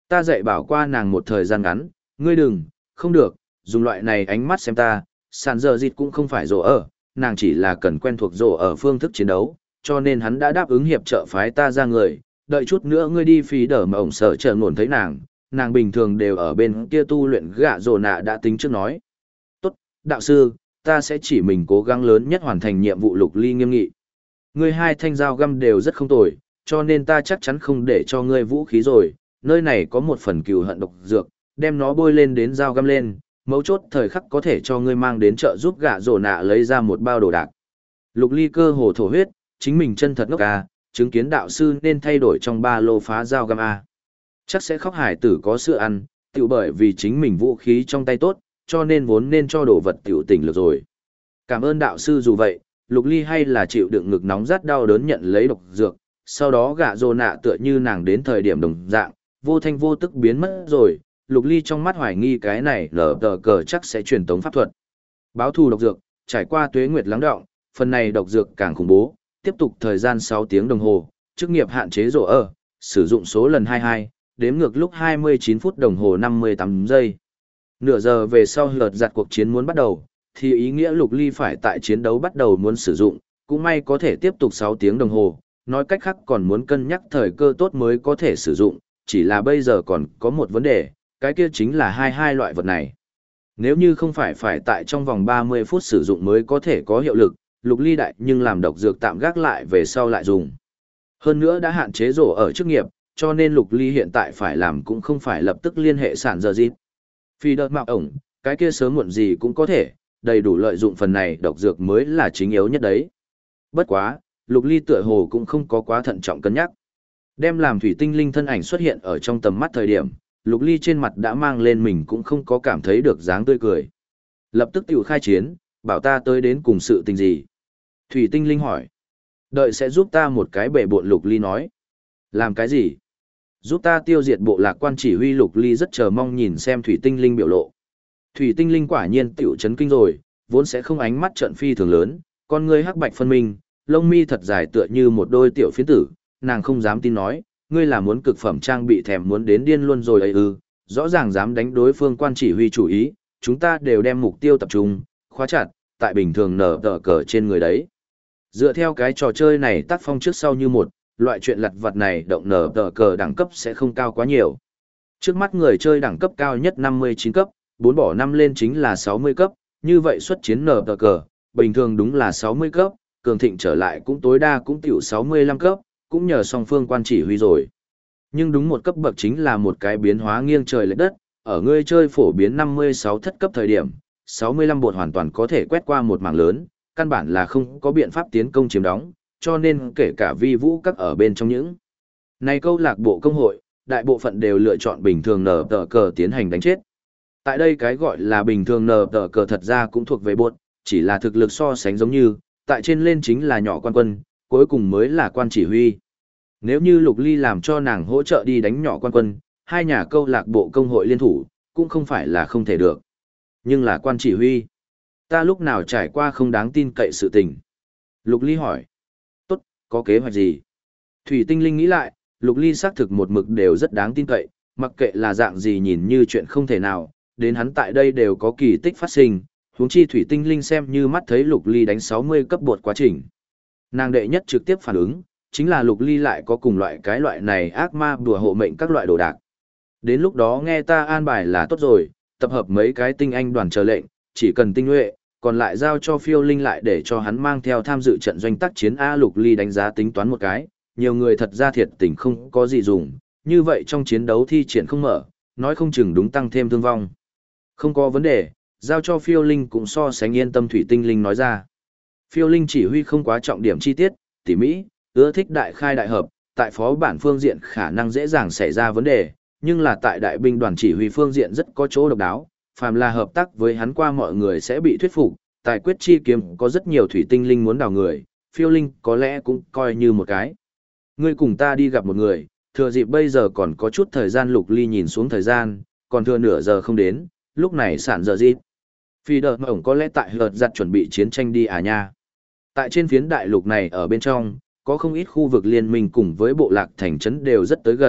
Ta dạy bảo qua nàng một thời gian ngắn, ngươi đừng, không được, dùng loại này ánh mắt xem ta, sàn giờ dịt cũng không phải rổ ở, nàng chỉ là cần quen thuộc rổ ở phương thức chiến đấu, cho nên hắn đã đáp ứng hiệp trợ phái ta ra người, đợi chút nữa ngươi đi phí đỡ mà ổng sợ chờ ngổn thấy nàng bình thường đều ở bên kia tu luyện gạ rổ nạ đã tính trước nói. Tốt, đạo sư, ta sẽ chỉ mình cố gắng lớn nhất hoàn thành nhiệm vụ. Lục Ly nghiêm nghị. Ngươi hai thanh dao găm đều rất không tồi, cho nên ta chắc chắn không để cho ngươi vũ khí rồi, nơi này có một phần cừu hận độc dược, đem nó bôi lên đến dao găm lên, mấu chốt thời khắc có thể cho ngươi mang đến trợ giúp gạ rổ nạ lấy ra một bao đồ đạc. Lục Ly cơ hồ thổ huyết, chính mình chân thật ngốc à, chứng kiến đạo sư nên thay đổi trong ba lô phá dao găm à. Chắc sẽ khóc hải tử có sữa ăn, tiểu bởi vì chính mình vũ khí trong tay tốt, cho nên vốn nên cho đồ vật tiểu tỉnh lực rồi. Cảm ơn đạo sư. Dù vậy, Lục Ly hay là chịu đựng ngực nóng rát đau đớn nhận lấy độc dược, sau đó gạ rồ nạ tựa như nàng đến thời điểm đồng dạng, vô thanh vô tức biến mất rồi. Lục Ly trong mắt hoài nghi cái này lờ tờ cờ chắc sẽ truyền tống pháp thuật. Báo thù độc dược, trải qua tuế nguyệt lắng đọng, phần này độc dược càng khủng bố, tiếp tục thời gian 6 tiếng đồng hồ, chức nghiệp hạn chế rổ ở, sử dụng số lần 22, đếm ngược lúc 29 phút đồng hồ 58 giây. Nửa giờ về sau lượt giặt cuộc chiến muốn bắt đầu, thì ý nghĩa Lục Ly phải tại chiến đấu bắt đầu muốn sử dụng, cũng may có thể tiếp tục 6 tiếng đồng hồ, nói cách khác còn muốn cân nhắc thời cơ tốt mới có thể sử dụng, chỉ là bây giờ còn có một vấn đề, cái kia chính là hai loại vật này. Nếu như không phải tại trong vòng 30 phút sử dụng mới có thể có hiệu lực, Lục Ly đại nhưng làm độc dược tạm gác lại về sau lại dùng. Hơn nữa đã hạn chế rổ ở chức nghiệp, cho nên Lục Ly hiện tại phải làm cũng không phải lập tức liên hệ sản giờ dịp. Phi đợt mạo ổng, cái kia sớm muộn gì cũng có thể, đầy đủ lợi dụng phần này độc dược mới là chính yếu nhất đấy. Bất quá, Lục Ly tựa hồ cũng không có quá thận trọng cân nhắc. Đem làm thủy tinh linh thân ảnh xuất hiện ở trong tầm mắt thời điểm, Lục Ly trên mặt đã mang lên mình cũng không có cảm thấy được dáng tươi cười. Lập tức tiểu khai chiến, bảo ta tới đến cùng sự tình gì? Thủy tinh linh hỏi. Đợi sẽ giúp ta một cái bể bộn. Lục Ly nói. Làm cái gì? Giúp ta tiêu diệt bộ lạc quan chỉ huy. Lục Ly rất chờ mong nhìn xem thủy tinh linh biểu lộ. Thủy tinh linh quả nhiên tiểu chấn kinh rồi, vốn sẽ không ánh mắt trận phi thường lớn, con ngươi hắc bạch phân minh, lông mi thật dài tựa như một đôi tiểu phiến tử, nàng không dám tin nói, ngươi là muốn cực phẩm trang bị thèm muốn đến điên luôn rồi ấy ư? Rõ ràng dám đánh đối phương quan chỉ huy chủ ý, chúng ta đều đem mục tiêu tập trung, khóa chặt, tại bình thường nở tờ cờ trên người đấy. Dựa theo cái trò chơi này tác phong trước sau như một, loại chuyện lặt vặt này động nở tờ cờ đẳng cấp sẽ không cao quá nhiều. Trước mắt người chơi đẳng cấp cao nhất 59 cấp, 4 bỏ 5 lên chính là 60 cấp, như vậy xuất chiến nở tờ cờ, bình thường đúng là 60 cấp, cường thịnh trở lại cũng tối đa cũng tiểu 65 cấp, cũng nhờ song phương quan chỉ huy rồi. Nhưng đúng một cấp bậc chính là một cái biến hóa nghiêng trời lệch đất, ở ngươi chơi phổ biến 56 thất cấp thời điểm, 65 bột hoàn toàn có thể quét qua một mảng lớn, căn bản là không có biện pháp tiến công chiếm đóng, cho nên kể cả vi vũ các ở bên trong những này câu lạc bộ công hội, đại bộ phận đều lựa chọn bình thường nở tờ cờ tiến hành đánh chết. Tại đây cái gọi là bình thường nở tờ cờ thật ra cũng thuộc về bột, chỉ là thực lực so sánh giống như, tại trên lên chính là nhỏ quan quân, cuối cùng mới là quan chỉ huy. Nếu như Lục Ly làm cho nàng hỗ trợ đi đánh nhỏ quan quân, hai nhà câu lạc bộ công hội liên thủ, cũng không phải là không thể được. Nhưng là quan chỉ huy. Ta lúc nào trải qua không đáng tin cậy sự tình? Lục Ly hỏi. Tốt, có kế hoạch gì? Thủy tinh linh nghĩ lại, Lục Ly xác thực một mực đều rất đáng tin cậy, mặc kệ là dạng gì nhìn như chuyện không thể nào, đến hắn tại đây đều có kỳ tích phát sinh, huống chi Thủy tinh linh xem như mắt thấy Lục Ly đánh 60 cấp bột quá trình. Nàng đệ nhất trực tiếp phản ứng, chính là Lục Ly lại có cùng cái loại này ác ma đùa hộ mệnh các loại đồ đạc. Đến lúc đó nghe ta an bài là tốt rồi, tập hợp mấy cái tinh anh đoàn chờ lệnh, chỉ cần tinh nhuệ, còn lại giao cho phiêu linh lại để cho hắn mang theo tham dự trận doanh tác chiến. A. Lục Ly đánh giá tính toán một cái, nhiều người thật ra thiệt tình không có gì dùng, như vậy trong chiến đấu thi triển không mở, nói không chừng đúng tăng thêm thương vong. Không có vấn đề, giao cho phiêu linh cũng so sánh yên tâm. Thủy tinh linh nói ra. Phiêu linh chỉ huy không quá trọng điểm chi tiết, tỉ mỹ, ưa thích đại khai đại hợp, tại phó bản phương diện khả năng dễ dàng xảy ra vấn đề, nhưng là tại đại binh đoàn chỉ huy phương diện rất có chỗ độc đáo, phàm là hợp tác với hắn qua mọi người sẽ bị thuyết phục, tài quyết chi kiếm có rất nhiều thủy tinh linh muốn đào người, phiêu linh có lẽ cũng coi như một cái. Ngươi cùng ta đi gặp một người, thừa dịp bây giờ còn có chút thời gian. Lục Ly nhìn xuống thời gian, còn thừa nửa giờ không đến, lúc này sản giờ gì? Phi đợt mà ổng có lẽ tại hợt giặt chuẩn bị chiến tranh đi à nha. Tại trên phiến đại lục này ở bên trong, có không ít khu vực liên minh cùng với bộ lạc thành trấn đều rất tới gần,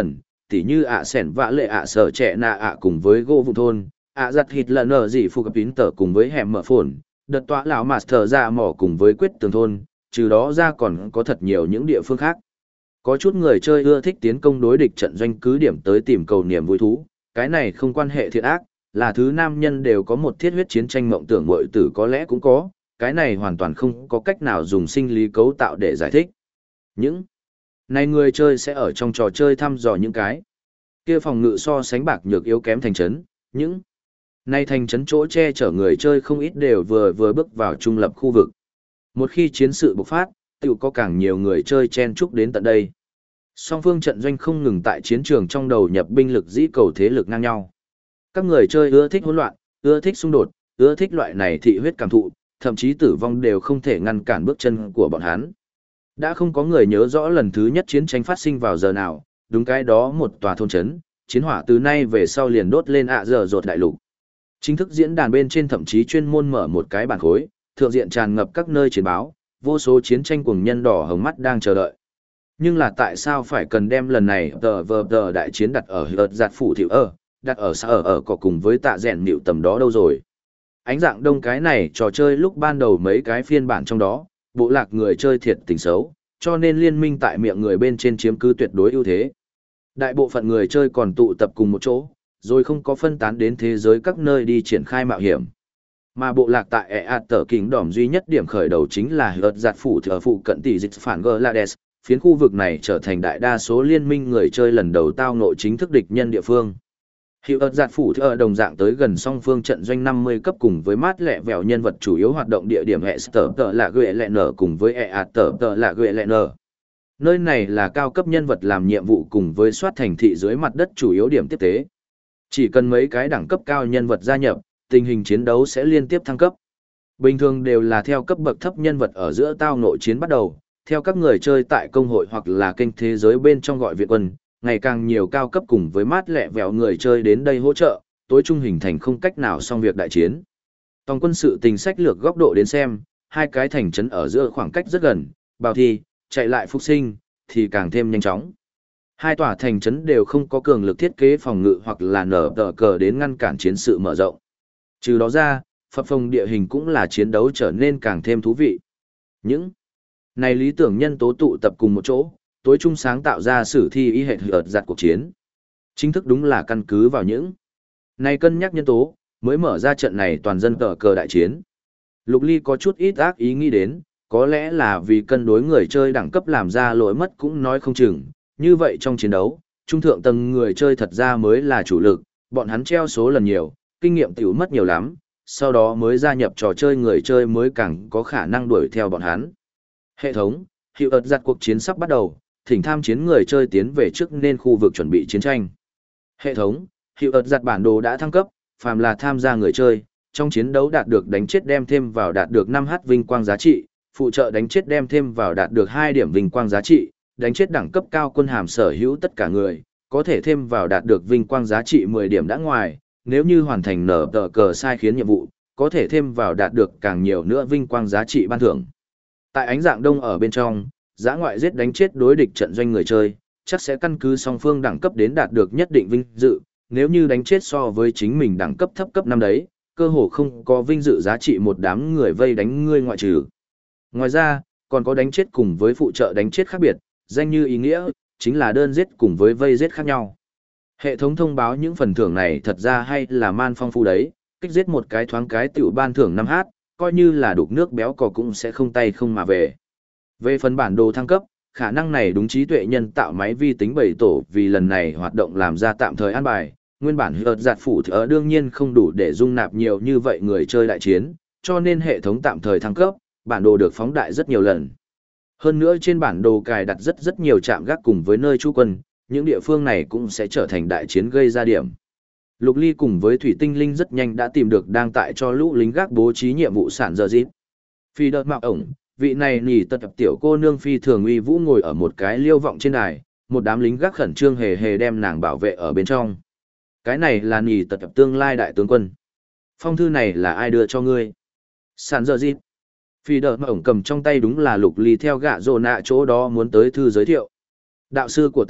tỉ như ạ sẻn vã lệ ạ sở trẻ nạ ạ cùng với gỗ vụ thôn, ạ giặt hít lần ở dị phụ cập tín tờ cùng với hẻm mở phồn, đợt tọa lão master ra mỏ cùng với quyết tường thôn, trừ đó ra còn có thật nhiều những địa phương khác. Có chút người chơi ưa thích tiến công đối địch trận doanh cứ điểm tới tìm cầu niềm vui thú, cái này không quan hệ thiện ác, là thứ nam nhân đều có một thiết huyết chiến tranh mộng tưởng muội tử có lẽ cũng có, cái này hoàn toàn không có cách nào dùng sinh lý cấu tạo để giải thích. Những này người chơi sẽ ở trong trò chơi thăm dò những cái kia phòng ngự so sánh bạc nhược yếu kém thành trấn, những này thành trấn chỗ che chở người chơi không ít đều vừa bước vào trung lập khu vực. Một khi chiến sự bộc phát, tự có càng nhiều người chơi chen chúc đến tận đây. Song phương trận doanh không ngừng tại chiến trường trong đầu nhập binh lực dĩ cầu thế lực ngang nhau. Các người chơi ưa thích hỗn loạn, ưa thích xung đột, ưa thích loại này thị huyết cảm thụ, thậm chí tử vong đều không thể ngăn cản bước chân của bọn hắn. Đã không có người nhớ rõ lần thứ nhất chiến tranh phát sinh vào giờ nào, đúng cái đó một tòa thôn trấn, chiến hỏa từ nay về sau liền đốt lên giờ rột đại lục. Chính thức diễn đàn bên trên thậm chí chuyên môn mở một cái bản khối, thượng diện tràn ngập các nơi chiến báo, vô số chiến tranh cuồng nhân đỏ hồng mắt đang chờ đợi. Nhưng là tại sao phải cần đem lần này tờ đại chiến đặt ở hợt giặt phủ thiệu đặt ở xã ở có cùng với tạ rèn nịu tầm đó đâu rồi. Ánh dạng đông cái này trò chơi lúc ban đầu mấy cái phiên bản trong đó, bộ lạc người chơi thiệt tình xấu, cho nên liên minh tại miệng người bên trên chiếm cứ tuyệt đối ưu thế. Đại bộ phận người chơi còn tụ tập cùng một chỗ, rồi không có phân tán đến thế giới các nơi đi triển khai mạo hiểm. Mà bộ lạc tại Tờ Kính Đỏm duy nhất điểm khởi đầu chính là hợt giặt phủ ở phụ cận tỷ dịch phản Glades, phiến khu vực này trở thành đại đa số liên minh người chơi lần đầu tao nội chính thức địch nhân địa phương. Hiệu ớt giặt phủ ở đồng dạng tới gần song phương trận doanh 50 cấp cùng với mát lẹ vẹo nhân vật chủ yếu hoạt động địa điểm hệ tờ là Gue Lẹ Nở cùng với tờ là Gue Lẹ Nở. Nơi này là cao cấp nhân vật làm nhiệm vụ cùng với soát thành thị dưới mặt đất chủ yếu điểm tiếp tế. Chỉ cần mấy cái đẳng cấp cao nhân vật gia nhập, tình hình chiến đấu sẽ liên tiếp thăng cấp. Bình thường đều là theo cấp bậc thấp nhân vật ở giữa tao nội chiến bắt đầu, theo các người chơi tại công hội hoặc là kênh thế giới bên trong gọi viện quân, ngày càng nhiều cao cấp cùng với mát lẹ vẹo người chơi đến đây hỗ trợ, tối trung hình thành không cách nào xong việc đại chiến. Tòng quân sự tình sách lược góc độ đến xem, hai cái thành trấn ở giữa khoảng cách rất gần, bào thi, chạy lại phục sinh, thì càng thêm nhanh chóng. Hai tòa thành trấn đều không có cường lực thiết kế phòng ngự hoặc là nở tờ cờ đến ngăn cản chiến sự mở rộng. Trừ đó ra, phập phồng địa hình cũng là chiến đấu trở nên càng thêm thú vị. Những này lý tưởng nhân tố tụ tập cùng một chỗ, tối trung sáng tạo ra sử thi y hệt hợt giặt cuộc chiến. Chính thức đúng là căn cứ vào những này cân nhắc nhân tố, mới mở ra trận này toàn dân tờ cờ đại chiến. Lục Ly có chút ít ác ý nghĩ đến, có lẽ là vì cân đối người chơi đẳng cấp làm ra lỗi mất cũng nói không chừng. Như vậy trong chiến đấu, trung thượng tầng người chơi thật ra mới là chủ lực, bọn hắn treo số lần nhiều, kinh nghiệm tiểu mất nhiều lắm, sau đó mới gia nhập trò chơi người chơi mới càng có khả năng đuổi theo bọn hắn. Hệ thống, hiệu ợt giặt cuộc chiến sắp bắt đầu, thỉnh tham chiến người chơi tiến về trước nên khu vực chuẩn bị chiến tranh. Hệ thống, hiệu ợt giặt bản đồ đã thăng cấp, phàm là tham gia người chơi, trong chiến đấu đạt được đánh chết đem thêm vào đạt được 5h vinh quang giá trị, phụ trợ đánh chết đem thêm vào đạt được 2 điểm vinh quang giá trị, đánh chết đẳng cấp cao quân hàm sở hữu tất cả người, có thể thêm vào đạt được vinh quang giá trị 10 điểm đã ngoài, nếu như hoàn thành nở tờ cờ sai khiến nhiệm vụ, có thể thêm vào đạt được càng nhiều nữa vinh quang giá trị ban thưởng. Tại ánh dạng đông ở bên trong, giã ngoại giết đánh chết đối địch trận doanh người chơi, chắc sẽ căn cứ song phương đẳng cấp đến đạt được nhất định vinh dự, nếu như đánh chết so với chính mình đẳng cấp thấp cấp 5 đấy, cơ hồ không có vinh dự giá trị một đám người vây đánh ngươi ngoại trừ. Ngoài ra, còn có đánh chết cùng với phụ trợ đánh chết khác biệt, danh như ý nghĩa, chính là đơn giết cùng với vây giết khác nhau. Hệ thống thông báo những phần thưởng này thật ra hay là man phong phú đấy, kích giết một cái thoáng cái tiểu ban thưởng 5h, coi như là đục nước béo cò cũng sẽ không tay không mà về. Về phần bản đồ thăng cấp, khả năng này đúng trí tuệ nhân tạo máy vi tính 7 tổ vì lần này hoạt động làm ra tạm thời an bài, nguyên bản hợt giặt phủ ở đương nhiên không đủ để dung nạp nhiều như vậy người chơi đại chiến, cho nên hệ thống tạm thời thăng cấp, bản đồ được phóng đại rất nhiều lần. Hơn nữa trên bản đồ cài đặt rất nhiều trạm gác cùng với nơi trú quân, những địa phương này cũng sẽ trở thành đại chiến gây ra điểm. Lục Ly cùng với Thủy Tinh Linh rất nhanh đã tìm được đang tại cho lũ lính gác bố trí nhiệm vụ sản giờ dịp. Phi đợt mạo ổng, vị này nỉ tật tiểu cô nương phi thường uy vũ ngồi ở một cái liêu vọng trên đài, một đám lính gác khẩn trương hề hề đem nàng bảo vệ ở bên trong. Cái này là nỉ tật tương lai đại tướng quân. Phong thư này là ai đưa cho ngươi? Sản giờ dịp. Phi đợt mạo ổng cầm trong tay đúng là Lục Ly theo gạ rồ nạ chỗ đó muốn tới thư giới thiệu. Đạo sư của ta,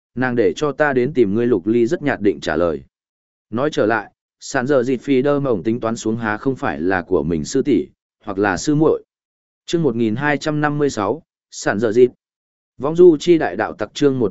nàng để cho ta đến tìm ngươi Lục Ly rất nhạt định trả lời. Nói trở lại, sàn giờ dịt phi đơ mộng tính toán xuống há không phải là của mình sư tỷ hoặc là sư muội. Chương 1256, sàn giờ dịt. Vong du chi đại đạo tặc chương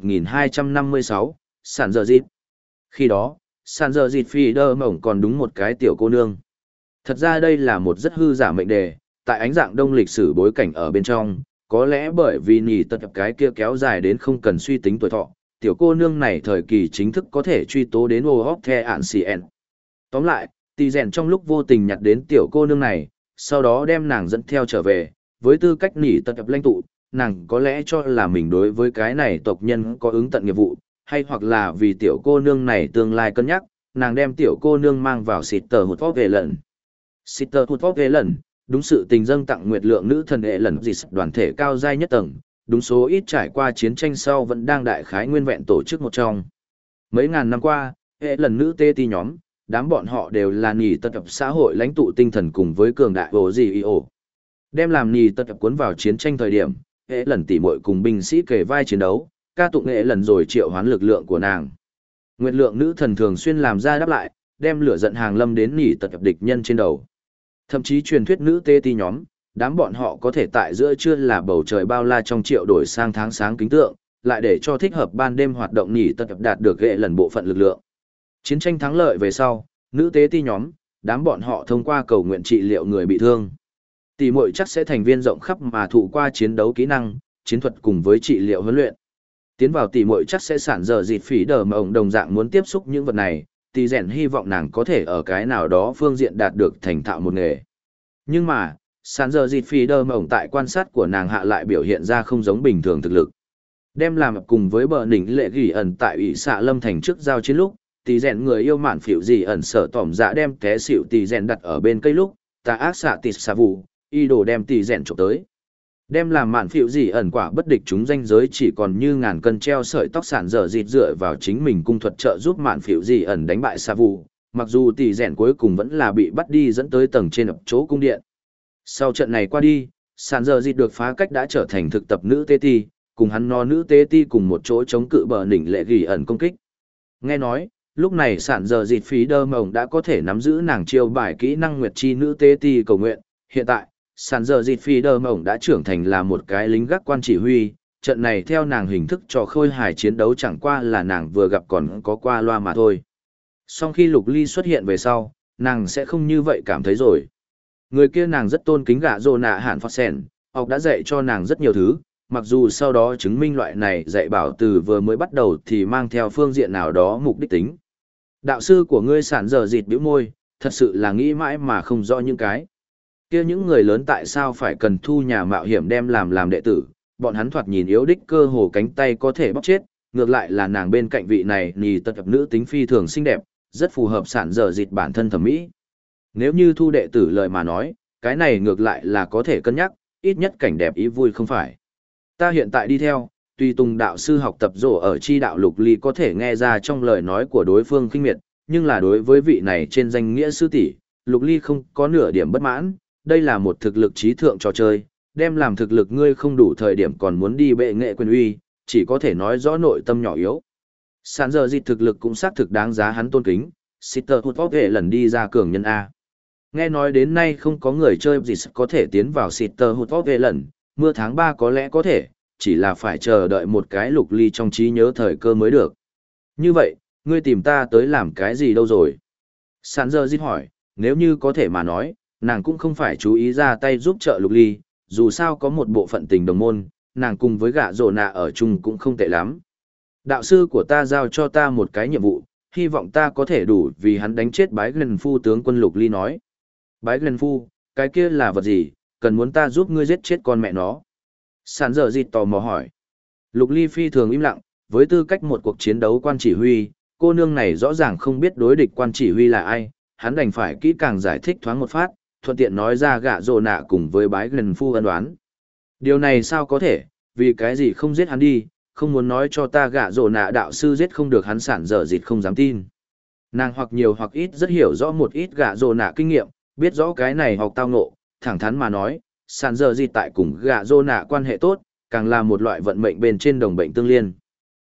1256, sàn giờ dịt. Khi đó, sàn giờ dịt phi đơ mộng còn đúng một cái tiểu cô nương. Thật ra đây là một rất hư giả mệnh đề, tại ánh dạng đông lịch sử bối cảnh ở bên trong, có lẽ bởi vì nhì tật cái kia kéo dài đến không cần suy tính tuổi thọ, tiểu cô nương này thời kỳ chính thức có thể truy tố đến ô hóc the ạn cn. Tóm lại, tỷ rèn trong lúc vô tình nhặt đến tiểu cô nương này, sau đó đem nàng dẫn theo trở về, với tư cách nhì tật lãnh tụ, nàng có lẽ cho là mình đối với cái này tộc nhân có ứng tận nghiệp vụ, hay hoặc là vì tiểu cô nương này tương lai cân nhắc, nàng đem tiểu cô nương mang vào xịt tờ hụt vóc về lần. Xịt tờ hụt vóc về lần, đúng sự tình dâng tặng nguyệt lượng nữ thần hệ lần gì đoàn thể cao giai nhất tầng, đúng số ít trải qua chiến tranh sau vẫn đang đại khái nguyên vẹn tổ chức một trong. Mấy ngàn năm qua, hệ lần nữ tê ti nhóm, đám bọn họ đều là nhì tật tập xã hội lãnh tụ tinh thần cùng với cường đại hồ gì y ổ. Đem làm nhì tật tập cuốn vào chiến tranh thời điểm, hệ lần tỉ muội cùng binh sĩ kề vai chiến đấu, ca tụng hệ lần rồi triệu hoán lực lượng của nàng. Nguyệt lượng nữ thần thường xuyên làm ra đáp lại, đem lửa giận hàng lâm đến nhì tật tập địch nhân trên đầu. Thậm chí truyền thuyết nữ tê ti nhóm, đám bọn họ có thể tại giữa trưa là bầu trời bao la trong triệu đổi sang tháng sáng kính tượng, lại để cho thích hợp ban đêm hoạt động nhì tật tập đạt được hệ lần bộ phận lực lượng. Chiến tranh thắng lợi về sau, nữ tế ti nhóm, đám bọn họ thông qua cầu nguyện trị liệu người bị thương. Tỷ muội chắc sẽ thành viên rộng khắp mà thụ qua chiến đấu kỹ năng, chiến thuật cùng với trị liệu huấn luyện. Tiến vào tỷ muội chắc sẽ sản dở dịt phỉ đờ mà ông đồng dạng muốn tiếp xúc những vật này, tỷ rèn hy vọng nàng có thể ở cái nào đó phương diện đạt được thành thạo một nghề. Nhưng mà, sản dở dịt phỉ đờ mà ông tại quan sát của nàng hạ lại biểu hiện ra không giống bình thường thực lực. Đem làm cùng với bờ đỉnh lệ gỉ ẩn tại ủy xạ lâm thành trước giao chiến lúc, tỷ rèn người yêu mạn phỉu gì ẩn sở tỏm dạ đem té xỉu tỷ rèn đặt ở bên cây lúc, ta ác xạ tịt xà vụ, y đồ đem tỷ rèn trộm tới. Đem làm mạn phỉu gì ẩn quả bất địch chúng danh giới chỉ còn như ngàn cân treo sợi tóc sản dở dịt dựa vào chính mình cung thuật trợ giúp mạn phỉu gì ẩn đánh bại xà vụ, mặc dù tỷ rèn cuối cùng vẫn là bị bắt đi dẫn tới tầng trên ập chỗ cung điện. Sau trận này qua đi, sản dở dịt được phá cách đã trở thành thực tập nữ tế ti, cùng hắn no nữ tế ti cùng một chỗ chống cự bờ đỉnh lệ gỉ ẩn công kích. Nghe nói, lúc này sản giờ dịt phí đơ mộng đã có thể nắm giữ nàng chiêu bài kỹ năng nguyệt chi nữ tế ti cầu nguyện. Hiện tại, sản giờ dịt phí đơ mộng đã trưởng thành là một cái lính gác quan chỉ huy, trận này theo nàng hình thức trò khôi hài chiến đấu chẳng qua là nàng vừa gặp còn có qua loa mà thôi. Sau khi Lục Ly xuất hiện về sau, nàng sẽ không như vậy cảm thấy rồi. Người kia nàng rất tôn kính gạ rồ nạ hạn phát sen, học đã dạy cho nàng rất nhiều thứ, mặc dù sau đó chứng minh loại này dạy bảo từ vừa mới bắt đầu thì mang theo phương diện nào đó mục đích tính. Đạo sư của ngươi sản dở dịt bĩu môi, thật sự là nghĩ mãi mà không rõ những cái. Kia những người lớn tại sao phải cần thu nhà mạo hiểm đem làm đệ tử, bọn hắn thoạt nhìn yếu đích cơ hồ cánh tay có thể bóc chết, ngược lại là nàng bên cạnh vị này nhì tật nữ tính phi thường xinh đẹp, rất phù hợp sản dở dịt bản thân thẩm mỹ. Nếu như thu đệ tử lời mà nói, cái này ngược lại là có thể cân nhắc, ít nhất cảnh đẹp ý vui không phải. Ta hiện tại đi theo, tuy Tùng đạo sư học tập rổ ở chi đạo Lục Ly có thể nghe ra trong lời nói của đối phương khinh miệt, nhưng là đối với vị này trên danh nghĩa sư tỷ, Lục Ly không có nửa điểm bất mãn, đây là một thực lực trí thượng trò chơi, đem làm thực lực ngươi không đủ thời điểm còn muốn đi bệ nghệ quyền uy, chỉ có thể nói rõ nội tâm nhỏ yếu. Sản giờ dịch thực lực cũng xác thực đáng giá hắn tôn kính, Sitter hụt vóc hệ lần đi ra cường nhân A. Nghe nói đến nay không có người chơi gì có thể tiến vào Sitter hụt vóc hệ lần, mưa tháng 3 có lẽ có thể, chỉ là phải chờ đợi một cái Lục Ly trong trí nhớ thời cơ mới được. Như vậy, ngươi tìm ta tới làm cái gì đâu rồi? Sản giờ dịch hỏi, nếu như có thể mà nói, nàng cũng không phải chú ý ra tay giúp trợ Lục Ly, dù sao có một bộ phận tình đồng môn, nàng cùng với gã rồ nạ ở chung cũng không tệ lắm. Đạo sư của ta giao cho ta một cái nhiệm vụ, hy vọng ta có thể đủ vì hắn đánh chết bái gần phu tướng quân Lục Ly nói. Bái gần phu, cái kia là vật gì, cần muốn ta giúp ngươi giết chết con mẹ nó? Sản dở dịt tò mò hỏi. Lục Ly phi thường im lặng, với tư cách một cuộc chiến đấu quan chỉ huy, cô nương này rõ ràng không biết đối địch quan chỉ huy là ai, hắn đành phải kỹ càng giải thích thoáng một phát, thuận tiện nói ra gạ rồ nạ cùng với bái gần phu ân đoán. Điều này sao có thể, vì cái gì không giết hắn đi, không muốn nói cho ta gạ rồ nạ đạo sư giết không được hắn. Sản dở dịt không dám tin. Nàng hoặc nhiều hoặc ít rất hiểu rõ một ít gạ rồ nạ kinh nghiệm, biết rõ cái này học tao ngộ, thẳng thắn mà nói, sản dở dịt tại cùng gạ rồ nạ quan hệ tốt, càng là một loại vận mệnh bên trên đồng bệnh tương liên.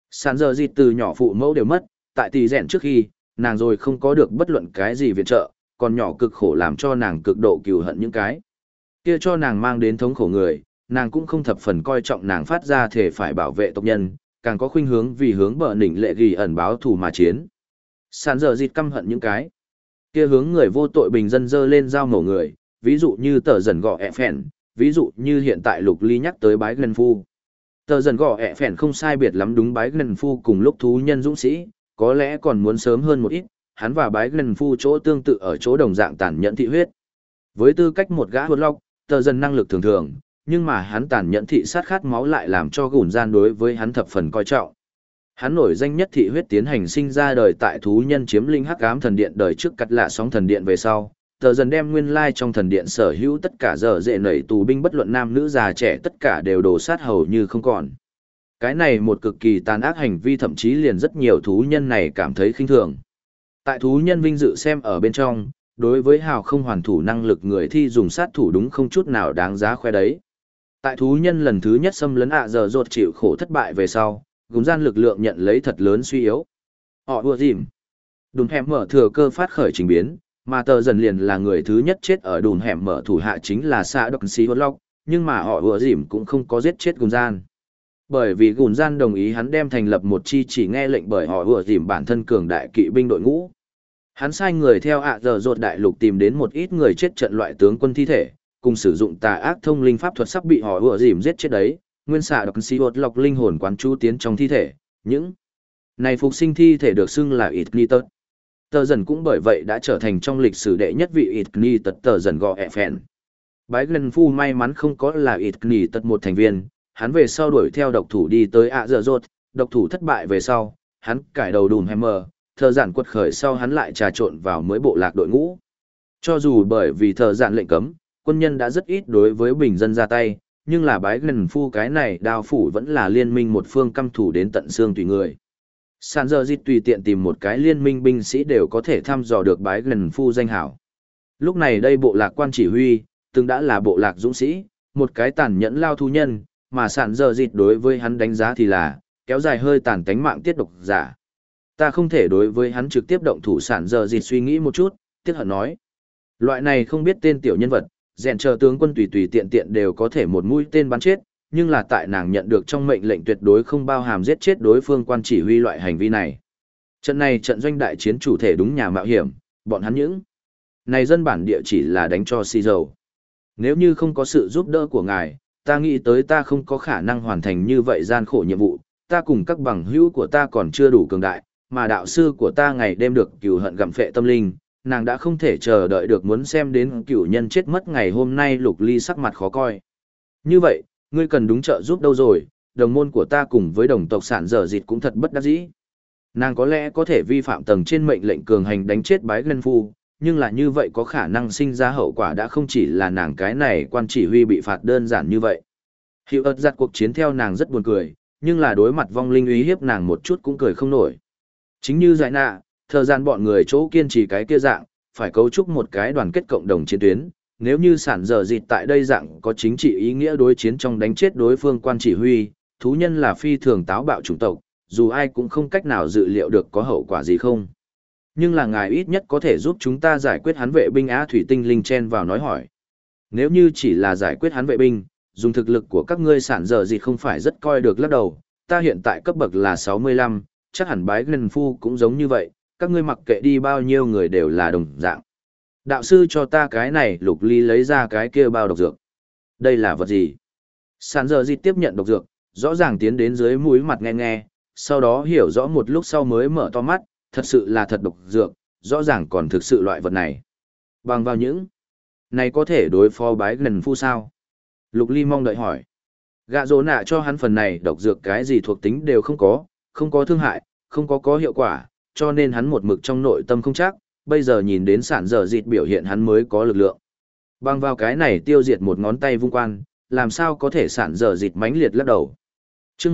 Sàn giờ dịt từ nhỏ phụ mẫu đều mất, tại tỷ rèn trước khi, nàng rồi không có được bất luận cái gì viện trợ, còn nhỏ cực khổ làm cho nàng cực độ cừu hận những cái kia cho nàng mang đến thống khổ người, nàng cũng không thập phần coi trọng nàng phát ra thể phải bảo vệ tộc nhân, càng có khuynh hướng vì hướng bờ đỉnh lệ ghi ẩn báo thù mà chiến. Sàn giờ dịt căm hận những cái kia hướng người vô tội bình dân dơ lên dao mổ người, ví dụ như tờ dần gọ ẹ phèn, ví dụ như hiện tại Lục Ly nhắc tới bái Glen Phu. Tờ dần gọ ẹ phèn không sai biệt lắm đúng bái Glen Phu cùng lúc thú nhân dũng sĩ, có lẽ còn muốn sớm hơn một ít, hắn và bái Glen Phu chỗ tương tự ở chỗ đồng dạng tàn nhẫn thị huyết. Với tư cách một gã huấn lọc, tờ dần năng lực thường thường, nhưng mà hắn tàn nhẫn thị sát khát máu lại làm cho gùn gian đối với hắn thập phần coi trọng. Hắn nổi danh nhất thị huyết tiến hành sinh ra đời tại thú nhân chiếm linh hắc ám thần điện đời trước cắt lạ sóng thần điện về sau, tờ dần đem nguyên lai trong thần điện sở hữu tất cả giờ dễ nảy tù binh bất luận nam nữ già trẻ tất cả đều đổ sát hầu như không còn. Cái này một cực kỳ tàn ác hành vi thậm chí liền rất nhiều thú nhân này cảm thấy khinh thường. Tại thú nhân vinh dự xem ở bên trong, đối với hào không hoàn thủ năng lực người thi dùng sát thủ đúng không chút nào đáng giá khoe đấy. Tại thú nhân lần thứ nhất xâm lấn giờ rột chịu khổ thất bại về sau, gồm gian lực lượng nhận lấy thật lớn suy yếu. Họ đua dìm. Đùn hẻm mở thừa cơ phát khởi trình biến, mà tờ dần liền là người thứ nhất chết ở đùn hẻm mở thủ hạ chính là xã độc sĩ hốt lóc, nhưng mà họ đua dìm cũng không có giết chết gồm gian. Bởi vì gùn gian đồng ý hắn đem thành lập một chi chỉ nghe lệnh bởi họ đua dìm bản thân cường đại kỵ binh đội ngũ. Hắn sai người theo giờ rột đại lục tìm đến một ít người chết trận loại tướng quân thi thể, cùng sử dụng tà ác thông linh pháp thuật sắp bị họ đua dìm giết chết đấy. Nguyên xạ độc sĩ hốt lọc linh hồn quán chú tiến trong thi thể, những này phục sinh thi thể được xưng là Ignitus. Tờ dần cũng bởi vậy đã trở thành trong lịch sử đệ nhất vị Ignitus tờ dần gọ ẹ phèn. Bái Glen Phu may mắn không có là Ignitus một thành viên, hắn về sau đuổi theo độc thủ đi tới giờ rột, độc thủ thất bại về sau, hắn cải đầu đùn hammer, thờ giản quật khởi sau hắn lại trà trộn vào mới bộ lạc đội ngũ. Cho dù bởi vì thờ giản lệnh cấm, quân nhân đã rất ít đối với bình dân ra tay, nhưng là bái Glen Phu cái này đao phủ vẫn là liên minh một phương căm thủ đến tận xương tùy người. Sàn giờ dịch tùy tiện tìm một cái liên minh binh sĩ đều có thể thăm dò được bái Glen Phu danh hảo. Lúc này đây bộ lạc quan chỉ huy, từng đã là bộ lạc dũng sĩ, một cái tàn nhẫn lao thu nhân, mà sàn giờ dịch đối với hắn đánh giá thì là, kéo dài hơi tàn tánh mạng tiết độc giả. Ta không thể đối với hắn trực tiếp động thủ sàn giờ dịch suy nghĩ một chút, tiếc hận nói. Loại này không biết tên tiểu nhân vật, rèn chờ tướng quân tùy tùy tiện tiện đều có thể một mũi tên bắn chết, nhưng là tại nàng nhận được trong mệnh lệnh tuyệt đối không bao hàm giết chết đối phương quan chỉ huy loại hành vi này. Trận này trận doanh đại chiến chủ thể đúng nhà mạo hiểm, bọn hắn những này dân bản địa chỉ là đánh cho xì dầu. Nếu như không có sự giúp đỡ của ngài, ta nghĩ tới ta không có khả năng hoàn thành như vậy gian khổ nhiệm vụ, ta cùng các bằng hữu của ta còn chưa đủ cường đại, mà đạo sư của ta ngày đêm được cừu hận gặm phệ tâm linh. Nàng đã không thể chờ đợi được muốn xem đến cửu nhân chết mất ngày hôm nay. Lục Ly sắc mặt khó coi. Như vậy, ngươi cần đúng trợ giúp đâu rồi, đồng môn của ta cùng với đồng tộc sản dở dịt cũng thật bất đắc dĩ. Nàng có lẽ có thể vi phạm tầng trên mệnh lệnh cường hành đánh chết bái Glen Phu, nhưng là như vậy có khả năng sinh ra hậu quả đã không chỉ là nàng cái này quan chỉ huy bị phạt đơn giản như vậy. Hiệu ớt giặt cuộc chiến theo nàng rất buồn cười, nhưng là đối mặt vong linh uy hiếp nàng một chút cũng cười không nổi. Chính như giải nạ, thời gian bọn người chỗ kiên trì cái kia dạng, phải cấu trúc một cái đoàn kết cộng đồng chiến tuyến. Nếu như sản dở dịt tại đây dạng có chính trị ý nghĩa đối chiến trong đánh chết đối phương quan chỉ huy, thú nhân là phi thường táo bạo chủng tộc, dù ai cũng không cách nào dự liệu được có hậu quả gì không. Nhưng là ngài ít nhất có thể giúp chúng ta giải quyết hắn vệ binh Á Thủy Tinh Linh chen vào nói hỏi. Nếu như chỉ là giải quyết hắn vệ binh, dùng thực lực của các ngươi sản dở dịt không phải rất coi được lắc đầu, ta hiện tại cấp bậc là 65, chắc hẳn bái Glen Phu cũng giống như vậy, các ngươi mặc kệ đi bao nhiêu người đều là đồng dạng. Đạo sư cho ta cái này. Lục Ly lấy ra cái kia bao độc dược. Đây là vật gì? Sản dở dịt tiếp nhận độc dược, rõ ràng tiến đến dưới mũi mặt nghe nghe, sau đó hiểu rõ một lúc sau mới mở to mắt, thật sự là thật độc dược, rõ ràng còn thực sự loại vật này. Bằng vào những này có thể đối phó bái Glen Phu sao? Lục Ly mong đợi hỏi. Gạ rỗ nạ cho hắn phần này độc dược cái gì thuộc tính đều không có thương hại, không có hiệu quả, cho nên hắn một mực trong nội tâm không chắc, bây giờ nhìn đến sản dở dịt biểu hiện hắn mới có lực lượng. Bằng vào cái này tiêu diệt một ngón tay vung quan, làm sao có thể sản dở dịt mãnh liệt lắc đầu. Chương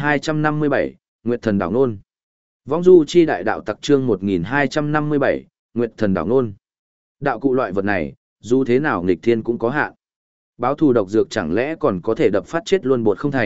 1257, Nguyệt Thần Đảo Nôn. Vong du chi đại đạo tặc chương 1257, Nguyệt Thần Đảo Nôn. Đạo cụ loại vật này, dù thế nào nghịch thiên cũng có hạn. Báo thù độc dược chẳng lẽ còn có thể đập phát chết luôn bột không thành,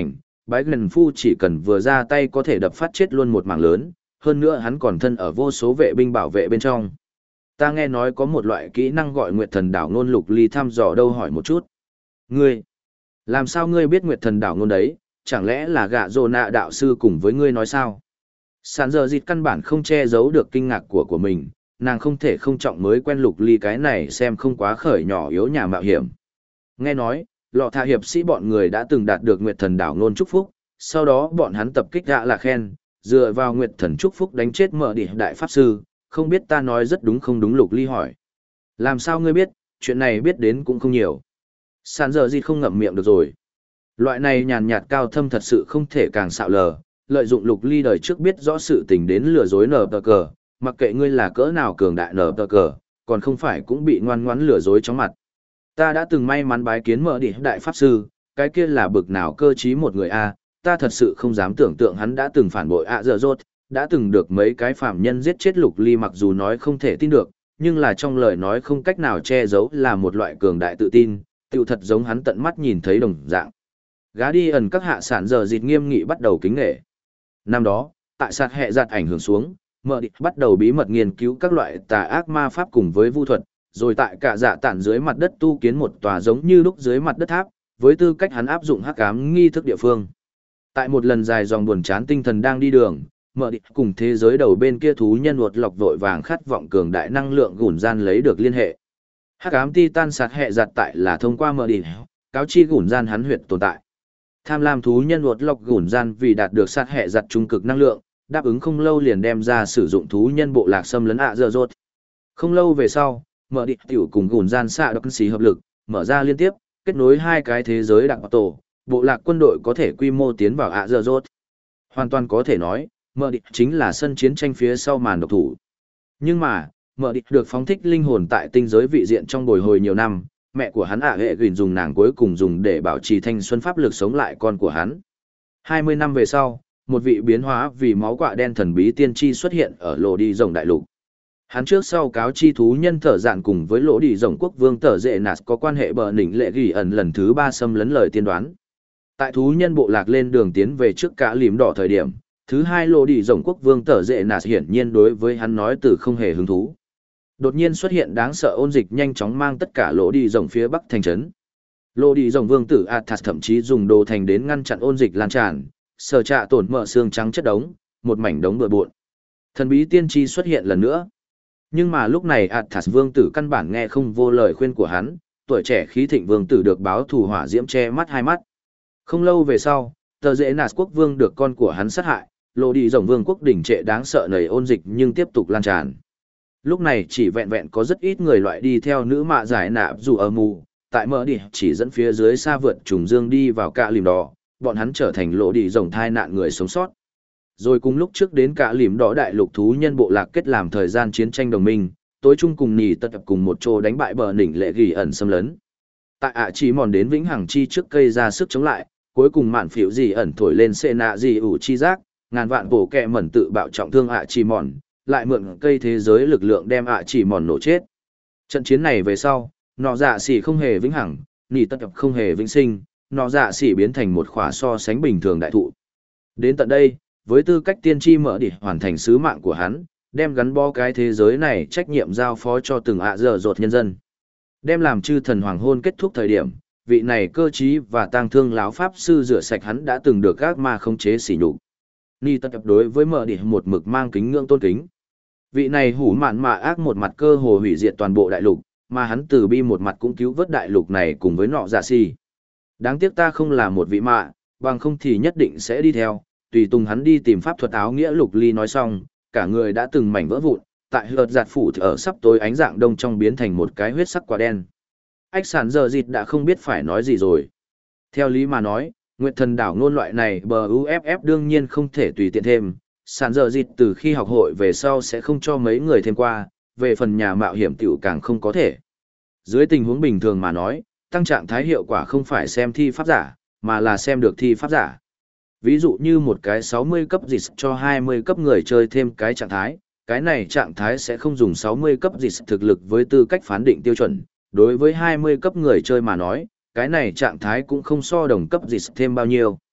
Bái gần phu chỉ cần vừa ra tay có thể đập phát chết luôn một mảng lớn, hơn nữa hắn còn thân ở vô số vệ binh bảo vệ bên trong. Ta nghe nói có một loại kỹ năng gọi Nguyệt Thần Đảo Ngôn. Lục Ly thăm dò đâu hỏi một chút. Ngươi, làm sao ngươi biết Nguyệt Thần Đảo Ngôn đấy, chẳng lẽ là gạ rồ nạ đạo sư cùng với ngươi nói sao? Sàn giờ dịt căn bản không che giấu được kinh ngạc của mình, nàng không thể không trọng mới quen Lục Ly cái này xem không quá khởi nhỏ yếu nhà mạo hiểm. Nghe nói, lọ thạ hiệp sĩ bọn người đã từng đạt được Nguyệt Thần Đảo Ngôn chúc phúc, sau đó bọn hắn tập kích gạ là khen, dựa vào Nguyệt Thần chúc phúc đánh chết mở đi đại pháp sư, không biết ta nói rất đúng không đúng. Lục Ly hỏi. Làm sao ngươi biết, chuyện này biết đến cũng không nhiều. Sàn giờ gì không ngậm miệng được rồi. Loại này nhàn nhạt cao thâm thật sự không thể càng xạo lờ, lợi dụng Lục Ly đời trước biết rõ sự tình đến lừa dối nở tờ cờ, mặc kệ ngươi là cỡ nào cường đại nở tờ cờ, còn không phải cũng bị ngoan ngoãn lừa dối chóng mặt. Ta đã từng may mắn bái kiến mở đi đại pháp sư, cái kia là bực nào cơ trí một người a, ta thật sự không dám tưởng tượng hắn đã từng phản bội ạ dở dốt, đã từng được mấy cái phạm nhân giết chết Lục Ly. Mặc dù nói không thể tin được, nhưng là trong lời nói không cách nào che giấu là một loại cường đại tự tin, tựu thật giống hắn tận mắt nhìn thấy đồng dạng. Gá đi ẩn các hạ sản giờ dịt nghiêm nghị bắt đầu kính nghệ. Năm đó, tại sát hệ giặt ảnh hưởng xuống, mở địch bắt đầu bí mật nghiên cứu các loại tà ác ma pháp cùng với vu thuật, rồi tại cả dạ tản dưới mặt đất tu kiến một tòa giống như lúc dưới mặt đất tháp, với tư cách hắn áp dụng hắc ám nghi thức địa phương. Tại một lần dài dòng buồn chán tinh thần đang đi đường, mở địch cùng thế giới đầu bên kia thú nhân uột lọc vội vàng khát vọng cường đại năng lượng gùn gian lấy được liên hệ. Hắc ám titan sát hệ giặt tại là thông qua mở địch, cáo chi gùn gian hắn huyệt tồn tại. Tham lam thú nhân uột lọc gùn gian vì đạt được sát hệ giặt trung cực năng lượng, đáp ứng không lâu liền đem ra sử dụng thú nhân bộ lạc xâm lấn ạ dơ rốt. Không lâu về sau, mở địch tiểu cùng gùn gian xạ độc xí hợp lực, mở ra liên tiếp, kết nối hai cái thế giới đặc tổ, bộ lạc quân đội có thể quy mô tiến vào ạ dơ rốt. Hoàn toàn có thể nói, mở địch chính là sân chiến tranh phía sau màn độc thủ. Nhưng mà, mở địch được phóng thích linh hồn tại tinh giới vị diện trong bồi hồi nhiều năm, mẹ của hắn hệ gửi dùng nàng cuối cùng dùng để bảo trì thanh xuân pháp lực sống lại con của hắn. 20 năm về sau, một vị biến hóa vì máu quạ đen thần bí tiên tri xuất hiện ở lộ đi rồng đại lục. Hắn trước sau cáo chi thú nhân thở dạn cùng với lỗ đi rồng quốc vương tở dệ nạt có quan hệ bờ nỉnh lệ ghi ẩn lần thứ 3 xâm lấn lời tiên đoán. Tại thú nhân bộ lạc lên đường tiến về trước cả lìm đỏ thời điểm, thứ hai lỗ đi rồng quốc vương tở dệ nạt hiển nhiên đối với hắn nói từ không hề hứng thú. Đột nhiên xuất hiện đáng sợ ôn dịch nhanh chóng mang tất cả lỗ đi rồng phía bắc thành trấn. Lỗ đi rồng vương tử Athas thậm chí dùng đồ thành đến ngăn chặn ôn dịch lan tràn, sở trạ tổn mở xương trắng chất đống, một mảnh đống bừa bộn. Thần bí tiên tri xuất hiện lần nữa. Nhưng mà lúc này Athas vương tử căn bản nghe không vô lời khuyên của hắn, tuổi trẻ khí thịnh vương tử được báo thù hỏa diễm che mắt hai mắt. Không lâu về sau, tờ dễ nạt quốc vương được con của hắn sát hại, lộ đi rồng vương quốc đỉnh trệ đáng sợ nầy ôn dịch nhưng tiếp tục lan tràn. Lúc này chỉ vẹn vẹn có rất ít người loại đi theo nữ mạ giải nạp dù ở mù, tại mở đi chỉ dẫn phía dưới xa vượt trùng dương đi vào cả lìm đỏ, bọn hắn trở thành lộ đi rồng thai nạn người sống sót. Rồi cùng lúc trước đến cả lìm đỏ đại lục thú nhân bộ lạc kết làm thời gian chiến tranh đồng minh, tối chung cùng nỉ tật cùng một chỗ đánh bại bờ đỉnh lệ ghi ẩn xâm lấn. Tại chỉ mòn đến vĩnh hằng chi trước cây ra sức chống lại, cuối cùng mạn phiểu gì ẩn thổi lên xê nạ gì ủ chi giác, ngàn vạn bổ kẹ mẩn tự bạo trọng thương chỉ mòn, lại mượn cây thế giới lực lượng đem chỉ mòn nổ chết. Trận chiến này về sau, nọ dạ xỉ không hề vĩnh hằng, nỉ tật không hề vĩnh sinh, nọ dạ xỉ biến thành một khỏa so sánh bình thường đại thụ. Đến tận đây, với tư cách tiên tri mở đi hoàn thành sứ mạng của hắn, đem gắn bó cái thế giới này trách nhiệm giao phó cho từng dở dột nhân dân. Đem làm chư thần hoàng hôn kết thúc thời điểm, vị này cơ trí và tang thương lão pháp sư rửa sạch hắn đã từng được các ma khống chế sỉ nhục. Ni tất tập đối với mở đi một mực mang kính ngưỡng tôn kính. Vị này hủ mạn mạ ác một mặt cơ hồ hủy diệt toàn bộ đại lục, mà hắn từ bi một mặt cũng cứu vớt đại lục này cùng với nọ dạ xỉ. Đáng tiếc ta không là một vị mạ, bằng không thì nhất định sẽ đi theo, tùy tùng hắn đi tìm pháp thuật áo nghĩa. Lục Ly nói xong, cả người đã từng mảnh vỡ vụn, tại hợt giạt phủ ở sắp tối ánh dạng đông trong biến thành một cái huyết sắc quả đen. Ách sản giờ dịt đã không biết phải nói gì rồi. Theo lý mà nói, Nguyệt Thần đảo ngôn loại này bờ UFF đương nhiên không thể tùy tiện thêm, sản giờ dịt từ khi học hội về sau sẽ không cho mấy người thêm qua, về phần nhà mạo hiểm tiểu càng không có thể. Dưới tình huống bình thường mà nói, tăng trạng thái hiệu quả không phải xem thi pháp giả, mà là xem được thi pháp giả. Ví dụ như một cái 60 cấp dịch cho 20 cấp người chơi thêm cái trạng thái, cái này trạng thái sẽ không dùng 60 cấp dịch thực lực với tư cách phán định tiêu chuẩn. Đối với 20 cấp người chơi mà nói, cái này trạng thái cũng không so đồng cấp dịch thêm bao nhiêu.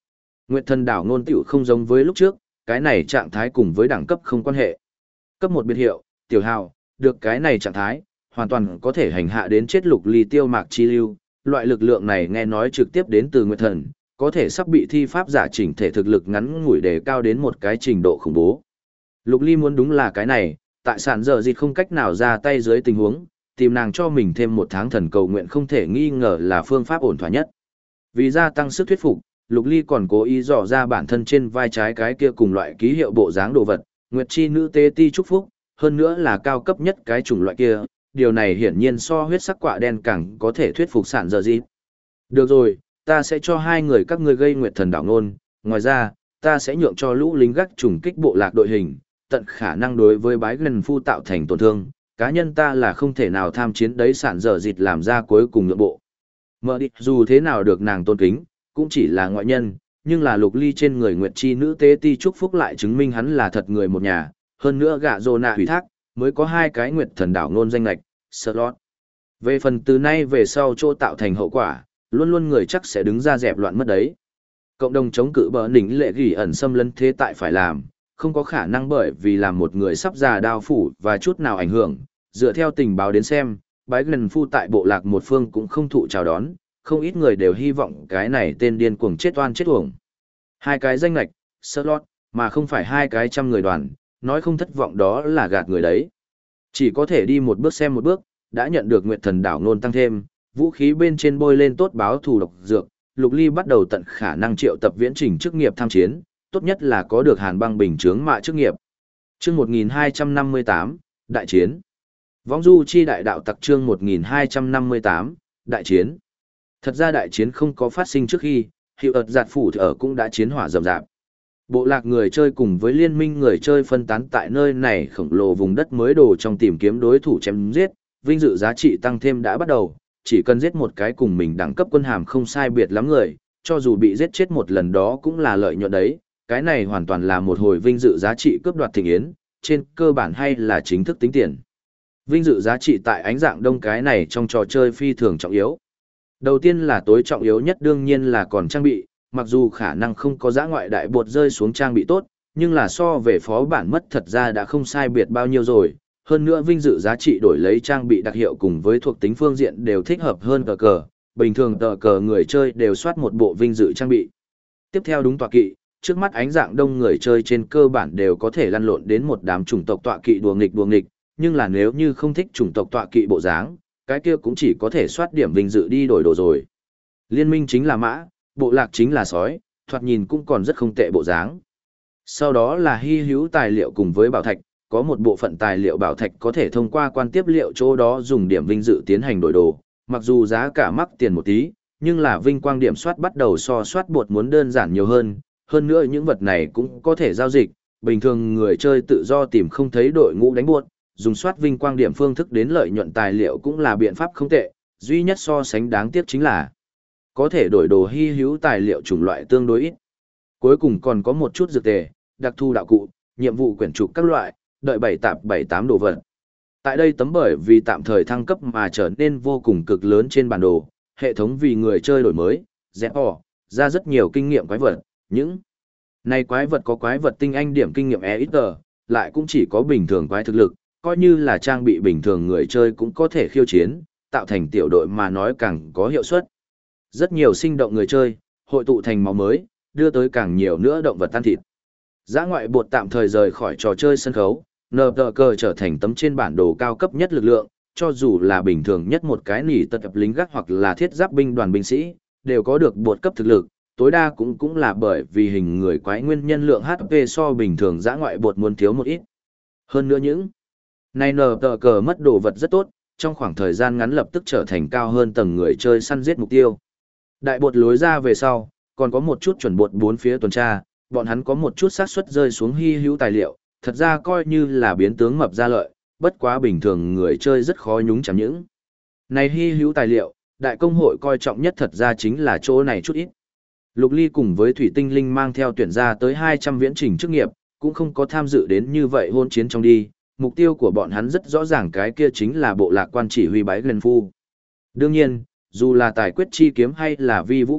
Nguyệt thần đảo ngôn tiểu không giống với lúc trước, cái này trạng thái cùng với đẳng cấp không quan hệ. Cấp 1 biệt hiệu, tiểu hào, được cái này trạng thái, hoàn toàn có thể hành hạ đến chết Lục Ly tiêu mạc chi lưu, loại lực lượng này nghe nói trực tiếp đến từ Nguyệt thần, có thể sắp bị thi pháp giả chỉnh thể thực lực ngắn ngủi đề cao đến một cái trình độ khủng bố. Lục Ly muốn đúng là cái này, tại sản giờ dịt không cách nào ra tay dưới tình huống, tìm nàng cho mình thêm 1 tháng thần cầu nguyện không thể nghi ngờ là phương pháp ổn thỏa nhất. Vì gia tăng sức thuyết phục, Lục Ly còn cố ý dò ra bản thân trên vai trái cái kia cùng loại ký hiệu bộ dáng đồ vật, Nguyệt chi nữ tế ti chúc phúc, hơn nữa là cao cấp nhất cái chủng loại kia, điều này hiển nhiên so huyết sắc quạ đen càng có thể thuyết phục sản giờ dịt. Được rồi, ta sẽ cho hai người các ngươi gây Nguyệt thần đảo nôn, ngoài ra, ta sẽ nhượng cho lũ lính gác trùng kích bộ lạc đội hình, tận khả năng đối với bái gần phu tạo thành tổn thương, cá nhân ta là không thể nào tham chiến đấy sản dở dịt làm ra cuối cùng nhượng bộ. Mở đi, dù thế nào được nàng tôn kính, cũng chỉ là ngoại nhân, nhưng là Lục Ly trên người Nguyệt chi nữ tế ti chúc phúc lại chứng minh hắn là thật người một nhà, hơn nữa gạ rồ nạ hủy thác, mới có 2 cái Nguyệt thần đảo nôn danh lạch, slot. Về phần từ nay về sau chỗ tạo thành hậu quả, luôn luôn người chắc sẽ đứng ra dẹp loạn mất đấy. Cộng đồng chống cự bờ nỉnh lệ gỉ ẩn xâm lấn thế tại phải làm, không có khả năng bởi vì làm một người sắp già đao phủ và chút nào ảnh hưởng, dựa theo tình báo đến xem, bái gần phu tại bộ lạc một phương cũng không thụ chào đón, không ít người đều hy vọng cái này tên điên cuồng chết oan chết uổng. 2 cái danh lạch, slot, mà không phải 2 cái trăm người đoàn, nói không thất vọng đó là gạt người đấy. Chỉ có thể đi một bước xem một bước, đã nhận được Nguyệt thần đảo nôn tăng thêm, vũ khí bên trên bôi lên tốt báo thù độc dược, Lục Ly bắt đầu tận khả năng triệu tập viễn trình chức nghiệp tham chiến, tốt nhất là có được hàn băng bình chướng mạ chức nghiệp. Chương 1258, Đại chiến. Vong du chi đại đạo tặc chương 1258, Đại chiến. Thật ra đại chiến không có phát sinh trước khi, hiệu ợt giạt phủ ở cũng đã chiến hỏa rầm rạp. Bộ lạc người chơi cùng với liên minh người chơi phân tán tại nơi này khổng lồ vùng đất mới đồ trong tìm kiếm đối thủ chém giết, vinh dự giá trị tăng thêm đã bắt đầu, chỉ cần giết một cái cùng mình đẳng cấp quân hàm không sai biệt lắm người, cho dù bị giết chết một lần đó cũng là lợi nhuận đấy, cái này hoàn toàn là một hồi vinh dự giá trị cướp đoạt thịnh yến, trên cơ bản hay là chính thức tính tiền. Vinh dự giá trị tại ánh dạng đông cái này trong trò chơi phi thường trọng yếu. Đầu tiên là tối trọng yếu nhất đương nhiên là còn trang bị, mặc dù khả năng không có giã ngoại đại bột rơi xuống trang bị tốt, nhưng là so về phó bản mất thật ra đã không sai biệt bao nhiêu rồi. Hơn nữa vinh dự giá trị đổi lấy trang bị đặc hiệu cùng với thuộc tính phương diện đều thích hợp hơn tờ cờ, bình thường tờ cờ người chơi đều soát một bộ vinh dự trang bị. Tiếp theo đúng tọa kỵ, trước mắt ánh dạng đông người chơi trên cơ bản đều có thể lăn lộn đến một đám chủng tộc tọa kỵ đùa nghịch, nhưng là nếu như không thích chủng tộc tọa kỵ bộ dáng, cái kia cũng chỉ có thể soát điểm vinh dự đi đổi đồ rồi. Liên minh chính là mã, bộ lạc chính là sói, thoạt nhìn cũng còn rất không tệ bộ dáng. Sau đó là hy hữu tài liệu cùng với bảo thạch, có một bộ phận tài liệu bảo thạch có thể thông qua quan tiếp liệu chỗ đó dùng điểm vinh dự tiến hành đổi đồ, mặc dù giá cả mắc tiền một tí, nhưng là vinh quang điểm soát bắt đầu so soát bột muốn đơn giản nhiều hơn nữa những vật này cũng có thể giao dịch, bình thường người chơi tự do tìm không thấy đội ngũ đánh buốt, dùng soát vinh quang điểm phương thức đến lợi nhuận tài liệu cũng là biện pháp không tệ, duy nhất so sánh đáng tiếc chính là có thể đổi đồ hy hữu tài liệu chủng loại tương đối ít. Cuối cùng còn có một chút dược tề, đặc thu đạo cụ, nhiệm vụ quyển trục các loại, đợi 7-8 đồ vật. Tại đây tấm bởi vì tạm thời thăng cấp mà trở nên vô cùng cực lớn trên bản đồ, hệ thống vì người chơi đổi mới, dẹp bỏ, ra rất nhiều kinh nghiệm quái vật, những này quái vật có quái vật tinh anh điểm kinh nghiệm EXP, lại cũng chỉ có bình thường quái thực lực, coi như là trang bị bình thường người chơi cũng có thể khiêu chiến, tạo thành tiểu đội mà nói càng có hiệu suất. Rất nhiều sinh động người chơi, hội tụ thành máu mới, đưa tới càng nhiều nữa động vật tan thịt. Dã ngoại bột tạm thời rời khỏi trò chơi sân khấu, nờ tờ cờ trở thành tấm trên bản đồ cao cấp nhất lực lượng, cho dù là bình thường nhất một cái nỉ tật lính gác hoặc là thiết giáp binh đoàn binh sĩ, đều có được bột cấp thực lực, tối đa cũng là bởi vì hình người quái nguyên nhân lượng HP so bình thường dã ngoại bột muốn thiếu một ít. Hơn nữa những này nờ tờ cờ mất đồ vật rất tốt, trong khoảng thời gian ngắn lập tức trở thành cao hơn tầng người chơi săn giết mục tiêu. Đại bột lối ra về sau, còn có một chút chuẩn bột bốn phía tuần tra, bọn hắn có một chút xác suất rơi xuống hy hữu tài liệu, thật ra coi như là biến tướng mập ra lợi, bất quá bình thường người chơi rất khó nhúng chạm những. Này hy hữu tài liệu, đại công hội coi trọng nhất thật ra chính là chỗ này chút ít. Lục Ly cùng với Thủy Tinh Linh mang theo tuyển ra tới 200 viễn trình chức nghiệp, cũng không có tham dự đến như vậy hôn chiến trong đi, mục tiêu của bọn hắn rất rõ ràng cái kia chính là bộ lạc quan chỉ huy bái Glen Phu. Đương nhiên, dù là tài quyết chi kiếm hay là vi vũ các,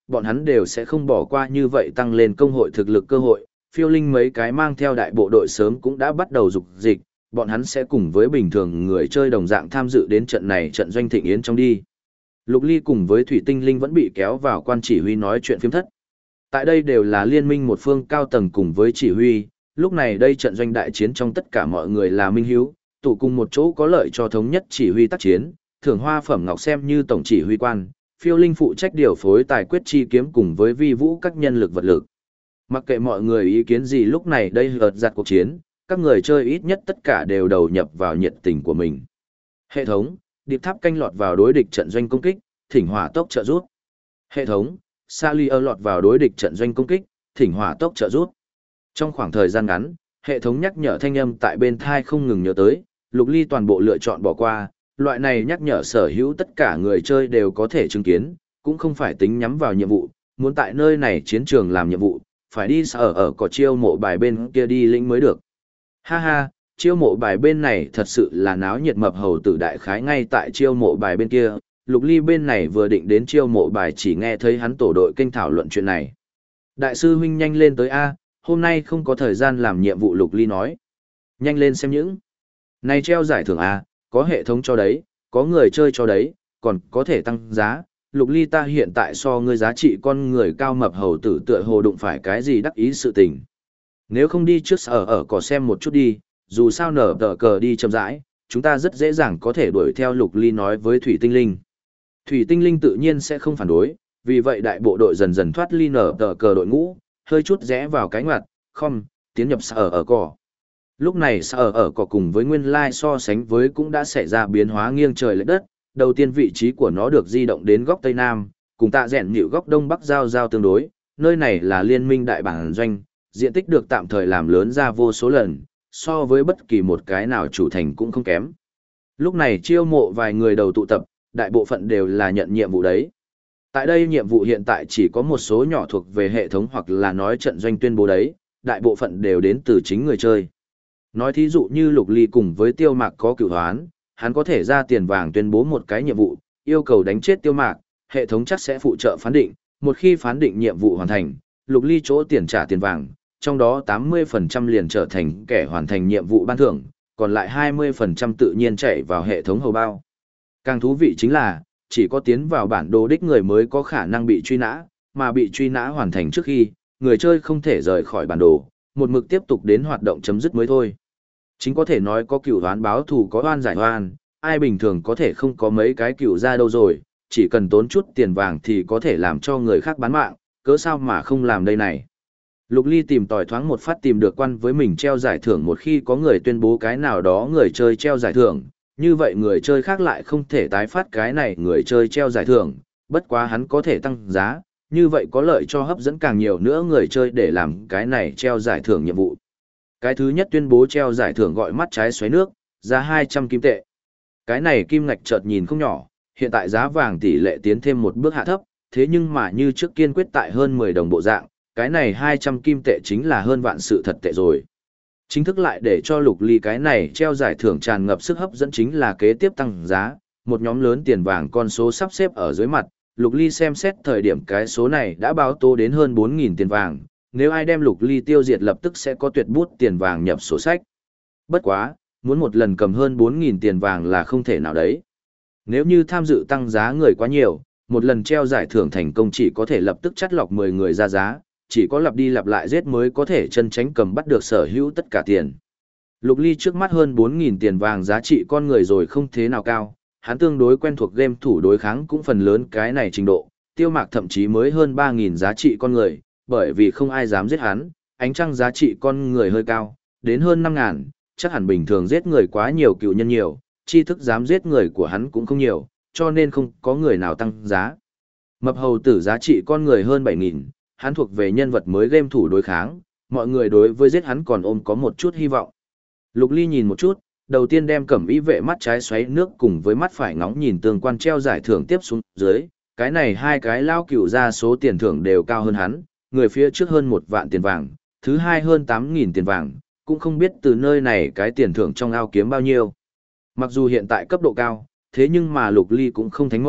bọn hắn đều sẽ không bỏ qua như vậy tăng lên công hội thực lực cơ hội. Phiêu linh mấy cái mang theo đại bộ đội sớm cũng đã bắt đầu dục dịch, bọn hắn sẽ cùng với bình thường người chơi đồng dạng tham dự đến trận này trận doanh thịnh yến trong đi. Lục Ly cùng với Thủy Tinh Linh vẫn bị kéo vào quan chỉ huy nói chuyện phiếm thất. Tại đây đều là liên minh một phương cao tầng cùng với chỉ huy, lúc này đây trận doanh đại chiến trong tất cả mọi người là minh hiếu, tụ cùng một chỗ có lợi cho thống nhất chỉ huy tác chiến, thưởng hoa phẩm ngọc xem như tổng chỉ huy quan, phiêu linh phụ trách điều phối tài quyết chi kiếm cùng với vi vũ các nhân lực vật lực. Mặc kệ mọi người ý kiến gì lúc này đây hợt giặt cuộc chiến, các người chơi ít nhất tất cả đều đầu nhập vào nhiệt tình của mình. Hệ thống, điệp tháp canh lọt vào đối địch trận doanh công kích, thỉnh hỏa tốc trợ rút. Hệ thống, Salier lọt vào đối địch trận doanh công kích, thỉnh hỏa tốc trợ rút. Trong khoảng thời gian ngắn, hệ thống nhắc nhở thanh âm tại bên thai không ngừng nhớ tới, Lục Ly toàn bộ lựa chọn bỏ qua, loại này nhắc nhở sở hữu tất cả người chơi đều có thể chứng kiến, cũng không phải tính nhắm vào nhiệm vụ, muốn tại nơi này chiến trường làm nhiệm vụ, phải đi ở có chiêu mộ bài bên kia đi lĩnh mới được. Ha ha, chiêu mộ bài bên này thật sự là náo nhiệt mập hầu tử đại khái ngay tại chiêu mộ bài bên kia, Lục Ly bên này vừa định đến chiêu mộ bài chỉ nghe thấy hắn tổ đội kênh thảo luận chuyện này. Đại sư huynh nhanh lên tới A, hôm nay không có thời gian làm nhiệm vụ Lục Ly nói. Nhanh lên xem những. Này treo giải thưởng A, có hệ thống cho đấy, có người chơi cho đấy, còn có thể tăng giá. Lục Ly ta hiện tại so ngươi giá trị con người cao mập hầu tử tựa hồ đụng phải cái gì đắc ý sự tình. Nếu không đi trước ở cỏ xem một chút đi, dù sao nở tờ cờ đi chậm rãi, chúng ta rất dễ dàng có thể đuổi theo Lục Ly nói với Thủy Tinh Linh. Thủy Tinh Linh tự nhiên sẽ không phản đối, vì vậy đại bộ đội dần dần thoát ly nở tờ cờ đội ngũ, hơi chút rẽ vào cái ngoặt, không, tiến nhập ở cỏ. Lúc này ở cỏ cùng với nguyên lai so sánh với cũng đã xảy ra biến hóa nghiêng trời lệch đất, đầu tiên vị trí của nó được di động đến góc Tây Nam, cùng tạ rẽn nhịu góc Đông Bắc giao tương đối, nơi này là liên minh đại bản doanh, diện tích được tạm thời làm lớn ra vô số lần, so với bất kỳ một cái nào chủ thành cũng không kém. Lúc này chiêu mộ vài người đầu tụ tập, đại bộ phận đều là nhận nhiệm vụ đấy. Tại đây nhiệm vụ hiện tại chỉ có một số nhỏ thuộc về hệ thống hoặc là nói trận doanh tuyên bố đấy, đại bộ phận đều đến từ chính người chơi. Nói thí dụ như Lục Ly cùng với Tiêu Mạc có cửu hoán, hắn có thể ra tiền vàng tuyên bố một cái nhiệm vụ, yêu cầu đánh chết Tiêu Mạc, hệ thống chắc sẽ phụ trợ phán định, một khi phán định nhiệm vụ hoàn thành, Lục Ly chỗ tiền trả tiền vàng, trong đó 80% liền trở thành kẻ hoàn thành nhiệm vụ ban thưởng, còn lại 20% tự nhiên chạy vào hệ thống hầu bao. Càng thú vị chính là, chỉ có tiến vào bản đồ đích người mới có khả năng bị truy nã, mà bị truy nã hoàn thành trước khi, người chơi không thể rời khỏi bản đồ, một mực tiếp tục đến hoạt động chấm dứt mới thôi. Chính có thể nói có cửu đoán báo thù có oan giải oan, ai bình thường có thể không có mấy cái cửu ra đâu rồi, chỉ cần tốn chút tiền vàng thì có thể làm cho người khác bán mạng, cớ sao mà không làm đây này. Lục Ly tìm tòi thoáng một phát tìm được quan với mình treo giải thưởng một khi có người tuyên bố cái nào đó người chơi treo giải thưởng, như vậy người chơi khác lại không thể tái phát cái này người chơi treo giải thưởng, bất quá hắn có thể tăng giá, như vậy có lợi cho hấp dẫn càng nhiều nữa người chơi để làm cái này treo giải thưởng nhiệm vụ. Cái thứ nhất tuyên bố treo giải thưởng gọi mắt trái xoáy nước, giá 200 kim tệ. Cái này kim ngạch chợt nhìn không nhỏ, hiện tại giá vàng tỷ lệ tiến thêm một bước hạ thấp, thế nhưng mà như trước kiên quyết tại hơn 10 đồng bộ dạng, cái này 200 kim tệ chính là hơn vạn sự thật tệ rồi. Chính thức lại để cho Lục Ly cái này treo giải thưởng tràn ngập sức hấp dẫn chính là kế tiếp tăng giá, một nhóm lớn tiền vàng con số sắp xếp ở dưới mặt, Lục Ly xem xét thời điểm cái số này đã báo tố đến hơn 4.000 tiền vàng, nếu ai đem Lục Ly tiêu diệt lập tức sẽ có tuyệt bút tiền vàng nhập sổ sách. Bất quá, muốn một lần cầm hơn 4.000 tiền vàng là không thể nào đấy. Nếu như tham dự tăng giá người quá nhiều, một lần treo giải thưởng thành công chỉ có thể lập tức chắt lọc 10 người ra giá, chỉ có lặp đi lặp lại giết mới có thể chân tránh cầm bắt được sở hữu tất cả tiền. Lục Ly trước mắt hơn 4.000 tiền vàng giá trị con người rồi không thế nào cao, hắn tương đối quen thuộc game thủ đối kháng cũng phần lớn cái này trình độ, Tiêu Mạc thậm chí mới hơn 3.000 giá trị con người, bởi vì không ai dám giết hắn, ánh trăng giá trị con người hơi cao, đến hơn 5.000, chắc hẳn bình thường giết người quá nhiều cựu nhân nhiều, tri thức dám giết người của hắn cũng không nhiều, cho nên không có người nào tăng giá. Mập hầu tử giá trị con người hơn 7.000, hắn thuộc về nhân vật mới game thủ đối kháng, mọi người đối với giết hắn còn ôm có một chút hy vọng. Lục Ly nhìn một chút, đầu tiên đem cẩm y vệ mắt trái xoáy nước cùng với mắt phải ngóng nhìn tương quan treo giải thưởng tiếp xuống dưới, cái này hai cái lao cựu ra số tiền thưởng đều cao hơn hắn, người phía trước hơn 1 vạn tiền vàng, thứ hai hơn 8.000 tiền vàng, cũng không biết từ nơi này cái tiền thưởng trong ao kiếm bao nhiêu. Mặc dù hiện tại cấp độ cao, thế nhưng mà Lục Ly cũng không thánh mẫu,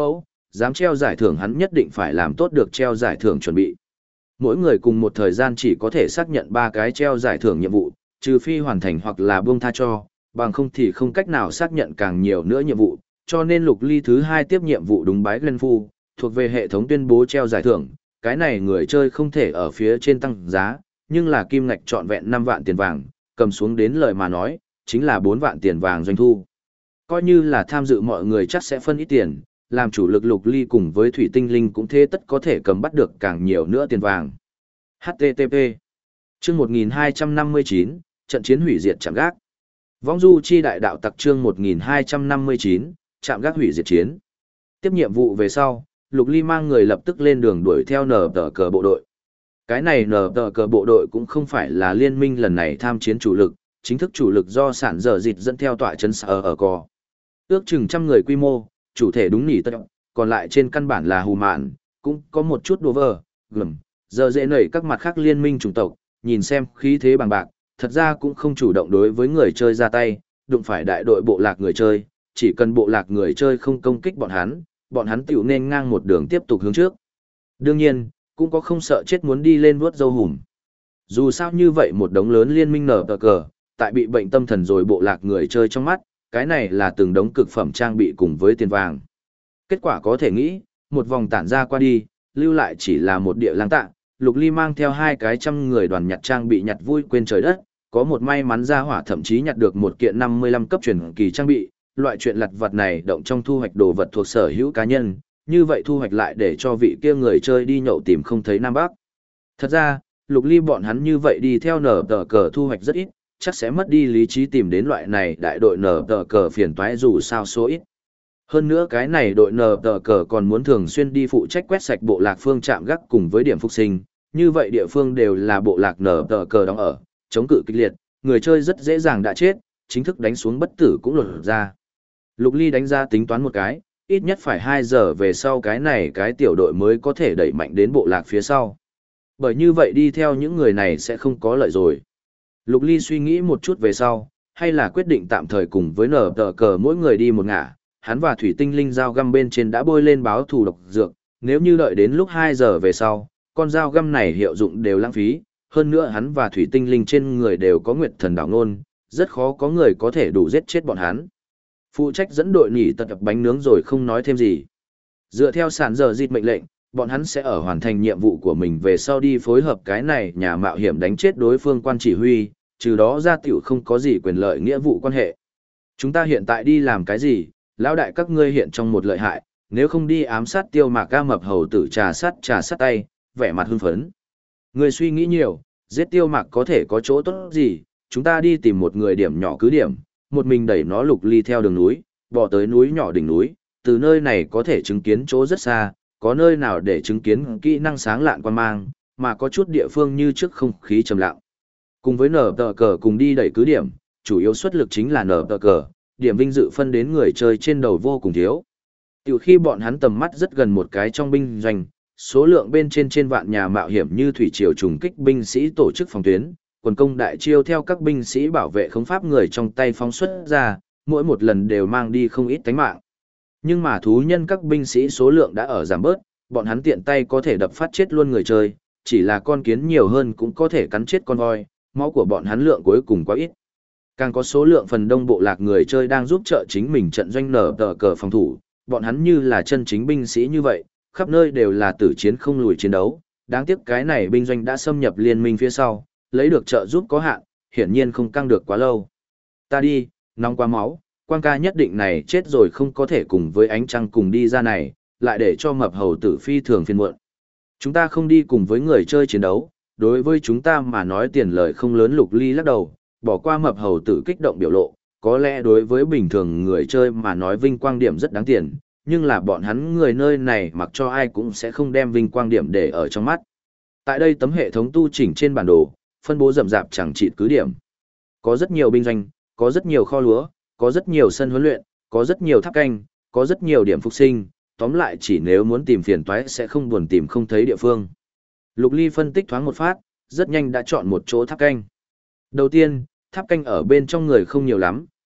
dám treo giải thưởng hắn nhất định phải làm tốt được treo giải thưởng chuẩn bị. Mỗi người cùng một thời gian chỉ có thể xác nhận 3 cái treo giải thưởng nhiệm vụ, trừ phi hoàn thành hoặc là buông tha cho, bằng không thì không cách nào xác nhận càng nhiều nữa nhiệm vụ, cho nên Lục Ly thứ 2 tiếp nhiệm vụ đúng bái Glenn Phu, thuộc về hệ thống tuyên bố treo giải thưởng, cái này người chơi không thể ở phía trên tăng giá, nhưng là kim ngạch trọn vẹn 5 vạn tiền vàng, cầm xuống đến lời mà nói, chính là 4 vạn tiền vàng doanh thu. Coi như là tham dự mọi người chắc sẽ phân ít tiền, làm chủ lực Lục Ly cùng với Thủy Tinh Linh cũng thế tất có thể cầm bắt được càng nhiều nữa tiền vàng. HTTP chương 1259, trận chiến hủy diệt chạm gác. Vong du chi đại đạo tặc chương 1259, chạm gác hủy diệt chiến. Tiếp nhiệm vụ về sau, Lục Ly mang người lập tức lên đường đuổi theo nở tờ cờ bộ đội. Cái này nở tờ cờ bộ đội cũng không phải là liên minh lần này tham chiến chủ lực, chính thức chủ lực do sản dở dịt dẫn theo tọa chấn sở ở cò. Ước chừng 100 người quy mô, chủ thể đúng nhỉ tất, còn lại trên căn bản là hù mạn, cũng có một chút đồ vờ, gầm, giờ dễ nảy các mặt khác liên minh chủng tộc, nhìn xem khí thế bằng bạc, thật ra cũng không chủ động đối với người chơi ra tay, đụng phải đại đội bộ lạc người chơi, chỉ cần bộ lạc người chơi không công kích bọn hắn tiểu nên ngang một đường tiếp tục hướng trước. Đương nhiên, cũng có không sợ chết muốn đi lên vuốt dâu hùm. Dù sao như vậy một đống lớn liên minh nở tờ cờ, tại bị bệnh tâm thần rồi bộ lạc người chơi trong mắt, cái này là từng đống cực phẩm trang bị cùng với tiền vàng. Kết quả có thể nghĩ, một vòng tản ra qua đi, lưu lại chỉ là một địa lang tạ, Lục Ly mang theo 2 cái trăm người đoàn nhặt trang bị nhặt vui quên trời đất, có một may mắn ra hỏa thậm chí nhặt được một kiện 55 cấp truyền kỳ trang bị, loại chuyện lặt vặt này động trong thu hoạch đồ vật thuộc sở hữu cá nhân, như vậy thu hoạch lại để cho vị kia người chơi đi nhậu tìm không thấy Nam Bắc. Thật ra, Lục Ly bọn hắn như vậy đi theo nở tờ cờ thu hoạch rất ít, chắc sẽ mất đi lý trí tìm đến loại này đại đội nở tờ cờ phiền toái dù sao số ít. Hơn nữa cái này đội nở tờ cờ còn muốn thường xuyên đi phụ trách quét sạch bộ lạc phương trạm gác cùng với điểm phục sinh, như vậy địa phương đều là bộ lạc nở tờ cờ đóng ở, chống cự kịch liệt, người chơi rất dễ dàng đã chết, chính thức đánh xuống bất tử cũng lột ra. Lục Ly đánh ra tính toán một cái, ít nhất phải 2 giờ về sau cái này cái tiểu đội mới có thể đẩy mạnh đến bộ lạc phía sau. Bởi như vậy đi theo những người này sẽ không có lợi rồi. Lục Ly suy nghĩ một chút về sau, hay là quyết định tạm thời cùng với nở tờ cờ mỗi người đi một ngả, hắn và Thủy Tinh Linh dao găm bên trên đã bôi lên báo thù độc dược, nếu như đợi đến lúc 2 giờ về sau, con dao găm này hiệu dụng đều lãng phí, hơn nữa hắn và Thủy Tinh Linh trên người đều có Nguyệt Thần Đảo Nôn, rất khó có người có thể đủ giết chết bọn hắn. Phụ trách dẫn đội nhỉ tật bánh nướng rồi không nói thêm gì. Dựa theo sản giờ dịt mệnh lệnh, bọn hắn sẽ ở hoàn thành nhiệm vụ của mình về sau đi phối hợp cái này nhà mạo hiểm đánh chết đối phương quan chỉ huy, trừ đó ra tiểu không có gì quyền lợi nghĩa vụ quan hệ. Chúng ta hiện tại đi làm cái gì, lão đại các ngươi hiện trong một lợi hại, nếu không đi ám sát Tiêu Mạc ca mập hầu tử trà sát tay, vẻ mặt hưng phấn. Ngươi suy nghĩ nhiều, giết Tiêu Mạc có thể có chỗ tốt gì, chúng ta đi tìm một người điểm nhỏ cứ điểm, một mình đẩy nó Lục Ly theo đường núi, bỏ tới núi nhỏ đỉnh núi, từ nơi này có thể chứng kiến chỗ rất xa, có nơi nào để chứng kiến kỹ năng sáng lạn quan mang, mà có chút địa phương như trước không khí trầm lặng. Cùng với nở tờ cờ cùng đi đẩy cứ điểm, chủ yếu xuất lực chính là nở tờ cờ, điểm vinh dự phân đến người chơi trên đầu vô cùng thiếu. Tiểu khi bọn hắn tầm mắt rất gần một cái trong binh doanh, số lượng bên trên vạn nhà mạo hiểm như thủy triều trùng kích binh sĩ tổ chức phòng tuyến, quần công đại chiêu theo các binh sĩ bảo vệ khống pháp người trong tay phóng xuất ra, mỗi một lần đều mang đi không ít tánh mạng. Nhưng mà thú nhân các binh sĩ số lượng đã ở giảm bớt, bọn hắn tiện tay có thể đập phát chết luôn người chơi, chỉ là con kiến nhiều hơn cũng có thể cắn chết con voi, máu của bọn hắn lượng cuối cùng quá ít. Càng có số lượng phần đông bộ lạc người chơi đang giúp trợ chính mình trận doanh nở tờ cờ phòng thủ, bọn hắn như là chân chính binh sĩ như vậy, khắp nơi đều là tử chiến không lùi chiến đấu. Đáng tiếc cái này binh doanh đã xâm nhập liên minh phía sau, lấy được trợ giúp có hạn, hiển nhiên không căng được quá lâu. Ta đi, nóng quá máu, Quang ca nhất định này chết rồi không có thể cùng với ánh trăng cùng đi ra này, lại để cho mập hầu tử phi thường phiền muộn. Chúng ta không đi cùng với người chơi chiến đấu, đối với chúng ta mà nói tiền lời không lớn. Lục Ly lắc đầu, bỏ qua mập hầu tử kích động biểu lộ, có lẽ đối với bình thường người chơi mà nói vinh quang điểm rất đáng tiền, nhưng là bọn hắn người nơi này mặc cho ai cũng sẽ không đem vinh quang điểm để ở trong mắt. Tại đây tấm hệ thống tu chỉnh trên bản đồ, phân bố rậm rạp chẳng chịt cứ điểm. Có rất nhiều binh doanh, có rất nhiều kho lúa, có rất nhiều sân huấn luyện, có rất nhiều tháp canh, có rất nhiều điểm phục sinh, tóm lại chỉ nếu muốn tìm phiền toái sẽ không buồn tìm không thấy địa phương. Lục Ly phân tích thoáng một phát, rất nhanh đã chọn một chỗ tháp canh. Đầu tiên, tháp canh ở bên trong người không nhiều lắm,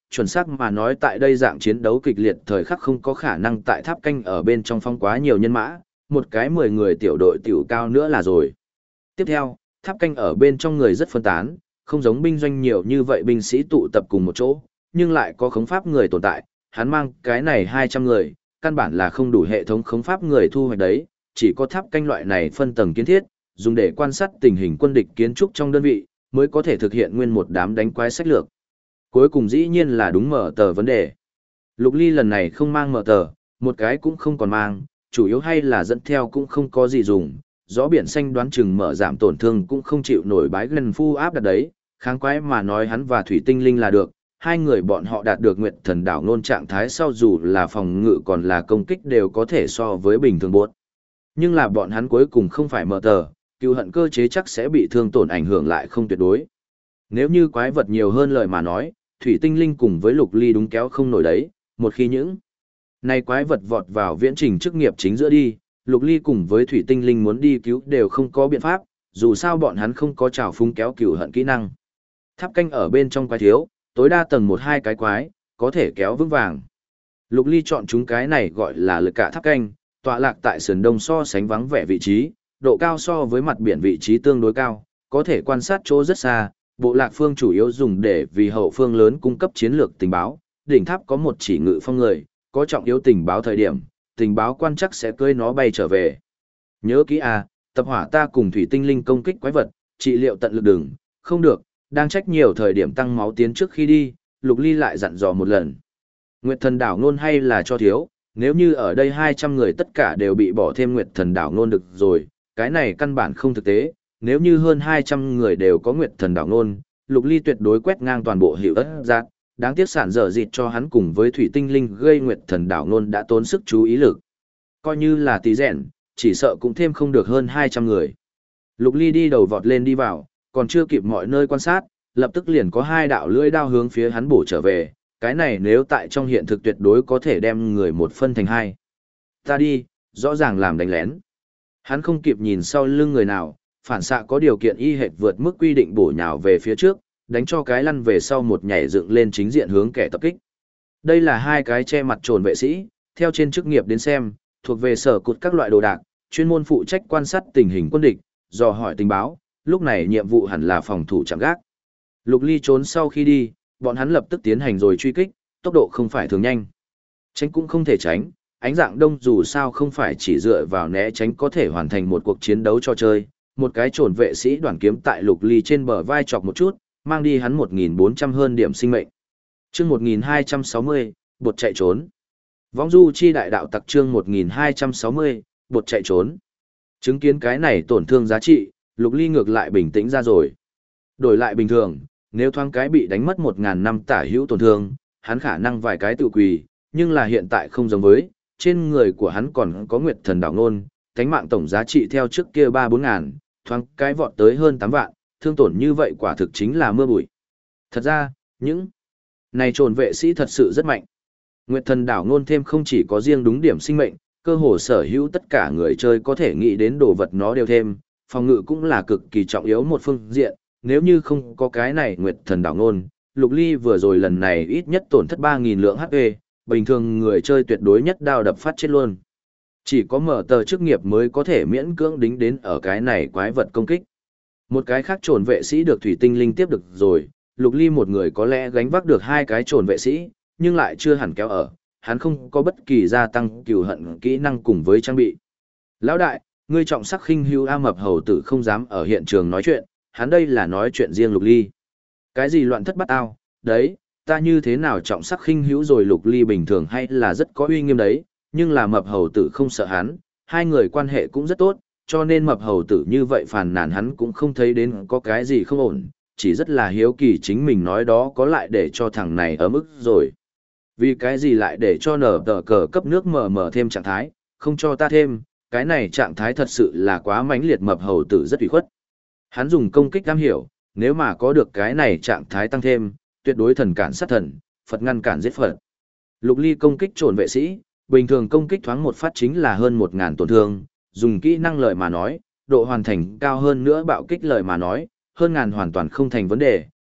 chuẩn xác mà nói tại đây dạng chiến đấu kịch liệt thời khắc không có khả năng tại tháp canh ở bên trong phong quá nhiều nhân mã, một cái 10 người tiểu đội tiểu cao nữa là rồi. Tiếp theo, tháp canh ở bên trong người rất phân tán, không giống binh doanh nhiều như vậy binh sĩ tụ tập cùng một chỗ, nhưng lại có khống pháp người tồn tại, hắn mang cái này 200 người, căn bản là không đủ hệ thống khống pháp người thu hoạch đấy, chỉ có tháp canh loại này phân tầng kiến thiết, dùng để quan sát tình hình quân địch kiến trúc trong đơn vị, mới có thể thực hiện nguyên một đám đánh quái sách lược. Cuối cùng dĩ nhiên là đúng mở tờ vấn đề. Lục Ly lần này không mang mở tờ, một cái cũng không còn mang, chủ yếu hay là dẫn theo cũng không có gì dùng. Gió biển xanh đoán chừng mở giảm tổn thương cũng không chịu nổi bái gần phu áp đặt đấy, kháng quái mà nói hắn và thủy tinh linh là được, hai người bọn họ đạt được nguyệt thần đảo nôn trạng thái sau dù là phòng ngự còn là công kích đều có thể so với bình thường buốt. Nhưng là bọn hắn cuối cùng không phải mở tờ, cựu hận cơ chế chắc sẽ bị thương tổn ảnh hưởng lại không tuyệt đối. Nếu như quái vật nhiều hơn lời mà nói, thủy tinh linh cùng với Lục Ly đúng kéo không nổi đấy, một khi những này quái vật vọt vào viễn trình chức nghiệp chính giữa đi, Lục Ly cùng với thủy tinh linh muốn đi cứu đều không có biện pháp, dù sao bọn hắn không có trào phúng kéo cựu hận kỹ năng. Tháp canh ở bên trong quái thiếu, tối đa tầng 1-2 cái quái, có thể kéo vững vàng. Lục Ly chọn chúng cái này gọi là lực cả tháp canh, tọa lạc tại sườn đông so sánh vắng vẻ vị trí, độ cao so với mặt biển vị trí tương đối cao, có thể quan sát chỗ rất xa. Bộ lạc phương chủ yếu dùng để vì hậu phương lớn cung cấp chiến lược tình báo, đỉnh tháp có một chỉ ngự phong người, có trọng yếu tình báo thời điểm, tình báo quan chắc sẽ cưới nó bay trở về. Nhớ kỹ à, tập hỏa ta cùng thủy tinh linh công kích quái vật, trị liệu tận lực đừng, không được, đang trách nhiều thời điểm tăng máu tiến trước khi đi, Lục Ly lại dặn dò một lần. Nguyệt thần đảo nôn hay là cho thiếu, nếu như ở đây 200 người tất cả đều bị bỏ thêm Nguyệt thần đảo nôn được rồi, cái này căn bản không thực tế. Nếu như hơn 200 người đều có Nguyệt thần đảo nôn, Lục Ly tuyệt đối quét ngang toàn bộ hiệu ất giác, đáng tiếc sản dở dịt cho hắn cùng với thủy tinh linh gây Nguyệt thần đảo nôn đã tốn sức chú ý lực. Coi như là tí rèn, chỉ sợ cũng thêm không được hơn 200 người. Lục Ly đi đầu vọt lên đi vào, còn chưa kịp mọi nơi quan sát, lập tức liền có 2 đạo lưỡi đao hướng phía hắn bổ trở về, cái này nếu tại trong hiện thực tuyệt đối có thể đem người một phân thành 2. Ta đi, rõ ràng làm đánh lén. Hắn không kịp nhìn sau lưng người nào, phản xạ có điều kiện y hệt vượt mức quy định bổ nhào về phía trước, đánh cho cái lăn về sau một nhảy dựng lên chính diện hướng kẻ tập kích. Đây là 2 cái che mặt trồn vệ sĩ, theo trên chức nghiệp đến xem, thuộc về sở cụt các loại đồ đạc, chuyên môn phụ trách quan sát tình hình quân địch, dò hỏi tình báo, lúc này nhiệm vụ hẳn là phòng thủ chạm gác. Lục Ly trốn sau khi đi, bọn hắn lập tức tiến hành rồi truy kích, tốc độ không phải thường nhanh. Tránh cũng không thể tránh, ánh dạng đông dù sao không phải chỉ dựa vào né tránh có thể hoàn thành một cuộc chiến đấu cho chơi. Một cái trồn vệ sĩ đoàn kiếm tại Lục Ly trên bờ vai chọc một chút, mang đi hắn 1.400 hơn điểm sinh mệnh. Chương 1260, bột chạy trốn. Võng du chi đại đạo tặc chương 1260, bột chạy trốn. Chứng kiến cái này tổn thương giá trị, Lục Ly ngược lại bình tĩnh ra rồi. Đổi lại bình thường, nếu thoáng cái bị đánh mất 1.000 năm tả hữu tổn thương, hắn khả năng vài cái tự quỳ, nhưng là hiện tại không giống với, trên người của hắn còn có Nguyệt thần đảo nôn, cánh mạng tổng giá trị theo trước kia 3-4 ngàn, thoáng cái vọt tới hơn 8 vạn, thương tổn như vậy quả thực chính là mưa bụi. Thật ra, những này trồn vệ sĩ thật sự rất mạnh. Nguyệt thần đảo nôn thêm không chỉ có riêng đúng điểm sinh mệnh, cơ hồ sở hữu tất cả người chơi có thể nghĩ đến đồ vật nó đều thêm, phòng ngự cũng là cực kỳ trọng yếu một phương diện, nếu như không có cái này Nguyệt thần đảo nôn, Lục Ly vừa rồi lần này ít nhất tổn thất 3.000 lượng HP, bình thường người chơi tuyệt đối nhất đao đập phát chết luôn. Chỉ có mở tờ chức nghiệp mới có thể miễn cưỡng đính đến ở cái này quái vật công kích. Một cái khác trồn vệ sĩ được thủy tinh linh tiếp được rồi, Lục Ly một người có lẽ gánh vác được 2 cái trồn vệ sĩ, nhưng lại chưa hẳn kéo ở, hắn không có bất kỳ gia tăng cừu hận kỹ năng cùng với trang bị. Lão đại, ngươi trọng sắc khinh hữu A Mập hầu tử không dám ở hiện trường nói chuyện, hắn đây là nói chuyện riêng Lục Ly. Cái gì loạn thất bát ao, đấy, ta như thế nào trọng sắc khinh hữu rồi. Lục Ly bình thường hay là rất có uy nghiêm đấy, nhưng là Mập hầu tử không sợ hắn, 2 người quan hệ cũng rất tốt, cho nên Mập hầu tử như vậy phàn nàn hắn cũng không thấy đến có cái gì không ổn, chỉ rất là hiếu kỳ chính mình nói đó có lại để cho thằng này ở mức rồi. Vì cái gì lại để cho nở tờ cờ cấp nước mở thêm trạng thái, không cho ta thêm, cái này trạng thái thật sự là quá mãnh liệt. Mập hầu tử rất ủy khuất. Hắn dùng công kích am hiểu, nếu mà có được cái này trạng thái tăng thêm, tuyệt đối thần cản sát thần, Phật ngăn cản giết Phật. Lục Ly công kích trồn vệ sĩ, bình thường công kích thoáng một phát chính là hơn 1.000 tổn thương, dùng kỹ năng lời mà nói, độ hoàn thành cao hơn nữa bạo kích lời mà nói, hơn ngàn hoàn toàn không thành vấn đề,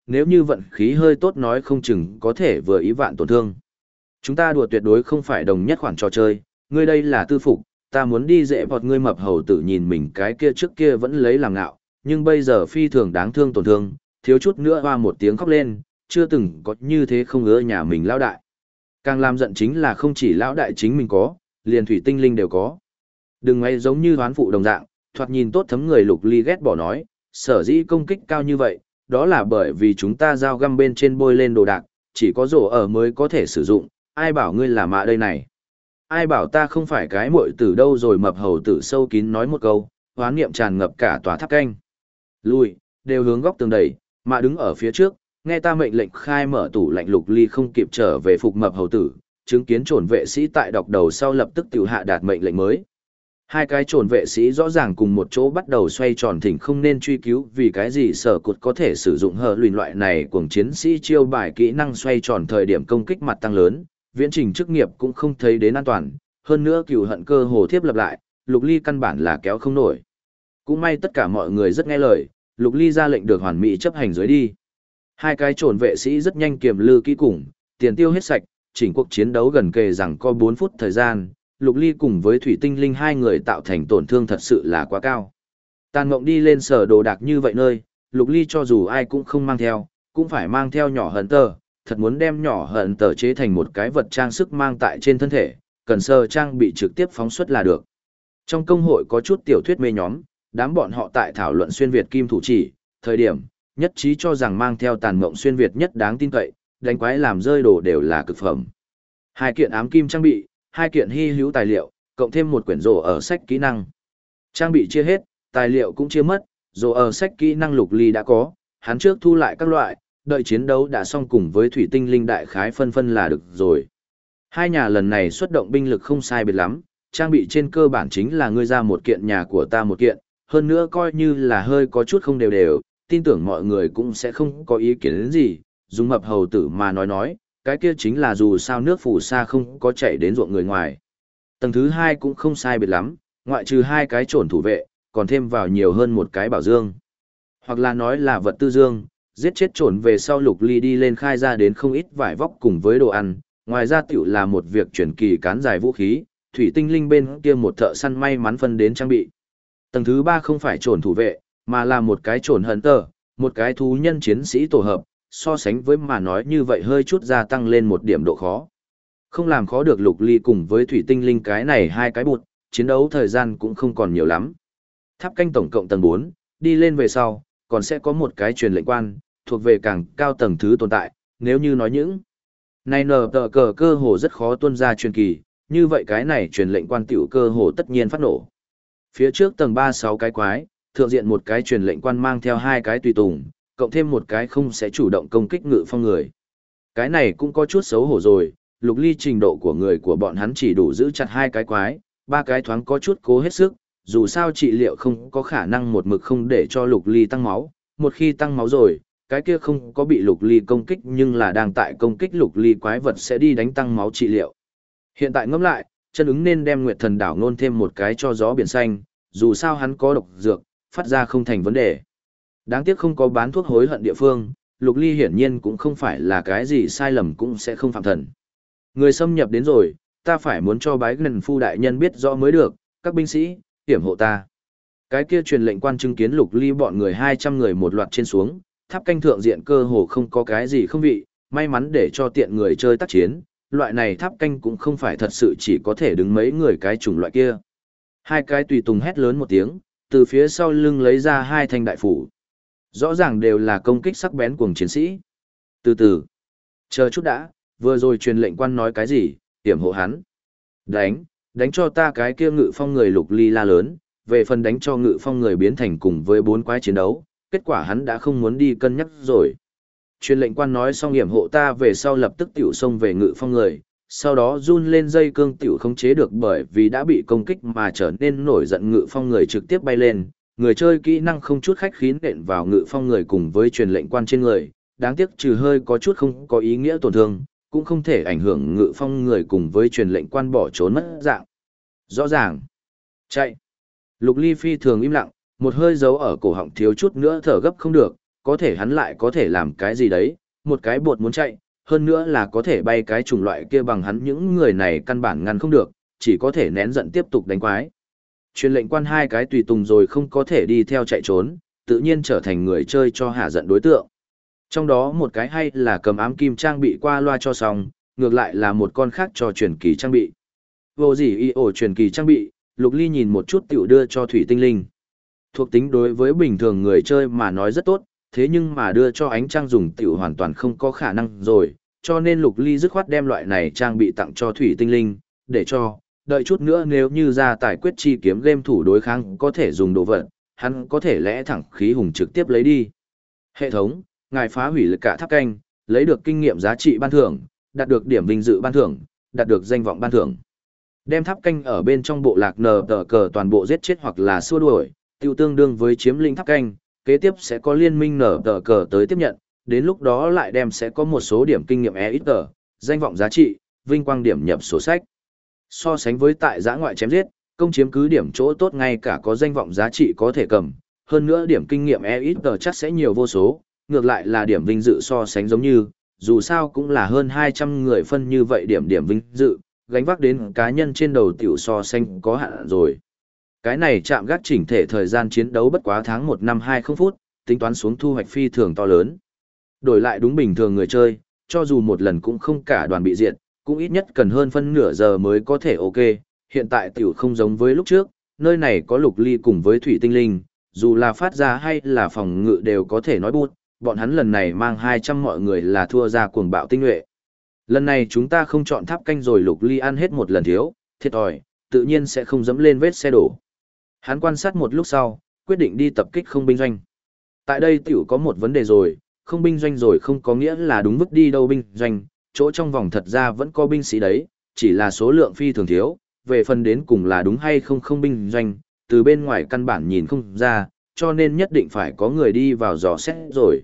nếu như vận khí hơi tốt nói không chừng có thể vừa ý vạn tổn thương. Chúng ta đùa tuyệt đối không phải đồng nhất khoản trò chơi, ngươi đây là tư phục, ta muốn đi dễ bọt ngươi mập hầu tử nhìn mình cái kia trước kia vẫn lấy làm ngạo, nhưng bây giờ phi thường đáng thương tổn thương, thiếu chút nữa hoa một tiếng khóc lên, chưa từng có như thế không ngỡ nhà mình lão đại. Càng làm giận chính là không chỉ lão đại chính mình có, liền thủy tinh linh đều có. Đừng ngay giống như hoán phụ đồng dạng, thoạt nhìn tốt thấm người Lục Ly ghét bỏ nói, sở dĩ công kích cao như vậy, đó là bởi vì chúng ta dao găm bên trên bôi lên đồ đạc, chỉ có rổ ở mới có thể sử dụng, ai bảo ngươi là mạ đây này. Ai bảo ta không phải cái muội tử đâu rồi mập hầu tử sâu kín nói một câu, hoán niệm tràn ngập cả tòa tháp canh. Lùi, đều hướng góc tường đẩy, mạ đứng ở phía trước, nghe ta mệnh lệnh khai mở tủ lạnh Lục Ly không kịp trở về phục mập hầu tử, chứng kiến trổn vệ sĩ tại đọc đầu sau lập tức tiểu hạ đạt mệnh lệnh mới. Hai cái trổn vệ sĩ rõ ràng cùng một chỗ bắt đầu xoay tròn thỉnh không nên truy cứu vì cái gì sở cụt có thể sử dụng hờ lùn loại này của chiến sĩ chiêu bài kỹ năng xoay tròn thời điểm công kích mặt tăng lớn, viễn trình chức nghiệp cũng không thấy đến an toàn, hơn nữa cừu hận cơ hồ thiếp lập lại, Lục Ly căn bản là kéo không nổi. Cũng may tất cả mọi người rất nghe lời, Lục Ly ra lệnh được hoàn mỹ chấp hành dưới đi. Hai cái trổn vệ sĩ rất nhanh kiềm lư kỹ cùng, tiền tiêu hết sạch, chỉnh cuộc chiến đấu gần kề rằng có 4 phút thời gian, Lục Ly cùng với Thủy Tinh Linh hai người tạo thành tổn thương thật sự là quá cao. Tàn Mộng đi lên sở đồ đạc như vậy nơi, Lục Ly cho dù ai cũng không mang theo, cũng phải mang theo nhỏ hận tờ, thật muốn đem nhỏ hận tờ chế thành một cái vật trang sức mang tại trên thân thể, cần sơ trang bị trực tiếp phóng xuất là được. Trong công hội có chút tiểu thuyết mê nhóm, đám bọn họ tại thảo luận xuyên Việt kim thủ chỉ, thời điểm, nhất trí cho rằng mang theo Tàn Mộng xuyên Việt nhất đáng tin cậy, đánh quái làm rơi đồ đều là cực phẩm. Hai kiện ám kim trang bị, hai kiện hy hữu tài liệu, cộng thêm một quyển rổ ở sách kỹ năng. Trang bị chia hết, tài liệu cũng chia mất, rổ ở sách kỹ năng Lục Ly đã có, hắn trước thu lại các loại, đợi chiến đấu đã xong cùng với Thủy Tinh Linh đại khái phân phân là được rồi. Hai nhà lần này xuất động binh lực không sai biệt lắm, trang bị trên cơ bản chính là ngươi ra một kiện nhà của ta một kiện, hơn nữa coi như là hơi có chút không đều đều, tin tưởng mọi người cũng sẽ không có ý kiến đến gì, dùng mập hầu tử mà nói, cái kia chính là dù sao nước phù sa không có chảy đến ruộng người ngoài. Tầng thứ 2 cũng không sai biệt lắm, ngoại trừ hai cái trổn thủ vệ, còn thêm vào nhiều hơn một cái bảo dương. Hoặc là nói là vật tư dương, giết chết trổn về sau Lục Ly đi lên khai ra đến không ít vải vóc cùng với đồ ăn, ngoài ra tiểu là một việc chuyển kỳ cán dài vũ khí, Thủy Tinh Linh bên kia một thợ săn may mắn phân đến trang bị. Tầng thứ 3 không phải trổn thủ vệ, mà là một cái trổn hunter, một cái thú nhân chiến sĩ tổ hợp, so sánh với mà nói như vậy hơi chút gia tăng lên một điểm độ khó. Không làm khó được Lục Ly cùng với Thủy Tinh Linh cái này hai cái bụt, chiến đấu thời gian cũng không còn nhiều lắm. Tháp canh tổng cộng tầng 4, đi lên về sau, còn sẽ có một cái truyền lệnh quan, thuộc về càng cao tầng thứ tồn tại, nếu như nói những này nở tờ cờ cơ hồ rất khó tuân ra truyền kỳ, như vậy cái này truyền lệnh quan tiểu cơ hồ tất nhiên phát nổ. Phía trước tầng 36 cái quái, thượng diện một cái truyền lệnh quan mang theo hai cái tùy tùng, cộng thêm một cái không sẽ chủ động công kích ngự phong người. Cái này cũng có chút xấu hổ rồi, Lục Ly trình độ của người của bọn hắn chỉ đủ giữ chặt hai cái quái, ba cái thoáng có chút cố hết sức, dù sao trị liệu không có khả năng một mực không để cho Lục Ly tăng máu, một khi tăng máu rồi, cái kia không có bị Lục Ly công kích nhưng là đang tại công kích Lục Ly quái vật sẽ đi đánh tăng máu trị liệu. Hiện tại ngẫm lại, chân ứng nên đem Nguyệt Thần đảo nôn thêm một cái cho gió biển xanh, dù sao hắn có độc dược, phát ra không thành vấn đề. Đáng tiếc không có bán thuốc hối hận địa phương, Lục Ly hiển nhiên cũng không phải là cái gì sai lầm cũng sẽ không phạm thần. Người xâm nhập đến rồi, ta phải muốn cho bái gần phu đại nhân biết rõ mới được, các binh sĩ, hiểm hộ ta. Cái kia truyền lệnh quan chứng kiến Lục Ly bọn người 200 người một loạt trên xuống, tháp canh thượng diện cơ hồ không có cái gì không vị, may mắn để cho tiện người chơi tác chiến, loại này tháp canh cũng không phải thật sự chỉ có thể đứng mấy người cái chủng loại kia. Hai cái tùy tùng hét lớn một tiếng, từ phía sau lưng lấy ra hai thanh đại phủ. Rõ ràng đều là công kích sắc bén cuồng chiến sĩ. Từ từ, chờ chút đã, vừa rồi truyền lệnh quan nói cái gì, hiểm hộ hắn. Đánh cho ta cái kia ngự phong người Lục Ly la lớn, về phần đánh cho ngự phong người biến thành cùng với 4 quái chiến đấu, kết quả hắn đã không muốn đi cân nhắc rồi. Truyền lệnh quan nói xong hiểm hộ ta về sau lập tức tiểu xông về ngự phong người, sau đó run lên dây cương tiểu không chế được bởi vì đã bị công kích mà trở nên nổi giận ngự phong người trực tiếp bay lên, người chơi kỹ năng không chút khách khí nện vào ngự phong người cùng với truyền lệnh quan trên người, đáng tiếc trừ hơi có chút không có ý nghĩa tổn thương, cũng không thể ảnh hưởng ngự phong người cùng với truyền lệnh quan bỏ trốn mất dạng. Rõ ràng. Chạy. Lục Ly phi thường im lặng, một hơi giấu ở cổ họng thiếu chút nữa thở gấp không được, có thể hắn lại có thể làm cái gì đấy, một cái bột muốn chạy, hơn nữa là có thể bay cái chủng loại kia bằng hắn những người này căn bản ngăn không được, chỉ có thể nén giận tiếp tục đánh quái. Truyền lệnh quan hai cái tùy tùng rồi không có thể đi theo chạy trốn, tự nhiên trở thành người chơi cho hạ giận đối tượng. Trong đó một cái hay là cầm ám kim trang bị qua loa cho xong, ngược lại là một con khác cho truyền kỳ trang bị. Vô gì y ổ truyền kỳ trang bị, Lục Ly nhìn một chút tiểu đưa cho Thủy Tinh Linh. Thuộc tính đối với bình thường người chơi mà nói rất tốt, thế nhưng mà đưa cho ánh trang dùng tiểu hoàn toàn không có khả năng rồi, cho nên Lục Ly dứt khoát đem loại này trang bị tặng cho Thủy Tinh Linh, để cho, đợi chút nữa nếu như ra tài quyết chi kiếm game thủ đối kháng có thể dùng đồ vật, hắn có thể lẽ thẳng khí hùng trực tiếp lấy đi. Hệ thống, ngài phá hủy lực cả tháp canh, lấy được kinh nghiệm giá trị ban thưởng, đạt được điểm vinh dự ban thưởng, đạt được danh vọng ban thưởng. Đem tháp canh ở bên trong bộ lạc nờ tờ cờ toàn bộ giết chết hoặc là xua đuổi, tiêu tương đương với chiếm lĩnh tháp canh, kế tiếp sẽ có liên minh nở tờ cờ tới tiếp nhận, đến lúc đó lại đem sẽ có một số điểm kinh nghiệm EXP, danh vọng giá trị, vinh quang điểm nhập sổ sách. So sánh với tại giã ngoại chém giết, công chiếm cứ điểm chỗ tốt ngay cả có danh vọng giá trị có thể cầm, hơn nữa điểm kinh nghiệm EXP chắc sẽ nhiều vô số, ngược lại là điểm vinh dự so sánh giống như, dù sao cũng là hơn 200 người phân như vậy điểm vinh dự, gánh vác đến cá nhân trên đầu tiểu so sánh có hạn rồi. Cái này chạm gác chỉnh thể thời gian chiến đấu bất quá tháng 1 năm 20 phút, tính toán xuống thu hoạch phi thường to lớn. Đổi lại đúng bình thường người chơi, cho dù một lần cũng không cả đoàn bị diệt, cũng ít nhất cần hơn phân nửa giờ mới có thể ok. Hiện tại tiểu không giống với lúc trước, nơi này có Lục Ly cùng với Thủy Tinh Linh, dù là phát ra hay là phòng ngự đều có thể nói bút, bọn hắn lần này mang 200 mọi người là thua ra cuồng bạo tinh nhuệ. Lần này chúng ta không chọn tháp canh rồi Lục Ly ăn hết một lần thiếu, thiệt thòi, tự nhiên sẽ không dẫm lên vết xe đổ. Hắn quan sát một lúc sau, quyết định đi tập kích không binh doanh. Tại đây tiểu có một vấn đề rồi, không binh doanh rồi không có nghĩa là đúng vứt đi đâu binh doanh, chỗ trong vòng thật ra vẫn có binh sĩ đấy, chỉ là số lượng phi thường thiếu, về phần đến cùng là đúng hay không không binh doanh, từ bên ngoài căn bản nhìn không ra, cho nên nhất định phải có người đi vào dò xét rồi.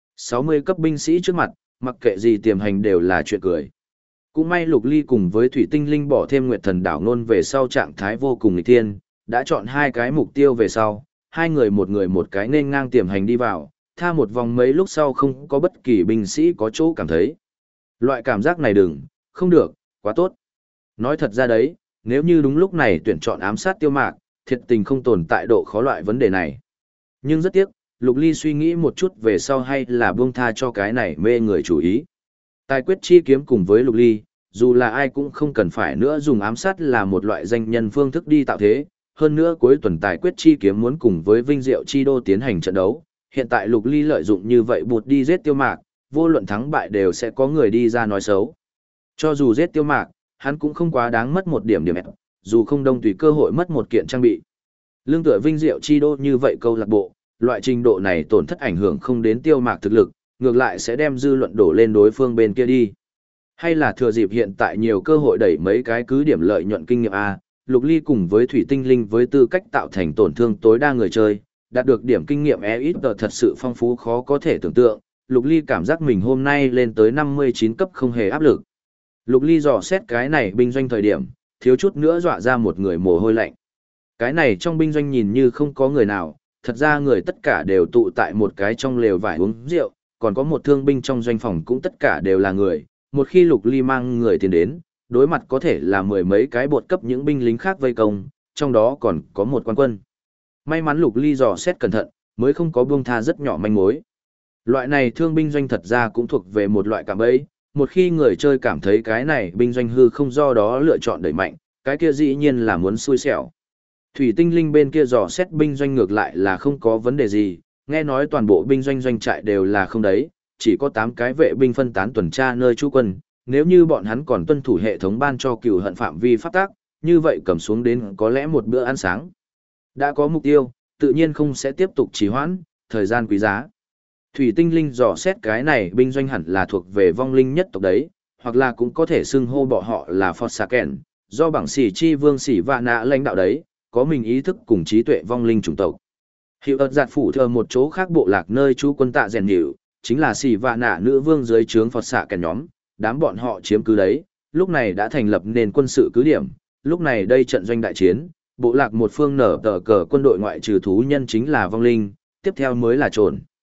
60 cấp binh sĩ trước mặt, mặc kệ gì tiềm hành đều là chuyện cười. Cũng may Lục Ly cùng với Thủy Tinh Linh bỏ thêm Nguyệt Thần Đảo Nôn về sau trạng thái vô cùng nghịch thiên, đã chọn hai cái mục tiêu về sau, hai người một cái nên ngang tiềm hành đi vào, tha một vòng mấy lúc sau không có bất kỳ binh sĩ có chỗ cảm thấy. Loại cảm giác này không được, quá tốt. Nói thật ra đấy, nếu như đúng lúc này tuyển chọn ám sát Tiêu Mạc, thiệt tình không tồn tại độ khó loại vấn đề này. Nhưng rất tiếc, Lục Ly suy nghĩ một chút về sau hay là buông tha cho cái này mê người chủ ý. Tài quyết chi kiếm cùng với Lục Ly, dù là ai cũng không cần phải nữa dùng ám sát là một loại danh nhân phương thức đi tạo thế. Hơn nữa cuối tuần tài quyết chi kiếm muốn cùng với Vinh Diệu Chi Đô tiến hành trận đấu. Hiện tại Lục Ly lợi dụng như vậy bụt đi giết Tiêu Mạc, vô luận thắng bại đều sẽ có người đi ra nói xấu. Cho dù giết Tiêu Mạc, hắn cũng không quá đáng mất một điểm ép, dù không đông tùy cơ hội mất một kiện trang bị. Lương tựa Vinh Diệu Chi Đô như vậy câu lạc bộ, loại trình độ này tổn thất ảnh hưởng không đến Tiêu Mạc thực lực, ngược lại sẽ đem dư luận đổ lên đối phương bên kia đi. Hay là thừa dịp hiện tại nhiều cơ hội đẩy mấy cái cứ điểm lợi nhuận kinh nghiệm A, Lục Ly cùng với Thủy Tinh Linh với tư cách tạo thành tổn thương tối đa người chơi, đạt được điểm kinh nghiệm EXP thật sự phong phú khó có thể tưởng tượng. Lục Ly cảm giác mình hôm nay lên tới 59 cấp không hề áp lực. Lục Ly dò xét cái này binh doanh thời điểm, thiếu chút nữa dọa ra một người mồ hôi lạnh. Cái này trong binh doanh nhìn như không có người nào, thật ra người tất cả đều tụ tại một cái trong lều vải uống rượu, còn có một thương binh trong doanh phòng cũng tất cả đều là người. Một khi Lục Ly mang người tiến đến, đối mặt có thể là mười mấy cái bột cấp những binh lính khác vây công, trong đó còn có một quan quân. May mắn Lục Ly dò xét cẩn thận, mới không có buông tha rất nhỏ manh mối. Loại này thương binh doanh thật ra cũng thuộc về một loại cảm bẫy, một khi người chơi cảm thấy cái này binh doanh hư không do đó lựa chọn đẩy mạnh, cái kia dĩ nhiên là muốn xui xẻo. Thủy Tinh Linh bên kia dò xét binh doanh ngược lại là không có vấn đề gì, nghe nói toàn bộ binh doanh doanh trại đều là không đấy, chỉ có 8 cái vệ binh phân tán tuần tra nơi trú quân, nếu như bọn hắn còn tuân thủ hệ thống ban cho cừu hận phạm vi pháp tác, như vậy cầm xuống đến có lẽ một bữa ăn sáng. Đã có mục tiêu, tự nhiên không sẽ tiếp tục trì hoãn, thời gian quý giá. Thủy Tinh Linh dò xét cái này binh doanh hẳn là thuộc về vong linh nhất tộc đấy, hoặc là cũng có thể xưng hô bọn họ là Phật Xà Kèn, do bảng sỉ chi vương sỉ vạ nạ lãnh đạo đấy, có mình ý thức cùng trí tuệ vong linh chủng tộc. Hiệu ợt giạt phủ thờ một chỗ khác bộ lạc nơi chú quân tạ rèn nhịu, chính là sỉ vạ nạ nữ vương dưới trướng Phật Xà Kèn nhóm, đám bọn họ chiếm cứ đấy, lúc này đã thành lập nền quân sự cứ điểm, lúc này đây trận doanh đại chiến, bộ lạc một phương nở tờ cờ quân đội ngoại trừ thú nhân chính là vong linh, tiếp theo mới là trồn.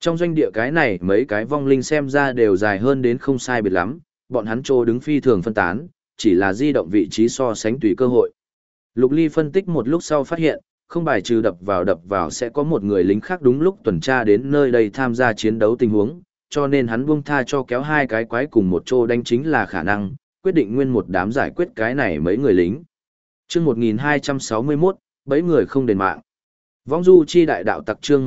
Trong doanh địa cái này mấy cái vong linh xem ra đều dài hơn đến không sai biệt lắm, bọn hắn trô đứng phi thường phân tán, chỉ là di động vị trí so sánh tùy cơ hội. Lục Ly phân tích một lúc sau phát hiện, không bài trừ đập vào sẽ có một người lính khác đúng lúc tuần tra đến nơi đây tham gia chiến đấu tình huống, cho nên hắn buông tha cho kéo hai cái quái cùng một chỗ đánh chính là khả năng, quyết định nguyên một đám giải quyết cái này mấy người lính. Chương 1261, bấy người không đền mạng. Vong du chi đại đạo tặc chương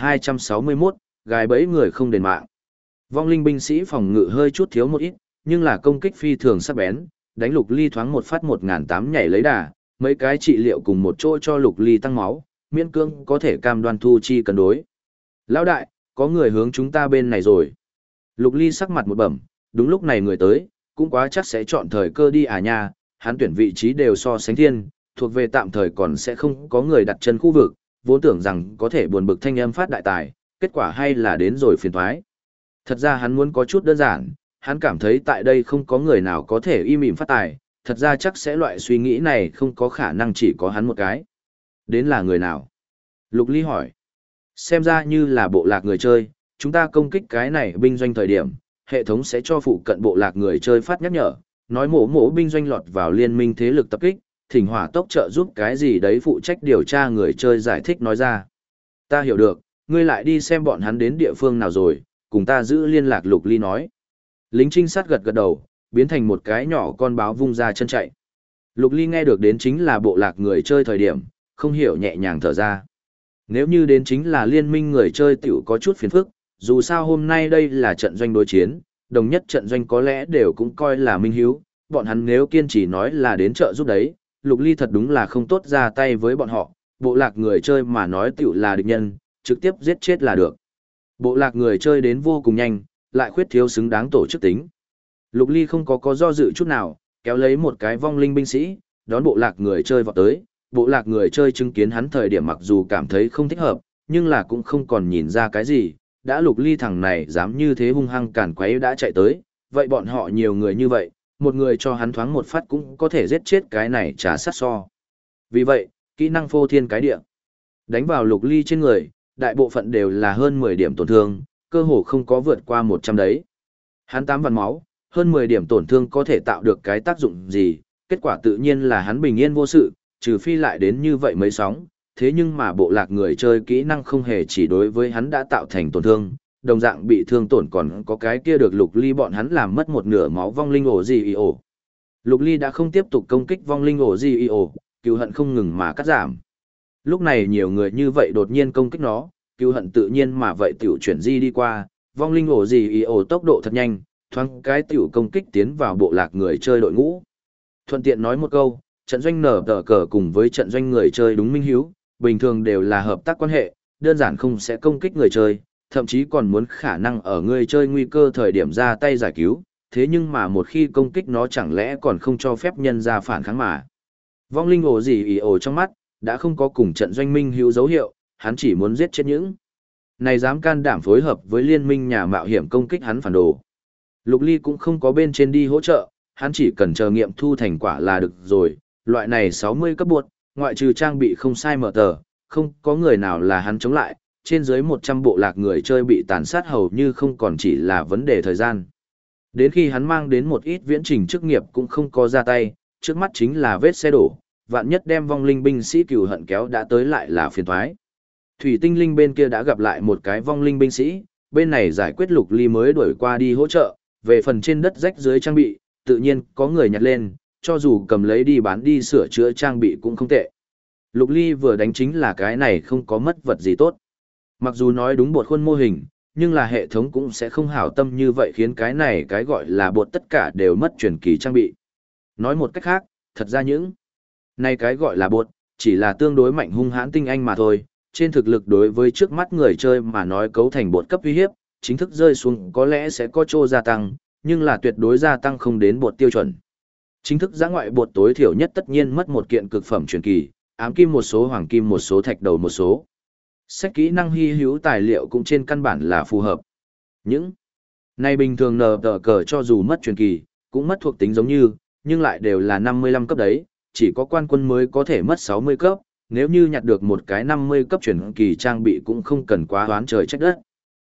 1261, gài bẫy người không đền mạng. Vong linh binh sĩ phòng ngự hơi chút thiếu một ít, nhưng là công kích phi thường sắc bén, đánh Lục Ly thoáng một phát 1008 nhảy lấy đà, mấy cái trị liệu cùng một chỗ cho Lục Ly tăng máu, miễn cưỡng có thể cam đoan thu chi cân đối. Lão đại, có người hướng chúng ta bên này rồi. Lục Ly sắc mặt một bẩm, đúng lúc này người tới, cũng quá chắc sẽ chọn thời cơ đi à nha, hắn tuyển vị trí đều so sánh thiên, thuộc về tạm thời còn sẽ không có người đặt chân khu vực, vốn tưởng rằng có thể buồn bực thanh âm phát đại tài, kết quả hay là đến rồi phiền thoái. Thật ra hắn muốn có chút đơn giản, hắn cảm thấy tại đây không có người nào có thể im ỉm phát tài, thật ra chắc sẽ loại suy nghĩ này không có khả năng chỉ có hắn một cái. Đến là người nào? Lục Ly hỏi. Xem ra như là bộ lạc người chơi, chúng ta công kích cái này binh doanh thời điểm, hệ thống sẽ cho phụ cận bộ lạc người chơi phát nhắc nhở, nói mổ binh doanh lọt vào liên minh thế lực tập kích, thỉnh hỏa tốc trợ giúp cái gì đấy phụ trách điều tra người chơi giải thích nói ra. Ta hiểu được, ngươi lại đi xem bọn hắn đến địa phương nào rồi, cùng ta giữ liên lạc. Lục Ly nói. Lính trinh sát gật gật đầu, biến thành một cái nhỏ con báo vung ra chân chạy. Lục Ly nghe được đến chính là bộ lạc người chơi thời điểm, không hiểu nhẹ nhàng thở ra. Nếu như đến chính là liên minh người chơi tiểu có chút phiền phức, dù sao hôm nay đây là trận doanh đối chiến, đồng nhất trận doanh có lẽ đều cũng coi là minh hiếu, bọn hắn nếu kiên trì nói là đến trợ giúp đấy, Lục Ly thật đúng là không tốt ra tay với bọn họ, bộ lạc người chơi mà nói tiểu là địch nhân, trực tiếp giết chết là được. Bộ lạc người chơi đến vô cùng nhanh, lại khuyết thiếu xứng đáng tổ chức tính. Lục Ly không có do dự chút nào, kéo lấy một cái vong linh binh sĩ, đón bộ lạc người chơi vọt tới. Bộ lạc người chơi chứng kiến hắn thời điểm mặc dù cảm thấy không thích hợp, nhưng là cũng không còn nhìn ra cái gì. Đã Lục Ly thằng này dám như thế hung hăng cản quấy đã chạy tới, vậy bọn họ nhiều người như vậy, một người cho hắn thoáng một phát cũng có thể giết chết cái này trả sát so. Vì vậy, kỹ năng phô thiên cái địa. Đánh vào Lục Ly trên người, đại bộ phận đều là hơn 10 điểm tổn thương, cơ hồ không có vượt qua 100 đấy. Hắn 8 vạn máu, hơn 10 điểm tổn thương có thể tạo được cái tác dụng gì, kết quả tự nhiên là hắn bình yên vô sự, trừ phi lại đến như vậy mấy sóng, thế nhưng mà bộ lạc người chơi kỹ năng không hề chỉ đối với hắn đã tạo thành tổn thương, đồng dạng bị thương tổn còn có cái kia được Lục Ly bọn hắn làm mất một nửa máu vong linh ổ gì ổ. Lục Ly đã không tiếp tục công kích vong linh ổ gì ổ, cứu hận không ngừng mà cắt giảm. Lúc này nhiều người như vậy đột nhiên công kích nó, cứu hận tự nhiên mà vậy tiểu chuyển di đi qua, vong linh ổ gì ổ tốc độ thật nhanh, thoáng cái tiểu công kích tiến vào bộ lạc người chơi đội ngũ. Thuận tiện nói một câu, trận doanh nở tờ cờ cùng với trận doanh người chơi đúng minh hiếu, bình thường đều là hợp tác quan hệ, đơn giản không sẽ công kích người chơi, thậm chí còn muốn khả năng ở người chơi nguy cơ thời điểm ra tay giải cứu, thế nhưng mà một khi công kích nó chẳng lẽ còn không cho phép nhân ra phản kháng mà. Vong linh ổ gì ổ trong mắt, đã không có cùng trận doanh minh hiếu dấu hiệu, hắn chỉ muốn giết chết những này dám can đảm phối hợp với liên minh nhà mạo hiểm công kích hắn phản đồ. Lục Ly cũng không có bên trên đi hỗ trợ, hắn chỉ cần chờ nghiệm thu thành quả là được rồi, loại này 60 cấp buộc, ngoại trừ trang bị không sai mở tờ, không có người nào là hắn chống lại, trên dưới 100 bộ lạc người chơi bị tàn sát hầu như không còn chỉ là vấn đề thời gian. Đến khi hắn mang đến một ít viễn trình chức nghiệp cũng không có ra tay, trước mắt chính là vết xe đổ, vạn nhất đem vong linh binh sĩ cừu hận kéo đã tới lại là phiền toái. Thủy tinh linh bên kia đã gặp lại một cái vong linh binh sĩ, bên này giải quyết Lục Ly mới đuổi qua đi hỗ trợ, về phần trên đất rách dưới trang bị, tự nhiên có người nhặt lên, cho dù cầm lấy đi bán đi sửa chữa trang bị cũng không tệ. Lục Ly vừa đánh chính là cái này không có mất vật gì tốt. Mặc dù nói đúng bột khuôn mô hình, nhưng là hệ thống cũng sẽ không hảo tâm như vậy khiến cái này cái gọi là bột tất cả đều mất truyền kỳ trang bị. Nói một cách khác, thật ra những này cái gọi là bột, chỉ là tương đối mạnh hung hãn tinh anh mà thôi, trên thực lực đối với trước mắt người chơi mà nói cấu thành bột cấp uy hiếp, chính thức rơi xuống có lẽ sẽ có trô gia tăng, nhưng là tuyệt đối gia tăng không đến bột tiêu chuẩn. Chính thức giã ngoại bột tối thiểu nhất tất nhiên mất một kiện cực phẩm truyền kỳ, ám kim một số, hoàng kim một số, thạch đầu một số. Sách kỹ năng hy hữu tài liệu cũng trên căn bản là phù hợp. Những này bình thường nờ tờ cờ cho dù mất truyền kỳ, cũng mất thuộc tính giống như, nhưng lại đều là 55 cấp đấy, chỉ có quan quân mới có thể mất 60 cấp, nếu như nhặt được một cái 50 cấp truyền kỳ trang bị cũng không cần quá đoán trời trách đất.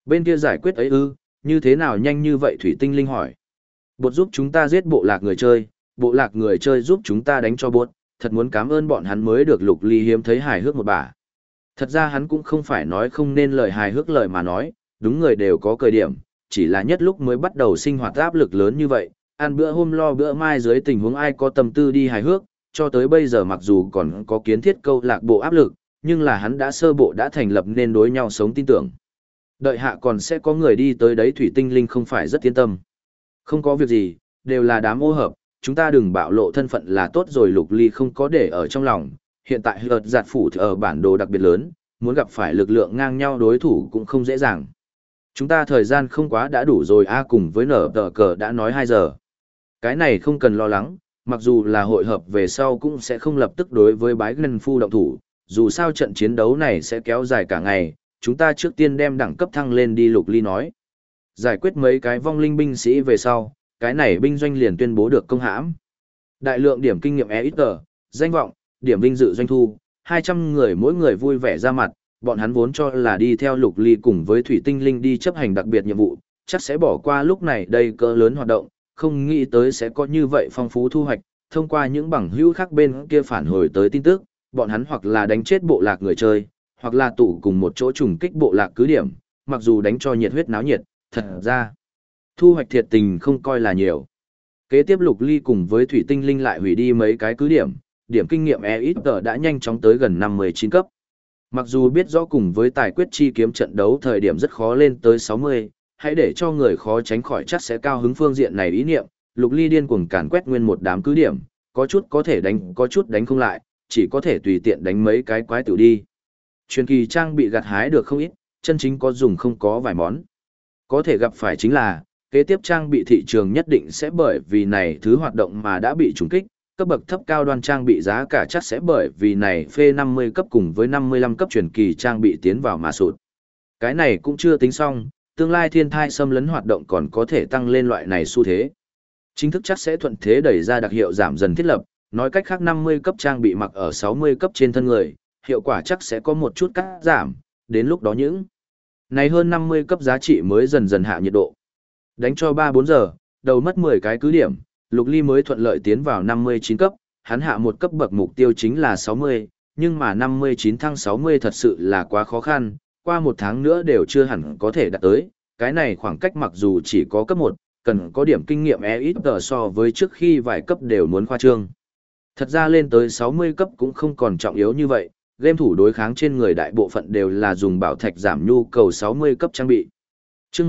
Bên kia giải quyết ấy ư, như thế nào nhanh như vậy Thủy Tinh Linh hỏi. Bột giúp chúng ta giết bộ lạc người chơi, bộ lạc người chơi giúp chúng ta đánh cho bột, thật muốn cảm ơn bọn hắn mới được Lục Ly hiếm thấy hài hước một bà. Thật ra hắn cũng không phải nói không nên lời hài hước lời mà nói, đúng người đều có cười điểm, chỉ là nhất lúc mới bắt đầu sinh hoạt áp lực lớn như vậy, ăn bữa hôm lo bữa mai dưới tình huống ai có tâm tư đi hài hước, cho tới bây giờ mặc dù còn có kiến thiết câu lạc bộ áp lực, nhưng là hắn đã sơ bộ đã thành lập nên đối nhau sống tin tưởng. Đợi hạ còn sẽ có người đi tới đấy Thủy Tinh Linh không phải rất yên tâm. Không có việc gì, đều là đám ô hợp, chúng ta đừng bạo lộ thân phận là tốt rồi. Lục Ly không có để ở trong lòng, hiện tại hợt giạt phủ ở bản đồ đặc biệt lớn, muốn gặp phải lực lượng ngang nhau đối thủ cũng không dễ dàng. Chúng ta thời gian không quá đã đủ rồi cùng với nở tờ cờ đã nói 2 giờ. Cái này không cần lo lắng, mặc dù là hội hợp về sau cũng sẽ không lập tức đối với bái ngân phu động thủ, dù sao trận chiến đấu này sẽ kéo dài cả ngày, chúng ta trước tiên đem đẳng cấp thăng lên đi. Lục Ly nói. Giải quyết mấy cái vong linh binh sĩ về sau, cái này binh doanh liền tuyên bố được công hãm. Đại lượng điểm kinh nghiệm EXP, danh vọng, điểm vinh dự doanh thu, 200 người mỗi người vui vẻ ra mặt, bọn hắn vốn cho là đi theo Lục Ly cùng với Thủy Tinh Linh đi chấp hành đặc biệt nhiệm vụ, chắc sẽ bỏ qua lúc này đây cỡ lớn hoạt động, không nghĩ tới sẽ có như vậy phong phú thu hoạch, thông qua những bằng hữu khác bên kia phản hồi tới tin tức, bọn hắn hoặc là đánh chết bộ lạc người chơi, hoặc là tụ cùng một chỗ trùng kích bộ lạc cứ điểm, mặc dù đánh cho nhiệt huyết náo nhiệt, thật ra thu hoạch thiệt tình không coi là nhiều. Kế tiếp Lục Ly cùng với Thủy Tinh Linh lại hủy đi mấy cái cứ điểm, điểm kinh nghiệm EXP đã nhanh chóng tới gần 59 cấp. Mặc dù biết rõ cùng với tài quyết chi kiếm trận đấu thời điểm rất khó lên tới 60, hãy để cho người khó tránh khỏi chắc sẽ cao hứng phương diện này ý niệm, Lục Ly điên cuồng càn quét nguyên một đám cứ điểm, có chút có thể đánh, có chút đánh không lại, chỉ có thể tùy tiện đánh mấy cái quái tử đi. Truyền kỳ trang bị gặt hái được không ít, chân chính có dùng không có vài món. Có thể gặp phải chính là, kế tiếp trang bị thị trường nhất định sẽ bởi vì này thứ hoạt động mà đã bị trùng kích, cấp bậc thấp cao đoan trang bị giá cả chắc sẽ bởi vì này phê 50 cấp cùng với 55 cấp truyền kỳ trang bị tiến vào mà sụt. Cái này cũng chưa tính xong, tương lai thiên thai xâm lấn hoạt động còn có thể tăng lên loại này xu thế. Chính thức chắc sẽ thuận thế đẩy ra đặc hiệu giảm dần thiết lập, nói cách khác 50 cấp trang bị mặc ở 60 cấp trên thân người, hiệu quả chắc sẽ có một chút cắt giảm, đến lúc đó những này hơn 50 cấp giá trị mới dần dần hạ nhiệt độ. Đánh cho 3-4 giờ, đầu mất 10 cái cứ điểm, Lục Ly mới thuận lợi tiến vào 59 cấp, hắn hạ một cấp bậc mục tiêu chính là 60, nhưng mà 59 thăng 60 thật sự là quá khó khăn, qua 1 tháng nữa đều chưa hẳn có thể đạt tới, cái này khoảng cách mặc dù chỉ có cấp 1, cần có điểm kinh nghiệm EXP so với trước khi vài cấp đều muốn khoa trương. Thật ra lên tới 60 cấp cũng không còn trọng yếu như vậy, game thủ đối kháng trên người đại bộ phận đều là dùng bảo thạch giảm nhu cầu 60 cấp trang bị. Chương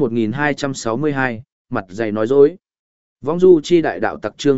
1262, mặt dày nói dối. Vong du chi đại đạo tặc chương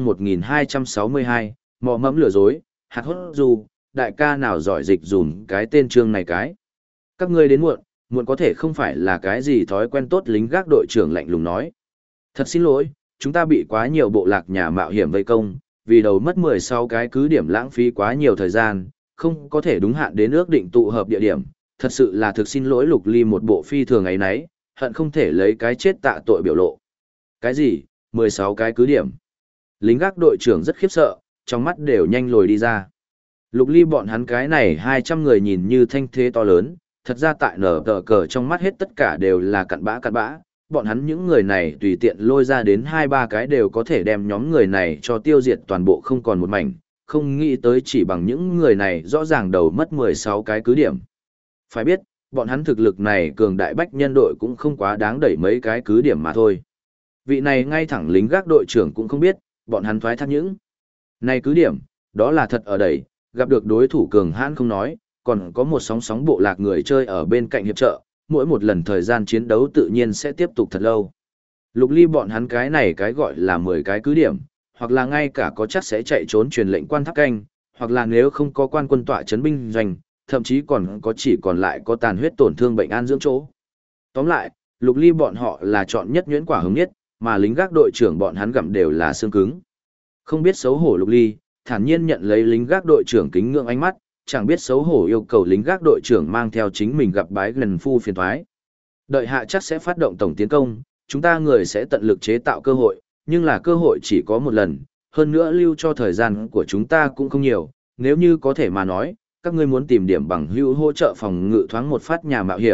1262, mò mẫm lừa dối, hạt hốt du, đại ca nào giỏi dịch dùm cái tên chương này cái. Các ngươi đến muộn, muộn có thể không phải là cái gì thói quen tốt, lính gác đội trưởng lạnh lùng nói. Thật xin lỗi, chúng ta bị quá nhiều bộ lạc nhà mạo hiểm vây công, vì đầu mất 16 cái cứ điểm lãng phí quá nhiều thời gian, không có thể đúng hạn đến ước định tụ hợp địa điểm, thật sự là thực xin lỗi. Lục Ly một bộ phi thường ấy nấy, hận không thể lấy cái chết tạ tội biểu lộ. Cái gì, 16 cái cứ điểm? Lính gác đội trưởng rất khiếp sợ, trong mắt đều nhanh lồi đi ra. Lục Ly bọn hắn cái này 200 người nhìn như thanh thế to lớn, thật ra tại nở tờ cờ trong mắt hết tất cả đều là cặn bã, bọn hắn những người này tùy tiện lôi ra đến 2-3 cái đều có thể đem nhóm người này cho tiêu diệt toàn bộ không còn một mảnh, không nghĩ tới chỉ bằng những người này rõ ràng đầu mất 16 cái cứ điểm. Phải biết, bọn hắn thực lực này cường đại bách nhân đội cũng không quá đáng đẩy mấy cái cứ điểm mà thôi. Vị này ngay thẳng lính gác đội trưởng cũng không biết, bọn hắn thoái thác những này cứ điểm, đó là thật ở đẩy, gặp được đối thủ cường hãn không nói, còn có một sóng bộ lạc người chơi ở bên cạnh hiệp trợ, mỗi một lần thời gian chiến đấu tự nhiên sẽ tiếp tục thật lâu. Lục Ly bọn hắn cái này cái gọi là 10 cái cứ điểm, hoặc là ngay cả có chắc sẽ chạy trốn truyền lệnh quan tháp canh, hoặc là nếu không có quan quân tọa trấn binh doanh, thậm chí còn có chỉ còn lại có tàn huyết tổn thương bệnh an dưỡng chỗ. Tóm lại, Lục Ly bọn họ là chọn nhất nhuyễn quả hứng nhất, mà lính gác đội trưởng bọn hắn gặm đều là xương cứng. Không biết xấu hổ Lục Ly, thản nhiên nhận lấy lính gác đội trưởng kính ngưỡng ánh mắt, chẳng biết xấu hổ yêu cầu lính gác đội trưởng mang theo chính mình gặp bái gần phu phiền thoái. Đợi hạ chắc sẽ phát động tổng tiến công, chúng ta người sẽ tận lực chế tạo cơ hội, nhưng là cơ hội chỉ có một lần, hơn nữa lưu cho thời gian của chúng ta cũng không nhiều, nếu như có thể mà nói, các ngươi muốn tìm điểm bằng hữu hỗ trợ phòng ngự thoáng một phát nhà mạo hiểm,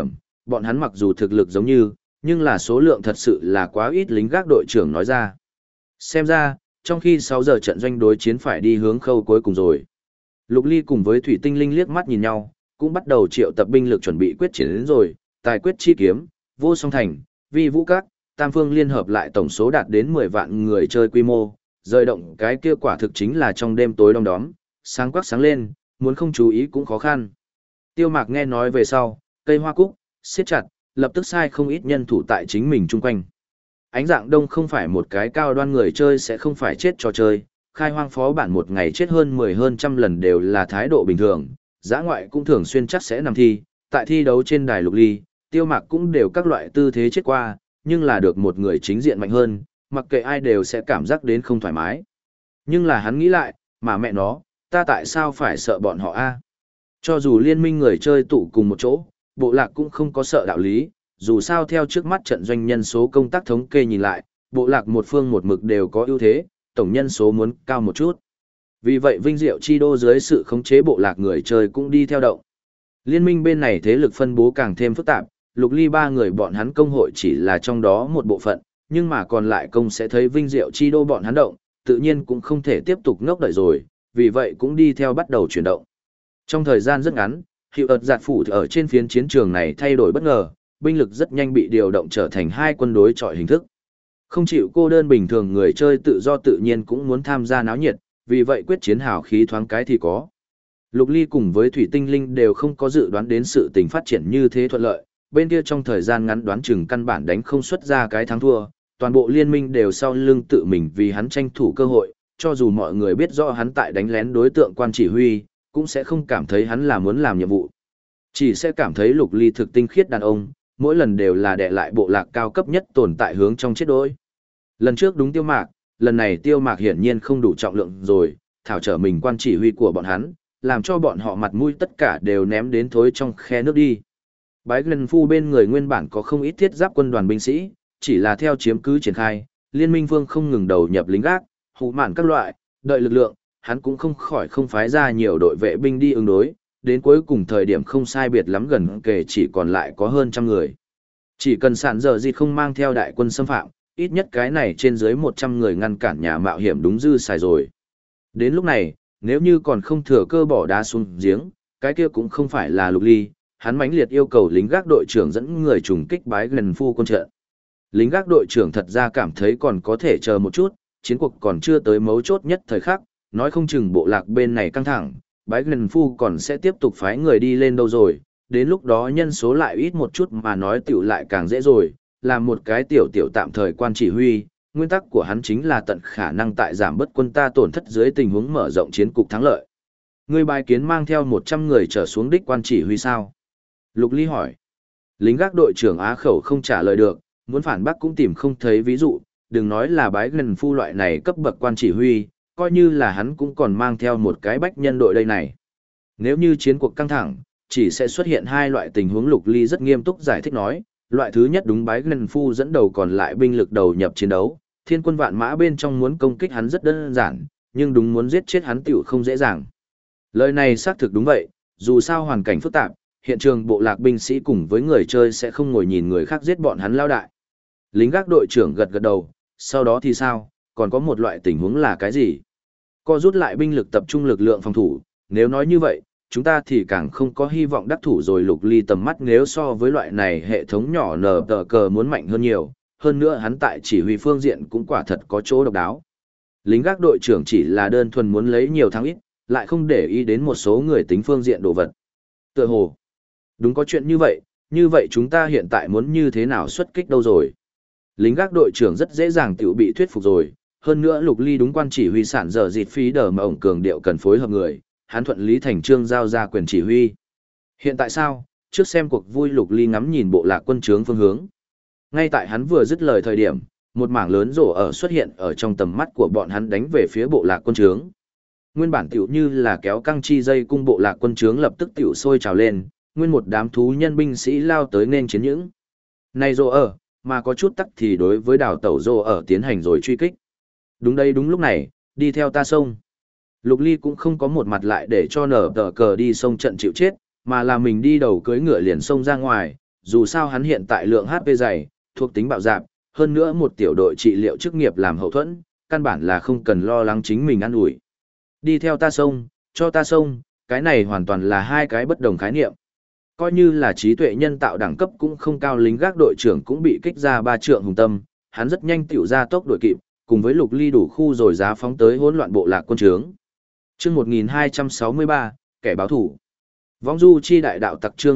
bọn hắn mặc dù thực lực giống như, nhưng là số lượng thật sự là quá ít, lính gác đội trưởng nói ra. Xem ra, trong khi 6 giờ trận doanh đối chiến phải đi hướng khâu cuối cùng rồi. Lục Ly cùng với Thủy Tinh Linh liếc mắt nhìn nhau, cũng bắt đầu triệu tập binh lực chuẩn bị quyết chiến đến rồi, tài quyết chi kiếm, vô song thành, vi vũ các, tam phương liên hợp lại tổng số đạt đến 10 vạn người chơi quy mô, rời động cái kia quả thực chính là trong đêm tối đông đóm, sáng quắc sáng lên, muốn không chú ý cũng khó khăn. Tiêu Mạc nghe nói về sau, cây hoa cúc, siết chặt, lập tức sai không ít nhân thủ tại chính mình chung quanh. Ánh dạng đông không phải một cái cao đoan người chơi sẽ không phải chết trò chơi, khai hoang phó bản một ngày chết hơn 10 hơn trăm lần đều là thái độ bình thường, giã ngoại cũng thường xuyên chắc sẽ nằm thi, tại thi đấu trên đài Lục Ly, Tiêu Mạc cũng đều các loại tư thế chết qua, nhưng là được một người chính diện mạnh hơn, mặc kệ ai đều sẽ cảm giác đến không thoải mái. Nhưng là hắn nghĩ lại, mà mẹ nó, ta tại sao phải sợ bọn họ a? Cho dù liên minh người chơi tụ cùng một chỗ, bộ lạc cũng không có sợ đạo lý, dù sao theo trước mắt trận doanh nhân số công tác thống kê nhìn lại, bộ lạc một phương một mực đều có ưu thế, tổng nhân số muốn cao một chút. Vì vậy Vinh Diệu Chi Đô dưới sự khống chế bộ lạc người chơi cũng đi theo động. Liên minh bên này thế lực phân bố càng thêm phức tạp, Lục Ly ba người bọn hắn công hội chỉ là trong đó một bộ phận, nhưng mà còn lại công sẽ thấy Vinh Diệu Chi Đô bọn hắn động, tự nhiên cũng không thể tiếp tục ngốc đợi rồi, vì vậy cũng đi theo bắt đầu chuyển động. Trong thời gian rất ngắn, hiệu ợt giạt phủ ở trên phiến chiến trường này thay đổi bất ngờ, binh lực rất nhanh bị điều động trở thành hai quân đối chọi hình thức. Không chịu cô đơn bình thường người chơi tự do tự nhiên cũng muốn tham gia náo nhiệt, vì vậy quyết chiến hào khí thoáng cái thì có. Lục Ly cùng với Thủy Tinh Linh đều không có dự đoán đến sự tình phát triển như thế thuận lợi, bên kia trong thời gian ngắn đoán chừng căn bản đánh không xuất ra cái thắng thua, toàn bộ liên minh đều sau lưng tự mình vì hắn tranh thủ cơ hội, cho dù mọi người biết rõ hắn tại đánh lén đối tượng quan chỉ huy, cũng sẽ không cảm thấy hắn là muốn làm nhiệm vụ. Chỉ sẽ cảm thấy Lục Ly thực tinh khiết đàn ông, mỗi lần đều là đè lại bộ lạc cao cấp nhất tồn tại hướng trong chết đuối. Lần trước đúng Tiêu Mạc, lần này Tiêu Mạc hiển nhiên không đủ trọng lượng rồi, thảo trở mình quan chỉ huy của bọn hắn, làm cho bọn họ mặt mũi tất cả đều ném đến thối trong khe nước đi. Bái Gần Phu bên người nguyên bản có không ít thiết giáp quân đoàn binh sĩ, chỉ là theo chiếm cứ triển khai, liên minh vương không ngừng đầu nhập lính gác, hủ mạn các loại, đợi lực lượng, hắn cũng không khỏi không phái ra nhiều đội vệ binh đi ứng đối, đến cuối cùng thời điểm không sai biệt lắm gần kể chỉ còn lại có hơn trăm người. Chỉ cần sản giờ gì không mang theo đại quân xâm phạm, ít nhất cái này trên dưới 100 người ngăn cản nhà mạo hiểm đúng dư xài rồi. Đến lúc này, nếu như còn không thừa cơ bỏ đá xuống giếng, cái kia cũng không phải là Lục Ly, hắn mãnh liệt yêu cầu lính gác đội trưởng dẫn người trùng kích Bái Gần Phu quân trận. Lính gác đội trưởng thật ra cảm thấy còn có thể chờ một chút, chiến cuộc còn chưa tới mấu chốt nhất thời khắc, nói không chừng bộ lạc bên này căng thẳng, Bái Gần Phu còn sẽ tiếp tục phái người đi lên đâu rồi, đến lúc đó nhân số lại ít một chút mà nói tiểu lại càng dễ rồi, làm một cái tiểu tạm thời quan chỉ huy, nguyên tắc của hắn chính là tận khả năng tại giảm bớt quân ta tổn thất dưới tình huống mở rộng chiến cục thắng lợi. Người bài kiến mang theo 100 người trở xuống đích quan chỉ huy sao? Lục Ly hỏi. Lính gác đội trưởng Á Khẩu không trả lời được, muốn phản bác cũng tìm không thấy ví dụ, đừng nói là Bái Gần Phu loại này cấp bậc quan chỉ huy, coi như là hắn cũng còn mang theo một cái bách nhân đội đây này. Nếu như chiến cuộc căng thẳng, chỉ sẽ xuất hiện hai loại tình huống. Lục Ly rất nghiêm túc giải thích nói, loại thứ nhất đúng Bái Gần Phu dẫn đầu còn lại binh lực đầu nhập chiến đấu, thiên quân vạn mã bên trong muốn công kích hắn rất đơn giản, nhưng đúng muốn giết chết hắn tiểu không dễ dàng. Lời này xác thực đúng vậy, dù sao hoàn cảnh phức tạp, hiện trường bộ lạc binh sĩ cùng với người chơi sẽ không ngồi nhìn người khác giết bọn hắn lao đại. Lính gác đội trưởng gật gật đầu, sau đó thì sao, còn có một loại tình huống là cái gì? Co rút lại binh lực tập trung lực lượng phòng thủ, nếu nói như vậy, chúng ta thì càng không có hy vọng đắc thủ rồi. Lục Ly tầm mắt nếu so với loại này hệ thống nhỏ nờ tờ cờ muốn mạnh hơn nhiều, hơn nữa hắn tại chỉ huy phương diện cũng quả thật có chỗ độc đáo. Lính gác đội trưởng chỉ là đơn thuần muốn lấy nhiều thắng ít, lại không để ý đến một số người tính phương diện đồ vật. Tựa hồ, đúng có chuyện như vậy chúng ta hiện tại muốn như thế nào xuất kích đâu rồi? Lính gác đội trưởng rất dễ dàng tiểu bị thuyết phục rồi, hơn nữa Lục Ly đúng quan chỉ huy sản giờ dịt phí đờ mà ổng cường điệu cần phối hợp người, hắn thuận lý thành trương giao ra quyền chỉ huy. Hiện tại sao? Trước xem cuộc vui. Lục Ly ngắm nhìn bộ lạc quân trướng phương hướng. Ngay tại hắn vừa dứt lời thời điểm, một mảng lớn rổ ở xuất hiện ở trong tầm mắt của bọn hắn đánh về phía bộ lạc quân trướng. Nguyên bản tiểu như là kéo căng chi dây cung, bộ lạc quân trướng lập tức tiểu sôi trào lên, nguyên một đám thú nhân binh sĩ lao tới nên chiến những. Này rổ ở, mà có chút tắc thì đối với đảo tẩu rổ ở tiến hành rồi truy kích. Đúng đây, đúng lúc này, đi theo ta sông. Lục Ly cũng không có một mặt lại để cho nở tờ cờ đi sông trận chịu chết, mà là mình đi đầu cưỡi ngựa liền sông ra ngoài, dù sao hắn hiện tại lượng HP dày, thuộc tính bạo dạp, hơn nữa một tiểu đội trị liệu chức nghiệp làm hậu thuẫn, căn bản là không cần lo lắng chính mình ăn ủi. Đi theo ta xông, cho ta xông, cái này hoàn toàn là hai cái bất đồng khái niệm. Coi như là trí tuệ nhân tạo đẳng cấp cũng không cao, lính gác đội trưởng cũng bị kích ra 3 trượng hùng tâm, hắn rất nhanh tiểu ra tốc đội kịp, cùng với Lục Ly đủ khu rồi giá phóng tới hỗn loạn bộ lạc quân trướng. Chương 1263, kẻ báo thủ. Vong du chi đại đạo tặc chương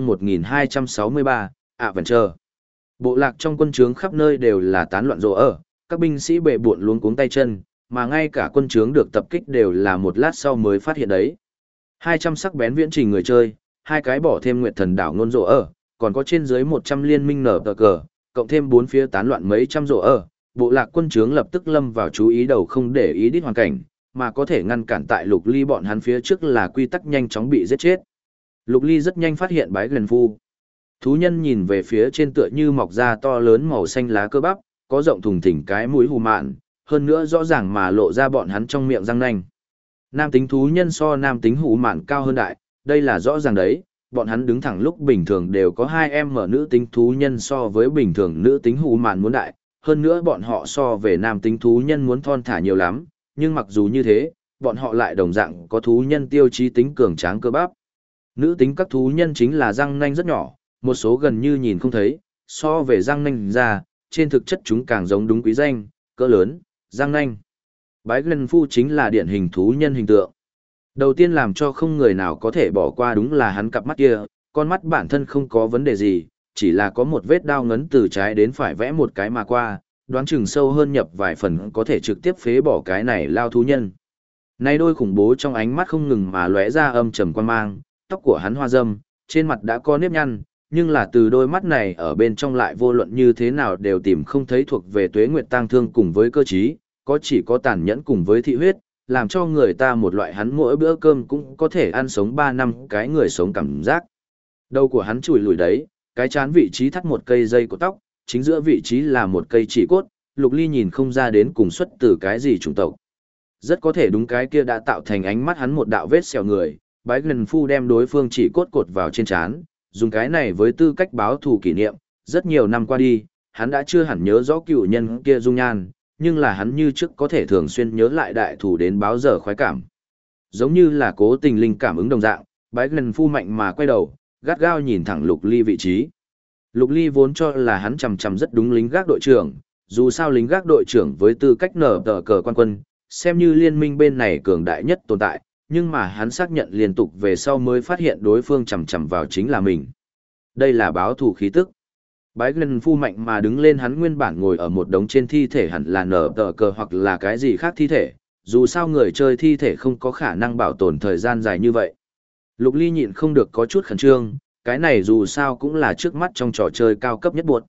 1263, Adventure. Bộ lạc trong quân trướng khắp nơi đều là tán loạn rộ ở, các binh sĩ bệ buộn luống cuống tay chân, mà ngay cả quân trướng được tập kích đều là một lát sau mới phát hiện đấy. 200 sắc bén viễn trình người chơi, hai cái bỏ thêm nguyệt thần đảo ngôn rộ ở, còn có trên dưới 100 liên minh nở tờ cờ, cộng thêm bốn phía tán loạn mấy trăm rộ ở, bộ lạc quân trướng lập tức lâm vào chú ý đầu không để ý đít hoàn cảnh, mà có thể ngăn cản tại Lục Ly bọn hắn phía trước là quy tắc nhanh chóng bị giết chết. Lục Ly rất nhanh phát hiện bái gần phu. Thú nhân nhìn về phía trên tựa như mọc ra to lớn màu xanh lá cơ bắp, có rộng thùng thình cái mũi hù mạn, hơn nữa rõ ràng mà lộ ra bọn hắn trong miệng răng nanh. Nam tính thú nhân so nam tính hù mạn cao hơn đại, đây là rõ ràng đấy, bọn hắn đứng thẳng lúc bình thường đều có 2 nữ tính thú nhân so với bình thường nữ tính hù mạn muốn đại, hơn nữa bọn họ so về nam tính thú nhân muốn thon thả nhiều lắm, nhưng mặc dù như thế, bọn họ lại đồng dạng có thú nhân tiêu chí tính cường tráng cơ bắp. Nữ tính các thú nhân chính là răng nanh rất nhỏ, một số gần như nhìn không thấy, so về răng nanh ra, trên thực chất chúng càng giống đúng quý danh, cỡ lớn, răng nanh. Bái gần phu chính là điển hình thú nhân hình tượng. Đầu tiên làm cho không người nào có thể bỏ qua đúng là hắn cặp mắt kia, con mắt bản thân không có vấn đề gì, chỉ là có một vết đao ngấn từ trái đến phải vẽ một cái mà qua, đoán chừng sâu hơn nhập vài phần có thể trực tiếp phế bỏ cái này lao thú nhân. Nay đôi khủng bố trong ánh mắt không ngừng mà lóe ra âm trầm quan mang, tóc của hắn hoa râm, trên mặt đã có nếp nhăn, nhưng là từ đôi mắt này ở bên trong lại vô luận như thế nào đều tìm không thấy thuộc về tuế nguyệt tang thương cùng với cơ trí, có chỉ có tàn nhẫn cùng với thị huyết, làm cho người ta một loại hắn mỗi bữa cơm cũng có thể ăn sống 3 năm cái người sống cảm giác. Đầu của hắn chùi lùi đấy, cái chán vị trí thắt một cây dây của tóc, chính giữa vị trí là một cây chỉ cốt, Lục Ly nhìn không ra đến cùng xuất từ cái gì chủng tộc. Rất có thể đúng cái kia đã tạo thành ánh mắt hắn một đạo vết sẹo người, bái gần phu đem đối phương chỉ cốt cột vào trên trán, dùng cái này với tư cách báo thù kỷ niệm, rất nhiều năm qua đi, hắn đã chưa hẳn nhớ rõ cựu nhân kia dung nhan, nhưng là hắn như trước có thể thường xuyên nhớ lại đại thù đến báo giờ khoái cảm. Giống như là cố tình linh cảm ứng đồng dạng, bái gần phu mạnh mà quay đầu, gắt gao nhìn thẳng Lục Ly vị trí. Lục Ly vốn cho là hắn chằm chằm rất đúng lính gác đội trưởng, dù sao lính gác đội trưởng với tư cách nở tờ cờ quan quân, xem như liên minh bên này cường đại nhất tồn tại, nhưng mà hắn xác nhận liên tục về sau mới phát hiện đối phương chằm chằm vào chính là mình. Đây là báo thù khí tức. Bái gần phu mạnh mà đứng lên, hắn nguyên bản ngồi ở một đống trên thi thể hẳn là nở tờ cờ hoặc là cái gì khác thi thể, dù sao người chơi thi thể không có khả năng bảo tồn thời gian dài như vậy. Lục Ly nhịn không được có chút khẩn trương, cái này dù sao cũng là trước mắt trong trò chơi cao cấp nhất buộc.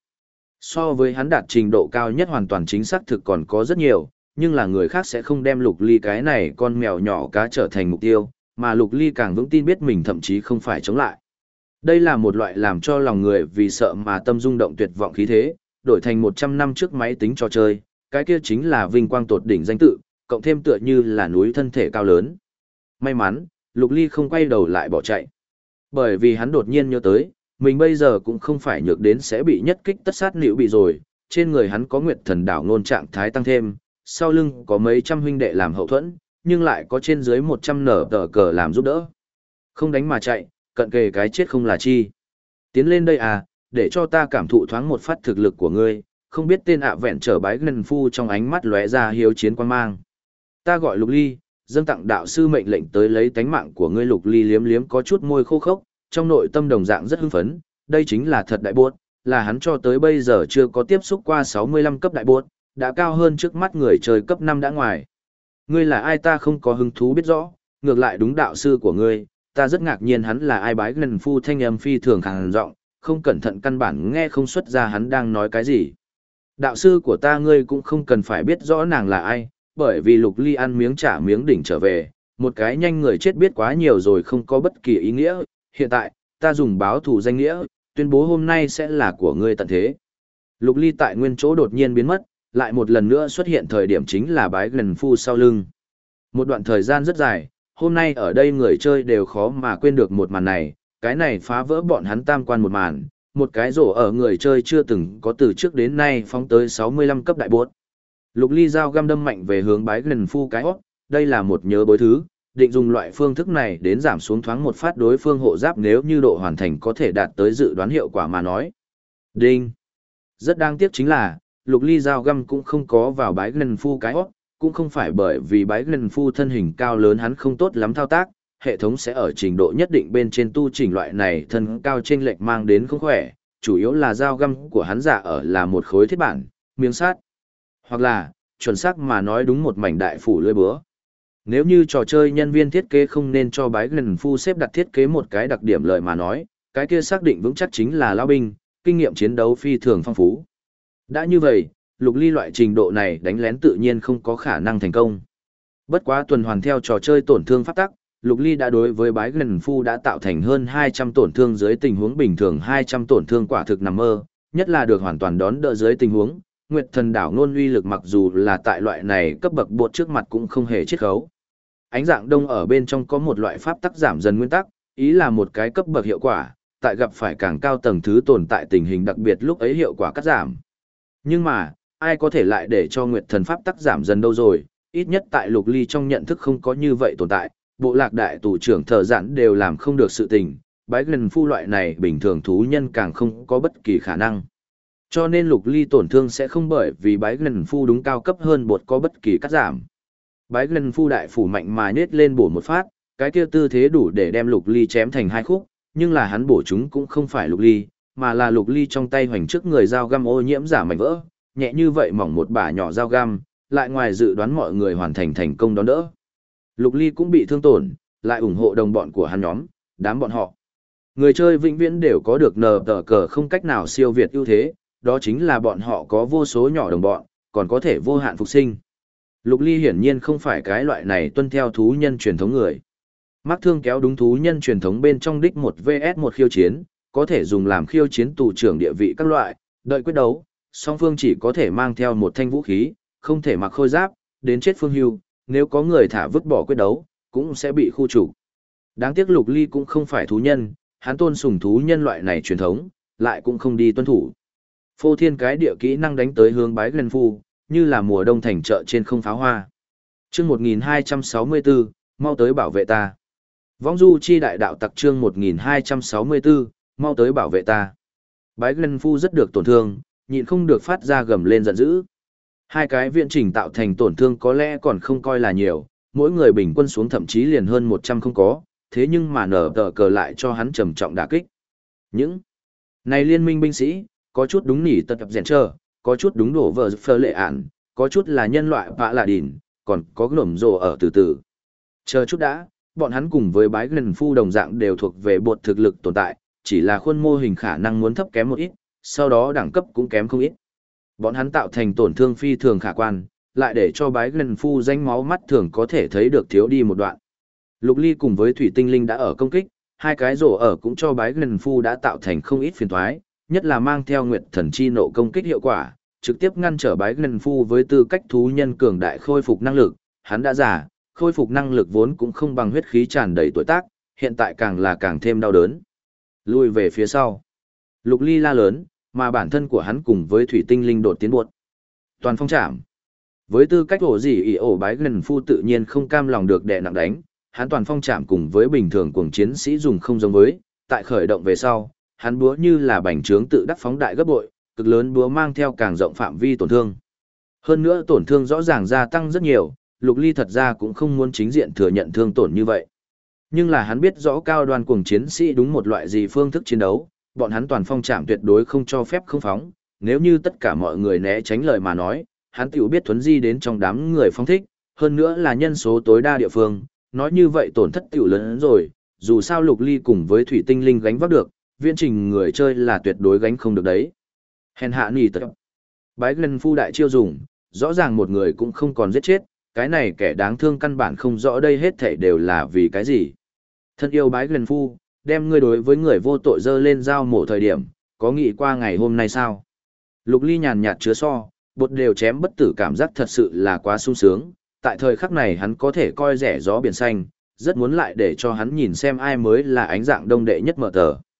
So với hắn đạt trình độ cao nhất hoàn toàn chính xác thực còn có rất nhiều, nhưng là người khác sẽ không đem Lục Ly cái này con mèo nhỏ cá trở thành mục tiêu, mà Lục Ly càng vững tin biết mình thậm chí không phải chống lại. Đây là một loại làm cho lòng người vì sợ mà tâm rung động tuyệt vọng khí thế, đổi thành 100 năm trước máy tính trò chơi, cái kia chính là vinh quang tột đỉnh danh tự, cộng thêm tựa như là núi thân thể cao lớn. May mắn, Lục Ly không quay đầu lại bỏ chạy. Bởi vì hắn đột nhiên nhớ tới, mình bây giờ cũng không phải nhược đến sẽ bị nhất kích tất sát liễu bị rồi, trên người hắn có nguyệt thần đảo nôn trạng thái tăng thêm, sau lưng có mấy trăm huynh đệ làm hậu thuẫn, nhưng lại có trên dưới 100 nở tờ cờ làm giúp đỡ. Không đánh mà chạy, cận kề cái chết không là chi. Tiến lên đây à, để cho ta cảm thụ thoáng một phát thực lực của ngươi, không biết tên ạ vẹn trở bái gần phu trong ánh mắt lóe ra hiếu chiến quan mang. Ta gọi Lục Ly, dâng tặng đạo sư mệnh lệnh tới lấy tánh mạng của ngươi. Lục Ly liếm liếm có chút môi khô khốc, trong nội tâm đồng dạng rất hưng phấn, đây chính là thật đại buốt, là hắn cho tới bây giờ chưa có tiếp xúc qua 65 cấp đại buốt, đã cao hơn trước mắt người chơi cấp 5 đã ngoài. Ngươi là ai ta không có hứng thú biết rõ, ngược lại đúng đạo sư của ngươi, ta rất ngạc nhiên hắn là ai. Bái gần phu thanh âm phi thường khàn giọng, không cẩn thận căn bản nghe không xuất ra hắn đang nói cái gì. Đạo sư của ta ngươi cũng không cần phải biết rõ nàng là ai, bởi vì Lục Ly ăn miếng trả miếng đỉnh trở về, một cái nhanh người chết biết quá nhiều rồi không có bất kỳ ý nghĩa, hiện tại, ta dùng báo thù danh nghĩa, tuyên bố hôm nay sẽ là của ngươi tận thế. Lục Ly tại nguyên chỗ đột nhiên biến mất, lại một lần nữa xuất hiện thời điểm chính là bái gần phu sau lưng. Một đoạn thời gian rất dài, hôm nay ở đây người chơi đều khó mà quên được một màn này, cái này phá vỡ bọn hắn tam quan một màn, một cái rổ ở người chơi chưa từng có từ trước đến nay phóng tới 65 cấp đại bốt. Lục Ly dao găm đâm mạnh về hướng bái gần phu cái hót, đây là một nhớ bối thứ, định dùng loại phương thức này đến giảm xuống thoáng một phát đối phương hộ giáp nếu như độ hoàn thành có thể đạt tới dự đoán hiệu quả mà nói. Đinh! Rất đáng tiếc chính là, Lục Ly dao găm cũng không có vào bái gần phu cái hót, cũng không phải bởi vì bái gần phu thân hình cao lớn hắn không tốt lắm thao tác, hệ thống sẽ ở trình độ nhất định bên trên tu chỉnh loại này thân cao chênh lệch mang đến không khỏe, chủ yếu là dao găm của hắn giả ở là một khối thiết bản, miếng sắt, hoặc là, chuẩn xác mà nói đúng một mảnh đại phủ lưỡi búa. Nếu như trò chơi nhân viên thiết kế không nên cho bái gần phu xếp đặt thiết kế một cái đặc điểm lợi mà nói, cái kia xác định vững chắc chính là lão binh, kinh nghiệm chiến đấu phi thường phong phú. Đã như vậy, Lục Ly loại trình độ này đánh lén tự nhiên không có khả năng thành công. Bất quá tuần hoàn theo trò chơi tổn thương pháp tắc, Lục Ly đã đối với bái gần phu đã tạo thành hơn 200 tổn thương dưới tình huống bình thường 200 tổn thương quả thực nằm mơ, nhất là được hoàn toàn đón đỡ dưới tình huống, Nguyệt Thần đảo nôn uy lực mặc dù là tại loại này cấp bậc bột trước mặt cũng không hề chiết khấu. Ánh dạng đông ở bên trong có một loại pháp tắc giảm dần nguyên tắc, ý là một cái cấp bậc hiệu quả, tại gặp phải càng cao tầng thứ tồn tại tình hình đặc biệt lúc ấy hiệu quả cắt giảm. Nhưng mà, ai có thể lại để cho Nguyệt Thần pháp tắc giảm dần đâu rồi, ít nhất tại Lục Ly trong nhận thức không có như vậy tồn tại, bộ lạc đại tù trưởng thợ giãn đều làm không được sự tình, bái gần phu loại này bình thường thú nhân càng không có bất kỳ khả năng. Cho nên Lục Ly tổn thương sẽ không bởi vì bái gần phu đúng cao cấp hơn bột có bất kỳ cắt giảm. Bái gần phu đại phủ mạnh mà nhét lên bổ một phát, cái kia tư thế đủ để đem Lục Ly chém thành hai khúc, nhưng là hắn bổ chúng cũng không phải Lục Ly, mà là Lục Ly trong tay hoành trước người dao găm ô nhiễm giả mảnh vỡ, nhẹ như vậy mỏng một bả nhỏ dao găm, lại ngoài dự đoán mọi người hoàn thành thành công đón đỡ. Lục Ly cũng bị thương tổn, lại ủng hộ đồng bọn của hắn nhóm, đám bọn họ. Người chơi vĩnh viễn đều có được nờ tờ cờ không cách nào siêu việt ưu thế, đó chính là bọn họ có vô số nhỏ đồng bọn, còn có thể vô hạn phục sinh. Lục Ly hiển nhiên không phải cái loại này tuân theo thú nhân truyền thống người. Mắc thương kéo đúng thú nhân truyền thống bên trong đích 1 vs 1 khiêu chiến, có thể dùng làm khiêu chiến tù trưởng địa vị các loại, đợi quyết đấu, song phương chỉ có thể mang theo một thanh vũ khí, không thể mặc khôi giáp, đến chết phương hưu, nếu có người thả vứt bỏ quyết đấu, cũng sẽ bị khu trục. Đáng tiếc Lục Ly cũng không phải thú nhân, hắn tôn sùng thú nhân loại này truyền thống, lại cũng không đi tuân thủ. Phô thiên cái địa kỹ năng đánh tới hướng bái gần phu, như là mùa đông thành chợ trên không pháo hoa. Chương 1264, mau tới bảo vệ ta. Vong du chi đại đạo tặc chương 1264, mau tới bảo vệ ta. Bái gần phu rất được tổn thương, nhịn không được phát ra gầm lên giận dữ. Hai cái viện trình tạo thành tổn thương có lẽ còn không coi là nhiều, mỗi người bình quân xuống thậm chí liền hơn 100 không có, thế nhưng mà nở tờ cờ lại cho hắn trầm trọng đả kích. Những này liên minh binh sĩ, có chút đúng nỉ tật tập rèn trơ, có chút đúng đổ vờ phơ lệ ản, có chút là nhân loại bạ là đỉn, còn có nổm rồ ở từ từ. Chờ chút đã, bọn hắn cùng với bái gần phu đồng dạng đều thuộc về bột thực lực tồn tại, chỉ là khuôn mô hình khả năng muốn thấp kém một ít, sau đó đẳng cấp cũng kém không ít. Bọn hắn tạo thành tổn thương phi thường khả quan, lại để cho bái gần phu danh máu mắt thường có thể thấy được thiếu đi một đoạn. Lục Ly cùng với Thủy Tinh Linh đã ở công kích, hai cái rổ ở cũng cho bái gần phu đã tạo thành không ít phiền toái, nhất là mang theo Nguyệt Thần chi nộ công kích hiệu quả, trực tiếp ngăn trở bái gần phu với tư cách thú nhân cường đại khôi phục năng lực, hắn đã già, khôi phục năng lực vốn cũng không bằng huyết khí tràn đầy tuổi tác, hiện tại càng là càng thêm đau đớn. Lui về phía sau. Lục Ly la lớn, mà bản thân của hắn cùng với Thủy Tinh Linh đột tiến buột. Toàn phong trảm. Với tư cách ổ gì ỉ ổ bái gần phu tự nhiên không cam lòng được đè nặng đánh, hắn toàn phong trảm cùng với bình thường cuồng chiến sĩ dùng không giống với, tại khởi động về sau, hắn búa như là bành trướng tự đắc phóng đại gấp bội, cực lớn búa mang theo càng rộng phạm vi tổn thương. Hơn nữa tổn thương rõ ràng gia tăng rất nhiều, Lục Ly thật ra cũng không muốn chính diện thừa nhận thương tổn như vậy. Nhưng là hắn biết rõ cao đoan cuồng chiến sĩ đúng một loại gì phương thức chiến đấu, bọn hắn toàn phong trảm tuyệt đối không cho phép không phóng, nếu như tất cả mọi người né tránh lời mà nói, hắn tiểu biết thuấn di đến trong đám người phóng thích, hơn nữa là nhân số tối đa địa phương, nói như vậy tổn thất tiểu lớn hơn rồi, dù sao Lục Ly cùng với Thủy Tinh Linh gánh vác được, viễn trình người chơi là tuyệt đối gánh không được đấy. Hèn hạ nỉ tật. Bái gần phu đại chiêu dùng, rõ ràng một người cũng không còn giết chết, cái này kẻ đáng thương căn bản không rõ đây hết thảy đều là vì cái gì. Thân yêu bái gần phu, đem ngươi đối với người vô tội dơ lên dao mổ thời điểm, có nghĩ qua ngày hôm nay sao? Lục Ly nhàn nhạt chứa so, bột đều chém bất tử cảm giác thật sự là quá sung sướng, tại thời khắc này hắn có thể coi rẻ gió biển xanh, rất muốn lại để cho hắn nhìn xem ai mới là ánh dạng đông đệ nhất mở tờ.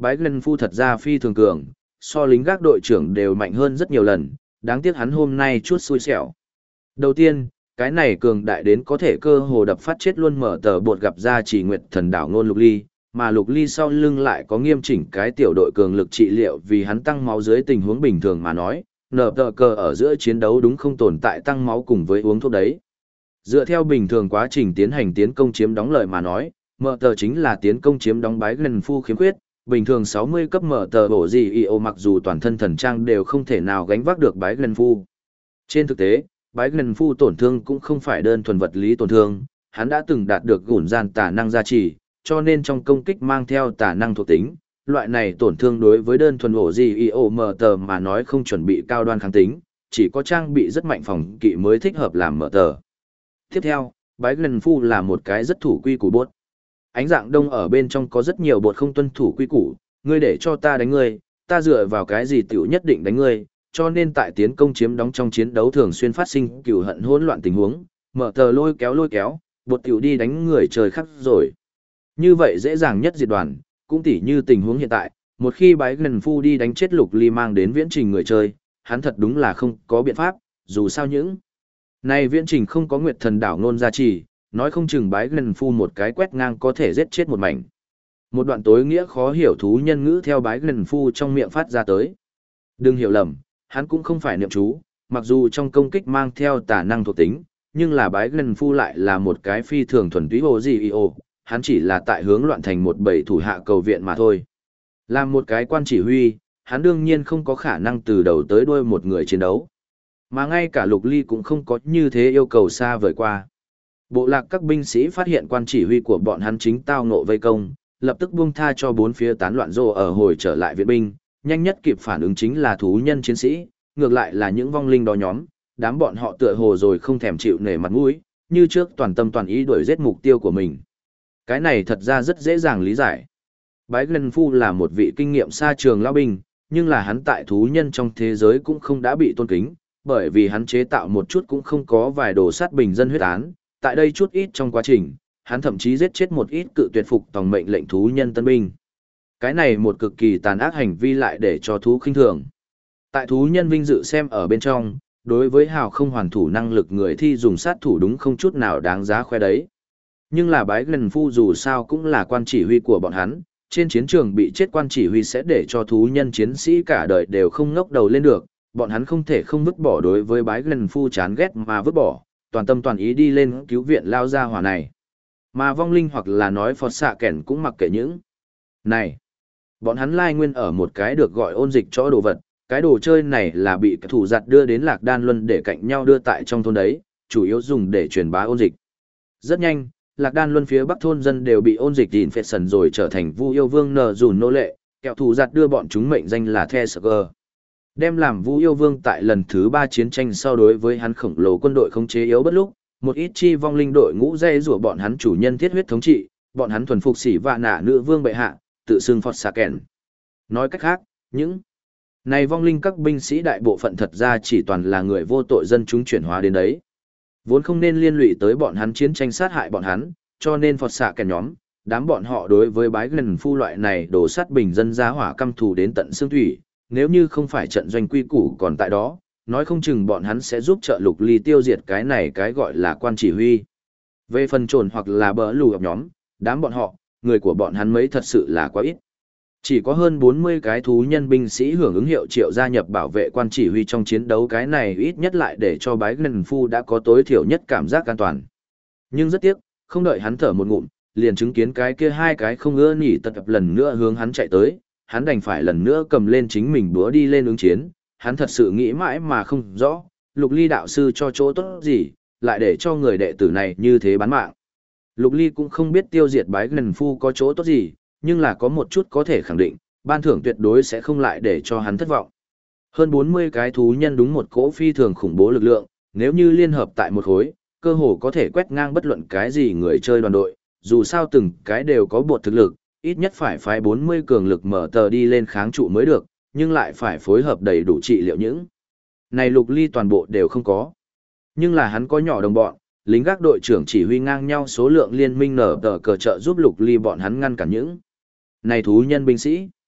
Bái Glenn Phu thật ra phi thường cường, so lính gác đội trưởng đều mạnh hơn rất nhiều lần, đáng tiếc hắn hôm nay chút xui xẻo. Đầu tiên, cái này cường đại đến có thể cơ hồ đập phát chết luôn mở tờ bột gặp ra chỉ nguyệt thần đảo ngôn Lục Ly, mà Lục Ly sau lưng lại có nghiêm chỉnh cái tiểu đội cường lực trị liệu vì hắn tăng máu dưới tình huống bình thường mà nói, nở tờ cờ ở giữa chiến đấu đúng không tồn tại tăng máu cùng với uống thuốc đấy. Dựa theo bình thường quá trình tiến hành tiến công chiếm đóng lợi mà nói, mở tờ chính là tiến công chiếm đóng Bái Glenn Phu khiếm khuyết, bình thường 60 cấp mở tờ bổ gì IO mặc dù toàn thân thần trang đều không thể nào gánh vác được Bái Glenn Phu. Trên thực tế, Bái Glenn Phu tổn thương cũng không phải đơn thuần vật lý tổn thương, hắn đã từng đạt được gủn gian tà năng gia trì, cho nên trong công kích mang theo tà năng thuộc tính, loại này tổn thương đối với đơn thuần ổ gì IO mở tờ mà nói không chuẩn bị cao đoan kháng tính, chỉ có trang bị rất mạnh phòng kỵ mới thích hợp làm mở tờ. Tiếp theo, Bái Glenn Phu là một cái rất thủ quy củ bốt. Ánh dạng đông ở bên trong có rất nhiều bột không tuân thủ quy củ, ngươi để cho ta đánh ngươi, ta dựa vào cái gì tiểu nhất định đánh ngươi, cho nên tại tiến công chiếm đóng trong chiến đấu thường xuyên phát sinh cừu hận hỗn loạn tình huống, mở tờ lôi kéo, bột tiểu đi đánh người trời khắc rồi. Như vậy dễ dàng nhất diệt đoàn, cũng tỉ như tình huống hiện tại, một khi Bái Glenn Phu đi đánh chết Lục Ly mang đến viễn trình người chơi, hắn thật đúng là không có biện pháp, dù sao những này viễn trình không có nguyệt thần đảo nôn gia trì, nói không chừng Bái Glenn Phu một cái quét ngang có thể giết chết một mảnh. Một đoạn tối nghĩa khó hiểu thú nhân ngữ theo Bái Glenn Phu trong miệng phát ra tới. Đừng hiểu lầm, hắn cũng không phải niệm chú, mặc dù trong công kích mang theo tà năng thuộc tính, nhưng là Bái Glenn Phu lại là một cái phi thường thuần túy hồ gì IO, hắn chỉ là tại hướng loạn thành một bầy thủ hạ cầu viện mà thôi. Làm một cái quan chỉ huy, hắn đương nhiên không có khả năng từ đầu tới đuôi một người chiến đấu. Mà ngay cả Lục Ly cũng không có như thế yêu cầu xa vời qua. Bộ lạc các binh sĩ phát hiện quan chỉ huy của bọn hắn chính tao ngộ vây công, lập tức buông tha cho bốn phía tán loạn rô ở hồi trở lại viện binh, nhanh nhất kịp phản ứng chính là thú nhân chiến sĩ, ngược lại là những vong linh đó nhóm, đám bọn họ tựa hồ rồi không thèm chịu nể mặt mũi, như trước toàn tâm toàn ý đuổi giết mục tiêu của mình. Cái này thật ra rất dễ dàng lý giải. Bái Glenn Phu là một vị kinh nghiệm xa trường lao binh, nhưng là hắn tại thú nhân trong thế giới cũng không đã bị tôn kính, bởi vì hắn chế tạo một chút cũng không có vài đồ sát bình dân huyết án, tại đây chút ít trong quá trình, hắn thậm chí giết chết một ít cự tuyệt phục tòng mệnh lệnh thú nhân tân binh. Cái này một cực kỳ tàn ác hành vi lại để cho thú khinh thường. Tại thú nhân vinh dự xem ở bên trong, đối với hào không hoàn thủ năng lực người thi dùng sát thủ đúng không chút nào đáng giá khoe đấy. Nhưng là Bái Glenn Phu dù sao cũng là quan chỉ huy của bọn hắn, trên chiến trường bị chết quan chỉ huy sẽ để cho thú nhân chiến sĩ cả đời đều không ngóc đầu lên được, bọn hắn không thể không vứt bỏ đối với Bái Glenn Phu chán ghét mà vứt bỏ, toàn tâm toàn ý đi lên cứu viện lao ra hỏa này. Mà vong linh hoặc là nói phọt xạ kẻn cũng mặc kệ những này. Bọn hắn lai nguyên ở một cái được gọi ôn dịch cho đồ vật, cái đồ chơi này là bị thủ giặt đưa đến Lạc Đan Luân để cạnh nhau đưa tại trong thôn đấy, chủ yếu dùng để truyền bá ôn dịch. Rất nhanh, Lạc Đan Luân phía bắc thôn dân đều bị ôn dịch infection rồi trở thành Vu Yêu Vương nở dùn nô lệ, kẹo thủ giặt đưa bọn chúng mệnh danh là Thesger. Đem làm Vu Yêu Vương tại lần thứ 3 chiến tranh sau đối với hắn khổng lồ quân đội khống chế yếu bất lúc, một ít chi vong linh đội ngũ dây rủa bọn hắn chủ nhân thiết huyết thống trị, bọn hắn thuần phục sĩ vạ nạ nữ vương bệ hạ, tự xưng Phọt xạ kèn. Nói cách khác, những này vong linh các binh sĩ đại bộ phận thật ra chỉ toàn là người vô tội dân chúng chuyển hóa đến đấy. Vốn không nên liên lụy tới bọn hắn chiến tranh sát hại bọn hắn, cho nên Phọt xạ kèn nhóm, đám bọn họ đối với Bái Glenn Phu loại này đổ sát bình dân giá hỏa căm thù đến tận xương thủy, nếu như không phải trận doanh quy củ còn tại đó, nói không chừng bọn hắn sẽ giúp trợ Lục Ly tiêu diệt cái này cái gọi là quan chỉ huy. Về phần trồn hoặc là bỡ lù nhóm, đám bọn họ, người của bọn hắn mấy thật sự là quá ít. Chỉ có hơn 40 cái thú nhân binh sĩ hưởng ứng hiệu triệu gia nhập bảo vệ quan chỉ huy trong chiến đấu, cái này ít nhất lại để cho Bái Glenn Phu đã có tối thiểu nhất cảm giác an toàn. Nhưng rất tiếc, không đợi hắn thở một ngụm, liền chứng kiến cái kia hai cái không ưa nỉ tật tập lần nữa hướng hắn chạy tới, hắn đành phải lần nữa cầm lên chính mình búa đi lên ứng chiến, hắn thật sự nghĩ mãi mà không rõ, Lục Ly đạo sư cho chỗ tốt gì, lại để cho người đệ tử này như thế bán mạng. Lục Ly cũng không biết tiêu diệt Bái Glenn Phu có chỗ tốt gì, nhưng là có một chút có thể khẳng định, ban thưởng tuyệt đối sẽ không lại để cho hắn thất vọng. Hơn 40 cái thú nhân đúng một cỗ phi thường khủng bố lực lượng, nếu như liên hợp tại một khối, cơ hồ có thể quét ngang bất luận cái gì người chơi đoàn đội, dù sao từng cái đều có bột thực lực, ít nhất phải phái 40 cường lực mở tờ đi lên kháng trụ mới được, nhưng lại phải phối hợp đầy đủ trị liệu những này Lục Ly toàn bộ đều không có. Nhưng là hắn có nhỏ đồng bọn, lính gác đội trưởng chỉ huy ngang nhau số lượng liên minh nở tờ cờ trợ giúp Lục Ly bọn hắn ngăn cản những này thú nhân binh sĩ.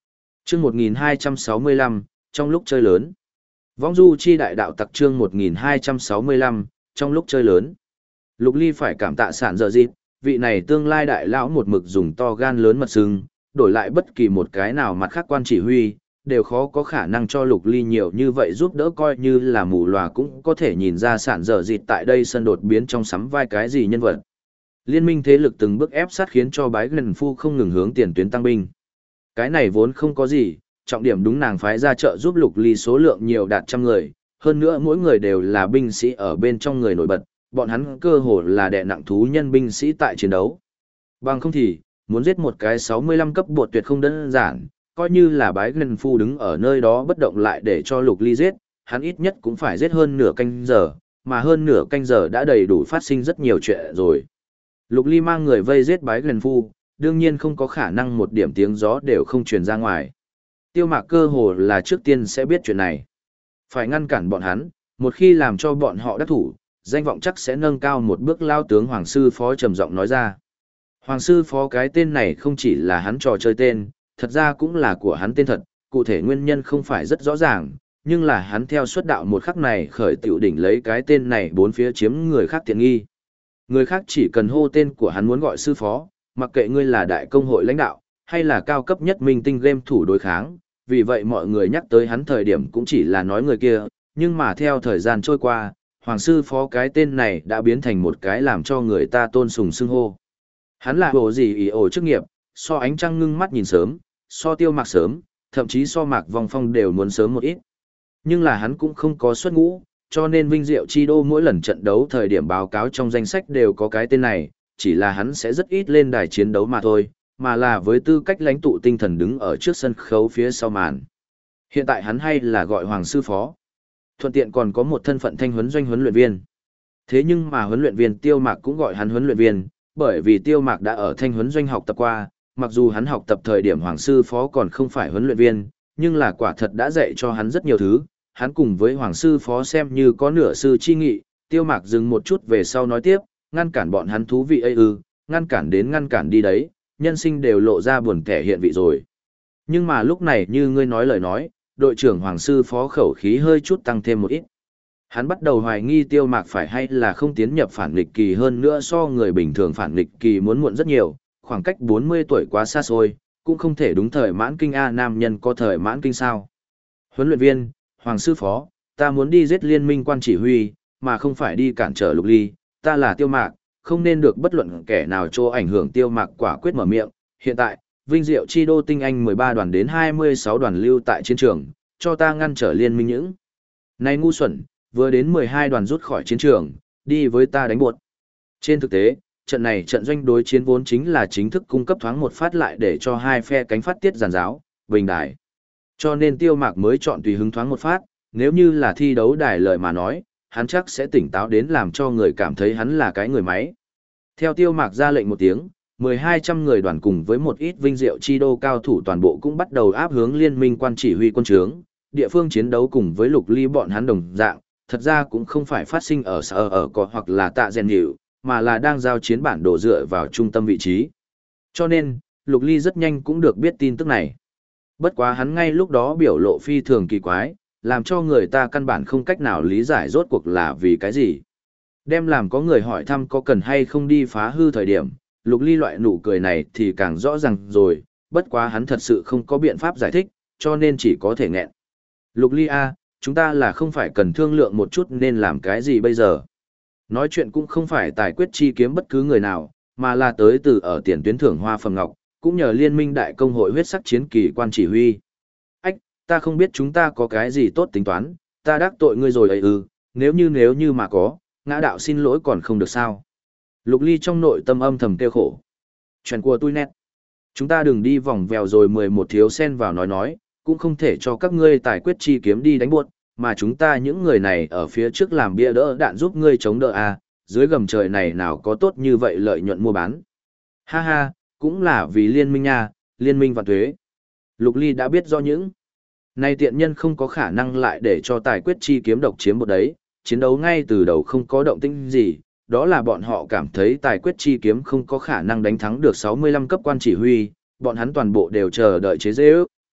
Chương 1265, trong lúc chơi lớn. Vong du chi đại đạo tặc chương 1265, trong lúc chơi lớn. Lục Ly phải cảm tạ sản dở dịp, vị này tương lai đại lão một mực dùng to gan lớn mật sừng, đổi lại bất kỳ một cái nào mặt khác quan chỉ huy, đều khó có khả năng cho Lục Ly nhiều như vậy giúp đỡ, coi như là mù lòa cũng có thể nhìn ra sản dở dịp tại đây sân đột biến trong sắm vai cái gì nhân vật. Liên minh thế lực từng bước ép sát khiến cho bái gần phu không ngừng hướng tiền tuyến tăng binh. Cái này vốn không có gì, trọng điểm đúng nàng phái ra trợ giúp Lục Ly số lượng nhiều đạt trăm người, hơn nữa mỗi người đều là binh sĩ ở bên trong người nổi bật, bọn hắn cơ hồ là đè nặng thú nhân binh sĩ tại chiến đấu. Bằng không thì, muốn giết một cái 65 cấp bột tuyệt không đơn giản, coi như là bái gần phu đứng ở nơi đó bất động lại để cho Lục Ly giết, hắn ít nhất cũng phải giết hơn nửa canh giờ, mà hơn nửa canh giờ đã đầy đủ phát sinh rất nhiều chuyện rồi. Lục Ly mang người vây giết bái gần phu, đương nhiên không có khả năng một điểm tiếng gió đều không truyền ra ngoài. Tiêu Mạc cơ hồ là trước tiên sẽ biết chuyện này. Phải ngăn cản bọn hắn, một khi làm cho bọn họ đắc thủ, danh vọng chắc sẽ nâng cao một bước. Lao tướng Hoàng Sư Phó trầm giọng nói ra. Hoàng Sư Phó cái tên này không chỉ là hắn trò chơi tên, thật ra cũng là của hắn tên thật, cụ thể nguyên nhân không phải rất rõ ràng, nhưng là hắn theo xuất đạo một khắc này khởi tiểu đỉnh lấy cái tên này bốn phía chiếm người khác tiện nghi. Người khác chỉ cần hô tên của hắn muốn gọi sư phó, mặc kệ ngươi là đại công hội lãnh đạo, hay là cao cấp nhất minh tinh game thủ đối kháng, vì vậy mọi người nhắc tới hắn thời điểm cũng chỉ là nói người kia, nhưng mà theo thời gian trôi qua, Hoàng sư phó cái tên này đã biến thành một cái làm cho người ta tôn sùng xưng hô. Hắn là bộ gì ý ổ chức nghiệp, so ánh trăng ngưng mắt nhìn sớm, so Tiêu Mạc sớm, thậm chí so Mạc Vong Phong đều muốn sớm một ít. Nhưng là hắn cũng không có xuất ngũ, cho nên Vinh Diệu Chi Đô mỗi lần trận đấu thời điểm báo cáo trong danh sách đều có cái tên này, chỉ là hắn sẽ rất ít lên đài chiến đấu mà thôi, mà là với tư cách lãnh tụ tinh thần đứng ở trước sân khấu phía sau màn. Hiện tại hắn hay là gọi Hoàng sư phó. Thuận tiện còn có một thân phận thanh huấn doanh huấn luyện viên. Thế nhưng mà huấn luyện viên Tiêu Mạc cũng gọi hắn huấn luyện viên, bởi vì Tiêu Mạc đã ở thanh huấn doanh học tập qua, mặc dù hắn học tập thời điểm Hoàng sư phó còn không phải huấn luyện viên, nhưng là quả thật đã dạy cho hắn rất nhiều thứ. Hắn cùng với Hoàng sư phó xem như có nửa sư chi nghị. Tiêu Mạc dừng một chút về sau nói tiếp, ngăn cản bọn hắn thú vị ấy ư, ngăn cản đến ngăn cản đi đấy, nhân sinh đều lộ ra buồn kẻ hiện vị rồi. Nhưng mà lúc này như ngươi nói lời nói, đội trưởng Hoàng sư phó khẩu khí hơi chút tăng thêm một ít. Hắn bắt đầu hoài nghi Tiêu Mạc phải hay là không tiến nhập phản nghịch kỳ, hơn nữa so người bình thường phản nghịch kỳ muốn muộn rất nhiều, khoảng cách 40 tuổi quá xa xôi, cũng không thể đúng thời mãn kinh a, nam nhân có thời mãn kinh sao. Huấn luyện viên, Hoàng sư phó, ta muốn đi giết liên minh quan chỉ huy, mà không phải đi cản trở Lục Ly, ta là Tiêu Mạc, không nên được bất luận kẻ nào cho ảnh hưởng. Tiêu Mạc quả quyết mở miệng, hiện tại, Vinh Diệu Chi Đô tinh anh 13 đoàn đến 26 đoàn lưu tại chiến trường, cho ta ngăn trở liên minh những. Này ngu xuẩn, vừa đến 12 đoàn rút khỏi chiến trường, đi với ta đánh buột. Trên thực tế, trận này trận doanh đối chiến vốn chính là chính thức cung cấp thoáng một phát lại để cho hai phe cánh phát tiết giàn giáo, bình đài. Cho nên Tiêu Mạc mới chọn tùy hứng thoáng một phát, nếu như là thi đấu đài lời mà nói, hắn chắc sẽ tỉnh táo đến làm cho người cảm thấy hắn là cái người máy. Theo Tiêu Mạc ra lệnh một tiếng, 1200 người đoàn cùng với một ít Vinh Diệu Chi Đô cao thủ toàn bộ cũng bắt đầu áp hướng liên minh quan chỉ huy quân trướng. Địa phương chiến đấu cùng với Lục Ly bọn hắn đồng dạng, thật ra cũng không phải phát sinh ở sở ở cỏ hoặc là tạ rèn hiệu, mà là đang giao chiến bản đồ dựa vào trung tâm vị trí. Cho nên, Lục Ly rất nhanh cũng được biết tin tức này. Bất quá hắn ngay lúc đó biểu lộ phi thường kỳ quái, làm cho người ta căn bản không cách nào lý giải rốt cuộc là vì cái gì. Đem làm có người hỏi thăm có cần hay không đi phá hư thời điểm, Lục Ly loại nụ cười này thì càng rõ ràng rồi, bất quá hắn thật sự không có biện pháp giải thích, cho nên chỉ có thể nghẹn. Lục Ly a, chúng ta là không phải cần thương lượng một chút nên làm cái gì bây giờ. Nói chuyện cũng không phải tài quyết chi kiếm bất cứ người nào, mà là tới từ ở tiền tuyến thưởng hoa phẩm ngọc, cũng nhờ liên minh đại công hội huyết sắc chiến kỳ quan chỉ huy. Ách, ta không biết chúng ta có cái gì tốt tính toán, ta đắc tội ngươi rồi ấy ư, nếu như mà có, ngã đạo xin lỗi còn không được sao. Lục Ly trong nội tâm âm thầm kêu khổ. Chuyện của tôi nét. Chúng ta đừng đi vòng vèo rồi 11 thiếu sen vào nói, cũng không thể cho các ngươi tài quyết chi kiếm đi đánh buột, mà chúng ta những người này ở phía trước làm bia đỡ đạn giúp ngươi chống đỡ à, dưới gầm trời này nào có tốt như vậy lợi nhuận mua bán. Ha ha, cũng là vì liên minh nha, liên minh vạn thuế. Lục Ly đã biết do những này tiện nhân không có khả năng lại để cho tài quyết chi kiếm độc chiếm một đấy, chiến đấu ngay từ đầu không có động tĩnh gì, đó là bọn họ cảm thấy tài quyết chi kiếm không có khả năng đánh thắng được 65 cấp quan chỉ huy, bọn hắn toàn bộ đều chờ đợi chế giễu,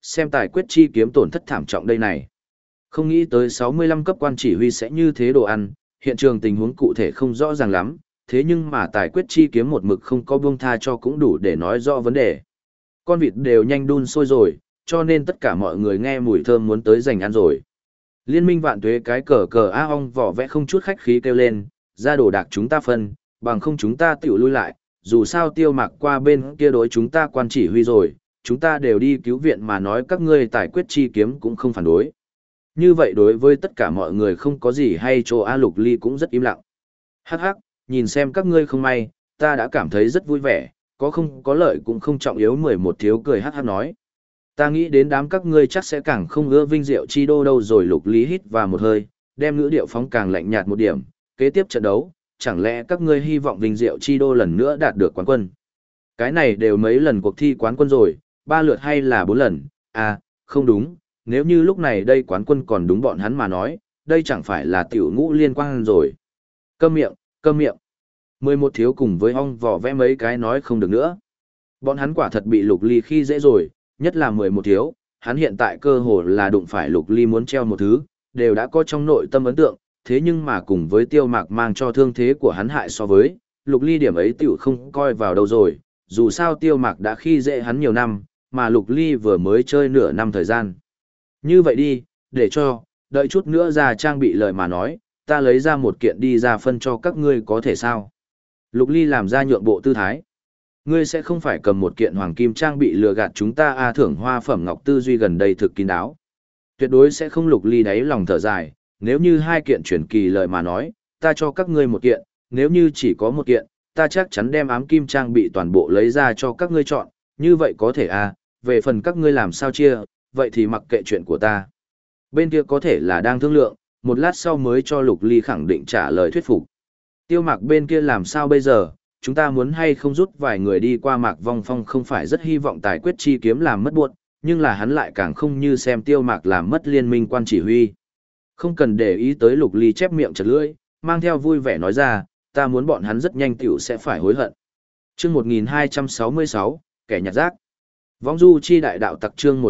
xem tài quyết chi kiếm tổn thất thảm trọng đây này. Không nghĩ tới 65 cấp quan chỉ huy sẽ như thế đồ ăn, hiện trường tình huống cụ thể không rõ ràng lắm, thế nhưng mà tài quyết chi kiếm một mực không có buông tha cho cũng đủ để nói rõ vấn đề. Con vịt đều nhanh đun sôi rồi, cho nên tất cả mọi người nghe mùi thơm muốn tới giành ăn rồi. Liên minh vạn tuế cái cờ cờ a ong vỏ vẽ không chút khách khí kêu lên, ra đồ đạc chúng ta phân, bằng không chúng ta tiểu lui lại, dù sao Tiêu Mạc qua bên kia đối chúng ta quan chỉ huy rồi, chúng ta đều đi cứu viện mà nói các ngươi tài quyết chi kiếm cũng không phản đối. Như vậy đối với tất cả mọi người không có gì hay chỗ A Lục Ly cũng rất im lặng. Hắc hắc, nhìn xem các ngươi không may, ta đã cảm thấy rất vui vẻ, có không có lợi cũng không trọng yếu. 11 thiếu cười hắc hắc nói. Ta nghĩ đến đám các ngươi chắc sẽ càng không ưa vinh diệu chi đô đâu rồi. Lục Ly hít vào một hơi, đem ngữ điệu phóng càng lạnh nhạt một điểm, kế tiếp trận đấu, chẳng lẽ các ngươi hy vọng vinh diệu chi đô lần nữa đạt được quán quân? Cái này đều mấy lần cuộc thi quán quân rồi, 3 lượt hay là 4 lần, à, không đúng, nếu như lúc này đây quán quân còn đúng bọn hắn mà nói, đây chẳng phải là tiểu ngũ liên quan rồi. Câm miệng, câm miệng. 11 thiếu cùng với ong vỏ vẽ mấy cái nói không được nữa. Bọn hắn quả thật bị Lục Ly khi dễ rồi, nhất là 11 thiếu, hắn hiện tại cơ hồ là đụng phải Lục Ly muốn treo một thứ, đều đã có trong nội tâm ấn tượng, thế nhưng mà cùng với Tiêu Mạc mang cho thương thế của hắn hại so với, Lục Ly điểm ấy tiểu không coi vào đâu rồi, dù sao Tiêu Mạc đã khi dễ hắn nhiều năm, mà Lục Ly vừa mới chơi nửa năm thời gian. Như vậy đi, để cho, đợi chút nữa ra trang bị lời mà nói, ta lấy ra một kiện đi ra phân cho các ngươi có thể sao? Lục Ly làm ra nhượng bộ tư thái. Ngươi sẽ không phải cầm một kiện hoàng kim trang bị lừa gạt chúng ta a thưởng hoa phẩm ngọc tư duy gần đây thực kín đáo. Tuyệt đối sẽ không. Lục Ly đáy lòng thở dài, nếu như hai kiện chuyển kỳ lời mà nói, ta cho các ngươi một kiện, nếu như chỉ có một kiện, ta chắc chắn đem ám kim trang bị toàn bộ lấy ra cho các ngươi chọn, như vậy có thể à, về phần các ngươi làm sao chia, vậy thì mặc kệ chuyện của ta. Bên kia có thể là đang thương lượng, một lát sau mới cho Lục Ly khẳng định trả lời thuyết phục. Tiêu Mạc bên kia làm sao bây giờ, chúng ta muốn hay không rút vài người đi qua Mạc Vong Phong không phải rất hy vọng tài quyết chi kiếm làm mất buộc, nhưng là hắn lại càng không như xem Tiêu Mạc làm mất liên minh quan chỉ huy. Không cần để ý tới. Lục Ly chép miệng chật lưỡi, mang theo vui vẻ nói ra, ta muốn bọn hắn rất nhanh tiểu sẽ phải hối hận. Chương 1266, kẻ nhặt rác. Vong du chi đại đạo tặc chương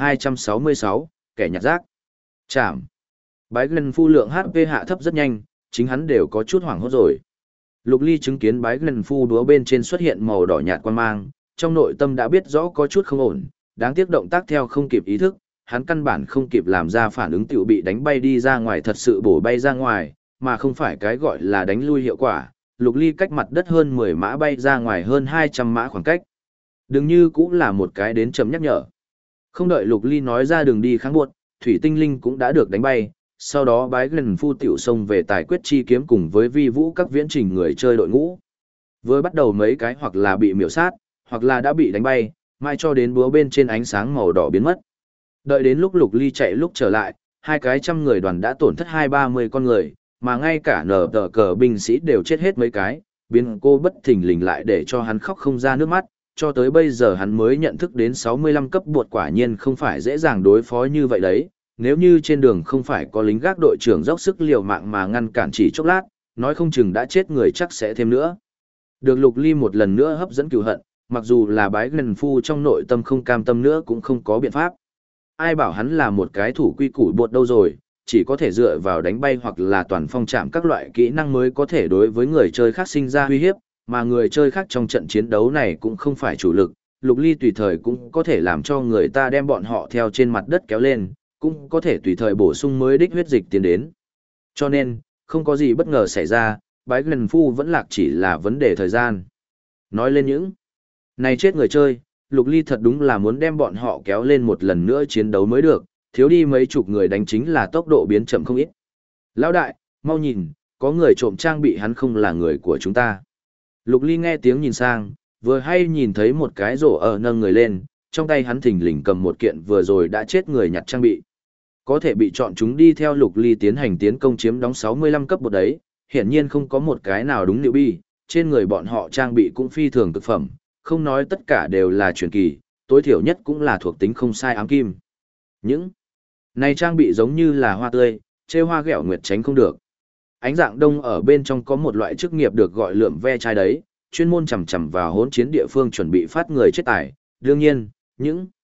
1266, kẻ nhặt rác. Chạm. Bái Glenn Phu lượng HP hạ thấp rất nhanh, chính hắn đều có chút hoảng hốt rồi. Lục Ly chứng kiến Bái Glenn Phu đúa bên trên xuất hiện màu đỏ nhạt quang mang, trong nội tâm đã biết rõ có chút không ổn, đáng tiếc động tác theo không kịp ý thức, hắn căn bản không kịp làm ra phản ứng tiểu bị đánh bay đi ra ngoài, thật sự bổ bay ra ngoài, mà không phải cái gọi là đánh lui hiệu quả. Lục Ly cách mặt đất hơn 10 mã bay ra ngoài hơn 200 mã khoảng cách. Đừng như cũng là một cái đến chấm nhắc nhở. Không đợi Lục Ly nói ra đường đi kháng buộc, thủy tinh linh cũng đã được đánh bay, sau đó Bái Glenn Phu tiểu xông về tài quyết chi kiếm cùng với vi vũ các viễn trình người chơi đội ngũ. Vừa bắt đầu mấy cái hoặc là bị miểu sát, hoặc là đã bị đánh bay, mai cho đến búa bên trên ánh sáng màu đỏ biến mất. Đợi đến lúc Lục Ly chạy lúc trở lại, hai cái trăm người đoàn đã tổn thất 20-30 con người, mà ngay cả nở tờ cờ binh sĩ đều chết hết mấy cái, biến cô bất thình lình lại để cho hắn khóc không ra nước mắt, cho tới bây giờ hắn mới nhận thức đến 65 cấp bột quả nhiên không phải dễ dàng đối phó như vậy đấy, nếu như trên đường không phải có lính gác đội trưởng dốc sức liều mạng mà ngăn cản chỉ chốc lát, nói không chừng đã chết người chắc sẽ thêm nữa. Được Lục Ly một lần nữa hấp dẫn cừu hận, mặc dù là Bái Glenn Phu trong nội tâm không cam tâm nữa cũng không có biện pháp. Ai bảo hắn là một cái thủ quy củ bột đâu rồi, chỉ có thể dựa vào đánh bay hoặc là toàn phong chạm các loại kỹ năng mới có thể đối với người chơi khác sinh ra uy hiếp, mà người chơi khác trong trận chiến đấu này cũng không phải chủ lực. Lục Ly tùy thời cũng có thể làm cho người ta đem bọn họ theo trên mặt đất kéo lên, cũng có thể tùy thời bổ sung mới đích huyết dịch tiến đến. Cho nên, không có gì bất ngờ xảy ra, Bái Glenn Phu vẫn lạc chỉ là vấn đề thời gian. Nói lên những này chết người chơi, Lục Ly thật đúng là muốn đem bọn họ kéo lên một lần nữa chiến đấu mới được, thiếu đi mấy chục người đánh chính là tốc độ biến chậm không ít. Lão đại, mau nhìn, có người trộm trang bị, hắn không là người của chúng ta. Lục Ly nghe tiếng nhìn sang, vừa hay nhìn thấy một cái rổ ở nâng người lên, trong tay hắn thình lình cầm một kiện vừa rồi đã chết người nhặt trang bị. Có thể bị chọn chúng đi theo Lục Ly tiến hành tiến công chiếm đóng 65 cấp bột đấy, hiển nhiên không có một cái nào đúng liệu bi, trên người bọn họ trang bị cũng phi thường cực phẩm, không nói tất cả đều là truyền kỳ, tối thiểu nhất cũng là thuộc tính không sai ám kim. Những này trang bị giống như là hoa tươi, chê hoa ghẹo nguyệt tránh không được. Ánh dạng đông ở bên trong có một loại chức nghiệp được gọi lượm ve chai đấy, chuyên môn chằm chằm vào hỗn chiến địa phương chuẩn bị phát người chết tải, đương nhiên, những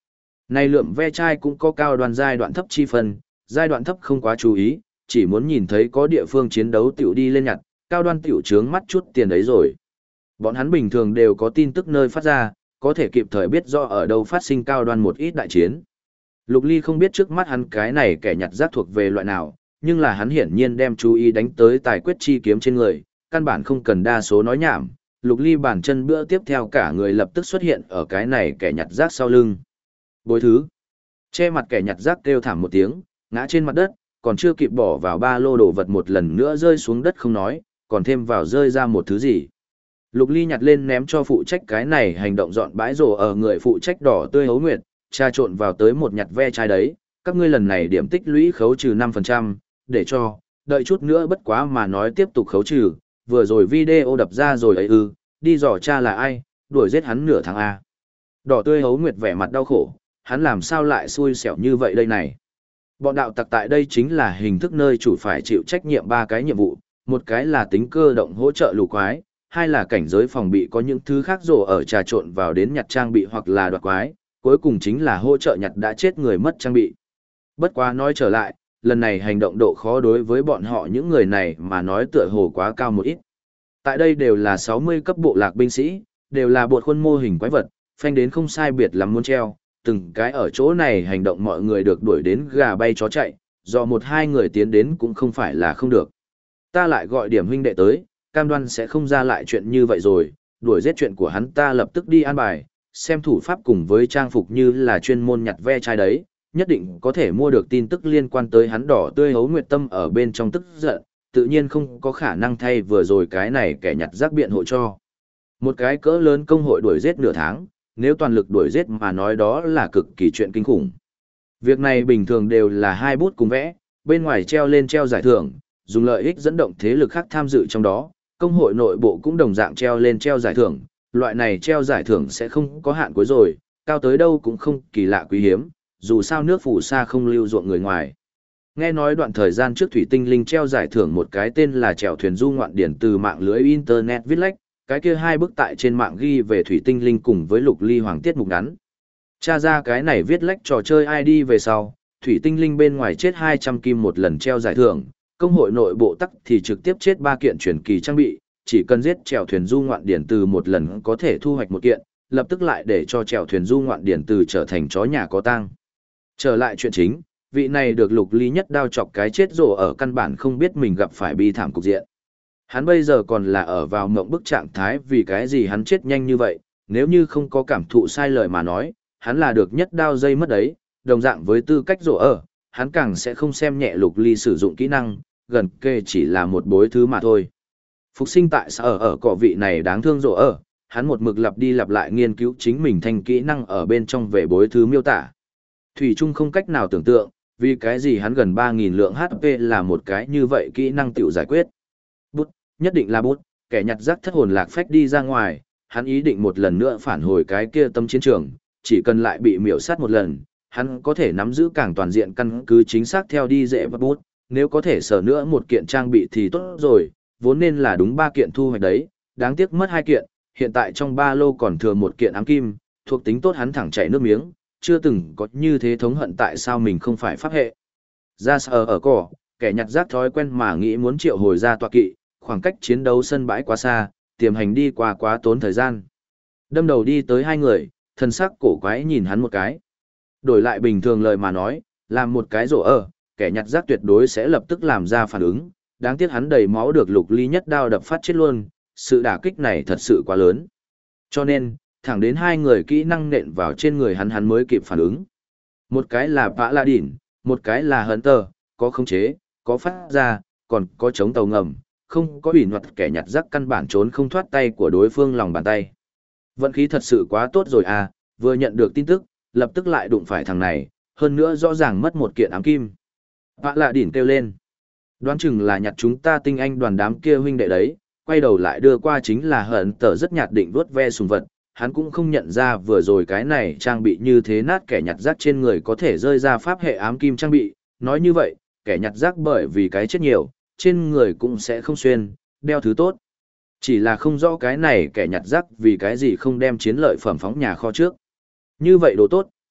Này lượm ve chai cũng có cao đoan giai đoạn thấp chi phân, giai đoạn thấp không quá chú ý, chỉ muốn nhìn thấy có địa phương chiến đấu tiểu đi lên nhặt, cao đoan tiểu trướng mắt chút tiền đấy rồi. Bọn hắn bình thường đều có tin tức nơi phát ra, có thể kịp thời biết rõ ở đâu phát sinh cao đoan một ít đại chiến. Lục Ly không biết trước mắt hắn cái này kẻ nhặt rác thuộc về loại nào, nhưng là hắn hiển nhiên đem chú ý đánh tới tài quyết chi kiếm trên người, căn bản không cần đa số nói nhảm. Lục Ly bàn chân bữa tiếp theo cả người lập tức xuất hiện ở cái này kẻ nhặt rác sau lưng. Bối thứ. Che mặt kẻ nhặt rác kêu thảm một tiếng, ngã trên mặt đất, còn chưa kịp bỏ vào ba lô đồ vật một lần nữa rơi xuống đất không nói, còn thêm vào rơi ra một thứ gì. Lục Ly nhặt lên ném cho phụ trách cái này hành động dọn bãi rổ ở người phụ trách đỏ tươi hấu nguyệt, trà trộn vào tới một nhặt ve chai đấy, các ngươi lần này điểm tích lũy khấu trừ 5%, để cho, đợi chút nữa bất quá mà nói tiếp tục khấu trừ, vừa rồi video đập ra rồi ấy đi dò cha là ai, đuổi giết hắn nửa tháng A. Đỏ tươi hấu nguyệt vẻ mặt đau khổ, hắn làm sao lại xui xẻo như vậy đây này. Bọn đạo tặc tại đây chính là hình thức nơi chủ phải chịu trách nhiệm ba cái nhiệm vụ, một cái là tính cơ động hỗ trợ lù quái, hai là cảnh giới phòng bị có những thứ khác rổ ở trà trộn vào đến nhặt trang bị hoặc là đoạt quái, cuối cùng chính là hỗ trợ nhặt đã chết người mất trang bị. Bất quá nói trở lại, lần này hành động độ khó đối với bọn họ những người này mà nói tựa hồ quá cao một ít. Tại đây đều là 60 cấp bộ lạc binh sĩ, đều là bột khuôn mô hình quái vật, phanh đến không sai biệt lắm muốn treo, từng cái ở chỗ này hành động mọi người được đuổi đến gà bay chó chạy, do một hai người tiến đến cũng không phải là không được. Ta lại gọi điểm huynh đệ tới, cam đoan sẽ không ra lại chuyện như vậy rồi, đuổi giết chuyện của hắn ta lập tức đi an bài, xem thủ pháp cùng với trang phục như là chuyên môn nhặt ve chai đấy, nhất định có thể mua được tin tức liên quan tới hắn đỏ tươi hấu nguyệt tâm ở bên trong tức giận, tự nhiên không có khả năng thay vừa rồi cái này kẻ nhặt rác biện hộ cho. Một cái cỡ lớn công hội đuổi giết nửa tháng, nếu toàn lực đuổi giết mà nói đó là cực kỳ chuyện kinh khủng. Việc này bình thường đều là hai bút cùng vẽ, bên ngoài treo lên treo giải thưởng, dùng lợi ích dẫn động thế lực khác tham dự trong đó, công hội nội bộ cũng đồng dạng treo lên treo giải thưởng, loại này treo giải thưởng sẽ không có hạn cuối rồi, cao tới đâu cũng không kỳ lạ quý hiếm, dù sao nước phù sa không lưu ruộng người ngoài. Nghe nói đoạn thời gian trước Thủy Tinh Linh treo giải thưởng một cái tên là chèo thuyền du ngoạn điển từ mạng lưới internet viết lách, cái kia hai bức tại trên mạng ghi về Thủy Tinh Linh cùng với Lục Ly Hoàng tiết mục ngắn. Tra ra cái này viết lách trò chơi ID về sau, Thủy Tinh Linh bên ngoài chết 200 kim một lần treo giải thưởng, công hội nội bộ tắc thì trực tiếp chết 3 kiện truyền kỳ trang bị, chỉ cần giết chèo thuyền du ngoạn điển từ một lần có thể thu hoạch một kiện, lập tức lại để cho chèo thuyền du ngoạn điển từ trở thành chó nhà có tang. Trở lại chuyện chính, vị này được Lục Ly nhất đao chọc cái chết rồ ở căn bản không biết mình gặp phải bi thảm cục diện. Hắn bây giờ còn là ở vào mộng bức trạng thái vì cái gì hắn chết nhanh như vậy, nếu như không có cảm thụ sai lời mà nói, hắn là được nhất đao dây mất đấy, đồng dạng với tư cách rồ ở, hắn càng sẽ không xem nhẹ Lục Ly sử dụng kỹ năng, gần kề chỉ là một bối thứ mà thôi. Phục sinh tại sao ở cọ vị này đáng thương rồ ở, hắn một mực lặp đi lặp lại nghiên cứu chính mình thành kỹ năng ở bên trong về bối thứ miêu tả. Thủy Trung không cách nào tưởng tượng, vì cái gì hắn gần 3.000 lượng HP là một cái như vậy kỹ năng tiểu giải quyết. Bút, nhất định là bút, kẻ nhặt rác thất hồn lạc phách đi ra ngoài, hắn ý định một lần nữa phản hồi cái kia tâm chiến trường, chỉ cần lại bị miểu sát một lần, hắn có thể nắm giữ càng toàn diện căn cứ chính xác theo đi dễ và bút, nếu có thể sở nữa một kiện trang bị thì tốt rồi, vốn nên là đúng 3 kiện thu hoạch đấy, đáng tiếc mất 2 kiện, hiện tại trong ba lô còn thừa một kiện ám kim, thuộc tính tốt hắn thẳng chảy nước miếng, chưa từng có như thế thống hận tại sao mình không phải pháp hệ. Ra sở ở cỏ, kẻ nhặt rác thói quen mà nghĩ muốn triệu hồi ra tọa kỵ, khoảng cách chiến đấu sân bãi quá xa, tiềm hành đi qua quá tốn thời gian. Đâm đầu đi tới hai người, thân sắc cổ quái nhìn hắn một cái. Đổi lại bình thường lời mà nói, làm một cái rổ ở, kẻ nhặt rác tuyệt đối sẽ lập tức làm ra phản ứng, đáng tiếc hắn đầy máu được Lục Ly nhất đao đập phát chết luôn, sự đả kích này thật sự quá lớn. Cho nên, thẳng đến hai người kỹ năng nện vào trên người hắn mới kịp phản ứng. Một cái là Paladin, một cái là Hunter, có khống chế, có phát ra, còn có chống tàu ngầm, không có ủy luật kẻ nhặt rác căn bản trốn không thoát tay của đối phương lòng bàn tay. Vận khí thật sự quá tốt rồi à, vừa nhận được tin tức, lập tức lại đụng phải thằng này, hơn nữa rõ ràng mất một kiện ám kim. Paladin kêu lên. Đoán chừng là nhặt chúng ta tinh anh đoàn đám kia huynh đệ đấy, quay đầu lại đưa qua chính là Hunter rất nhạt định vuốt ve sùng vật. Hắn cũng không nhận ra vừa rồi cái này trang bị như thế nát kẻ nhặt rác trên người có thể rơi ra pháp hệ ám kim trang bị. Nói như vậy, kẻ nhặt rác bởi vì cái chết nhiều, trên người cũng sẽ không xuyên, đeo thứ tốt. Chỉ là không rõ cái này kẻ nhặt rác vì cái gì không đem chiến lợi phẩm phóng nhà kho trước. Như vậy đồ tốt,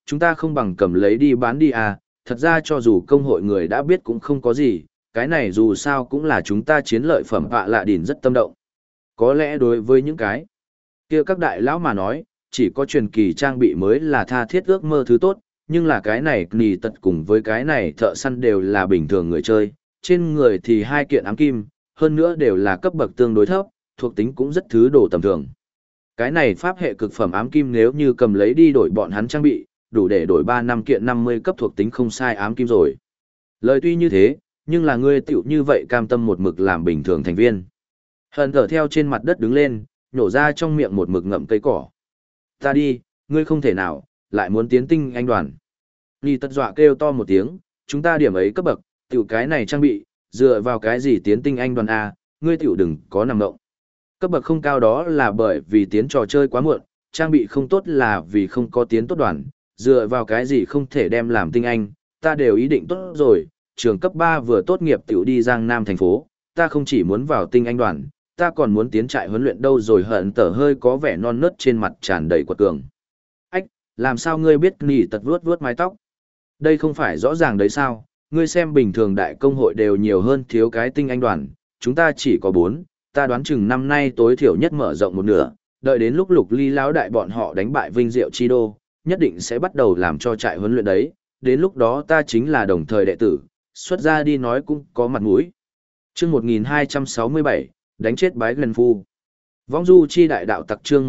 chúng ta không bằng cầm lấy đi bán đi à, thật ra cho dù công hội người đã biết cũng không có gì, cái này dù sao cũng là chúng ta chiến lợi phẩm ạ lạ đỉn rất tâm động. Có lẽ đối với những cái kia các đại lão mà nói, chỉ có truyền kỳ trang bị mới là tha thiết ước mơ thứ tốt, nhưng là cái này nì tật cùng với cái này thợ săn đều là bình thường người chơi, trên người thì hai kiện ám kim, hơn nữa đều là cấp bậc tương đối thấp, thuộc tính cũng rất thứ đồ tầm thường. Cái này pháp hệ cực phẩm ám kim nếu như cầm lấy đi đổi bọn hắn trang bị, đủ để đổi 3 năm kiện 50 cấp thuộc tính không sai ám kim rồi. Lời tuy như thế, nhưng là ngươi tiểu như vậy cam tâm một mực làm bình thường thành viên. Hận thở theo trên mặt đất đứng lên, nhổ ra trong miệng một mực ngậm cây cỏ. Ta đi, ngươi không thể nào, lại muốn tiến tinh anh đoàn. Nì tật dọa kêu to một tiếng, chúng ta điểm ấy cấp bậc, tiểu cái này trang bị, dựa vào cái gì tiến tinh anh đoàn A, ngươi tiểu đừng có nằm động. Cấp bậc không cao đó là bởi vì tiến trò chơi quá muộn, trang bị không tốt là vì không có tiến tốt đoàn, dựa vào cái gì không thể đem làm tinh anh, ta đều ý định tốt rồi, trường cấp 3 vừa tốt nghiệp tiểu đi Giang Nam thành phố, ta không chỉ muốn vào tinh anh đoàn, ta còn muốn tiến trại huấn luyện đâu rồi. Hận tở hơi có vẻ non nớt trên mặt tràn đầy quật cường. Ách, làm sao ngươi biết? Nỉ tật vuốt vuốt mái tóc. Đây không phải rõ ràng đấy sao, ngươi xem bình thường đại công hội đều nhiều hơn thiếu cái tinh anh đoàn, chúng ta chỉ có 4, ta đoán chừng năm nay tối thiểu nhất mở rộng một nửa, đợi đến lúc Lục Ly lão đại bọn họ đánh bại Vinh Diệu Chi Đô, nhất định sẽ bắt đầu làm cho trại huấn luyện đấy, đến lúc đó ta chính là đồng thời đệ tử, xuất ra đi nói cũng có mặt mũi. Chương 1267, đánh chết Bái Gần Phu. Vong du chi đại đạo tặc chương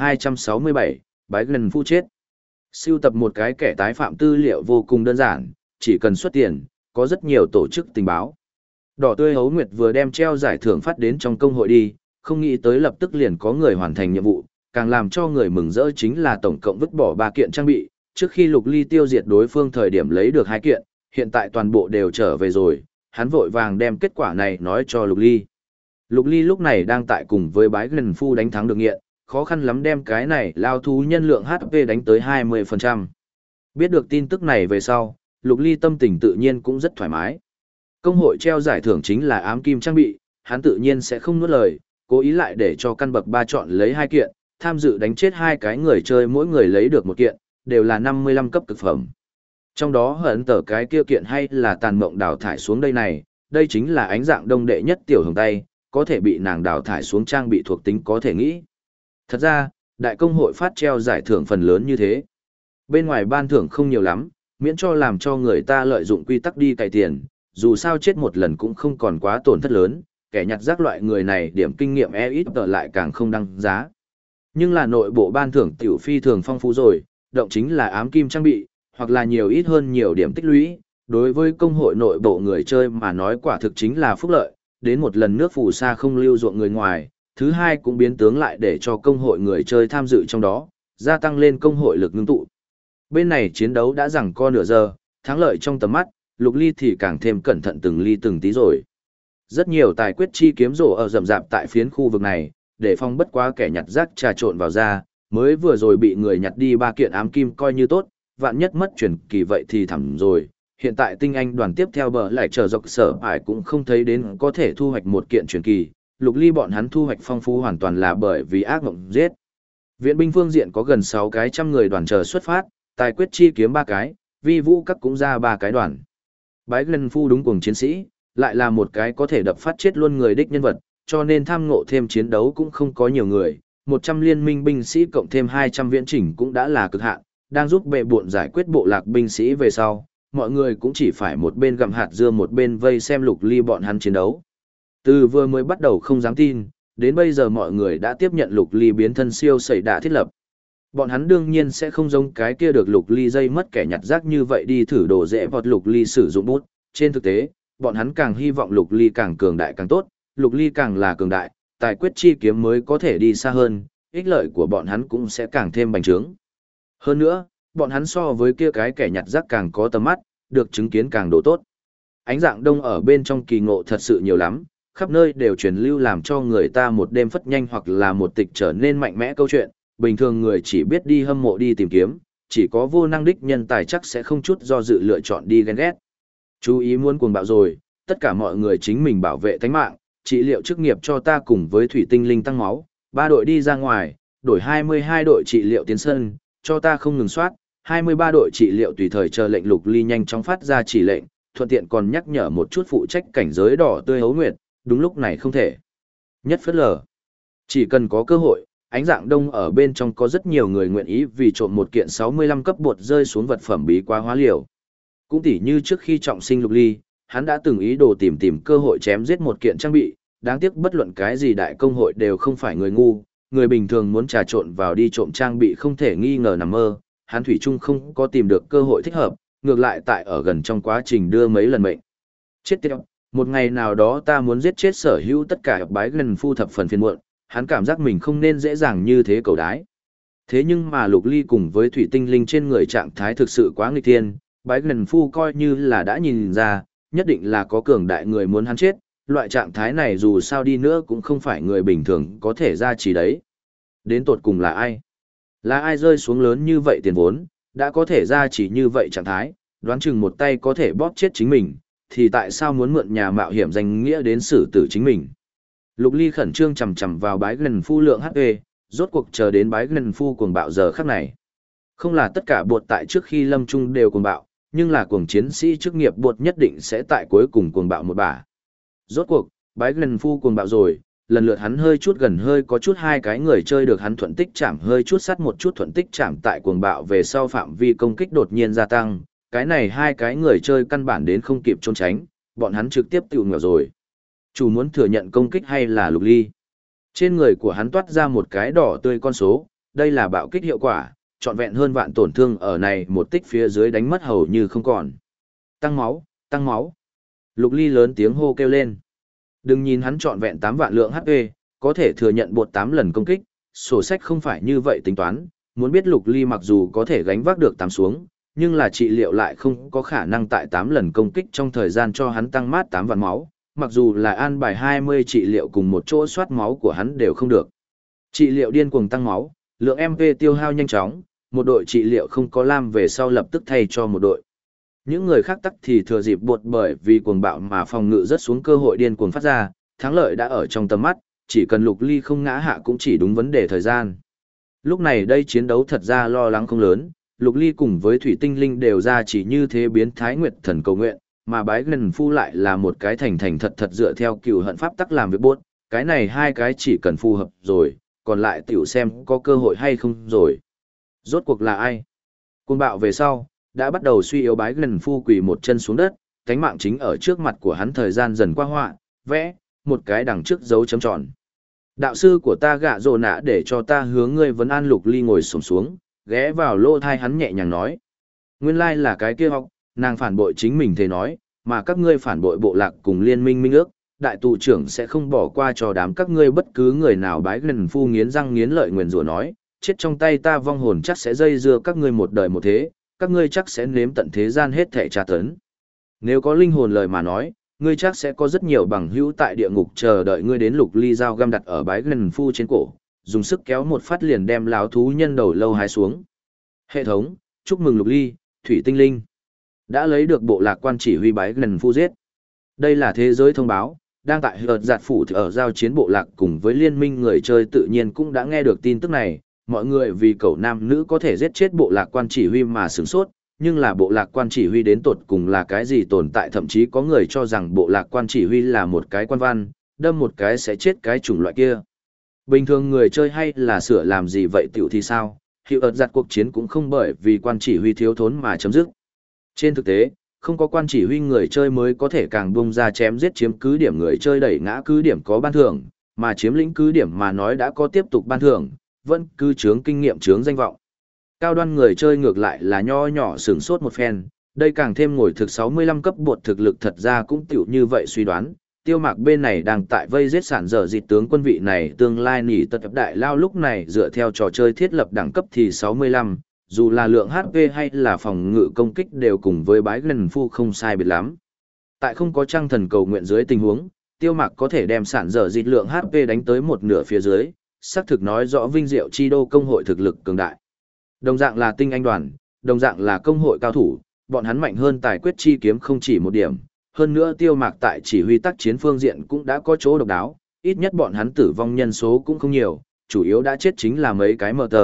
1267, Bái Gần Phu chết. Sưu tập một cái kẻ tái phạm tư liệu vô cùng đơn giản, chỉ cần xuất tiền, có rất nhiều tổ chức tình báo. Đỏ tươi hấu nguyệt vừa đem treo giải thưởng phát đến trong công hội đi, không nghĩ tới lập tức liền có người hoàn thành nhiệm vụ, càng làm cho người mừng rỡ chính là tổng cộng vứt bỏ 3 kiện trang bị, trước khi Lục Ly tiêu diệt đối phương thời điểm lấy được 2 kiện, hiện tại toàn bộ đều trở về rồi, hắn vội vàng đem kết quả này nói cho Lục Ly. Lục Ly lúc này đang tại cùng với Bái Gần Phu đánh thắng được nghiện, khó khăn lắm đem cái này lao thú nhân lượng HP đánh tới 20%. Biết được tin tức này về sau, Lục Ly tâm tình tự nhiên cũng rất thoải mái. Công hội treo giải thưởng chính là ám kim trang bị, hắn tự nhiên sẽ không nuốt lời, cố ý lại để cho căn bậc 3 chọn lấy 2 kiện, tham dự đánh chết 2 cái người chơi mỗi người lấy được 1 kiện, đều là 55 cấp cực phẩm. Trong đó hận tở cái kia kiện hay là tàn mộng đào thải xuống đây này, đây chính là ánh dạng đông đệ nhất tiểu hồng tay, có thể bị nàng đào thải xuống trang bị thuộc tính có thể nghĩ. Thật ra, đại công hội phát treo giải thưởng phần lớn như thế. Bên ngoài ban thưởng không nhiều lắm, miễn cho làm cho người ta lợi dụng quy tắc đi cày tiền, dù sao chết một lần cũng không còn quá tổn thất lớn, kẻ nhặt rác loại người này điểm kinh nghiệm ít tờ lại càng không đăng giá. Nhưng là nội bộ ban thưởng tiểu phi thường phong phú rồi, động chính là ám kim trang bị, hoặc là nhiều ít hơn nhiều điểm tích lũy, đối với công hội nội bộ người chơi mà nói quả thực chính là phúc lợi, đến một lần nước phù sa không lưu ruộng người ngoài, thứ hai cũng biến tướng lại để cho công hội người chơi tham dự trong đó, gia tăng lên công hội lực ngưng tụ. Bên này chiến đấu đã giằng co nửa giờ, thắng lợi trong tầm mắt, Lục Ly thì càng thêm cẩn thận từng ly từng tí rồi. Rất nhiều tài quyết chi kiếm rổ ở rậm rạp tại phiến khu vực này, để phong bất quá kẻ nhặt rác trà trộn vào ra, mới vừa rồi bị người nhặt đi 3 kiện ám kim coi như tốt, vạn nhất mất truyền kỳ vậy thì thẳm rồi. Hiện tại tinh anh đoàn tiếp theo bờ lại chờ dọc sở ải cũng không thấy đến có thể thu hoạch 1 kiện truyền kỳ, Lục Ly bọn hắn thu hoạch phong phú hoàn toàn là bởi vì ác mộng giết. Viện binh phương diện có gần 6 cái trăm người đoàn chờ xuất phát, tài quyết chi kiếm 3 cái, vi vũ các cũng ra 3 cái đoàn. Bái Gần Phu đúng cùng chiến sĩ, lại là một cái có thể đập phát chết luôn người đích nhân vật, cho nên tham ngộ thêm chiến đấu cũng không có nhiều người, 100 liên minh binh sĩ cộng thêm 200 viễn chỉnh cũng đã là cực hạn, đang giúp bệ buộn giải quyết bộ lạc binh sĩ về sau, mọi người cũng chỉ phải một bên gặm hạt dưa một bên vây xem Lục Ly bọn hắn chiến đấu. Từ vừa mới bắt đầu không dám tin, đến bây giờ mọi người đã tiếp nhận Lục Ly biến thân siêu sẩy đã thiết lập. Bọn hắn đương nhiên sẽ không giống cái kia được Lục Ly dây mất kẻ nhặt rác như vậy đi thử đồ dễ vọt Lục Ly sử dụng bút. Trên thực tế, bọn hắn càng hy vọng Lục Ly càng cường đại càng tốt, Lục Ly càng là cường đại, tài quyết chi kiếm mới có thể đi xa hơn, ích lợi của bọn hắn cũng sẽ càng thêm bành trướng. Hơn nữa, bọn hắn so với kia cái kẻ nhặt rác càng có tầm mắt, được chứng kiến càng độ tốt. Ánh dạng đông ở bên trong kỳ ngộ thật sự nhiều lắm, khắp nơi đều truyền lưu làm cho người ta một đêm phất nhanh hoặc là một tịch trở nên mạnh mẽ câu chuyện, bình thường người chỉ biết đi hâm mộ đi tìm kiếm, chỉ có vô năng đích nhân tài chắc sẽ không chút do dự lựa chọn đi ghen ghét. Chú ý muốn cuồng bạo rồi, tất cả mọi người chính mình bảo vệ tánh mạng, trị liệu chức nghiệp cho ta cùng với thủy tinh linh tăng máu, 3 đội đi ra ngoài, đổi 22 đội trị liệu tiến sân, cho ta không ngừng soát, 23 đội trị liệu tùy thời chờ lệnh Lục Ly nhanh chóng phát ra chỉ lệnh, thuận tiện còn nhắc nhở một chút phụ trách cảnh giới đỏ tươi hấu nguyệt, đúng lúc này không thể nhất phất lờ. Chỉ cần có cơ hội, ánh dạng đông ở bên trong có rất nhiều người nguyện ý vì trộm một kiện 65 cấp bột rơi xuống vật phẩm bí quá hóa liều. Cũng tỉ như trước khi trọng sinh Lục Ly, hắn đã từng ý đồ tìm cơ hội chém giết một kiện trang bị, đáng tiếc bất luận cái gì đại công hội đều không phải người ngu, người bình thường muốn trà trộn vào đi trộm trang bị không thể nghi ngờ nằm mơ, hắn thủy chung không có tìm được cơ hội thích hợp, ngược lại tại ở gần trong quá trình đưa mấy lần mệnh. Chết tiệt, một ngày nào đó ta muốn giết chết sở hữu tất cả bái gần phu thập phần phiền muộn, hắn cảm giác mình không nên dễ dàng như thế cầu đái. Thế nhưng mà Lục Ly cùng với thủy tinh linh trên người trạng thái thực sự quá nghịch thiên, bái gần phu coi như là đã nhìn ra, nhất định là có cường đại người muốn hắn chết, loại trạng thái này dù sao đi nữa cũng không phải người bình thường có thể ra chỉ đấy. Đến tột cùng là ai? Là ai rơi xuống lớn như vậy tiền vốn, đã có thể ra chỉ như vậy trạng thái, đoán chừng một tay có thể bóp chết chính mình, thì tại sao muốn mượn nhà mạo hiểm danh nghĩa đến xử tử chính mình? Lục Ly khẩn trương chầm chầm vào bái gần phu lượng HP, rốt cuộc chờ đến bái gần phu cuồng bạo giờ khắc này. Không là tất cả bột tại trước khi lâm trung đều cuồng bạo, nhưng là cuồng chiến sĩ chức nghiệp bột nhất định sẽ tại cuối cùng cuồng bạo một bả. Rốt cuộc, bái gần phu cuồng bạo rồi, lần lượt hắn hơi chút gần hơi có chút hai cái người chơi được hắn thuận tích chạm hơi chút sát một chút thuận tích chạm tại cuồng bạo về sau phạm vi công kích đột nhiên gia tăng, cái này hai cái người chơi căn bản đến không kịp trốn tránh, bọn hắn trực tiếp tiêu nghèo rồi. Chủ muốn thừa nhận công kích hay là Lục Ly? Trên người của hắn toát ra một cái đỏ tươi con số, đây là bạo kích hiệu quả, trọn vẹn hơn vạn tổn thương ở này một tích phía dưới đánh mất hầu như không còn. Tăng máu, tăng máu. Lục Ly lớn tiếng hô kêu lên. Đừng nhìn hắn trọn vẹn 8 vạn lượng HP, có thể thừa nhận bột 8 lần công kích, sổ sách không phải như vậy tính toán, muốn biết Lục Ly mặc dù có thể gánh vác được 8 xuống, nhưng là trị liệu lại không có khả năng tại 8 lần công kích trong thời gian cho hắn tăng mát 8 vạn máu, mặc dù là an bài 20 trị liệu cùng một chỗ soát máu của hắn đều không được. Trị liệu điên cuồng tăng máu, lượng MP tiêu hao nhanh chóng, một đội trị liệu không có lam về sau lập tức thay cho một đội. Những người khác tắc thì thừa dịp buột bởi vì cuồng bạo mà phòng ngự rất xuống cơ hội điên cuồng phát ra, thắng lợi đã ở trong tầm mắt, chỉ cần Lục Ly không ngã hạ cũng chỉ đúng vấn đề thời gian. Lúc này đây chiến đấu thật ra lo lắng không lớn, Lục Ly cùng với Thủy Tinh Linh đều ra chỉ như thế biến thái nguyệt thần cầu nguyện, mà bái gần phu lại là một cái thành thật dựa theo cựu hận pháp tắc làm việc buốt, cái này hai cái chỉ cần phù hợp rồi, còn lại tiểu xem có cơ hội hay không rồi. Rốt cuộc là ai? Cuồng bạo về sau, đã bắt đầu suy yếu bái gần phu quỳ một chân xuống đất, cánh mạng chính ở trước mặt của hắn thời gian dần qua họa, vẽ, một cái đằng trước dấu chấm tròn. Đạo sư của ta gạ rồ nạ để cho ta hướng ngươi vấn an. Lục Ly ngồi xổm xuống, ghé vào lỗ thai hắn nhẹ nhàng nói. Nguyên lai là cái kia học, nàng phản bội chính mình thế nói, mà các ngươi phản bội bộ lạc cùng liên minh minh ước, đại tù trưởng sẽ không bỏ qua cho đám các ngươi bất cứ người nào. Bái gần phu nghiến răng nghiến lợi nguyền rủa nói, chết trong tay ta vong hồn chắc sẽ dây dưa các ngươi một đời một thế, các ngươi chắc sẽ nếm tận thế gian hết thảy tra tấn. Nếu có linh hồn lời mà nói, ngươi chắc sẽ có rất nhiều bằng hữu tại địa ngục chờ đợi ngươi đến. Lục Ly dao găm đặt ở bái gần phu trên cổ, dùng sức kéo một phát liền đem lão thú nhân đầu lâu hái xuống. Hệ thống, chúc mừng Lục Ly, Thủy Tinh Linh đã lấy được bộ lạc quan chỉ huy bái gần phu giết. Đây là thế giới thông báo, đang tại hợt giạt phủ ở giao chiến bộ lạc cùng với liên minh người chơi tự nhiên cũng đã nghe được tin tức này. Mọi người vì cậu nam nữ có thể giết chết bộ lạc quan chỉ huy mà sửng sốt, nhưng là bộ lạc quan chỉ huy đến tột cùng là cái gì tồn tại, thậm chí có người cho rằng bộ lạc quan chỉ huy là một cái quan văn, đâm một cái sẽ chết cái chủng loại kia. Bình thường người chơi hay là sửa làm gì vậy tiểu thì sao, hiệu ợt giặt cuộc chiến cũng không bởi vì quan chỉ huy thiếu thốn mà chấm dứt. Trên thực tế, không có quan chỉ huy người chơi mới có thể càng bung ra chém giết chiếm cứ điểm người chơi đẩy ngã cứ điểm có ban thưởng, mà chiếm lĩnh cứ điểm mà nói đã có tiếp tục ban thưởng, vẫn cứ chướng kinh nghiệm chướng danh vọng. Cao đoan người chơi ngược lại là nho nhỏ sửng sốt một phen, đây càng thêm ngồi thực 65 cấp bột thực lực thật ra cũng tiểu như vậy suy đoán. Tiêu Mạc bên này đang tại vây giết sản dở dịt tướng quân vị này tương lai nỉ tật đại lao, lúc này dựa theo trò chơi thiết lập đẳng cấp thì 65, dù là lượng HP hay là phòng ngự công kích đều cùng với bái gần phu không sai biệt lắm. Tại không có trăng thần cầu nguyện dưới tình huống, Tiêu Mạc có thể đem sản dở dịt lượng HP đánh tới một nửa phía dưới, xác thực nói rõ vinh diệu chi đô công hội thực lực cường đại. Đồng dạng là tinh anh đoàn, đồng dạng là công hội cao thủ, bọn hắn mạnh hơn tài quyết chi kiếm không chỉ một điểm. Hơn nữa Tiêu Mạc tại chỉ huy tác chiến phương diện cũng đã có chỗ độc đáo, ít nhất bọn hắn tử vong nhân số cũng không nhiều, chủ yếu đã chết chính là mấy cái mờ tờ,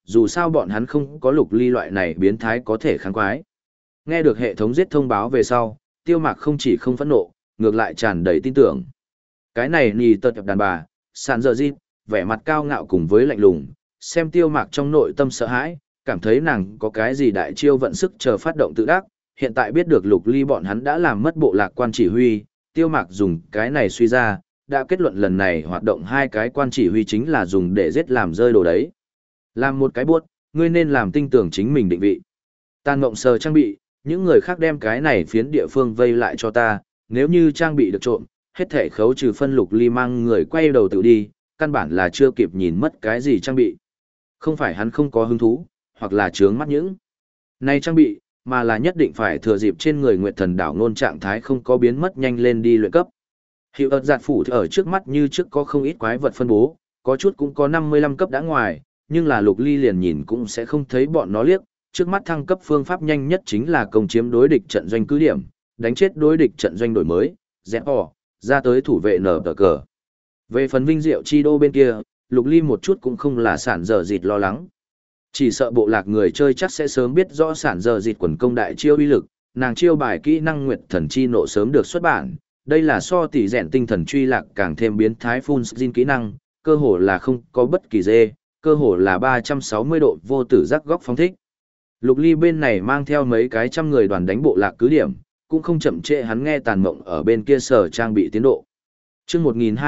dù sao bọn hắn không có Lục Ly loại này biến thái có thể kháng quái. Nghe được hệ thống giết thông báo về sau, Tiêu Mạc không chỉ không phẫn nộ, ngược lại tràn đầy tin tưởng. Cái này nì tật đàn bà, sàn dơ dịp, vẻ mặt cao ngạo cùng với lạnh lùng, xem Tiêu Mạc trong nội tâm sợ hãi, cảm thấy nàng có cái gì đại chiêu vận sức chờ phát động tự đắc, hiện tại biết được Lục Ly bọn hắn đã làm mất bộ lạc quan chỉ huy, Tiêu Mạc dùng cái này suy ra, đã kết luận lần này hoạt động hai cái quan chỉ huy chính là dùng để giết làm rơi đồ đấy. Làm một cái buốt, ngươi nên làm tinh tưởng chính mình định vị. Tàn Mộng sờ trang bị, những người khác đem cái này phiến địa phương vây lại cho ta, nếu như trang bị được trộm, hết thể khấu trừ phân. Lục Ly mang người quay đầu tự đi, căn bản là chưa kịp nhìn mất cái gì trang bị. Không phải hắn không có hứng thú, hoặc là trướng mắt những này trang bị, mà là nhất định phải thừa dịp trên người Nguyệt Thần đảo nôn trạng thái không có biến mất nhanh lên đi luyện cấp. Hiệu ợt giạt phủ ở trước mắt như trước có không ít quái vật phân bố, có chút cũng có 55 cấp đã ngoài, nhưng là Lục Ly liền nhìn cũng sẽ không thấy bọn nó liếc, trước mắt thăng cấp phương pháp nhanh nhất chính là công chiếm đối địch trận doanh cứ điểm, đánh chết đối địch trận doanh đổi mới, dẹp bỏ, ra tới thủ vệ nở tờ cờ. Về phần vinh diệu chi đô bên kia, Lục Ly một chút cũng không là sản dở dịt lo lắng. Chỉ sợ bộ lạc người chơi chắc sẽ sớm biết rõ sản dở dịt quần công đại chiêu uy lực, nàng chiêu bài kỹ năng Nguyệt Thần chi nộ sớm được xuất bản, đây là so tỷ rèn tinh thần truy lạc càng thêm biến thái full skin kỹ năng, cơ hồ là không có bất kỳ dê, cơ hồ là 360 độ vô tử giác góc phóng thích. Lục Ly bên này mang theo mấy cái trăm người đoàn đánh bộ lạc cứ điểm, cũng không chậm trễ hắn nghe Tàn Mộng ở bên kia sở trang bị tiến độ. Chương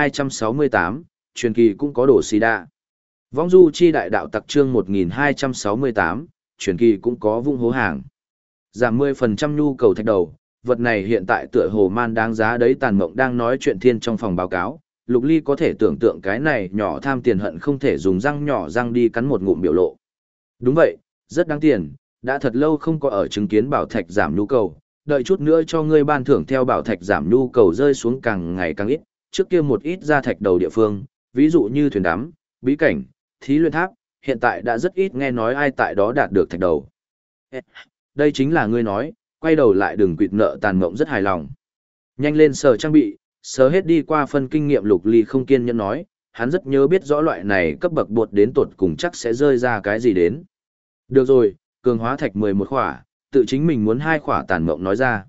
1268, truyền kỳ cũng có đồ xì đa. Vong du chi đại đạo tặc chương 1268, truyền kỳ cũng có vung hố hàng. Giảm 10% nhu cầu thạch đầu, vật này hiện tại tựa hồ man đáng giá đấy. Tàn Mộng đang nói chuyện thiên trong phòng báo cáo, Lục Ly có thể tưởng tượng cái này nhỏ tham tiền hận không thể dùng răng nhỏ răng đi cắn một ngụm biểu lộ. Đúng vậy, rất đáng tiền, đã thật lâu không có ở chứng kiến bảo thạch giảm nhu cầu, đợi chút nữa cho ngươi ban thưởng theo bảo thạch giảm nhu cầu rơi xuống càng ngày càng ít, trước kia một ít ra thạch đầu địa phương, ví dụ như thuyền đắm, bí cảnh, thí luyện tháp, hiện tại đã rất ít nghe nói ai tại đó đạt được thạch đầu. Đây chính là ngươi nói, quay đầu lại đừng quỵt nợ. Tàn Mộng rất hài lòng. Nhanh lên sờ trang bị, sờ hết đi qua phân kinh nghiệm. Lục Ly không kiên nhẫn nói, hắn rất nhớ biết rõ loại này cấp bậc bột đến tột cùng chắc sẽ rơi ra cái gì đến. Được rồi, cường hóa thạch 11 khỏa, tự chính mình muốn 2 khỏa. Tàn Mộng nói ra.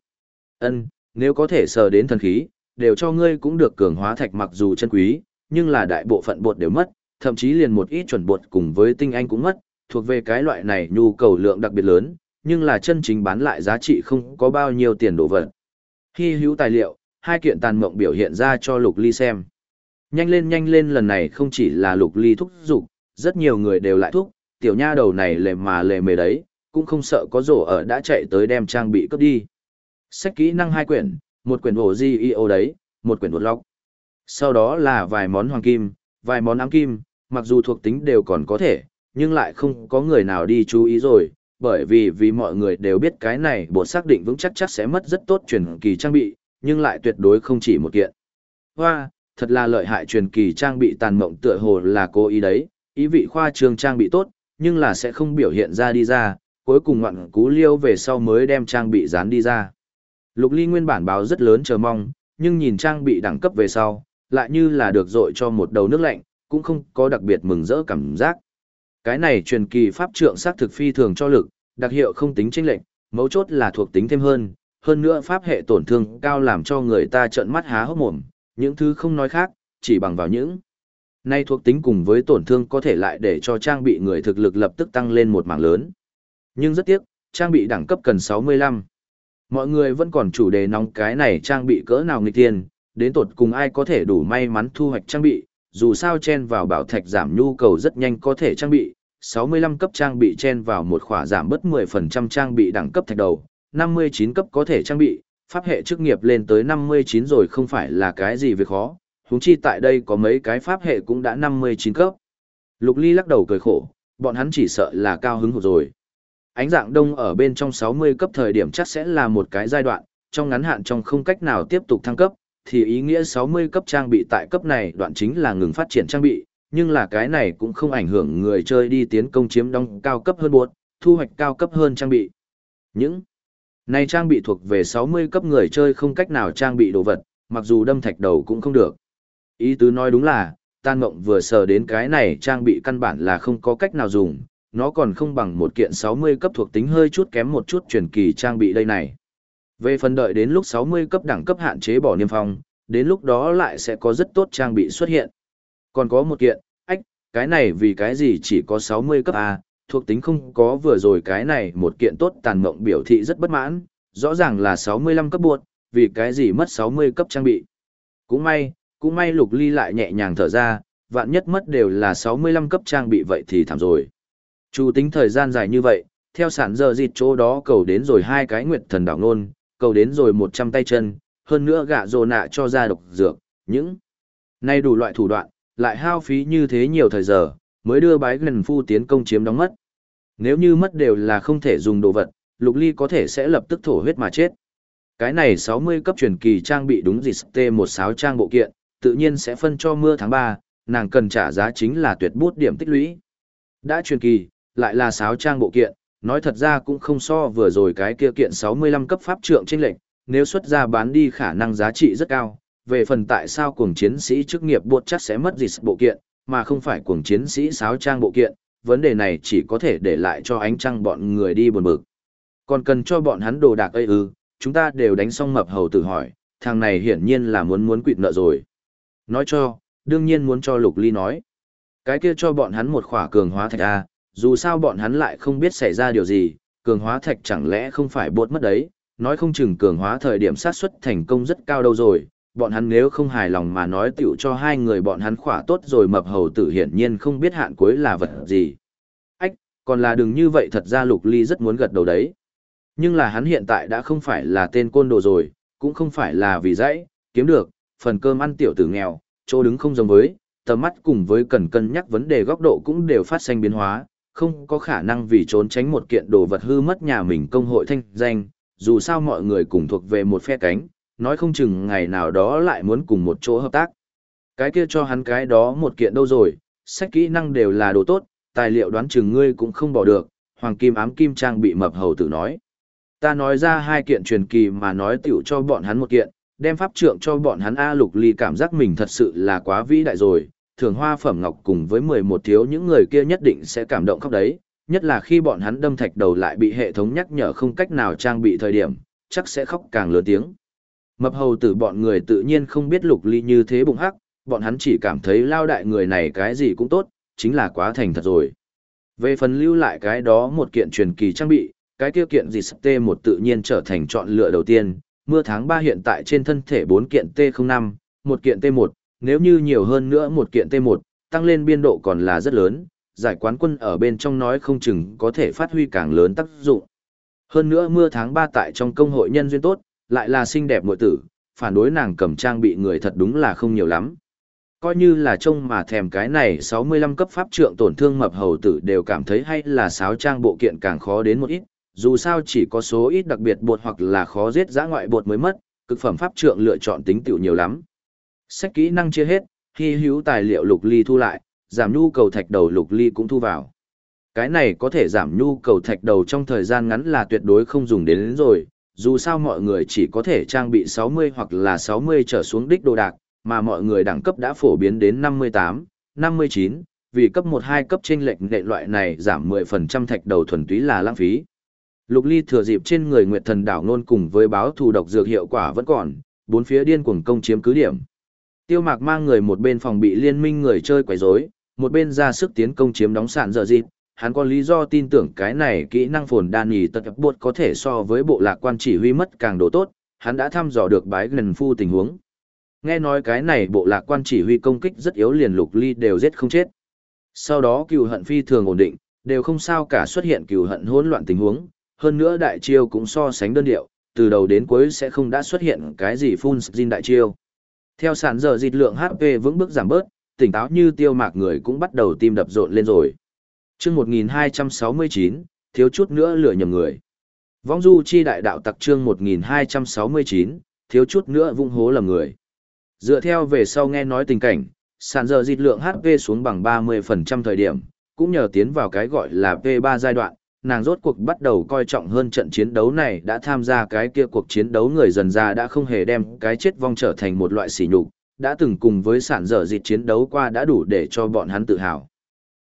Nếu có thể sờ đến thần khí, đều cho ngươi cũng được. Cường hóa thạch mặc dù chân quý, nhưng là đại bộ phận bột đều mất, thậm chí liền một ít chuẩn bột cùng với tinh anh cũng mất, thuộc về cái loại này nhu cầu lượng đặc biệt lớn, nhưng là chân chính bán lại giá trị không có bao nhiêu tiền đồ vật. Hy hữu tài liệu, 2 kiện. Tàn Mộng biểu hiện ra cho Lục Ly xem. Nhanh lên, lần này không chỉ là Lục Ly thúc giục, rất nhiều người đều lại thúc, tiểu nha đầu này lề mề đấy, cũng không sợ có rổ ở đã chạy tới đem trang bị cướp đi. Sách kỹ năng 2 quyển, một quyển ổ GEO đấy, một quyển đột lọc. Sau đó là vài món hoàng kim, vài món ám kim, mặc dù thuộc tính đều còn có thể, nhưng lại không có người nào đi chú ý rồi, bởi vì mọi người đều biết cái này bộ xác định vững chắc sẽ mất rất tốt truyền kỳ trang bị, nhưng lại tuyệt đối không chỉ một kiện. Hoa, thật là lợi hại truyền kỳ trang bị. Tàn Mộng tựa hồ là cố ý đấy, ý vị khoa trương trang bị tốt, nhưng là sẽ không biểu hiện ra đi ra, cuối cùng ngoạn cú liêu về sau mới đem trang bị dán đi ra. Lục Ly nguyên bản báo rất lớn chờ mong, nhưng nhìn trang bị đẳng cấp về sau, lại như là được dội cho một đầu nước lạnh, cũng không có đặc biệt mừng rỡ cảm giác. Cái này truyền kỳ pháp trượng xác thực phi thường cho lực, đặc hiệu không tính chênh lệch, mấu chốt là thuộc tính thêm hơn nữa pháp hệ tổn thương cao làm cho người ta trợn mắt há hốc mồm, những thứ không nói khác, chỉ bằng vào những nay thuộc tính cùng với tổn thương có thể lại để cho trang bị người thực lực lập tức tăng lên một mảng lớn. Nhưng rất tiếc, trang bị đẳng cấp cần 65. Mọi người vẫn còn chủ đề nóng cái này trang bị cỡ nào nghịch thiên, đến tột cùng ai có thể đủ may mắn thu hoạch trang bị, dù sao chen vào bảo thạch giảm nhu cầu rất nhanh có thể trang bị, 65 cấp trang bị chen vào một khỏa giảm bớt 10% trang bị đẳng cấp thạch đầu, 59 cấp có thể trang bị, pháp hệ chức nghiệp lên tới 59 rồi không phải là cái gì việc khó, huống chi tại đây có mấy cái pháp hệ cũng đã 59 cấp. Lục Ly lắc đầu cười khổ, bọn hắn chỉ sợ là cao hứng hụt rồi. Ánh dạng đông ở bên trong 60 cấp thời điểm chắc sẽ là một cái giai đoạn, trong ngắn hạn trong không cách nào tiếp tục thăng cấp, thì ý nghĩa 60 cấp trang bị tại cấp này đoạn chính là ngừng phát triển trang bị, nhưng là cái này cũng không ảnh hưởng người chơi đi tiến công chiếm đóng cao cấp hơn buộc, thu hoạch cao cấp hơn trang bị. Những này trang bị thuộc về 60 cấp người chơi không cách nào trang bị đồ vật, mặc dù đâm thạch đầu cũng không được. Ý tứ nói đúng là, Tàn Mộng vừa sờ đến cái này trang bị căn bản là không có cách nào dùng, nó còn không bằng một kiện 60 cấp thuộc tính hơi chút kém một chút truyền kỳ trang bị đây này. Về phần đợi đến lúc 60 cấp đẳng cấp hạn chế bỏ niêm phong, đến lúc đó lại sẽ có rất tốt trang bị xuất hiện. Còn có một kiện, cái này vì cái gì chỉ có 60 cấp A, thuộc tính không có vừa rồi cái này một kiện tốt tàn mộng biểu thị rất bất mãn, rõ ràng là 65 cấp buộc, vì cái gì mất 60 cấp trang bị. Cũng may Lục Ly lại nhẹ nhàng thở ra, vạn nhất mất đều là 65 cấp trang bị vậy thì thảm rồi. Chủ tính thời gian dài như vậy, theo sản giờ dịt chỗ đó cầu đến rồi 2 cái nguyệt thần đảo nôn, cầu đến rồi 100 tay chân, hơn nữa gạ rồ nạ cho ra độc dược, những nay đủ loại thủ đoạn, lại hao phí như thế nhiều thời giờ, mới đưa bái gần phu tiến công chiếm đóng mất. Nếu như mất đều là không thể dùng đồ vật, Lục Ly có thể sẽ lập tức thổ huyết mà chết. Cái này 60 cấp truyền kỳ trang bị đúng gì T16 trang bộ kiện, tự nhiên sẽ phân cho mưa tháng 3, nàng cần trả giá chính là tuyệt bút điểm tích lũy. Đã truyền kỳ, lại là 6 trang bộ kiện, nói thật ra cũng không so vừa rồi cái kia kiện 65 cấp pháp trượng chênh lệnh, nếu xuất ra bán đi khả năng giá trị rất cao. Về phần tại sao cuồng chiến sĩ chức nghiệp buộc chắc sẽ mất gì bộ kiện, mà không phải cuồng chiến sĩ 6 trang bộ kiện, vấn đề này chỉ có thể để lại cho ánh trăng bọn người đi buồn bực. Còn cần cho bọn hắn đồ đạc chúng ta đều đánh xong mập hầu tử hỏi, thằng này hiển nhiên là muốn quỵt nợ rồi. Nói cho, đương nhiên muốn cho Lục Ly nói. Cái kia cho bọn hắn một khỏa cường hóa thạch A, dù sao bọn hắn lại không biết xảy ra điều gì, cường hóa thạch chẳng lẽ không phải bột mất đấy, nói không chừng cường hóa thời điểm sát suất thành công rất cao đâu rồi, bọn hắn nếu không hài lòng mà nói tiểu cho hai người bọn hắn khỏa tốt rồi mập hầu tử hiển nhiên không biết hạn cuối là vật gì. Còn là đừng như vậy thật ra Lục Ly rất muốn gật đầu đấy. Nhưng là hắn hiện tại đã không phải là tên côn đồ rồi, cũng không phải là vì dãy, kiếm được, phần cơm ăn tiểu tử nghèo, chỗ đứng không giống với, tầm mắt cùng với cần cân nhắc vấn đề góc độ cũng đều phát sinh biến hóa, không có khả năng vì trốn tránh một kiện đồ vật hư mất nhà mình công hội thanh danh, dù sao mọi người cùng thuộc về một phe cánh, nói không chừng ngày nào đó lại muốn cùng một chỗ hợp tác. Cái kia cho hắn cái đó một kiện đâu rồi, sách kỹ năng đều là đồ tốt, tài liệu đoán chừng ngươi cũng không bỏ được, hoàng kim ám kim trang bị mập hầu tử nói. Ta nói ra 2 kiện truyền kỳ mà nói tiểu cho bọn hắn một kiện, đem pháp trượng cho bọn hắn A. Lục Ly cảm giác mình thật sự là quá vĩ đại rồi, thường hoa phẩm ngọc cùng với 11 thiếu những người kia nhất định sẽ cảm động khóc đấy, nhất là khi bọn hắn đâm thạch đầu lại bị hệ thống nhắc nhở không cách nào trang bị thời điểm, chắc sẽ khóc càng lớn tiếng. Mập hầu tử bọn người tự nhiên không biết Lục Ly như thế bụng hắc, bọn hắn chỉ cảm thấy lao đại người này cái gì cũng tốt, chính là quá thành thật rồi. Về phần lưu lại cái đó một kiện truyền kỳ trang bị, cái kia kiện gì T1 tự nhiên trở thành chọn lựa đầu tiên, mưa tháng 3 hiện tại trên thân thể 4 kiện T05, một kiện T1, nếu như nhiều hơn nữa một kiện T1, tăng lên biên độ còn là rất lớn, giải quán quân ở bên trong nói không chừng có thể phát huy càng lớn tác dụng. Hơn nữa mưa tháng 3 tại trong công hội nhân duyên tốt, lại là xinh đẹp muội tử, phản đối nàng cầm trang bị người thật đúng là không nhiều lắm. Coi như là trông mà thèm cái này 65 cấp pháp trượng tổn thương mập hầu tử đều cảm thấy hay là sáo trang bộ kiện càng khó đến một ít, dù sao chỉ có số ít đặc biệt bột hoặc là khó giết dã ngoại bột mới mất, cực phẩm pháp trượng lựa chọn tính tiểu nhiều lắm. Sách kỹ năng chia hết, hy hữu tài liệu Lục Ly thu lại, giảm nhu cầu thạch đầu Lục Ly cũng thu vào. Cái này có thể giảm nhu cầu thạch đầu trong thời gian ngắn là tuyệt đối không dùng đến rồi, dù sao mọi người chỉ có thể trang bị 60 hoặc là 60 trở xuống đích đồ đạc, mà mọi người đẳng cấp đã phổ biến đến 58, 59, vì cấp 1-2 cấp chênh lệch nệ loại này giảm 10% thạch đầu thuần túy là lãng phí. Lục Ly thừa dịp trên người Nguyệt Thần đảo nôn cùng với báo thù độc dược hiệu quả vẫn còn, bốn phía điên cuồng công chiếm cứ điểm. Tiêu Mạc mang người một bên phòng bị liên minh người chơi quấy rối, một bên ra sức tiến công chiếm đóng sạn dở dịp. Hắn có lý do tin tưởng cái này kỹ năng phồn đan nhì tật buộc có thể so với bộ lạc quan chỉ huy mất càng độ tốt, hắn đã thăm dò được bái gần phu tình huống. Nghe nói cái này bộ lạc quan chỉ huy công kích rất yếu liền Lục Ly đều giết không chết. Sau đó cừu hận phi thường ổn định, đều không sao cả xuất hiện cừu hận hỗn loạn tình huống, hơn nữa đại chiêu cũng so sánh đơn điệu, từ đầu đến cuối sẽ không đã xuất hiện cái gì full skin đại chiêu. Theo sản giờ dịch lượng HP vững bước giảm bớt, tỉnh táo như Tiêu Mạc người cũng bắt đầu tim đập rộn lên rồi. Chương 1269, thiếu chút nữa lửa nhầm người. Vong du chi đại đạo tặc chương 1269, thiếu chút nữa vung hố lầm người. Dựa theo về sau nghe nói tình cảnh, sản giờ dịch lượng HP xuống bằng 30% thời điểm, cũng nhờ tiến vào cái gọi là P3 giai đoạn, nàng rốt cuộc bắt đầu coi trọng hơn trận chiến đấu này, đã tham gia cái kia cuộc chiến đấu người dần ra đã không hề đem cái chết vong trở thành một loại sỉ nhục, đã từng cùng với sản giờ dịch chiến đấu qua đã đủ để cho bọn hắn tự hào.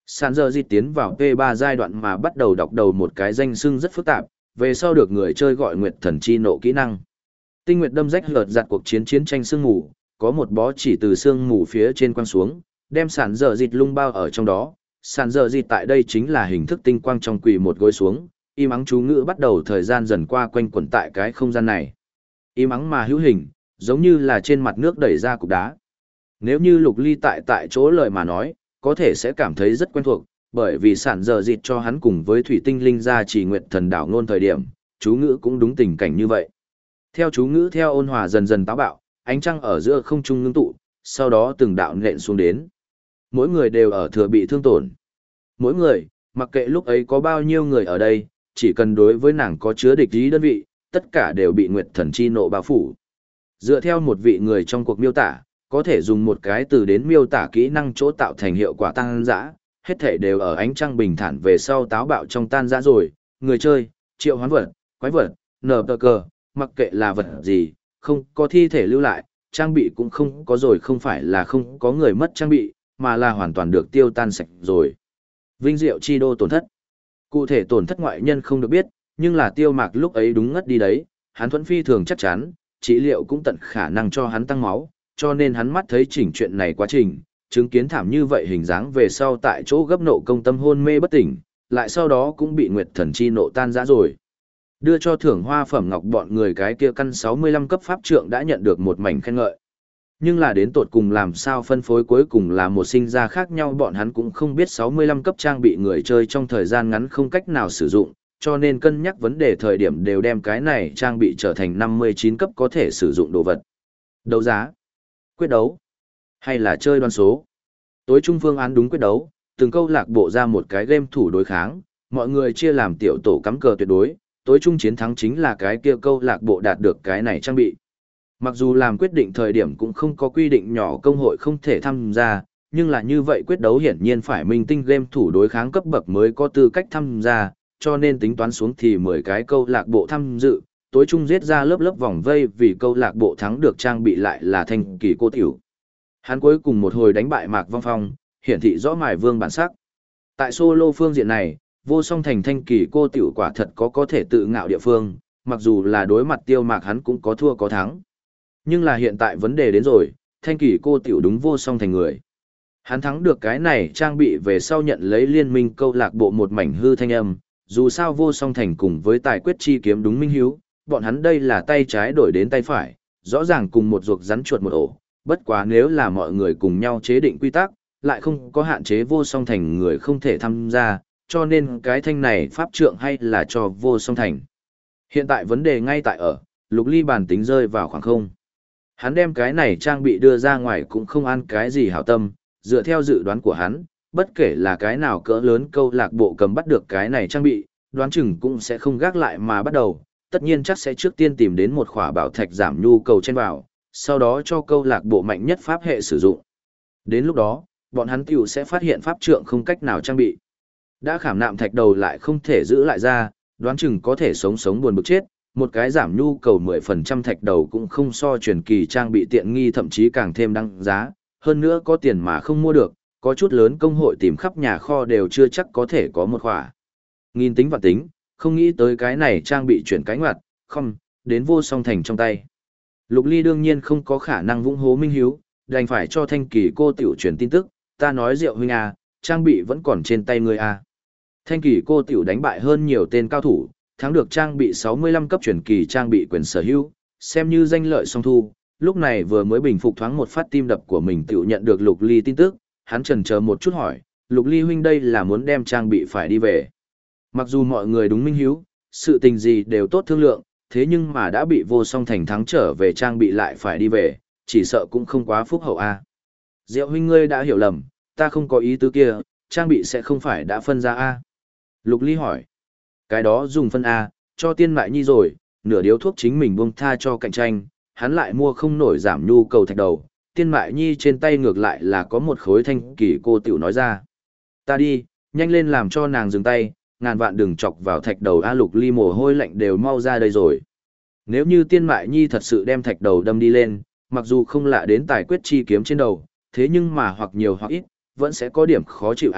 Sàn giờ di tiến vào P3 giai đoạn mà bắt đầu đọc đầu một cái danh xưng rất phức tạp, về sau được người chơi gọi Nguyệt Thần Chi Nộ kỹ năng. Tinh Nguyệt đâm rách lợt giặt cuộc chiến tranh sương mù, có một bó chỉ từ sương mù phía trên quang xuống, đem sàn giờ dịt lung bao ở trong đó. Sàn giờ dịt tại đây chính là hình thức tinh quang trong quỳ một gối xuống, im ắng chú ngữ bắt đầu thời gian dần qua quanh quẩn tại cái không gian này. Im ắng mà hữu hình, giống như là trên mặt nước đẩy ra cục đá. Nếu như Lục Ly tại chỗ lời mà nói, có thể sẽ cảm thấy rất quen thuộc, bởi vì sản giờ dịt cho hắn cùng với thủy tinh linh ra chỉ nguyệt thần đảo ngôn thời điểm, chú ngữ cũng đúng tình cảnh như vậy. Theo chú ngữ theo ôn hòa dần dần táo bạo, ánh trăng ở giữa không trung ngưng tụ, sau đó từng đạo nện xuống đến. Mỗi người đều ở thừa bị thương tổn. Mỗi người, mặc kệ lúc ấy có bao nhiêu người ở đây, chỉ cần đối với nàng có chứa địch ý đơn vị, tất cả đều bị nguyệt thần chi nộ bao phủ. Dựa theo một vị người trong cuộc miêu tả, có thể dùng một cái từ đến miêu tả kỹ năng chỗ tạo thành hiệu quả tăng dã, hết thể đều ở ánh trăng bình thản về sau táo bạo trong tan dã rồi, người chơi, triệu hoán vật, quái vật, nở tờ cờ, mặc kệ là vật gì, không có thi thể lưu lại, trang bị cũng không có rồi, không phải là không có người mất trang bị, mà là hoàn toàn được tiêu tan sạch rồi. Vinh diệu chi đô tổn thất. Cụ thể tổn thất ngoại nhân không được biết, nhưng là Tiêu Mạc lúc ấy đúng ngất đi đấy, hắn thuẫn phi thường chắc chắn, trị liệu cũng tận khả năng cho hắn tăng máu, cho nên hắn mắt thấy chỉnh chuyện này quá trình, chứng kiến thảm như vậy hình dáng về sau tại chỗ gấp nộ công tâm hôn mê bất tỉnh, lại sau đó cũng bị Nguyệt Thần Chi nộ tan rã rồi. Đưa cho thưởng hoa phẩm ngọc bọn người cái kia căn 65 cấp pháp trượng đã nhận được một mảnh khen ngợi. Nhưng là đến tột cùng làm sao phân phối cuối cùng là một sinh ra khác nhau, bọn hắn cũng không biết 65 cấp trang bị người chơi trong thời gian ngắn không cách nào sử dụng, cho nên cân nhắc vấn đề thời điểm đều đem cái này trang bị trở thành 59 cấp có thể sử dụng đồ vật. Đấu giá, quyết đấu, hay là chơi đoan số. Tối trung phương án đúng quyết đấu, từng câu lạc bộ ra một cái game thủ đối kháng, mọi người chia làm tiểu tổ cắm cờ tuyệt đối, tối trung chiến thắng chính là cái kia câu lạc bộ đạt được cái này trang bị. Mặc dù làm quyết định thời điểm cũng không có quy định nhỏ công hội không thể tham gia, nhưng là như vậy quyết đấu hiển nhiên phải minh tinh game thủ đối kháng cấp bậc mới có tư cách tham gia, cho nên tính toán xuống thì 10 cái câu lạc bộ tham dự, tối trung giết ra lớp lớp vòng vây vì câu lạc bộ thắng được trang bị lại là Thanh Kỳ Cô Tiểu. Hắn cuối cùng một hồi đánh bại Mạc Vong Phong, hiển thị rõ mài vương bản sắc. Tại solo phương diện này, Vô Song Thành Thanh Kỳ Cô Tiểu quả thật có thể tự ngạo địa phương, mặc dù là đối mặt Tiêu Mạc hắn cũng có thua có thắng. Nhưng là hiện tại vấn đề đến rồi, Thanh Kỳ Cô Tiểu đúng Vô Song Thành người. Hắn thắng được cái này trang bị về sau nhận lấy liên minh câu lạc bộ một mảnh hư thanh âm, dù sao Vô Song Thành cùng với tài quyết chi kiếm đúng minh hiếu, bọn hắn đây là tay trái đổi đến tay phải, rõ ràng cùng một ruột rắn chuột một ổ, bất quá nếu là mọi người cùng nhau chế định quy tắc, lại không có hạn chế Vô Song Thành người không thể tham gia, cho nên cái thanh này pháp trượng hay là cho Vô Song Thành. Hiện tại vấn đề ngay tại ở, Lục Ly bản tính rơi vào khoảng không. Hắn đem cái này trang bị đưa ra ngoài cũng không ăn cái gì hảo tâm, dựa theo dự đoán của hắn, bất kể là cái nào cỡ lớn câu lạc bộ cầm bắt được cái này trang bị, đoán chừng cũng sẽ không gác lại mà bắt đầu, tất nhiên chắc sẽ trước tiên tìm đến một khỏa bảo thạch giảm nhu cầu trên vào, sau đó cho câu lạc bộ mạnh nhất pháp hệ sử dụng. Đến lúc đó, bọn hắn tiểu sẽ phát hiện pháp trượng không cách nào trang bị. Đã khảm nạm thạch đầu lại không thể giữ lại ra, đoán chừng có thể sống buồn bực chết, một cái giảm nhu cầu 10% thạch đầu cũng không so truyền kỳ trang bị tiện nghi, thậm chí càng thêm đăng giá, hơn nữa có tiền mà không mua được, có chút lớn công hội tìm khắp nhà kho đều chưa chắc có thể có một khỏa. Nghìn tính và tính, không nghĩ tới cái này trang bị chuyển cánh ngoặt, không, đến Vô Song Thành trong tay. Lục Ly đương nhiên không có khả năng vung hố minh hiếu, đành phải cho Thanh Kỳ Cô Tiểu truyền tin tức, ta nói Diệu huynh à, trang bị vẫn còn trên tay ngươi à. Thanh Kỳ Cô Tiểu đánh bại hơn nhiều tên cao thủ, thắng được trang bị 65 cấp truyền kỳ trang bị quyền sở hữu, xem như danh lợi song thu. Lúc này vừa mới bình phục thoáng một phát tim đập của mình tiểu nhận được Lục Ly tin tức, hắn chần chờ một chút hỏi, Lục Ly huynh đây là muốn đem trang bị phải đi về. Mặc dù mọi người đúng minh hiếu, sự tình gì đều tốt thương lượng, thế nhưng mà đã bị Vô Song Thành thắng trở về trang bị lại phải đi về, chỉ sợ cũng không quá phúc hậu a. Diệu huynh ngươi đã hiểu lầm, ta không có ý tứ kia, trang bị sẽ không phải đã phân ra a. Lục Ly hỏi, cái đó dùng phân a, cho Tiên Mại Nhi rồi, nửa điếu thuốc chính mình buông tha cho cạnh tranh, hắn lại mua không nổi giảm nhu cầu thạch đầu. Tiên Mại Nhi trên tay ngược lại là có một khối Thanh Kỳ Cô Tiểu nói ra. Ta đi, nhanh lên làm cho nàng dừng tay, ngàn vạn đừng chọc vào thạch đầu a. Lục Ly mồ hôi lạnh đều mau ra đây rồi. Nếu như Tiên Mại Nhi thật sự đem thạch đầu đâm đi lên, mặc dù không lạ đến tài quyết chi kiếm trên đầu, thế nhưng mà hoặc nhiều hoặc ít, vẫn sẽ có điểm khó chịu a.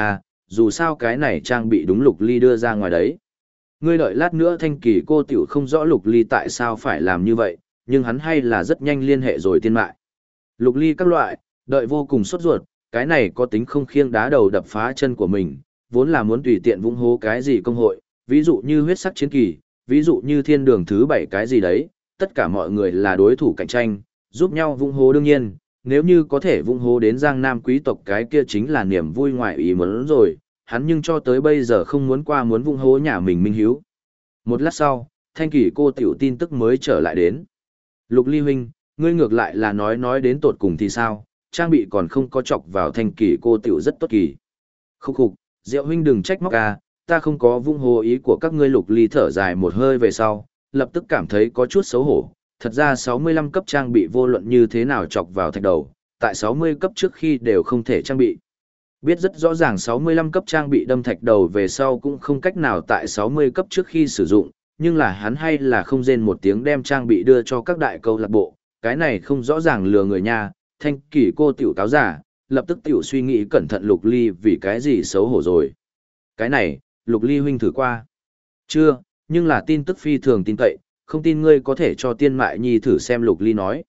dù sao cái này trang bị đúng Lục Ly đưa ra ngoài đấy. Ngươi đợi lát nữa Thanh Kỳ cô tiểu không rõ Lục Ly tại sao phải làm như vậy, nhưng hắn hay là rất nhanh liên hệ rồi tiên mại. Lục Ly các loại, đợi vô cùng sốt ruột, cái này có tính không khiêng đá đầu đập phá chân của mình, vốn là muốn tùy tiện vung hô cái gì công hội, ví dụ như huyết sắc chiến kỳ, ví dụ như thiên đường thứ 7 cái gì đấy, tất cả mọi người là đối thủ cạnh tranh, giúp nhau vung hô đương nhiên, nếu như có thể vung hô đến Giang Nam quý tộc cái kia chính là niềm vui ngoài ý muốn rồi, hắn nhưng cho tới bây giờ không muốn qua muốn vung hô nhà mình Minh Hiếu. Một lát sau, Thanh Kỳ cô tiểu tin tức mới trở lại đến. Lục Ly huynh, ngươi ngược lại là nói đến tột cùng thì sao, trang bị còn không có chọc vào Thanh Kỳ cô tiểu rất tốt kỳ. Khúc khục, Diệu huynh đừng trách móc à, ta không có vung hô ý của các ngươi. Lục Ly thở dài một hơi về sau, lập tức cảm thấy có chút xấu hổ. Thật ra 65 cấp trang bị vô luận như thế nào chọc vào thạch đầu, tại 60 cấp trước khi đều không thể trang bị. Biết rất rõ ràng 65 cấp trang bị đâm thạch đầu về sau cũng không cách nào tại 60 cấp trước khi sử dụng, nhưng là hắn hay là không rên một tiếng đem trang bị đưa cho các đại câu lạc bộ, cái này không rõ ràng lừa người nha. Thanh Kỳ cô tiểu cáo giả, lập tức tiểu suy nghĩ cẩn thận Lục Ly vì cái gì xấu hổ rồi. Cái này, Lục Ly huynh thử qua. Chưa, nhưng là tin tức phi thường tin cậy, không tin ngươi có thể cho Tiên Mại Nhi thử xem. Lục Ly nói.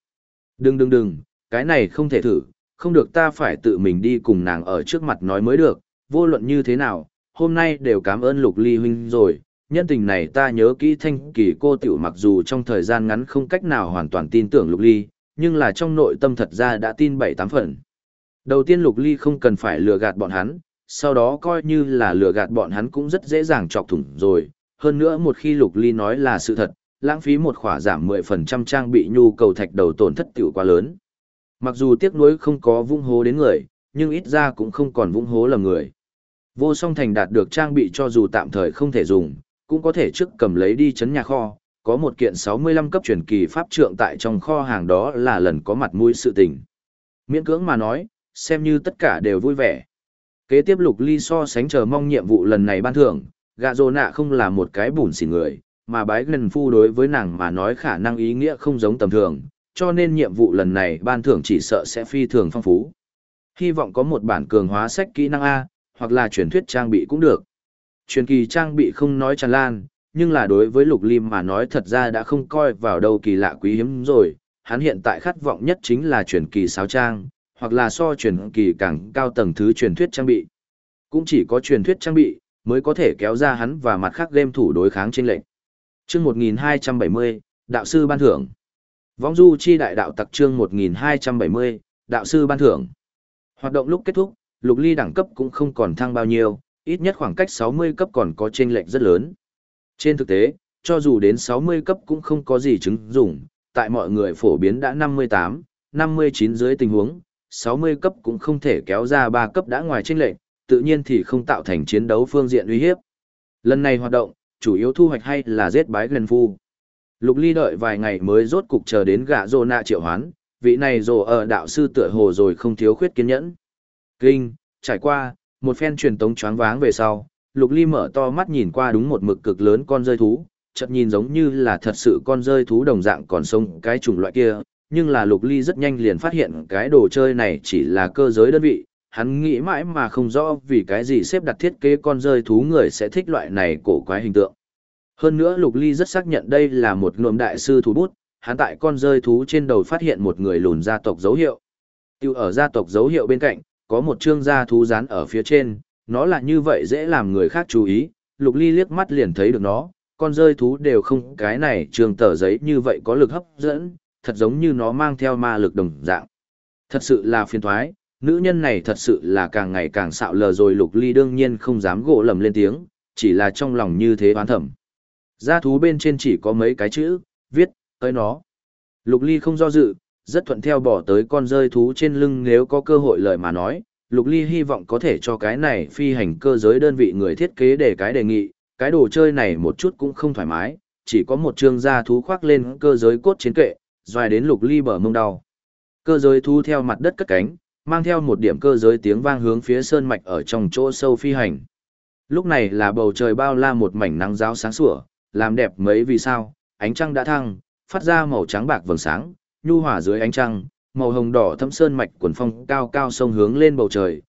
Đừng, cái này không thể thử, không được, ta phải tự mình đi cùng nàng ở trước mặt nói mới được, vô luận như thế nào, hôm nay đều cảm ơn Lục Ly huynh rồi, nhân tình này ta nhớ kỹ. Thanh Kỳ cô tiểu mặc dù trong thời gian ngắn không cách nào hoàn toàn tin tưởng Lục Ly, nhưng là trong nội tâm thật ra đã tin 7-8 phần. Đầu tiên Lục Ly không cần phải lừa gạt bọn hắn, sau đó coi như là lừa gạt bọn hắn cũng rất dễ dàng chọc thủng rồi, hơn nữa một khi Lục Ly nói là sự thật, lãng phí một khỏa giảm 10% trang bị nhu cầu thạch đầu tổn thất tiểu quá lớn. Mặc dù tiếc nuối không có vung hố đến người, nhưng ít ra cũng không còn vung hố lầm người. Vô Song Thành đạt được trang bị cho dù tạm thời không thể dùng, cũng có thể trước cầm lấy đi chấn nhà kho, có một kiện 65 cấp truyền kỳ pháp trượng tại trong kho hàng đó là lần có mặt mũi sự tình. Miễn cưỡng mà nói, xem như tất cả đều vui vẻ. Kế tiếp Lục Ly so sánh chờ mong nhiệm vụ lần này ban thưởng, gạ rồ nạ không là một cái bùn xỉn người, mà bái gần phu đối với nàng mà nói khả năng ý nghĩa không giống tầm thường, cho nên nhiệm vụ lần này ban thưởng chỉ sợ sẽ phi thường phong phú. Hy vọng có một bản cường hóa sách kỹ năng A, hoặc là truyền thuyết trang bị cũng được. Truyền kỳ trang bị không nói tràn lan, nhưng là đối với Lục Ly mà nói thật ra đã không coi vào đâu kỳ lạ quý hiếm rồi, hắn hiện tại khát vọng nhất chính là truyền kỳ sáo trang, hoặc là so truyền kỳ càng cao tầng thứ truyền thuyết trang bị. Cũng chỉ có truyền thuyết trang bị mới có thể kéo ra hắn và mặt khác game thủ đối kháng chênh lệch. Chương 1270, đạo sư ban thưởng. Vong du chi đại đạo tặc chương 1270, đạo sư ban thưởng. Hoạt động lúc kết thúc, Lục Ly đẳng cấp cũng không còn thăng bao nhiêu, ít nhất khoảng cách 60 cấp còn có chênh lệch rất lớn. Trên thực tế, cho dù đến 60 cấp cũng không có gì chứng dụng, tại mọi người phổ biến đã 58, 59 dưới tình huống, 60 cấp cũng không thể kéo ra 3 cấp đã ngoài chênh lệch, tự nhiên thì không tạo thành chiến đấu phương diện uy hiếp. Lần này hoạt động, chủ yếu thu hoạch hay là giết bái gần phu. Lục Ly đợi vài ngày mới rốt cục chờ đến gạ rồ nạ triệu hoán, vị này rồ ở đạo sư tựa hồ rồi không thiếu khuyết kiên nhẫn. Kinh, trải qua, một phen truyền tống choáng váng về sau, Lục Ly mở to mắt nhìn qua đúng một mực cực lớn con rơi thú, chợt nhìn giống như là thật sự con rơi thú đồng dạng còn sống cái chủng loại kia, nhưng là Lục Ly rất nhanh liền phát hiện cái đồ chơi này chỉ là cơ giới đơn vị, hắn nghĩ mãi mà không rõ vì cái gì xếp đặt thiết kế con rơi thú người sẽ thích loại này cổ quái hình tượng. Hơn nữa Lục Ly rất xác nhận đây là một ngụm đại sư thú bút, hắn tại con rơi thú trên đầu phát hiện một người lùn gia tộc dấu hiệu. Tiêu ở gia tộc dấu hiệu bên cạnh, có một chương gia thú dán ở phía trên, nó là như vậy dễ làm người khác chú ý, Lục Ly liếc mắt liền thấy được nó, con rơi thú đều không cái này trường tờ giấy như vậy có lực hấp dẫn, thật giống như nó mang theo ma lực đồng dạng. Thật sự là phiền toái, nữ nhân này thật sự là càng ngày càng xạo lờ rồi. Lục Ly đương nhiên không dám gỗ lầm lên tiếng, chỉ là trong lòng như thế oán thầm. Gia thú bên trên chỉ có mấy cái chữ, viết, tới nó. Lục Ly không do dự, rất thuận theo bỏ tới con rơi thú trên lưng. Nếu có cơ hội lời mà nói, Lục Ly hy vọng có thể cho cái này phi hành cơ giới đơn vị người thiết kế để cái đề nghị, cái đồ chơi này một chút cũng không thoải mái, chỉ có một chương da thú khoác lên cơ giới cốt trên kệ, doài đến Lục Ly bờ mông đau. Cơ giới thú theo mặt đất cất cánh, mang theo một điểm cơ giới tiếng vang hướng phía sơn mạch ở trong chỗ sâu phi hành. Lúc này là bầu trời bao la một mảnh nắng ráo sáng sủa, làm đẹp mấy vì sao, ánh trăng đã thăng, phát ra màu trắng bạc vầng sáng, nhu hòa dưới ánh trăng, màu hồng đỏ thẫm sơn mạch quần phong cao cao sông hướng lên bầu trời,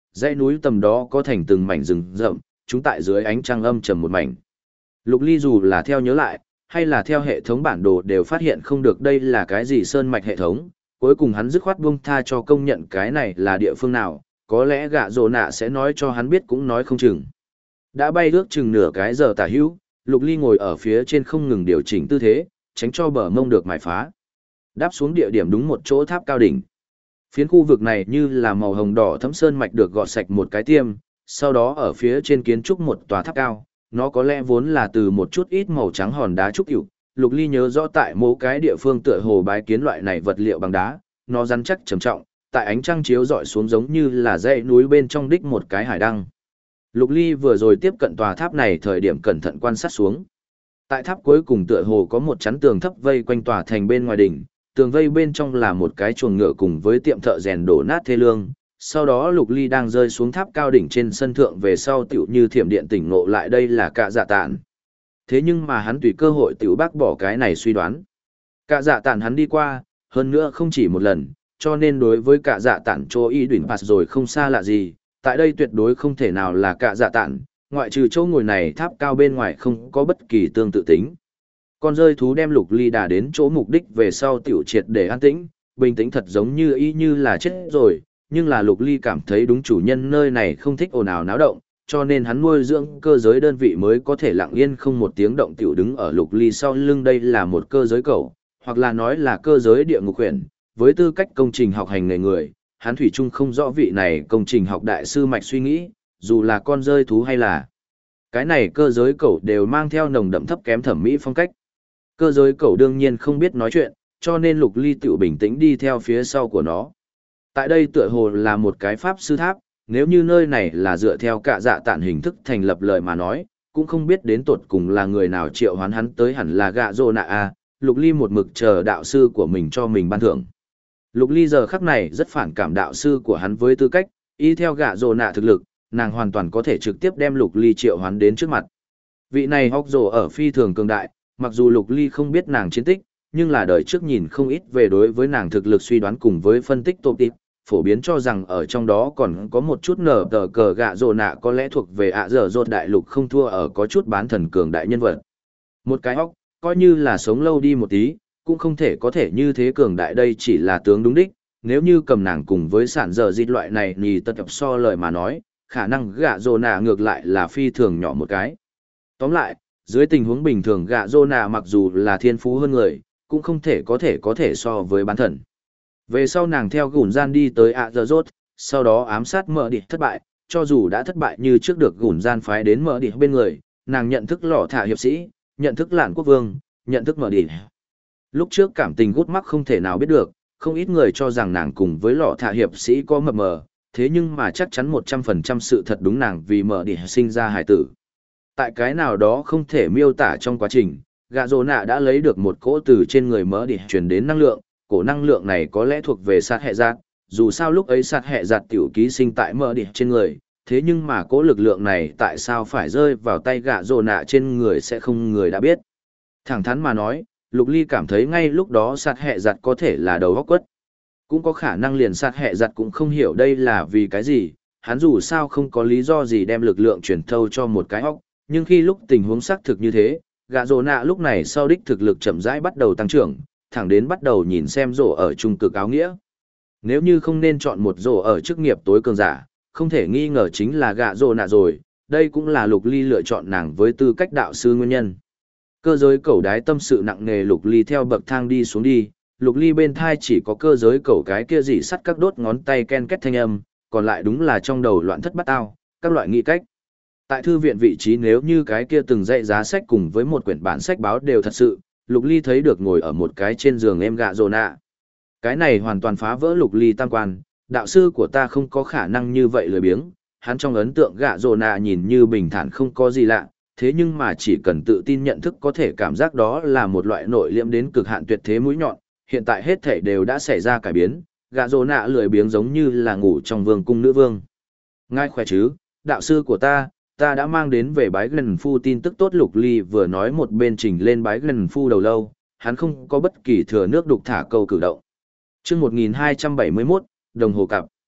dãy núi tầm đó có thành từng mảnh rừng rậm, chúng tại dưới ánh trăng âm trầm một mảnh. Lục Ly dù là theo nhớ lại, hay là theo hệ thống bản đồ đều phát hiện không được đây là cái gì sơn mạch hệ thống, cuối cùng hắn dứt khoát buông tha cho công nhận cái này là địa phương nào, có lẽ gạ rồ nạ sẽ nói cho hắn biết cũng nói không chừng. Đã bay ước chừng nửa cái giờ tả hữu, Lục Ly ngồi ở phía trên không ngừng điều chỉnh tư thế, tránh cho bờ mông được mài phá. Đáp xuống địa điểm đúng một chỗ tháp cao đỉnh. Phiến khu vực này như là màu hồng đỏ thấm sơn mạch được gọt sạch một cái tiêm, sau đó ở phía trên kiến trúc một tòa tháp cao, nó có lẽ vốn là từ một chút ít màu trắng hòn đá trúc hữu. Lục Ly nhớ rõ tại mỗi cái địa phương tựa hồ bái kiến loại này vật liệu bằng đá, nó rắn chắc trầm trọng, tại ánh trăng chiếu rọi xuống giống như là dãy núi bên trong đích một cái hải đăng. Lục Ly vừa rồi tiếp cận tòa tháp này thời điểm cẩn thận quan sát xuống. Tại tháp cuối cùng tựa hồ có một chắn tường thấp vây quanh tòa thành bên ngoài đỉnh, tường vây bên trong là một cái chuồng ngựa cùng với tiệm thợ rèn đổ nát thê lương. Sau đó Lục Ly đang rơi xuống tháp cao đỉnh trên sân thượng về sau tựu như thiểm điện tỉnh ngộ lại đây là Cạ Dạ Tản. Thế nhưng mà hắn tùy cơ hội tựu bác bỏ cái này suy đoán. Cạ Dạ Tản hắn đi qua, hơn nữa không chỉ một lần, cho nên đối với Cạ Dạ Tản chỗ y đuổi pass rồi không xa lạ gì, tại đây tuyệt đối không thể nào là Cạ Dạ Tản, ngoại trừ chỗ ngồi này tháp cao bên ngoài không có bất kỳ tương tự tính. Con rơi thú đem Lục Ly đà đến chỗ mục đích về sau tiểu triệt để an tĩnh, bình tĩnh thật giống như y như là chết rồi, nhưng là Lục Ly cảm thấy đúng chủ nhân nơi này không thích ồn ào náo động, cho nên hắn nuôi dưỡng cơ giới đơn vị mới có thể lặng yên không một tiếng động tiểu đứng ở Lục Ly sau lưng. Đây là một cơ giới cẩu, hoặc là nói là cơ giới địa ngục huyền, với tư cách công trình học hành nghề người, hắn thủy chung không rõ vị này công trình học đại sư mạch suy nghĩ, dù là con rơi thú hay là cái này cơ giới cẩu đều mang theo nồng đậm thấp kém thẩm mỹ phong cách. Cơ giới cẩu đương nhiên không biết nói chuyện, cho nên Lục Ly tiểu bình tĩnh đi theo phía sau của nó. Tại đây tựa hồ là một cái pháp sư tháp, nếu như nơi này là dựa theo Cạ Dạ Tản hình thức thành lập lời mà nói, cũng không biết đến tột cùng là người nào triệu hoán hắn tới, hẳn là Gạ Rồ Nạ a. Lục Ly một mực chờ đạo sư của mình cho mình ban thưởng. Lục Ly giờ khắc này rất phản cảm đạo sư của hắn với tư cách, y theo Gạ Rồ Nạ thực lực, nàng hoàn toàn có thể trực tiếp đem Lục Ly triệu hoán đến trước mặt. Vị này Hóc Rồ ở phi thường cường đại, mặc dù Lục Ly không biết nàng chiến tích, nhưng là đời trước nhìn không ít về đối với nàng thực lực suy đoán cùng với phân tích top tip, phổ biến cho rằng ở trong đó còn có một chút nở tờ cờ Gạ Rồ Nạ có lẽ thuộc về ạ dở dột đại lục không thua ở có chút bán thần cường đại nhân vật. Một cái Hóc, coi như là sống lâu đi một tí, cũng không thể có thể như thế cường đại, đây chỉ là tướng đúng đích, nếu như cầm nàng cùng với sản dở dịch loại này thì tật tập so lời mà nói, khả năng Gạ Rồ Nạ ngược lại là phi thường nhỏ một cái. Tóm lại, dưới tình huống bình thường Gạ Rồ Nạ mặc dù là thiên phú hơn người, cũng không thể có thể so với bán thần. Về sau nàng theo Gùn Gian đi tới ạ dở dột, sau đó ám sát Mở Địch thất bại, cho dù đã thất bại như trước được Gùn Gian phái đến Mở Địch bên người, nàng nhận thức Lọ Thả hiệp sĩ, nhận thức Lạn Quốc Vương, nhận thức Mở Địch. Lúc trước cảm tình gút mắc không thể nào biết được, không ít người cho rằng nàng cùng với Lọ Thả hiệp sĩ có mập mờ, thế nhưng mà chắc chắn 100% sự thật đúng, nàng vì Mở Địch sinh ra hải tử. Tại cái nào đó không thể miêu tả trong quá trình, Gạ Rồ Nạ đã lấy được một cỗ từ trên người Mở Địch truyền đến năng lượng, cổ năng lượng này có lẽ thuộc về sát hệ giạt, dù sao lúc ấy sát hệ giạt tiểu ký sinh tại Mở Địch trên người, thế nhưng mà cỗ lực lượng này tại sao phải rơi vào tay Gạ Rồ Nạ trên người sẽ không người đã biết. Thẳng thắn mà nói, Lục Ly cảm thấy ngay lúc đó sát hệ giặt có thể là đầu óc quất. Cũng có khả năng liền sát hệ giặt cũng không hiểu đây là vì cái gì, hắn dù sao không có lý do gì đem lực lượng truyền thâu cho một cái óc, nhưng khi lúc tình huống xác thực như thế, Gạ Rồ Nạ lúc này sau đích thực lực chậm rãi bắt đầu tăng trưởng, thẳng đến bắt đầu nhìn xem rổ ở trung cực áo nghĩa. Nếu như không nên chọn một rổ ở chức nghiệp tối cường giả, không thể nghi ngờ chính là Gạ Rồ Nạ rồi, đây cũng là Lục Ly lựa chọn nàng với tư cách đạo sư nguyên nhân. Cơ giới cẩu đái tâm sự nặng nề Lục Ly theo bậc thang đi xuống đi, Lục Ly bên thai chỉ có cơ giới cẩu cái kia dị sắt các đốt ngón tay ken két thanh âm, còn lại đúng là trong đầu loạn thất bát ao, các loại nghĩ cách. Tại thư viện vị trí nếu như cái kia từng dãy giá sách cùng với một quyển bản sách báo đều thật sự, Lục Ly thấy được ngồi ở một cái trên giường em Gạ Rồ Nạ. Cái này hoàn toàn phá vỡ Lục Ly tam quan, đạo sư của ta không có khả năng như vậy lười biếng, hắn trong ấn tượng Gạ Rồ Nạ nhìn như bình thản không có gì lạ, thế nhưng mà chỉ cần tự tin nhận thức có thể cảm giác đó là một loại nội liễm đến cực hạn tuyệt thế mũi nhọn, hiện tại hết thảy đều đã xảy ra cải biến, Gạ Rồ Nạ lười biếng giống như là ngủ trong vương cung nữ vương. Ngài khỏe chứ, đạo sư của ta đã mang đến về bái gần phu tin tức tốt. Lục Ly vừa nói một bên trình lên bái gần phu đầu lâu, hắn không có bất kỳ thừa nước đục thả câu cử động. Chương 1271, đồng hồ cặp.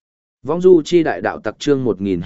Vong du chi đại đạo tặc chương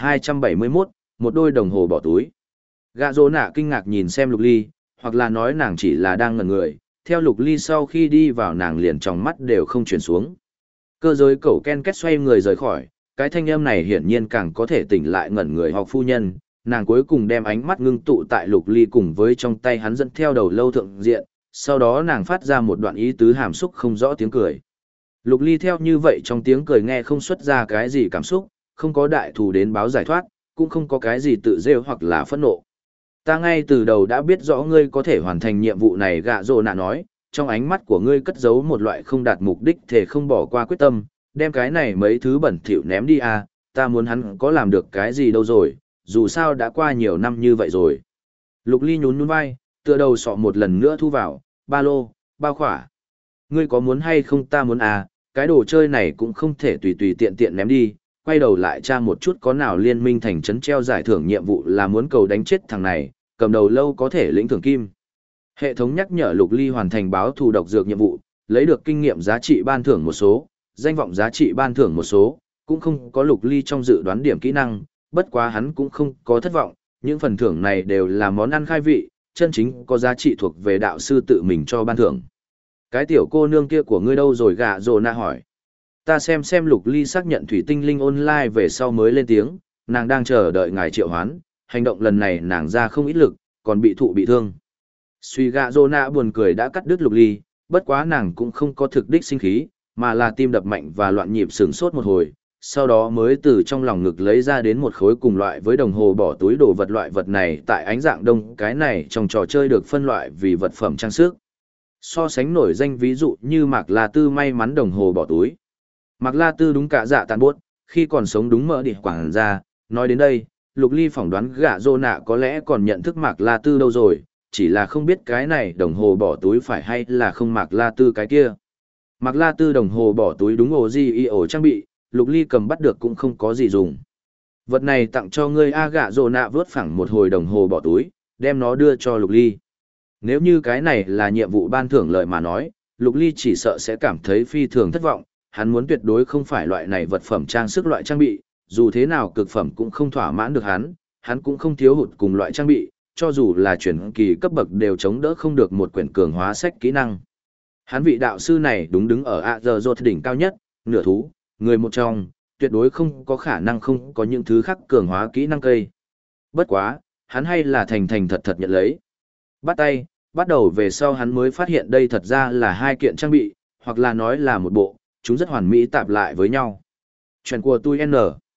1271, một đôi đồng hồ bỏ túi. Gạ rồ nạ kinh ngạc nhìn xem Lục Ly, hoặc là nói nàng chỉ là đang ngẩn người, theo Lục Ly sau khi đi vào nàng liền trong mắt đều không chuyển xuống. Cơ giới cẩu ken két xoay người rời khỏi, cái thanh âm này hiển nhiên càng có thể tỉnh lại ngẩn người học phu nhân, nàng cuối cùng đem ánh mắt ngưng tụ tại Lục Ly cùng với trong tay hắn dẫn theo đầu lâu thượng diện, sau đó nàng phát ra một đoạn ý tứ hàm xúc không rõ tiếng cười. Lục Ly theo như vậy trong tiếng cười nghe không xuất ra cái gì cảm xúc, không có đại thù đến báo giải thoát, cũng không có cái gì tự rêu hoặc là phẫn nộ. Ta ngay từ đầu đã biết rõ ngươi có thể hoàn thành nhiệm vụ này, gạ rồ nạ nói, trong ánh mắt của ngươi cất giấu một loại không đạt mục đích thể không bỏ qua quyết tâm, đem cái này mấy thứ bẩn thỉu ném đi à, ta muốn hắn có làm được cái gì đâu rồi, dù sao đã qua nhiều năm như vậy rồi. Lục Ly nhún nhún vai, tựa đầu sọ một lần nữa thu vào, ba lô, bao khỏa. Ngươi có muốn hay không, ta muốn à, cái đồ chơi này cũng không thể tùy tùy tiện tiện ném đi, quay đầu lại tra một chút có nào liên minh thành trấn treo giải thưởng nhiệm vụ là muốn cầu đánh chết thằng này, cầm đầu lâu có thể lĩnh thưởng kim. Hệ thống nhắc nhở Lục Ly hoàn thành báo thù độc dược nhiệm vụ, lấy được kinh nghiệm giá trị ban thưởng một số, danh vọng giá trị ban thưởng một số, cũng không có Lục Ly trong dự đoán điểm kỹ năng, bất quá hắn cũng không có thất vọng, những phần thưởng này đều là món ăn khai vị, chân chính có giá trị thuộc về đạo sư tự mình cho ban thưởng. Cái tiểu cô nương kia của ngươi đâu rồi, gạ rồ nạ hỏi. Ta xem Lục Ly xác nhận thủy tinh linh online về sau mới lên tiếng, nàng đang chờ đợi ngài triệu hoán, hành động lần này nàng ra không ít lực, còn bị thụ bị thương. Suy gạ rồ nạ buồn cười đã cắt đứt Lục Ly, bất quá nàng cũng không có thực đích sinh khí, mà là tim đập mạnh và loạn nhịp sửng sốt một hồi, sau đó mới từ trong lòng ngực lấy ra đến một khối cùng loại với đồng hồ bỏ túi đồ vật. Loại vật này tại ánh dạng đông cái này trong trò chơi được phân loại vì vật phẩm trang sức. So sánh nổi danh ví dụ như Mạc La Tư may mắn đồng hồ bỏ túi. Mạc La Tư đúng cả dạ tàn buốt, khi còn sống đúng mỡ đỉ quảng ra, nói đến đây, Lục Ly phỏng đoán gạ rồ nạ có lẽ còn nhận thức Mạc La Tư đâu rồi, chỉ là không biết cái này đồng hồ bỏ túi phải hay là không Mạc La Tư cái kia. Mạc La Tư đồng hồ bỏ túi đúng ổ trang bị, Lục Ly cầm bắt được cũng không có gì dùng. Vật này tặng cho ngươi, a. Gạ rồ nạ vớt phẳng một hồi đồng hồ bỏ túi, đem nó đưa cho Lục Ly. Nếu như cái này là nhiệm vụ ban thưởng lợi mà nói, Lục Ly chỉ sợ sẽ cảm thấy phi thường thất vọng, hắn muốn tuyệt đối không phải loại này vật phẩm trang sức loại trang bị, dù thế nào cực phẩm cũng không thỏa mãn được hắn cũng không thiếu hụt cùng loại trang bị, cho dù là chuyển kỳ cấp bậc đều chống đỡ không được một quyển cường hóa sách kỹ năng. Hắn vị đạo sư này đúng đứng ở Azeroth đỉnh cao nhất, nửa thú, người một trong, tuyệt đối không có khả năng không có những thứ khác cường hóa kỹ năng cây. Bất quá, hắn hay là thành thật nhận lấy. Bắt tay, bắt đầu về sau hắn mới phát hiện đây thật ra là hai kiện trang bị, hoặc là nói là một bộ, chúng rất hoàn mỹ tạp lại với nhau. Chuyện của tôi N.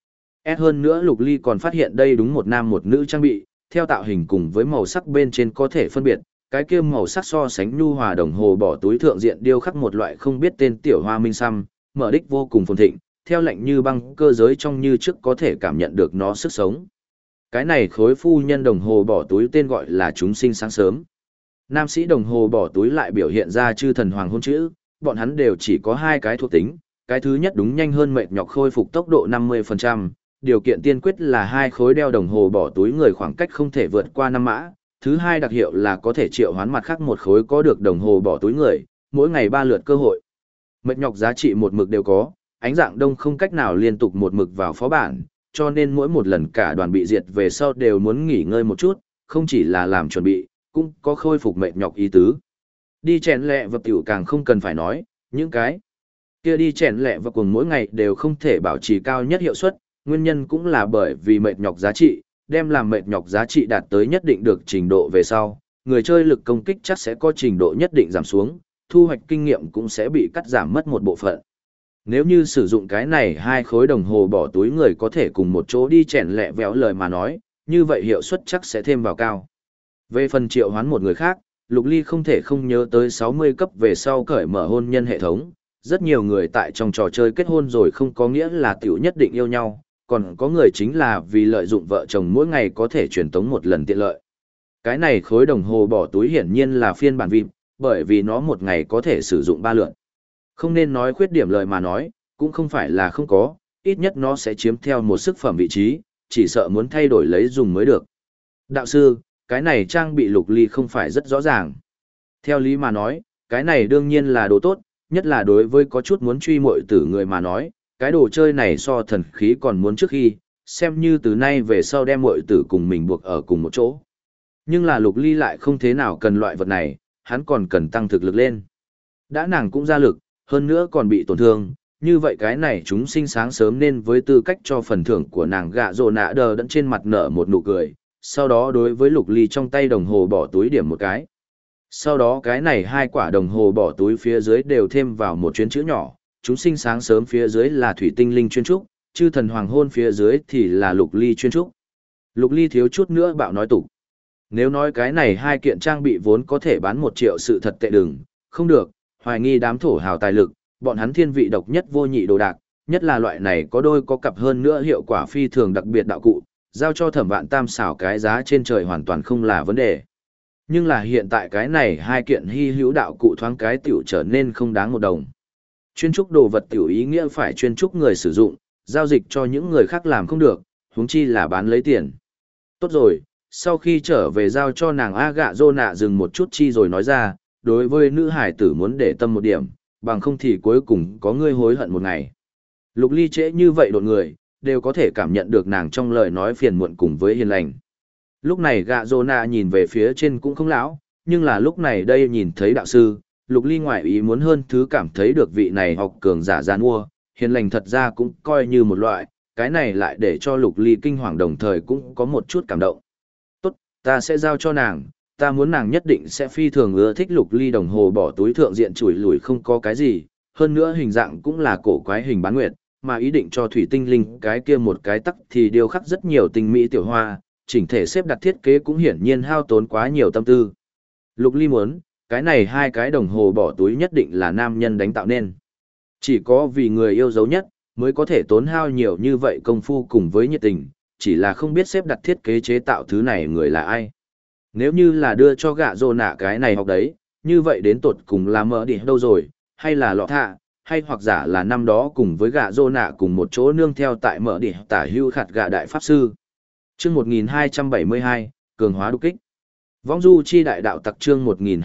S hơn nữa Lục Ly còn phát hiện đây đúng một nam một nữ trang bị, theo tạo hình cùng với màu sắc bên trên có thể phân biệt, cái kia màu sắc so sánh nhu hòa đồng hồ bỏ túi thượng diện điêu khắc một loại không biết tên tiểu hoa minh xăm, mở đích vô cùng phồn thịnh, theo lạnh như băng cơ giới trong như trước có thể cảm nhận được nó sức sống. Cái này khối phu nhân đồng hồ bỏ túi tên gọi là chúng sinh sáng sớm. Nam sĩ đồng hồ bỏ túi lại biểu hiện ra chư thần hoàng hôn chữ, bọn hắn đều chỉ có hai cái thuộc tính, cái thứ nhất đúng nhanh hơn mệt nhọc khôi phục tốc độ 50%, điều kiện tiên quyết là hai khối đeo đồng hồ bỏ túi người khoảng cách không thể vượt qua 5 mã, thứ hai đặc hiệu là có thể triệu hoán mặt khác một khối có được đồng hồ bỏ túi người, mỗi ngày 3 lượt cơ hội. Mệt nhọc giá trị một mực đều có, ánh dạng đông không cách nào liên tục một mực vào phó bản, cho nên mỗi một lần cả đoàn bị diệt về sau đều muốn nghỉ ngơi một chút, không chỉ là làm chuẩn bị, cũng có khôi phục mệt nhọc ý tứ. Đi chèn lẹ và tiểu càng không cần phải nói, những cái kia đi chèn lẹ và cùng mỗi ngày đều không thể bảo trì cao nhất hiệu suất, nguyên nhân cũng là bởi vì mệt nhọc giá trị, đem làm mệt nhọc giá trị đạt tới nhất định được trình độ về sau, người chơi lực công kích chắc sẽ có trình độ nhất định giảm xuống, thu hoạch kinh nghiệm cũng sẽ bị cắt giảm mất một bộ phận. Nếu như sử dụng cái này hai khối đồng hồ bỏ túi người có thể cùng một chỗ đi chèn lẹ véo lời mà nói, như vậy hiệu suất chắc sẽ thêm vào cao. Về phần triệu hoán một người khác, Lục Ly không thể không nhớ tới 60 cấp về sau cởi mở hôn nhân hệ thống. Rất nhiều người tại trong trò chơi kết hôn rồi không có nghĩa là tiểu nhất định yêu nhau, còn có người chính là vì lợi dụng vợ chồng mỗi ngày có thể truyền tống một lần tiện lợi. Cái này khối đồng hồ bỏ túi hiển nhiên là phiên bản VIP, bởi vì nó một ngày có thể sử dụng 3 lượt. Không nên nói khuyết điểm lời mà nói, cũng không phải là không có, ít nhất nó sẽ chiếm theo một sức phẩm vị trí, chỉ sợ muốn thay đổi lấy dùng mới được. Đạo sư, cái này trang bị Lục Ly không phải rất rõ ràng. Theo lý mà nói, cái này đương nhiên là đồ tốt, nhất là đối với có chút muốn truy muội tử người mà nói, cái đồ chơi này so thần khí còn muốn trước khi, xem như từ nay về sau đem muội tử cùng mình buộc ở cùng một chỗ. Nhưng là Lục Ly lại không thế nào cần loại vật này, hắn còn cần tăng thực lực lên. Đã nàng cũng ra lực, hơn nữa còn bị tổn thương, như vậy cái này chúng sinh sáng sớm nên với tư cách cho phần thưởng của nàng gạ rồ nạ đờ đẫn trên mặt nở một nụ cười, sau đó đối với Lục Ly trong tay đồng hồ bỏ túi điểm một cái. Sau đó cái này hai quả đồng hồ bỏ túi phía dưới đều thêm vào một chuyến chữ nhỏ, chúng sinh sáng sớm phía dưới là thủy tinh linh chuyên trúc, chư thần hoàng hôn phía dưới thì là Lục Ly chuyên trúc. Lục Ly thiếu chút nữa bạo nói tục. Nếu nói cái này hai kiện trang bị vốn có thể bán 1 triệu sự thật tệ đừng, không được, hoài nghi đám thổ hào tài lực, bọn hắn thiên vị độc nhất vô nhị đồ đạc, nhất là loại này có đôi có cặp hơn nữa hiệu quả phi thường đặc biệt đạo cụ, giao cho Thẩm Vạn Tam xảo cái giá trên trời hoàn toàn không là vấn đề. Nhưng là hiện tại cái này hai kiện hy hữu đạo cụ thoáng cái tiểu trở nên không đáng 1 đồng. Chuyên trúc đồ vật tiểu ý nghĩa phải chuyên trúc người sử dụng, giao dịch cho những người khác làm không được, huống chi là bán lấy tiền. Tốt rồi, sau khi trở về giao cho nàng Gạ Rô Nạ dừng một chút chi rồi nói ra, đối với nữ hải tử muốn để tâm một điểm, bằng không thì cuối cùng có ngươi hối hận một ngày. Lục Ly trễ như vậy đột người, đều có thể cảm nhận được nàng trong lời nói phiền muộn cùng với hiền lành. Lúc này Gạ Rô Nạ nhìn về phía trên cũng không lão, nhưng là lúc này đây nhìn thấy đạo sư, Lục Ly ngoại ý muốn hơn thứ cảm thấy được vị này học cường giả gian mua, hiền lành thật ra cũng coi như một loại, cái này lại để cho Lục Ly kinh hoàng đồng thời cũng có một chút cảm động. Tốt, ta sẽ giao cho nàng, ta muốn nàng nhất định sẽ phi thường ưa thích Lục Ly đồng hồ bỏ túi thượng diện chủi lủi không có cái gì, hơn nữa hình dạng cũng là cổ quái hình bán nguyệt, mà ý định cho thủy tinh linh cái kia một cái tắc thì điêu khắc rất nhiều tinh mỹ tiểu hoa, chỉnh thể xếp đặt thiết kế cũng hiển nhiên hao tốn quá nhiều tâm tư. Lục Ly muốn, cái này hai cái đồng hồ bỏ túi nhất định là nam nhân đánh tạo nên. Chỉ có vì người yêu dấu nhất, mới có thể tốn hao nhiều như vậy công phu cùng với nhiệt tình, chỉ là không biết xếp đặt thiết kế chế tạo thứ này người là ai. Nếu như là đưa cho Gạ Rô Nạ cái này học đấy, như vậy đến tột cùng là mỡ đi đâu rồi, hay là lọ thạ, hay hoặc giả là năm đó cùng với Gạ Rô Nạ cùng một chỗ nương theo tại mỡ đi tả hưu khạt gạ đại pháp sư. Chương 1272, cường hóa đục kích. Vong du chi đại đạo tặc chương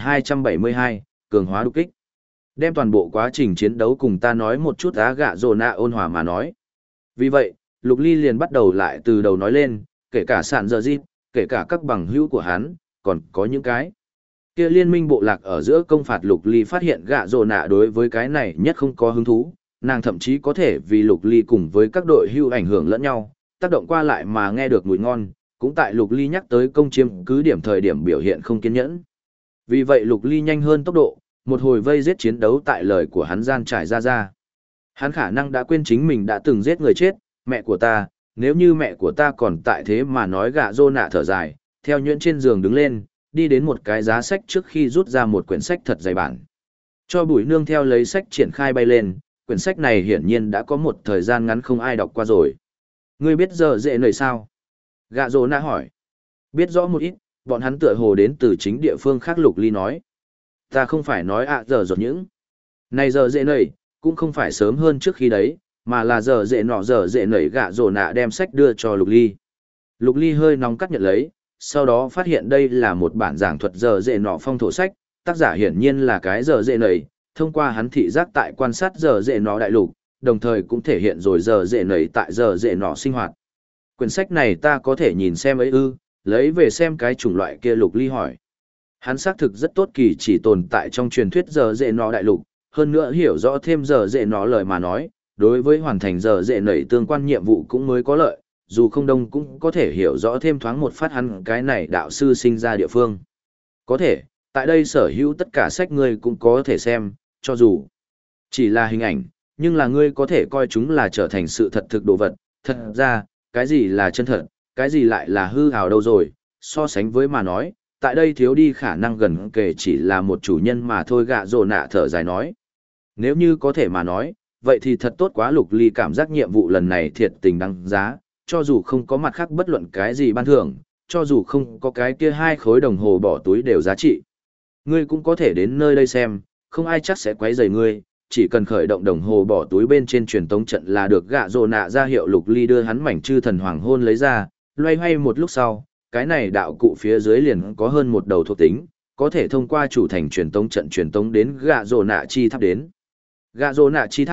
1272, cường hóa đục kích. Đem toàn bộ quá trình chiến đấu cùng ta nói một chút Gạ Rô Nạ ôn hòa mà nói. Vì vậy, Lục Ly liền bắt đầu lại từ đầu nói lên, kể cả sạn giờ dịp, kể cả các bằng hữu của hắn, còn có những cái. Kia liên minh bộ lạc ở giữa công phạt Lục Ly phát hiện Gạ Rô Nạ đối với cái này nhất không có hứng thú, nàng thậm chí có thể vì Lục Ly cùng với các đội hưu ảnh hưởng lẫn nhau, tác động qua lại mà nghe được mùi ngon, cũng tại Lục Ly nhắc tới công chiếm cứ điểm thời điểm biểu hiện không kiên nhẫn. Vì vậy Lục Ly nhanh hơn tốc độ, một hồi vây giết chiến đấu tại lời của hắn gian trải ra. Hắn khả năng đã quên chính mình đã từng giết người chết, mẹ của ta, nếu như mẹ của ta còn tại thế mà nói. Gạ Rô Nạ thở dài, theo nhuyễn trên giường đứng lên, đi đến một cái giá sách trước khi rút ra một quyển sách thật dày bản. Cho Bùi Nương theo lấy sách triển khai bay lên, quyển sách này hiển nhiên đã có một thời gian ngắn không ai đọc qua rồi. Ngươi biết giờ dễ nời sao? Gạ Rô Nạ hỏi. Biết rõ một ít, bọn hắn tựa hồ đến từ chính địa phương khác. Lục Ly nói. Ta không phải nói giờ dột những. Này giờ dễ nời, cũng không phải sớm hơn trước khi đấy, mà là giờ dễ nảy. Gạ Rô Nạ đem sách đưa cho Lục Ly. Lục Ly hơi nóng cắt nhận lấy, sau đó phát hiện đây là một bản giảng thuật giờ dễ nọ phong thổ sách, tác giả hiển nhiên là cái giờ dễ nảy, thông qua hắn thị giác tại quan sát giờ dễ nọ đại lục, đồng thời cũng thể hiện rồi giờ dễ nảy tại giờ dễ nọ sinh hoạt. Quyển sách này ta có thể nhìn xem ấy ư? Lấy về xem cái chủng loại kia. Lục Ly hỏi. Hắn xác thực rất tốt kỳ chỉ tồn tại trong truyền thuyết giờ dễ nọ đại lục, hơn nữa hiểu rõ thêm giờ dễ nọ lời mà nói, đối với hoàn thành giờ dễ nảy tương quan nhiệm vụ cũng mới có lợi, dù không đông cũng có thể hiểu rõ thêm thoáng một phát hắn cái này đạo sư sinh ra địa phương. Có thể, tại đây sở hữu tất cả sách ngươi cũng có thể xem, cho dù chỉ là hình ảnh, nhưng là ngươi có thể coi chúng là trở thành sự thật thực đồ vật. Thật ra, cái gì là chân thật, cái gì lại là hư hào đâu rồi, so sánh với mà nói, tại đây thiếu đi khả năng gần kể chỉ là một chủ nhân mà thôi. Gạ Rô Nạ thở dài nói. Nếu như có thể mà nói, vậy thì thật tốt quá. Lục Ly cảm giác nhiệm vụ lần này thiệt tình đáng giá, cho dù không có mặt khác bất luận cái gì ban thưởng, cho dù không có cái kia 2 khối đồng hồ bỏ túi đều giá trị. Ngươi cũng có thể đến nơi đây xem, không ai chắc sẽ quấy rầy ngươi, chỉ cần khởi động đồng hồ bỏ túi bên trên truyền tống trận là được. Gạ Rô Nạ ra hiệu. Lục Ly đưa hắn mảnh chư thần hoàng hôn lấy ra, loay hoay một lúc sau, cái này đạo cụ phía dưới liền có hơn một đầu thuộc tính, có thể thông qua chủ thành truyền tống trận truyền tống đến Gạ Rô Nạ chi tháp đến. Gạ Rô Nạ chi tháp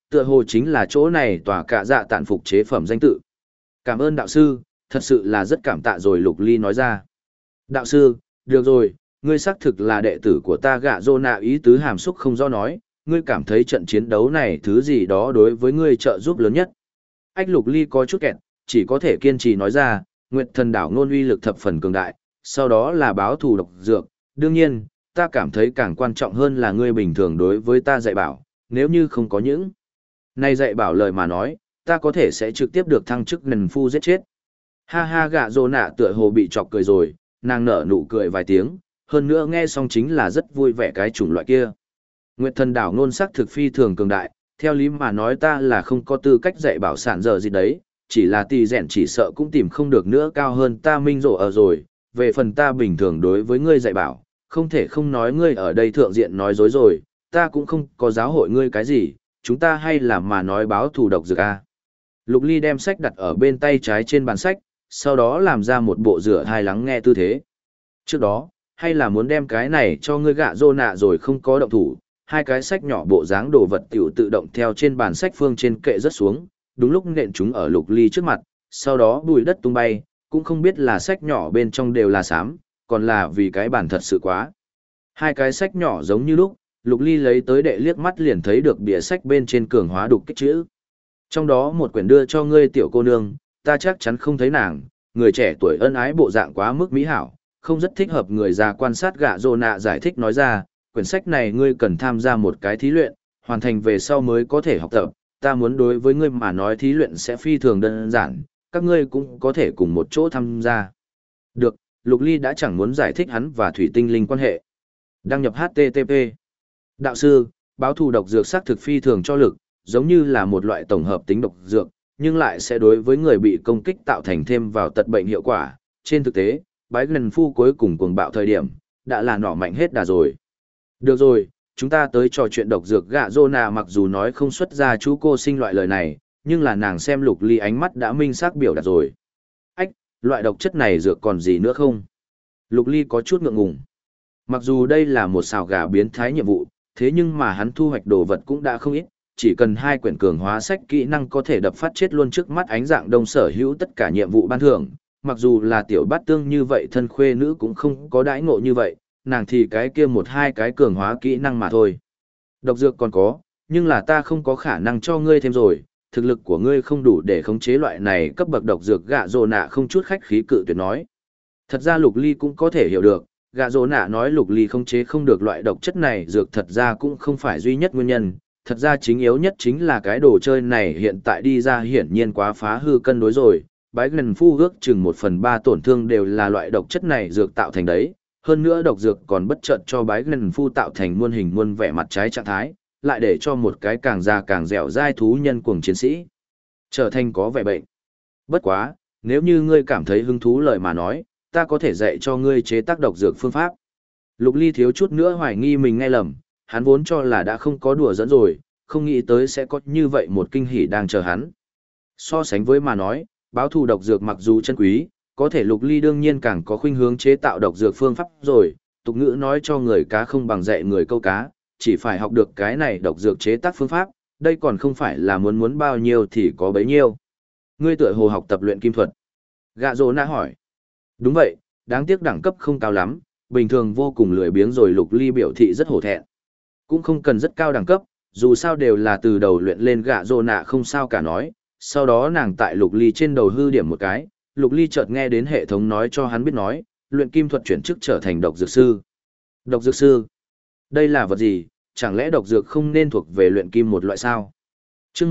tựa hồ chính là chỗ này tòa cả dạ tạn phục chế phẩm danh tự. Cảm ơn đạo sư, thật sự là rất cảm tạ rồi, Lục Ly nói ra. Đạo sư, được rồi, ngươi xác thực là đệ tử của ta. Gạ Rô Nạ ý tứ hàm xúc không do nói, ngươi cảm thấy trận chiến đấu này thứ gì đó đối với ngươi trợ giúp lớn nhất. Ách Lục Ly có chút kẹt, chỉ có thể kiên trì nói ra, Nguyệt Thần đảo ngôn uy lực thập phần cường đại, sau đó là báo thù độc dược, đương nhiên, ta cảm thấy càng quan trọng hơn là ngươi bình thường đối với ta dạy bảo, nếu như không có những này dạy bảo lời mà nói, ta có thể sẽ trực tiếp được thăng chức nền phu giết chết. Ha ha, Gạ Rô Nạ tựa hồ bị chọc cười rồi, nàng nở nụ cười vài tiếng, hơn nữa nghe xong chính là rất vui vẻ cái chủng loại kia. Nguyệt Thần đảo ngôn sắc thực phi thường cường đại, theo lý mà nói ta là không có tư cách dạy bảo sản giờ gì đấy, chỉ là tì rèn chỉ sợ cũng tìm không được nữa cao hơn ta minh rộ ở rồi, về phần ta bình thường đối với ngươi dạy bảo, không thể không nói ngươi ở đây thượng diện nói dối rồi, ta cũng không có giáo hội ngươi cái gì, chúng ta hay là mà nói báo thù độc dược a. Lục Ly đem sách đặt ở bên tay trái trên bàn sách, sau đó làm ra một bộ rửa hai lắng nghe tư thế. Trước đó, hay là muốn đem cái này cho ngươi Gạ Rô Nạ rồi không có động thủ, hai cái sách nhỏ bộ dáng đồ vật tiểu tự động theo trên bàn sách phương trên kệ rớt xuống, đúng lúc nện chúng ở Lục Ly trước mặt, sau đó bụi đất tung bay, cũng không biết là sách nhỏ bên trong đều là xám, còn là vì cái bản thật sự quá. Hai cái sách nhỏ giống như lúc, Lục Ly lấy tới đệ liếc mắt liền thấy được bìa sách bên trên cường hóa đục kích chữ. Trong đó một quyển đưa cho ngươi tiểu cô nương, ta chắc chắn không thấy nàng, người trẻ tuổi ân ái bộ dạng quá mức mỹ hảo, không rất thích hợp người già quan sát. Gạ Rô Nạ giải thích nói ra, quyển sách này ngươi cần tham gia một cái thí luyện, hoàn thành về sau mới có thể học tập, ta muốn đối với ngươi mà nói thí luyện sẽ phi thường đơn giản, các ngươi cũng có thể cùng một chỗ tham gia. Được, Lục Ly đã chẳng muốn giải thích hắn và thủy tinh linh quan hệ. Đăng nhập HTTP. Đạo sư, báo thù độc dược xác thực phi thường cho lực, giống như là một loại tổng hợp tính độc dược, nhưng lại sẽ đối với người bị công kích tạo thành thêm vào tật bệnh hiệu quả. Trên thực tế, bái gần phu cuối cùng cuồng bạo thời điểm, đã là nỏ mạnh hết đà rồi. Được rồi, chúng ta tới trò chuyện độc dược. Gạ Rô Nạ mặc dù nói không xuất ra chú cô sinh loại lời này, nhưng là nàng xem Lục Ly ánh mắt đã minh xác biểu đạt rồi. Ách, loại độc chất này dược còn gì nữa không? Lục Ly có chút ngượng ngùng. Mặc dù đây là một xào gà biến thái nhiệm vụ, thế nhưng mà hắn thu hoạch đồ vật cũng đã không ít, chỉ cần 2 quyển cường hóa sách kỹ năng có thể đập phát chết luôn trước mắt ánh dạng đông sở hữu tất cả nhiệm vụ ban thưởng, mặc dù là tiểu bát tương như vậy thân khuê nữ cũng không có đãi ngộ như vậy, nàng thì cái kia 1-2 cái cường hóa kỹ năng mà thôi. Độc dược còn có, nhưng là ta không có khả năng cho ngươi thêm rồi, thực lực của ngươi không đủ để khống chế loại này cấp bậc độc dược. Gạ Rô Nạ không chút khách khí cự tuyệt nói. Thật ra Lục Ly cũng có thể hiểu được, Gạ Rô Nạ nói Lục Ly khống chế không được loại độc chất này dược thật ra cũng không phải duy nhất nguyên nhân, thật ra chính yếu nhất chính là cái đồ chơi này hiện tại đi ra hiển nhiên quá phá hư cân đối rồi, bái gần phu ước chừng 1/3 tổn thương đều là loại độc chất này dược tạo thành đấy, hơn nữa độc dược còn bất chợt cho bái gần phu tạo thành muôn hình muôn vẻ mặt trái trạng thái, lại để cho một cái càng già càng dẻo dai thú nhân cuồng chiến sĩ trở thành có vẻ bệnh. Bất quá, nếu như ngươi cảm thấy hứng thú lời mà nói, ta có thể dạy cho ngươi chế tác độc dược phương pháp. Lục Ly thiếu chút nữa hoài nghi mình nghe lầm, hắn vốn cho là đã không có đùa dẫn rồi, không nghĩ tới sẽ có như vậy một kinh hỉ đang chờ hắn. So sánh với mà nói, báo thù độc dược mặc dù chân quý, có thể Lục Ly đương nhiên càng có khuynh hướng chế tạo độc dược phương pháp rồi, tục ngữ nói cho người cá không bằng dạy người câu cá, chỉ phải học được cái này độc dược chế tác phương pháp, đây còn không phải là muốn bao nhiêu thì có bấy nhiêu. Ngươi tựa hồ học tập luyện kim thuật. Gạ Rô Nạ hỏi. Đúng vậy, đáng tiếc đẳng cấp không cao lắm, bình thường vô cùng lười biếng rồi. Lục Ly biểu thị rất hổ thẹn. Cũng không cần rất cao đẳng cấp, dù sao đều là từ đầu luyện lên. Gạ Rô Nạ không sao cả nói, sau đó nàng tại Lục Ly trên đầu hư điểm một cái, Lục Ly chợt nghe đến hệ thống nói cho hắn biết nói, luyện kim thuật chuyển chức trở thành độc dược sư. Độc dược sư? Đây là vật gì, chẳng lẽ độc dược không nên thuộc về luyện kim một loại sao? Chương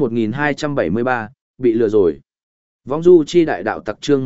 1273, bị lừa rồi. Vong du chi đại đạo tặc chương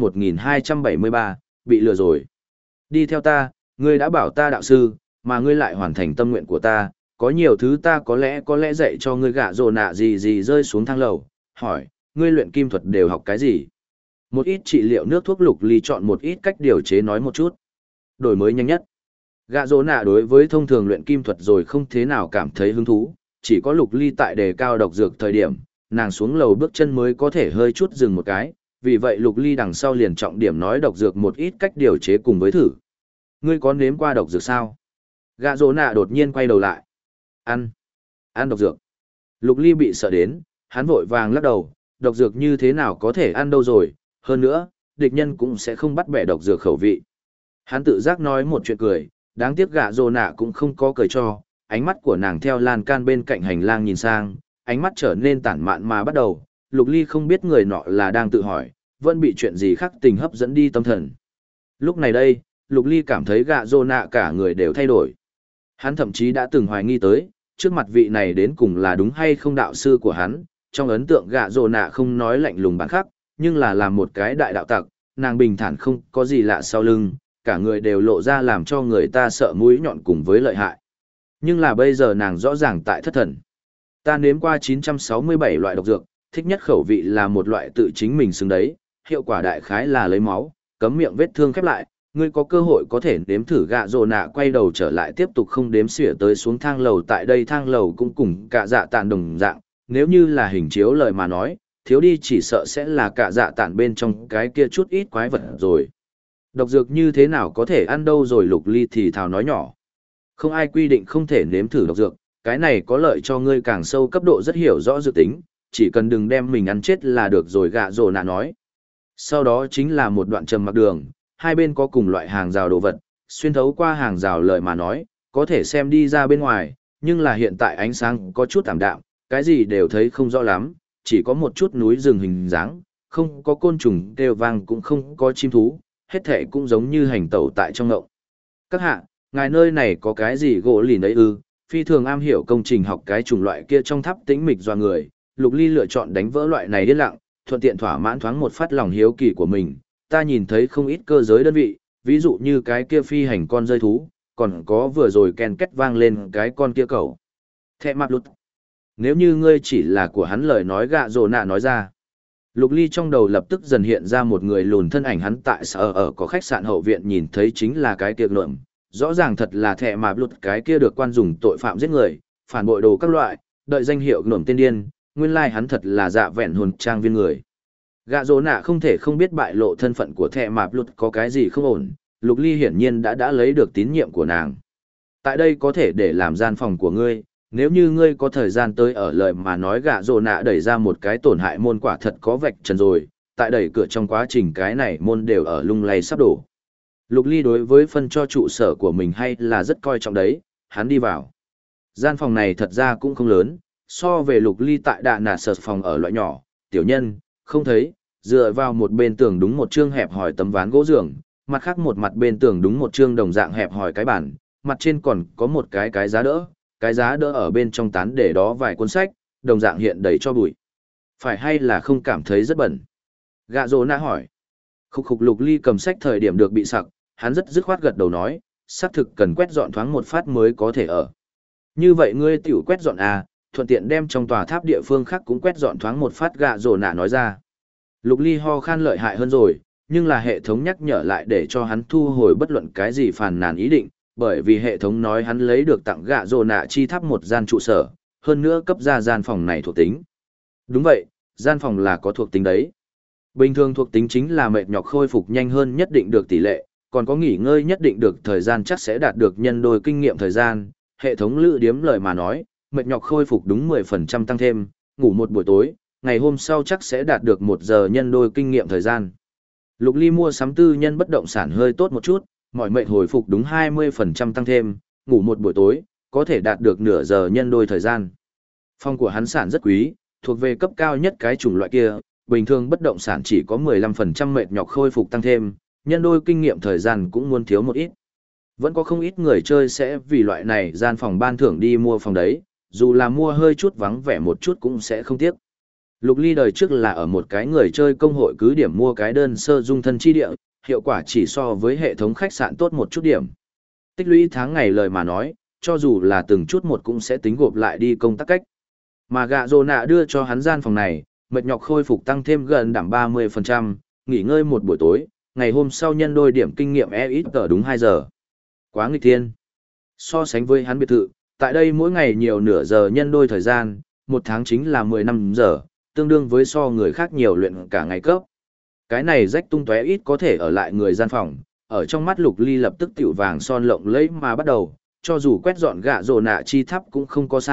1273, bị lừa rồi. Đi theo ta, ngươi đã bảo ta đạo sư, mà ngươi lại hoàn thành tâm nguyện của ta, có nhiều thứ ta có lẽ dạy cho ngươi. Gạ Rô Nạ gì rơi xuống thang lầu, hỏi, ngươi luyện kim thuật đều học cái gì? Một ít trị liệu nước thuốc. Lục Ly chọn một ít cách điều chế nói một chút. Đổi mới nhanh nhất. Gạ Rô Nạ đối với thông thường luyện kim thuật rồi không thế nào cảm thấy hứng thú, chỉ có Lục Ly tại đề cao độc dược thời điểm, nàng xuống lầu bước chân mới có thể hơi chút dừng một cái, vì vậy Lục Ly đằng sau liền trọng điểm nói độc dược một ít cách điều chế cùng với thử. Ngươi có nếm qua độc dược sao? Gạ Rô Nạ đột nhiên quay đầu lại. Ăn độc dược. Lục Ly bị sợ đến, hắn vội vàng lắc đầu, độc dược như thế nào có thể ăn đâu rồi, hơn nữa, địch nhân cũng sẽ không bắt bẻ độc dược khẩu vị. Hắn tự giác nói một chuyện cười, đáng tiếc gạ rồ nạ cũng không có cười cho, ánh mắt của nàng theo lan can bên cạnh hành lang nhìn sang, ánh mắt trở nên tản mạn mà bắt đầu, Lục Ly không biết người nọ là đang tự hỏi, vẫn bị chuyện gì khác tình hấp dẫn đi tâm thần. Lúc này đây, Lục Ly cảm thấy gạ rồ nạ cả người đều thay đổi. Hắn thậm chí đã từng hoài nghi tới, trước mặt vị này đến cùng là đúng hay không đạo sư của hắn, trong ấn tượng gạ rồ nạ không nói lạnh lùng bản khắc, nhưng là làm một cái đại đạo tặc, nàng bình thản không có gì lạ sau lưng, cả người đều lộ ra làm cho người ta sợ mũi nhọn cùng với lợi hại. Nhưng là bây giờ nàng rõ ràng tại thất thần. Ta nếm qua 967 loại độc dược, thích nhất khẩu vị là một loại tự chính mình xứng đấy, hiệu quả đại khái là lấy máu, cấm miệng vết thương khép lại, ngươi có cơ hội có thể nếm thử. Gạ rồ nạ quay đầu trở lại tiếp tục không đếm xỉa tới xuống thang lầu. Tại đây thang lầu cũng cùng cả dạ tạn đồng dạng, nếu như là hình chiếu lời mà nói, thiếu đi chỉ sợ sẽ là cả dạ tạn bên trong cái kia chút ít quái vật rồi. Độc dược như thế nào có thể ăn đâu rồi, Lục Ly thì thào nói nhỏ. Không ai quy định không thể nếm thử độc dược, cái này có lợi cho ngươi càng sâu cấp độ rất hiểu rõ dự tính, chỉ cần đừng đem mình ăn chết là được rồi, gạ rồ nạ nói. Sau đó chính là một đoạn trầm mặc đường, hai bên có cùng loại hàng rào đồ vật, xuyên thấu qua hàng rào lời mà nói, có thể xem đi ra bên ngoài, nhưng là hiện tại ánh sáng có chút tạm đạm, cái gì đều thấy không rõ lắm, chỉ có một chút núi rừng hình dáng, không có côn trùng kêu vang cũng không có chim thú, hết thảy cũng giống như hành tẩu tại trong ngộng. Các hạ, ngài nơi này có cái gì gỗ lìn ấy ư? Phi thường am hiểu công trình học cái chủng loại kia trong tháp tĩnh mịch doa người, Lục Ly lựa chọn đánh vỡ loại này điên lặng, thuận tiện thỏa mãn thoáng một phát lòng hiếu kỳ của mình. Ta nhìn thấy không ít cơ giới đơn vị, ví dụ như cái kia phi hành con rơi thú, còn có vừa rồi ken két vang lên cái con kia cẩu. Thẹ mạp lụt. Nếu như ngươi chỉ là của hắn lời nói, gạ rồ nạ nói ra. Lục Ly trong đầu lập tức dần hiện ra một người lùn thân ảnh, hắn tại sở ở có khách sạn hậu viện nhìn thấy chính là cái kia lượm. Rõ ràng thật là thẹ mạp lụt, cái kia được quan dùng tội phạm giết người, phản bội đồ các loại, đợi danh hiệu lượm tên điên, nguyên lai hắn thật là dạ vẹn hồn trang viên người. Gạ rồ nạ không thể không biết bại lộ thân phận của thẹ mạp lụt có cái gì không ổn, Lục Ly hiển nhiên đã lấy được tín nhiệm của nàng. Tại đây có thể để làm gian phòng của ngươi, nếu như ngươi có thời gian tới ở lời mà nói. Gạ rồ nạ đẩy ra một cái tổn hại môn, quả thật có vạch trần rồi, tại đẩy cửa trong quá trình cái này môn đều ở lung lay sắp đổ. Lục Ly đối với phân cho trụ sở của mình hay là rất coi trọng đấy, hắn đi vào. Gian phòng này thật ra cũng không lớn, so về Lục Ly tại đạ nạt sở phòng ở loại nhỏ, tiểu nhân, không thấy, dựa vào một bên tường đúng một chương hẹp hòi tấm ván gỗ giường, mặt khác một mặt bên tường đúng một chương đồng dạng hẹp hòi cái bàn, mặt trên còn có một cái giá đỡ, cái giá đỡ ở bên trong tán để đó vài cuốn sách, đồng dạng hiện đầy cho bụi. Phải hay là không cảm thấy rất bẩn? Gạ rồ nạ hỏi. Khục, Lục Ly cầm sách thời điểm được bị sặc, hắn rất dứt khoát gật đầu nói, xác thực cần quét dọn thoáng một phát mới có thể ở. Như vậy ngươi tiểu quét dọn à, thuận tiện đem trong tòa tháp địa phương khác cũng quét dọn thoáng một phát, gạ rồ nạ nói ra. Lục Ly ho khan lợi hại hơn rồi, nhưng là hệ thống nhắc nhở lại để cho hắn thu hồi bất luận cái gì phàn nàn ý định, bởi vì hệ thống nói hắn lấy được tặng gạ rồ nạ chi tháp một gian trụ sở, hơn nữa cấp ra gian phòng này thuộc tính. Đúng vậy, gian phòng là có thuộc tính đấy. Bình thường thuộc tính chính là mệt nhọc khôi phục nhanh hơn nhất định được tỷ lệ, còn có nghỉ ngơi nhất định được thời gian chắc sẽ đạt được nhân đôi kinh nghiệm thời gian. Hệ thống lữ điếm lời mà nói, mệt nhọc khôi phục đúng 10% tăng thêm, ngủ một buổi tối, ngày hôm sau chắc sẽ đạt được 1 giờ nhân đôi kinh nghiệm thời gian. Lục Ly mua sắm tư nhân bất động sản hơi tốt một chút, mọi mệt hồi phục đúng 20% tăng thêm, ngủ một buổi tối, có thể đạt được nửa giờ nhân đôi thời gian. Phòng của hắn sản rất quý, thuộc về cấp cao nhất cái chủng loại kia, bình thường bất động sản chỉ có 15% mệt nhọc khôi phục tăng thêm, nhân đôi kinh nghiệm thời gian cũng muốn thiếu một ít. Vẫn có không ít người chơi sẽ vì loại này gian phòng ban thưởng đi mua phòng đấy, dù là mua hơi chút vắng vẻ một chút cũng sẽ không tiếc. Lục Ly đời trước là ở một cái người chơi công hội cứ điểm mua cái đơn sơ dung thân chi địa, hiệu quả chỉ so với hệ thống khách sạn tốt một chút điểm. Tích lũy tháng ngày lời mà nói, cho dù là từng chút một cũng sẽ tính gộp lại đi công tác cách. Mà gạ rồ nạ đưa cho hắn gian phòng này, mệt nhọc khôi phục tăng thêm gần đảm 30%, nghỉ ngơi một buổi tối, ngày hôm sau nhân đôi điểm kinh nghiệm ít ở đúng 2 giờ. Quá nghịch thiên. So sánh với hắn biệt thự, tại đây mỗi ngày nhiều nửa giờ nhân đôi thời gian, một tháng chính là 15 giờ, tương đương với so người khác nhiều luyện cả ngày cấp. Cái này rách tung tóe ít có thể ở lại người gian phòng, ở trong mắt Lục Ly lập tức tiểu vàng son lộng lẫy mà bắt đầu, cho dù quét dọn gạ rồ nạ chi tháp cũng không có sao,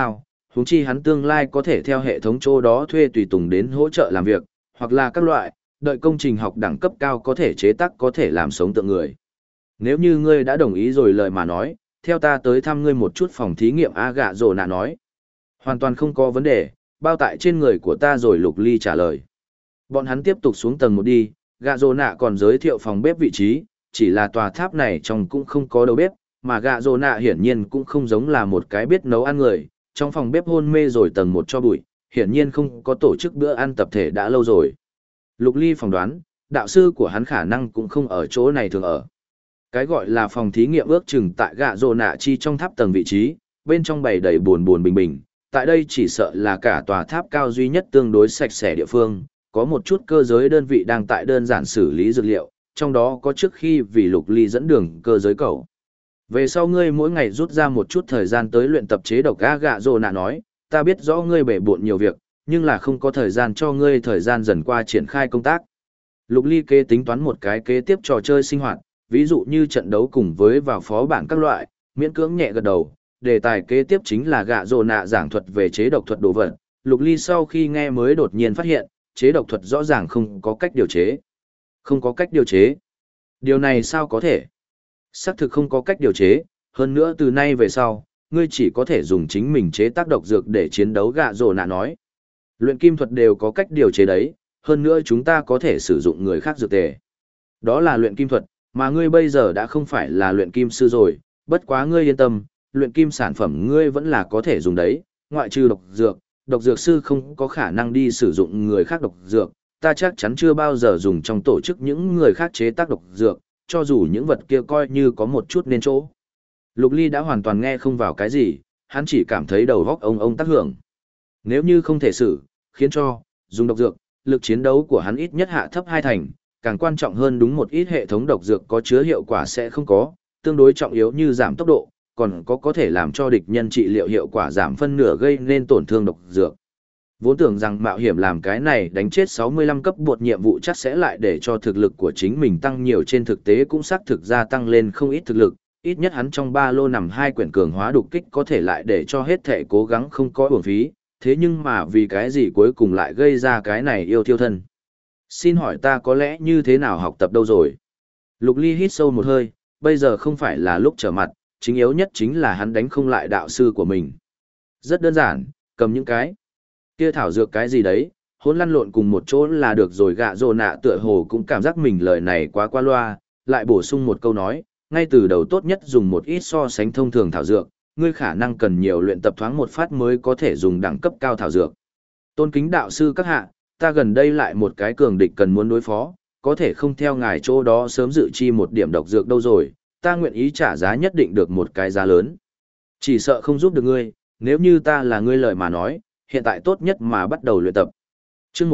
huống chi hắn tương lai có thể theo hệ thống chỗ đó thuê tùy tùng đến hỗ trợ làm việc, hoặc là các loại, đợi công trình học đẳng cấp cao có thể chế tác có thể làm sống tượng người. Nếu như ngươi đã đồng ý rồi lời mà nói, theo ta tới thăm ngươi một chút phòng thí nghiệm A Gạ Rồ Nạ nói. Hoàn toàn không có vấn đề, bao tại trên người của ta rồi Lục Ly trả lời. Bọn hắn tiếp tục xuống tầng 1 đi, Gạ Rồ Nạ còn giới thiệu phòng bếp vị trí, chỉ là tòa tháp này trong cũng không có đầu bếp, mà Gạ Rồ Nạ hiển nhiên cũng không giống là một cái biết nấu ăn người, trong phòng bếp hôn mê rồi tầng 1 cho bụi, hiển nhiên không có tổ chức bữa ăn tập thể đã lâu rồi. Lục Ly phỏng đoán, đạo sư của hắn khả năng cũng không ở chỗ này thường ở. Cái gọi là phòng thí nghiệm ước chừng tại Gạ Rồ Nạ chi trong tháp tầng vị trí, bên trong bày đầy buồn bình bình, tại đây chỉ sợ là cả tòa tháp cao duy nhất tương đối sạch sẽ địa phương, có một chút cơ giới đơn vị đang tại đơn giản xử lý dược liệu, trong đó có trước khi vì Lục Ly dẫn đường cơ giới cầu. Về sau ngươi mỗi ngày rút ra một chút thời gian tới luyện tập chế độc. Gạ Rồ Nạ nói, ta biết rõ ngươi bể bộn nhiều việc, nhưng là không có thời gian cho ngươi thời gian dần qua triển khai công tác. Lục Ly kế tính toán một cái kế tiếp trò chơi sinh hoạt, ví dụ như trận đấu cùng với vào phó bản các loại, miễn cưỡng nhẹ gật đầu. Đề tài kế tiếp chính là Gạ Rồ Nạ giảng thuật về chế độc thuật đồ vật. Lục Ly sau khi nghe mới đột nhiên phát hiện, chế độc thuật rõ ràng không có cách điều chế. Không có cách điều chế. Điều này sao có thể? Xác thực không có cách điều chế, hơn nữa từ nay về sau, ngươi chỉ có thể dùng chính mình chế tác độc dược để chiến đấu. Gạ Rồ Nạ nói. Luyện kim thuật đều có cách điều chế đấy, hơn nữa chúng ta có thể sử dụng người khác dược tề. Đó là luyện kim thuật, mà ngươi bây giờ đã không phải là luyện kim sư rồi, bất quá ngươi yên tâm, luyện kim sản phẩm ngươi vẫn là có thể dùng đấy, ngoại trừ độc dược sư không có khả năng đi sử dụng người khác độc dược, ta chắc chắn chưa bao giờ dùng trong tổ chức những người khác chế tác độc dược, cho dù những vật kia coi như có một chút nên chỗ. Lục Ly đã hoàn toàn nghe không vào cái gì, hắn chỉ cảm thấy đầu óc ông tác hưởng. Nếu như không thể khiến cho dùng độc dược, lực chiến đấu của hắn ít nhất hạ thấp 2 thành, càng quan trọng hơn đúng một ít hệ thống độc dược có chứa hiệu quả sẽ không có, tương đối trọng yếu như giảm tốc độ, còn có thể làm cho địch nhân trị liệu hiệu quả giảm phân nửa gây nên tổn thương độc dược. Vốn tưởng rằng mạo hiểm làm cái này đánh chết 65 cấp bột nhiệm vụ chắc sẽ lại để cho thực lực của chính mình tăng nhiều, trên thực tế cũng xác thực gia tăng lên không ít thực lực, ít nhất hắn trong ba lô nằm 2 quyển cường hóa đục kích có thể lại để cho hết thể cố gắng không có uổng phí, thế nhưng mà vì cái gì cuối cùng lại gây ra cái này yêu thiêu thân. Xin hỏi ta có lẽ như thế nào học tập đâu rồi? Lục Ly hít sâu một hơi, bây giờ không phải là lúc trở mặt, chính yếu nhất chính là hắn đánh không lại đạo sư của mình. Rất đơn giản, cầm những cái kia thảo dược cái gì đấy, hỗn lăn lộn cùng một chỗ là được rồi. Gạ Rồ Nạ tựa hồ cũng cảm giác mình lời này quá qua loa, lại bổ sung một câu nói, ngay từ đầu tốt nhất dùng một ít so sánh thông thường thảo dược, ngươi khả năng cần nhiều luyện tập thoáng một phát mới có thể dùng đẳng cấp cao thảo dược. Tôn kính đạo sư các hạ, ta gần đây lại một cái cường địch cần muốn đối phó, có thể không theo ngài chỗ đó sớm dự chi một điểm độc dược đâu rồi, ta nguyện ý trả giá nhất định được một cái giá lớn. Chỉ sợ không giúp được ngươi, nếu như ta là ngươi lời mà nói, hiện tại tốt nhất mà bắt đầu luyện tập. Chương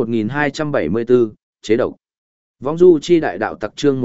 1274, chế độc. Vong du chi đại đạo tặc chương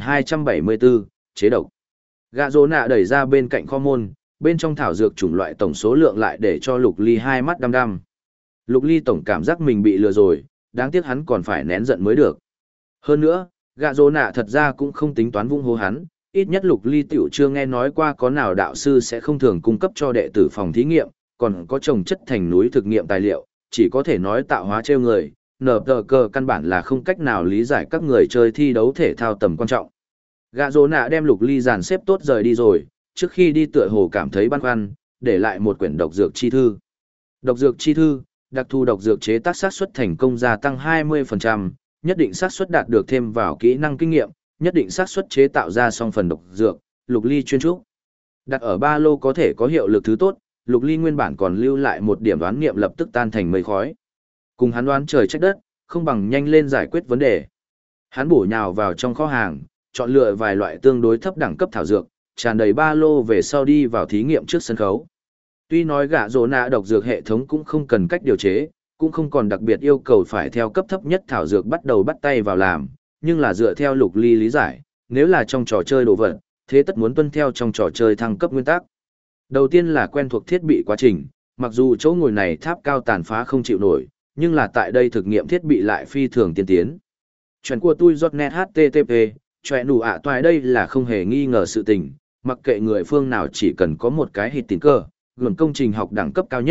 1274, chế độc. Gạ Rồ Nạ đẩy ra bên cạnh kho môn, bên trong thảo dược chủng loại tổng số lượng lại để cho Lục Ly hai mắt đăm đăm. Lục Ly tổng cảm giác mình bị lừa rồi, đáng tiếc hắn còn phải nén giận mới được. Hơn nữa, Gạ Rồ Nạ thật ra cũng không tính toán vung hô hắn, ít nhất Lục Ly tiểu chưa nghe nói qua có nào đạo sư sẽ không thường cung cấp cho đệ tử phòng thí nghiệm, còn có trồng chất thành núi thực nghiệm tài liệu, chỉ có thể nói tạo hóa trêu người, nở tờ cờ căn bản là không cách nào lý giải các người chơi thi đấu thể thao tầm quan trọng. Gạ Rồ Nạ đem Lục Ly dàn xếp tốt rời đi rồi, trước khi đi tựa hồ cảm thấy băn khoăn, để lại một quyển độc dược chi thư. Độc dược chi thư, đặc thù độc dược chế tác xác suất thành công gia tăng 20%, nhất định xác suất đạt được thêm vào kỹ năng kinh nghiệm, nhất định xác suất chế tạo ra song phần độc dược, Lục Ly chuyên trúc. Đặt ở ba lô có thể có hiệu lực thứ tốt, Lục Ly nguyên bản còn lưu lại một điểm đoán nghiệm lập tức tan thành mây khói. Cùng hắn đoán trời trách đất, không bằng nhanh lên giải quyết vấn đề. Hắn bổ nhào vào trong kho hàng, chọn lựa vài loại tương đối thấp đẳng cấp thảo dược, tràn đầy ba lô về sau đi vào thí nghiệm trước sân khấu. Tuy nói Gạ Rồ Nạ độc dược hệ thống cũng không cần cách điều chế, cũng không còn đặc biệt yêu cầu phải theo cấp thấp nhất thảo dược bắt đầu bắt tay vào làm, nhưng là dựa theo Lục Ly lý giải, nếu là trong trò chơi đồ vật, thế tất muốn tuân theo trong trò chơi thăng cấp nguyên tắc. Đầu tiên là quen thuộc thiết bị quá trình, mặc dù chỗ ngồi này tháp cao tàn phá không chịu nổi, nhưng là tại đây thực nghiệm thiết bị lại phi thường tiên tiến. Chuyện của tôi .net http, chuyện nụ ạ toài đây là không hề nghi ngờ sự tình, mặc kệ người phương nào chỉ cần có một cái hít tín cơ, gồm công trình học đẳng cấp cao nhất,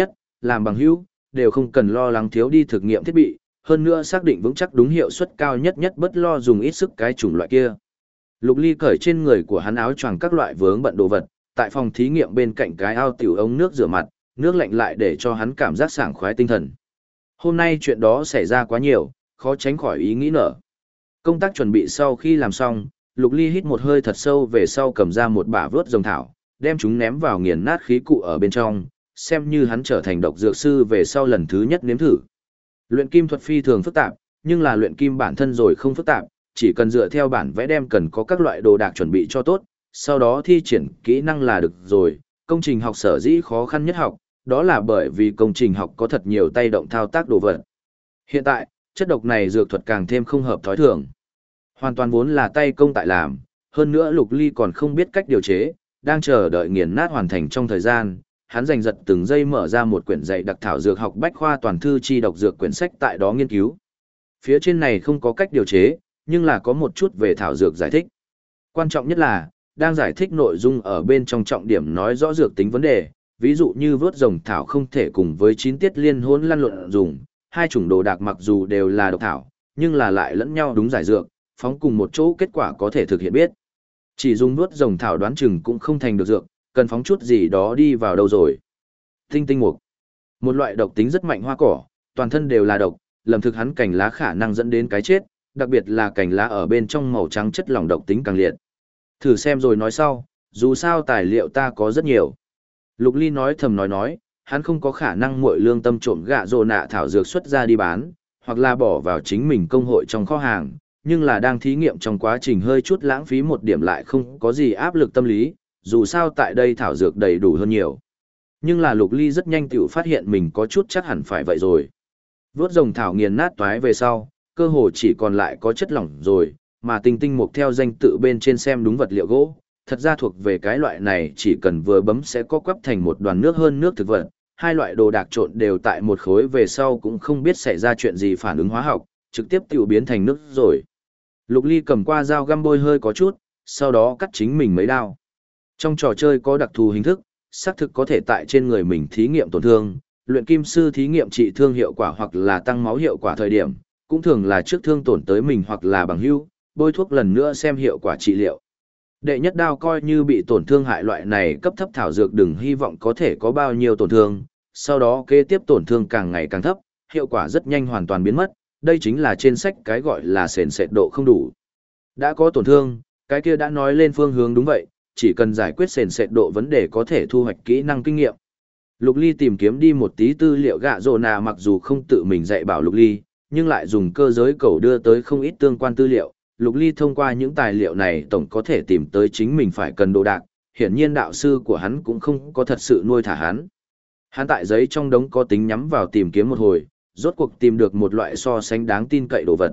làm bằng hữu, đều không cần lo lắng thiếu đi thực nghiệm thiết bị, hơn nữa xác định vững chắc đúng hiệu suất cao nhất nhất bất lo dùng ít sức cái chủng loại kia. Lục Ly cởi trên người của hắn áo choàng các loại vướng bận đồ vật, tại phòng thí nghiệm bên cạnh cái ao tiểu ống nước rửa mặt, nước lạnh lại để cho hắn cảm giác sảng khoái tinh thần. Hôm nay chuyện đó xảy ra quá nhiều, khó tránh khỏi ý nghĩ nở. Công tác chuẩn bị sau khi làm xong, Lục Ly hít một hơi thật sâu về sau cầm ra một bả vớt rồng thảo, đem chúng ném vào nghiền nát khí cụ ở bên trong, xem như hắn trở thành độc dược sư về sau lần thứ nhất nếm thử. Luyện kim thuật phi thường phức tạp, nhưng là luyện kim bản thân rồi không phức tạp, chỉ cần dựa theo bản vẽ đem cần có các loại đồ đạc chuẩn bị cho tốt, sau đó thi triển kỹ năng là được rồi. Công trình học sở dĩ khó khăn nhất học, đó là bởi vì công trình học có thật nhiều tay động thao tác đồ vật. Hiện tại, chất độc này dược thuật càng thêm không hợp thói thường. Hoàn toàn vốn là tay công tại làm, hơn nữa Lục Ly còn không biết cách điều chế, đang chờ đợi nghiền nát hoàn thành trong thời gian, hắn giành giật từng giây mở ra một quyển dạy đặc thảo dược học bách khoa toàn thư chi độc dược quyển sách tại đó nghiên cứu. Phía trên này không có cách điều chế, nhưng là có một chút về thảo dược giải thích. Quan trọng nhất là, đang giải thích nội dung ở bên trong trọng điểm nói rõ dược tính vấn đề, ví dụ như vớt rồng thảo không thể cùng với 9 tiết liên hỗn lăn lộn dùng, hai chủng đồ đạc mặc dù đều là độc thảo, nhưng là lại lẫn nhau đúng giải dược, phóng cùng một chỗ kết quả có thể thực hiện biết. Chỉ dùng vớt rồng thảo đoán chừng cũng không thành được dược, cần phóng chút gì đó đi vào đâu rồi. Tinh tinh mục, một loại độc tính rất mạnh hoa cỏ, toàn thân đều là độc, lầm thực hắn cành lá khả năng dẫn đến cái chết, đặc biệt là cành lá ở bên trong màu trắng chất lỏng độc tính càng liệt. Thử xem rồi nói sau, dù sao tài liệu ta có rất nhiều. Lục Ly nói thầm nói, hắn không có khả năng muội lương tâm trộm gạ rồ nạ thảo dược xuất ra đi bán, hoặc là bỏ vào chính mình công hội trong kho hàng, nhưng là đang thí nghiệm trong quá trình hơi chút lãng phí một điểm lại không có gì áp lực tâm lý, dù sao tại đây thảo dược đầy đủ hơn nhiều. Nhưng là Lục Ly rất nhanh tự phát hiện mình có chút chắc hẳn phải vậy rồi. Vốt rồng thảo nghiền nát toái về sau, cơ hồ chỉ còn lại có chất lỏng rồi, mà tinh tinh mục theo danh tự bên trên xem đúng vật liệu gỗ, thật ra thuộc về cái loại này chỉ cần vừa bấm sẽ có quắp thành một đoàn nước hơn nước thực vật, hai loại đồ đạc trộn đều tại một khối về sau cũng không biết xảy ra chuyện gì phản ứng hóa học, trực tiếp tự biến thành nước rồi. Lục Ly cầm qua dao găm bôi hơi có chút, sau đó cắt chính mình mấy đao. Trong trò chơi có đặc thù hình thức, xác thực có thể tại trên người mình thí nghiệm tổn thương, luyện kim sư thí nghiệm trị thương hiệu quả hoặc là tăng máu hiệu quả thời điểm, cũng thường là trước thương tổn tới mình hoặc là bằng hữu, bôi thuốc lần nữa xem hiệu quả trị liệu. Đệ nhất đao coi như bị tổn thương hại loại này cấp thấp thảo dược đừng hy vọng có thể có bao nhiêu tổn thương, sau đó kế tiếp tổn thương càng ngày càng thấp, hiệu quả rất nhanh hoàn toàn biến mất, đây chính là trên sách cái gọi là sền sệt độ không đủ. Đã có tổn thương, cái kia đã nói lên phương hướng đúng vậy, chỉ cần giải quyết sền sệt độ vấn đề có thể thu hoạch kỹ năng kinh nghiệm. Lục Ly tìm kiếm đi một tí tư liệu gạ rồ nạ mặc dù không tự mình dạy bảo Lục Ly, nhưng lại dùng cơ giới cầu đưa tới không ít tương quan tư liệu. Lục Ly thông qua những tài liệu này tổng có thể tìm tới chính mình phải cần đồ đạc, hiển nhiên đạo sư của hắn cũng không có thật sự nuôi thả hắn. Hắn tại giấy trong đống có tính nhắm vào tìm kiếm một hồi, rốt cuộc tìm được một loại so sánh đáng tin cậy đồ vật.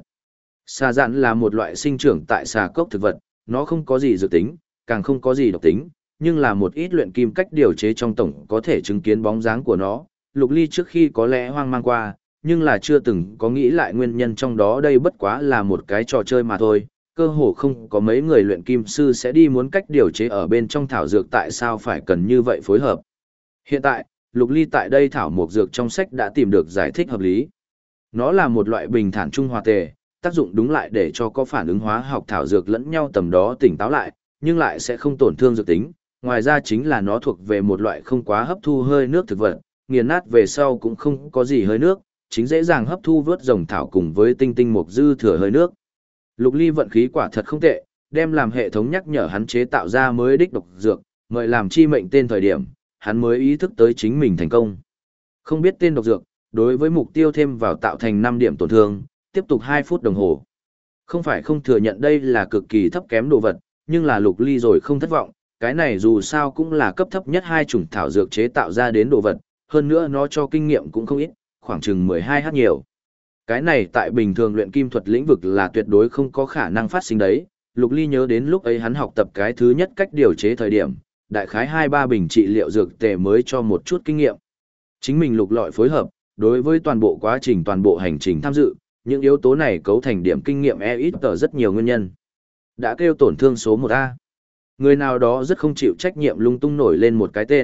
Xà dạn là một loại sinh trưởng tại xà cốc thực vật, nó không có gì dược tính, càng không có gì độc tính, nhưng là một ít luyện kim cách điều chế trong tổng có thể chứng kiến bóng dáng của nó. Lục Ly trước khi có lẽ hoang mang qua, nhưng là chưa từng có nghĩ lại nguyên nhân trong đó đây bất quá là một cái trò chơi mà thôi, cơ hồ không có mấy người luyện kim sư sẽ đi muốn cách điều chế ở bên trong thảo dược tại sao phải cần như vậy phối hợp. Hiện tại, Lục Ly tại đây thảo mộc dược trong sách đã tìm được giải thích hợp lý. Nó là một loại bình thản trung hòa tề, tác dụng đúng lại để cho có phản ứng hóa học thảo dược lẫn nhau tầm đó tỉnh táo lại, nhưng lại sẽ không tổn thương dược tính. Ngoài ra chính là nó thuộc về một loại không quá hấp thu hơi nước thực vật, nghiền nát về sau cũng không có gì hơi nước, chính dễ dàng hấp thu vớt rồng thảo cùng với tinh tinh mục dư thừa hơi nước. Lục Ly vận khí quả thật không tệ, đem làm hệ thống nhắc nhở hắn chế tạo ra mới đích độc dược, mời làm chi mệnh tên thời điểm, hắn mới ý thức tới chính mình thành công. Không biết tên độc dược, đối với mục tiêu thêm vào tạo thành 5 điểm tổn thương, tiếp tục 2 phút đồng hồ. Không phải không thừa nhận đây là cực kỳ thấp kém đồ vật, nhưng là Lục Ly rồi không thất vọng, cái này dù sao cũng là cấp thấp nhất 2 chủng thảo dược chế tạo ra đến đồ vật, hơn nữa nó cho kinh nghiệm cũng không ít, khoảng chừng 12h nhiều. Cái này tại bình thường luyện kim thuật lĩnh vực là tuyệt đối không có khả năng phát sinh đấy. Lục Ly nhớ đến lúc ấy hắn học tập cái thứ nhất cách điều chế thời điểm, đại khái 2-3 bình trị liệu dược tề mới cho một chút kinh nghiệm. Chính mình lục lọi phối hợp, đối với toàn bộ quá trình toàn bộ hành trình tham dự, những yếu tố này cấu thành điểm kinh nghiệm ít tờ rất nhiều nguyên nhân. Đã kêu tổn thương số 1A. Người nào đó rất không chịu trách nhiệm lung tung nổi lên một cái tên,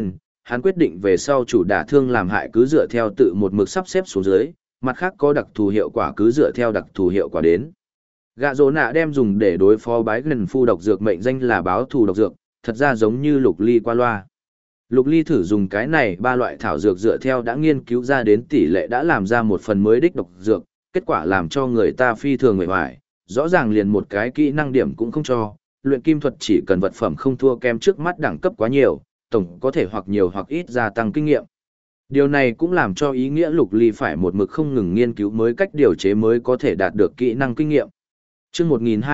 hắn quyết định về sau chủ đả thương làm hại cứ dựa theo tự một mực sắp xếp xuống dưới, mặt khác có đặc thù hiệu quả cứ dựa theo đặc thù hiệu quả đến. Gạ rồ nạ đem dùng để đối phó bái gần phu độc dược mệnh danh là báo thù độc dược, thật ra giống như lục ly qua loa. Lục ly thử dùng cái này ba loại thảo dược dựa theo đã nghiên cứu ra đến tỷ lệ đã làm ra một phần mới đích độc dược, kết quả làm cho người ta phi thường người hoài, rõ ràng liền một cái kỹ năng điểm cũng không cho, luyện kim thuật chỉ cần vật phẩm không thua kém trước mắt đẳng cấp quá nhiều, tổng có thể hoặc nhiều hoặc ít gia tăng kinh nghiệm. Điều này cũng làm cho ý nghĩa lục ly phải một mực không ngừng nghiên cứu mới cách điều chế mới có thể đạt được kỹ năng kinh nghiệm. Chương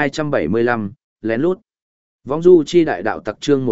1275, lén lút. Vong du chi đại đạo tặc chương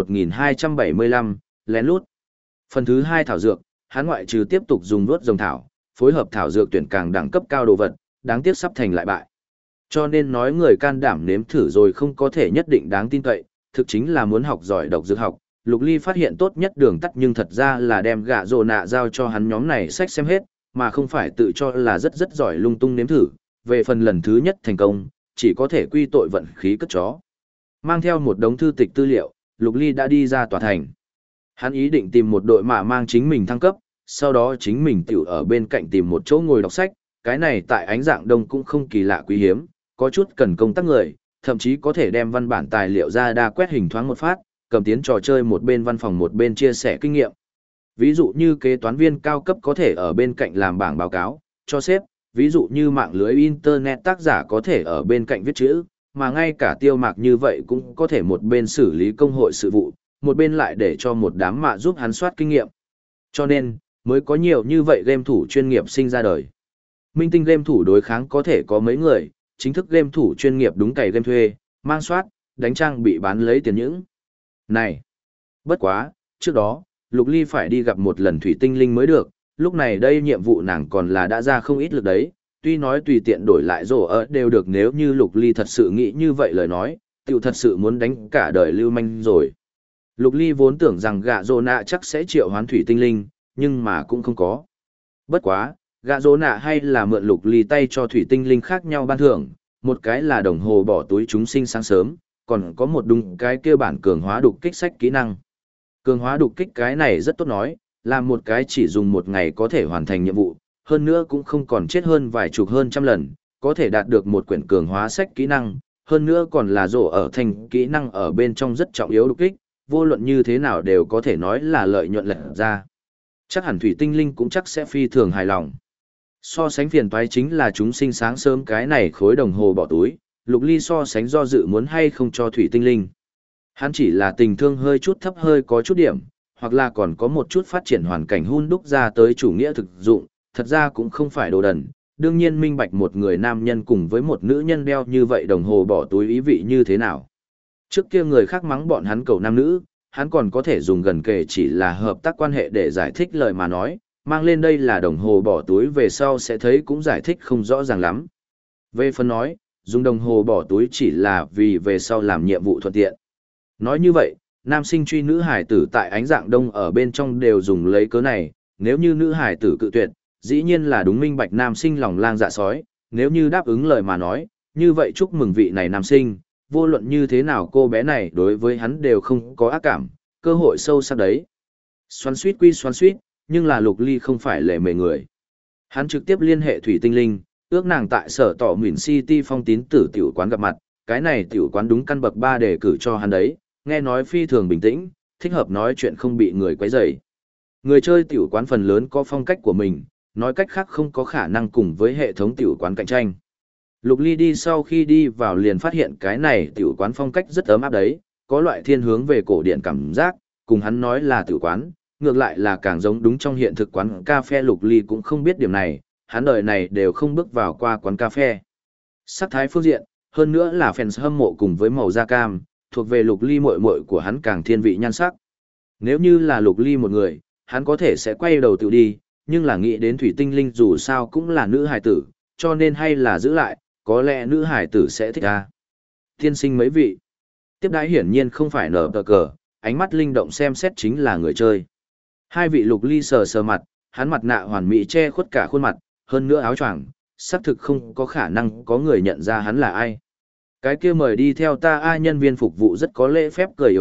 1275, lén lút. Phần thứ 2 thảo dược, hắn ngoại trừ tiếp tục dùng đuốt rồng thảo, phối hợp thảo dược tuyển càng đẳng cấp cao đồ vật, đáng tiếc sắp thành lại bại. Cho nên nói người can đảm nếm thử rồi không có thể nhất định đáng tin cậy, thực chính là muốn học giỏi độc dược học. Lục Ly phát hiện tốt nhất đường tắt nhưng thật ra là đem gạ rồ nạ giao cho hắn nhóm này sách xem hết, mà không phải tự cho là rất giỏi lung tung nếm thử. Về phần lần thứ nhất thành công, chỉ có thể quy tội vận khí cất chó. Mang theo một đống thư tịch tư liệu, Lục Ly đã đi ra tòa thành. Hắn ý định tìm một đội mạ mang chính mình thăng cấp, sau đó chính mình tiểu ở bên cạnh tìm một chỗ ngồi đọc sách, cái này tại ánh dạng đông cũng không kỳ lạ quý hiếm, có chút cần công tác người, thậm chí có thể đem văn bản tài liệu ra đa quét hình thoáng một phát, cầm tiến trò chơi một bên văn phòng một bên chia sẻ kinh nghiệm. Ví dụ như kế toán viên cao cấp có thể ở bên cạnh làm bảng báo cáo, cho sếp, ví dụ như mạng lưới internet tác giả có thể ở bên cạnh viết chữ, mà ngay cả tiêu mạc như vậy cũng có thể một bên xử lý công hội sự vụ, một bên lại để cho một đám mạ giúp hắn soát kinh nghiệm. Cho nên, mới có nhiều như vậy game thủ chuyên nghiệp sinh ra đời. Minh tinh game thủ đối kháng có thể có mấy người, chính thức game thủ chuyên nghiệp đúng cày game thuê, mang soát, đánh trang bị bán lấy tiền những. Này! Bất quá, trước đó, Lục Ly phải đi gặp một lần thủy tinh linh mới được, lúc này đây nhiệm vụ nàng còn là đã ra không ít lực đấy, tuy nói tùy tiện đổi lại rổ ở đều được nếu như Lục Ly thật sự nghĩ như vậy lời nói, tiểu thật sự muốn đánh cả đời lưu manh rồi. Lục Ly vốn tưởng rằng gạ rồ nạ chắc sẽ triệu hoán thủy tinh linh, nhưng mà cũng không có. Bất quá, gạ rồ nạ hay là mượn Lục Ly tay cho thủy tinh linh khác nhau ban thưởng, một cái là đồng hồ bỏ túi chúng sinh sáng sớm, còn có một đúng cái kia bản cường hóa đục kích sách kỹ năng. Cường hóa đục kích cái này rất tốt nói, là một cái chỉ dùng một ngày có thể hoàn thành nhiệm vụ, hơn nữa cũng không còn chết hơn vài chục hơn trăm lần, có thể đạt được một quyển cường hóa sách kỹ năng, hơn nữa còn là rổ ở thành kỹ năng ở bên trong rất trọng yếu đục kích, vô luận như thế nào đều có thể nói là lợi nhuận lật ra. Chắc hẳn thủy tinh linh cũng chắc sẽ phi thường hài lòng. So sánh phiền toái chính là chúng sinh sáng sớm cái này khối đồng hồ bỏ túi, Lục Ly so sánh do dự muốn hay không cho thủy tinh linh. Hắn chỉ là tình thương hơi chút thấp hơi có chút điểm, hoặc là còn có một chút phát triển hoàn cảnh hun đúc ra tới chủ nghĩa thực dụng, thật ra cũng không phải đồ đần. Đương nhiên minh bạch một người nam nhân cùng với một nữ nhân đeo như vậy đồng hồ bỏ túi ý vị như thế nào. Trước kia người khác mắng bọn hắn cầu nam nữ, hắn còn có thể dùng gần kề chỉ là hợp tác quan hệ để giải thích lời mà nói, mang lên đây là đồng hồ bỏ túi về sau sẽ thấy cũng giải thích không rõ ràng lắm. Về phần nói, dùng đồng hồ bỏ túi chỉ là vì về sau làm nhiệm vụ thuận tiện. Nói như vậy, nam sinh truy nữ hải tử tại ánh dạng đông ở bên trong đều dùng lấy cớ này, nếu như nữ hải tử cự tuyệt, dĩ nhiên là đúng minh bạch nam sinh lòng lang dạ sói, nếu như đáp ứng lời mà nói, như vậy chúc mừng vị này nam sinh, vô luận như thế nào cô bé này đối với hắn đều không có ác cảm, cơ hội sâu sắc đấy. Xoắn suýt quy xoắn suýt, nhưng là Lục Ly không phải lệ mề người. Hắn trực tiếp liên hệ thủy tinh linh, ước nàng tại sở tỏ Nguyễn City phong tín tử tiểu quán gặp mặt, cái này tiểu quán đúng căn bậc 3 đề cử cho hắn đấy, nghe nói phi thường bình tĩnh, thích hợp nói chuyện không bị người quấy rầy. Người chơi tiểu quán phần lớn có phong cách của mình, nói cách khác không có khả năng cùng với hệ thống tiểu quán cạnh tranh. Lục Ly đi sau khi đi vào liền phát hiện cái này tiểu quán phong cách rất ấm áp đấy, có loại thiên hướng về cổ điển cảm giác, cùng hắn nói là tiểu quán, ngược lại là càng giống đúng trong hiện thực quán cà phê. Lục Ly cũng không biết điểm này, hắn đời này đều không bước vào qua quán cà phê. Sắc thái phương diện, hơn nữa là fans hâm mộ cùng với màu da cam, thuộc về Lục Ly muội muội của hắn càng thiên vị nhan sắc. Nếu như là Lục Ly một người, hắn có thể sẽ quay đầu tự đi, nhưng là nghĩ đến thủy tinh linh dù sao cũng là nữ hài tử, cho nên hay là giữ lại, có lẽ nữ hài tử sẽ thích ra. Tiên sinh mấy vị. Tiếp đãi hiển nhiên không phải nở tờ cờ, ánh mắt linh động xem xét chính là người chơi. Hai vị Lục Ly sờ sờ mặt, hắn mặt nạ hoàn mỹ che khuất cả khuôn mặt, hơn nữa áo choàng, xác thực không có khả năng có người nhận ra hắn là ai. Cái kia mời đi theo ta, ai nhân viên phục vụ rất có lễ phép cười yếu ớt,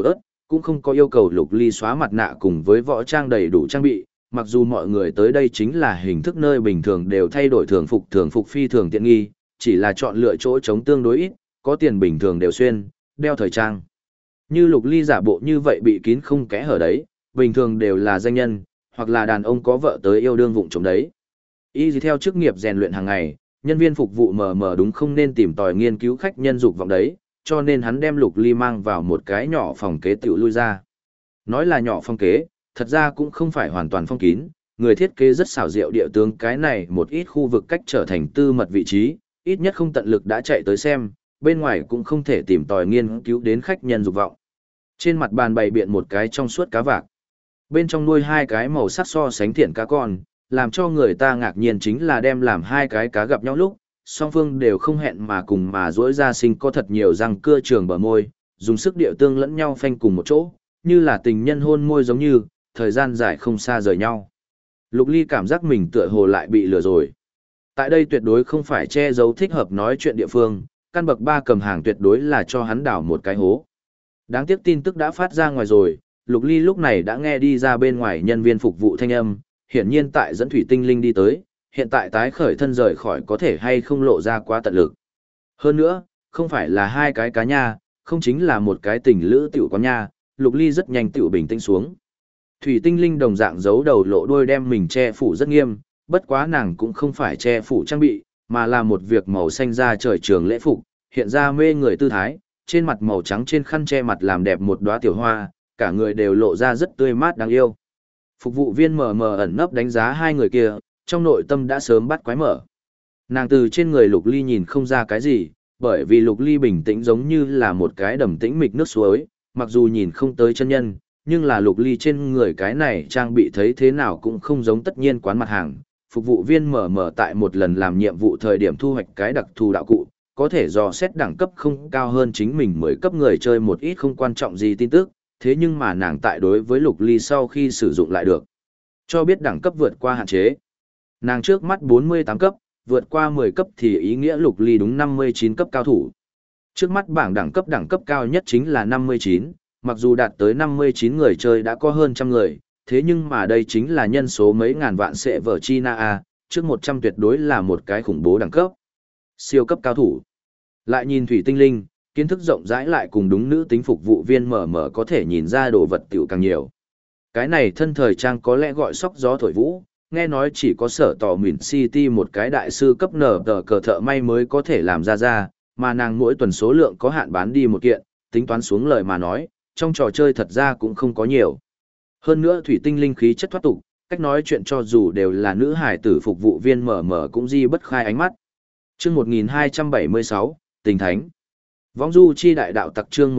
cũng không có yêu cầu Lục Ly xóa mặt nạ cùng với võ trang đầy đủ trang bị, mặc dù mọi người tới đây chính là hình thức nơi bình thường đều thay đổi thường phục phi thường tiện nghi, chỉ là chọn lựa chỗ trống tương đối ít, có tiền bình thường đều xuyên, đeo thời trang. Như Lục Ly giả bộ như vậy bị kín không kẽ hở đấy, bình thường đều là danh nhân, hoặc là đàn ông có vợ tới yêu đương vụng trộm đấy. Y theo chức nghiệp rèn luyện hàng ngày, nhân viên phục vụ mờ mờ đúng không nên tìm tòi nghiên cứu khách nhân dục vọng đấy, cho nên hắn đem Lục Ly mang vào một cái nhỏ phòng kế tiểu lui ra. Nói là nhỏ phòng kế, thật ra cũng không phải hoàn toàn phong kín, người thiết kế rất xảo diệu địa tướng cái này một ít khu vực cách trở thành tư mật vị trí, ít nhất không tận lực đã chạy tới xem, bên ngoài cũng không thể tìm tòi nghiên cứu đến khách nhân dục vọng. Trên mặt bàn bày biện một cái trong suốt cá vạc. Bên trong nuôi hai cái màu sắc so sánh thiện cá con, làm cho người ta ngạc nhiên chính là đem làm hai cái cá gặp nhau lúc, song phương đều không hẹn mà cùng mà rỗi ra sinh có thật nhiều răng cưa trường bờ môi, dùng sức điệu tương lẫn nhau phanh cùng một chỗ, như là tình nhân hôn môi giống như, thời gian dài không xa rời nhau. Lục Ly cảm giác mình tựa hồ lại bị lừa rồi. Tại đây tuyệt đối không phải che giấu thích hợp nói chuyện địa phương, căn bậc 3 cầm hàng tuyệt đối là cho hắn đảo một cái hố. Đáng tiếc tin tức đã phát ra ngoài rồi, Lục Ly lúc này đã nghe đi ra bên ngoài nhân viên phục vụ thanh âm, hiển nhiên tại dẫn thủy tinh linh đi tới, hiện tại tái khởi thân rời khỏi có thể hay không lộ ra quá tận lực. Hơn nữa, không phải là hai cái cá nha, không chính là một cái tình lữ tiểu quán nha, Lục Ly rất nhanh tiểu bình tĩnh xuống. Thủy tinh linh đồng dạng giấu đầu lộ đuôi đem mình che phủ rất nghiêm, bất quá nàng cũng không phải che phủ trang bị, mà là một việc màu xanh da trời trường lễ phục, hiện ra mê người tư thái, trên mặt màu trắng trên khăn che mặt làm đẹp một đóa tiểu hoa, cả người đều lộ ra rất tươi mát đáng yêu. Phục vụ viên mờ mờ ẩn nấp đánh giá hai người kia, trong nội tâm đã sớm bắt quái mở. Nàng từ trên người Lục Ly nhìn không ra cái gì, bởi vì Lục Ly bình tĩnh giống như là một cái đầm tĩnh mịch nước suối, mặc dù nhìn không tới chân nhân, nhưng là Lục Ly trên người cái này trang bị thấy thế nào cũng không giống tất nhiên quán mặt hàng. Phục vụ viên mở mở tại một lần làm nhiệm vụ thời điểm thu hoạch cái đặc thù đạo cụ, có thể dò xét đẳng cấp không cao hơn chính mình mới cấp người chơi một ít không quan trọng gì tin tức, thế nhưng mà nàng tại đối với Lục Ly sau khi sử dụng lại được. Cho biết đẳng cấp vượt qua hạn chế. Nàng trước mắt 48 cấp, vượt qua 10 cấp thì ý nghĩa Lục Ly đúng 59 cấp cao thủ. Trước mắt bảng đẳng cấp cao nhất chính là 59, mặc dù đạt tới 59 người chơi đã có hơn trăm người, thế nhưng mà đây chính là nhân số mấy ngàn vạn sẽ vở China A, trước 100 tuyệt đối là một cái khủng bố đẳng cấp. Siêu cấp cao thủ. Lại nhìn Thủy Tinh Linh, kiến thức rộng rãi lại cùng đúng nữ tính phục vụ viên mở mở có thể nhìn ra đồ vật tiểu càng nhiều. Cái này thân thời trang có lẽ gọi sóc gió thổi vũ, nghe nói chỉ có sở tỏ Mìn City một cái đại sư cấp nở tờ cờ thợ may mới có thể làm ra, mà nàng mỗi tuần số lượng có hạn bán đi một kiện, tính toán xuống lời mà nói, trong trò chơi thật ra cũng không có nhiều. Hơn nữa Thủy Tinh Linh khí chất thoát tục, cách nói chuyện cho dù đều là nữ hài tử phục vụ viên mở mở cũng di bất khai ánh mắt. Chương 1276, Tình Thánh. Vong du chi đại đạo tặc chương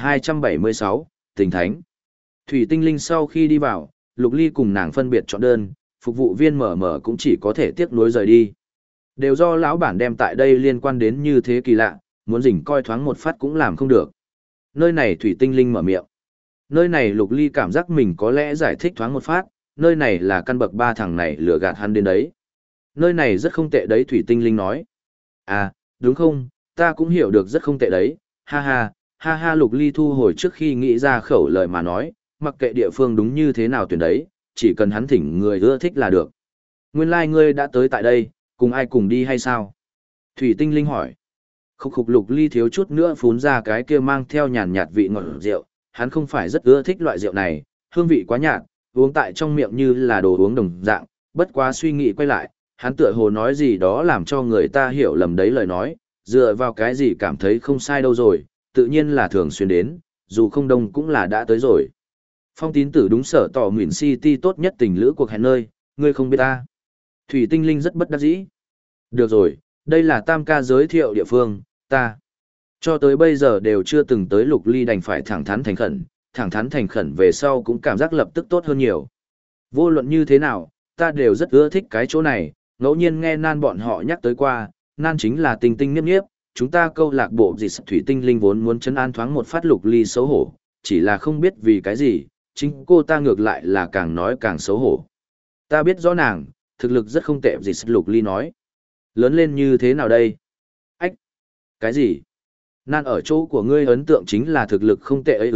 1276, Tình Thánh. Thủy Tinh Linh sau khi đi vào, Lục Ly cùng nàng phân biệt chọn đơn, phục vụ viên mở mở cũng chỉ có thể tiếc nuối rời đi. Đều do lão bản đem tại đây liên quan đến như thế kỳ lạ, muốn rình coi thoáng một phát cũng làm không được. Nơi này Thủy Tinh Linh mở miệng. Nơi này Lục Ly cảm giác mình có lẽ giải thích thoáng một phát, nơi này là căn bậc 3 thằng này lừa gạt hắn đến đấy. Nơi này rất không tệ đấy Thủy Tinh Linh nói. À, đúng không, ta cũng hiểu được rất không tệ đấy, ha ha Lục Ly thu hồi trước khi nghĩ ra khẩu lời mà nói, mặc kệ địa phương đúng như thế nào tuyển đấy, chỉ cần hắn thỉnh người ưa thích là được. Nguyên lai ngươi đã tới tại đây, cùng ai cùng đi hay sao? Thủy Tinh Linh hỏi. Khục Lục Ly thiếu chút nữa phún ra cái kia mang theo nhàn nhạt vị ngọt rượu, hắn không phải rất ưa thích loại rượu này, hương vị quá nhạt, uống tại trong miệng như là đồ uống đồng dạng, bất quá suy nghĩ quay lại, hắn tựa hồ nói gì đó làm cho người ta hiểu lầm đấy lời nói, dựa vào cái gì cảm thấy không sai đâu rồi, tự nhiên là thường xuyên đến, dù không đông cũng là đã tới rồi. Phong Tín Tử đúng sở tỏ Mìn City tốt nhất tình lữ cuộc hẹn nơi, ngươi không biết ta. Thủy Tinh Linh rất bất đắc dĩ. Được rồi, đây là Tam ca giới thiệu địa phương, ta. Cho tới bây giờ đều chưa từng tới Lục Ly đành phải thẳng thắn thành khẩn về sau cũng cảm giác lập tức tốt hơn nhiều. Vô luận như thế nào, ta đều rất ưa thích cái chỗ này, ngẫu nhiên nghe Nan bọn họ nhắc tới qua, Nan chính là Tinh Tinh Niếp Niếp, chúng ta câu lạc bộ gì Thủy Tinh Linh vốn muốn trấn an thoáng một phát Lục Ly xấu hổ, chỉ là không biết vì cái gì, chính cô ta ngược lại là càng nói càng xấu hổ. Ta biết rõ nàng, thực lực rất không tệ gì Lục Ly nói. Lớn lên như thế nào đây? Ách! Cái gì? Nan ở chỗ của ngươi ấn tượng chính là thực lực không tệ ấy ư,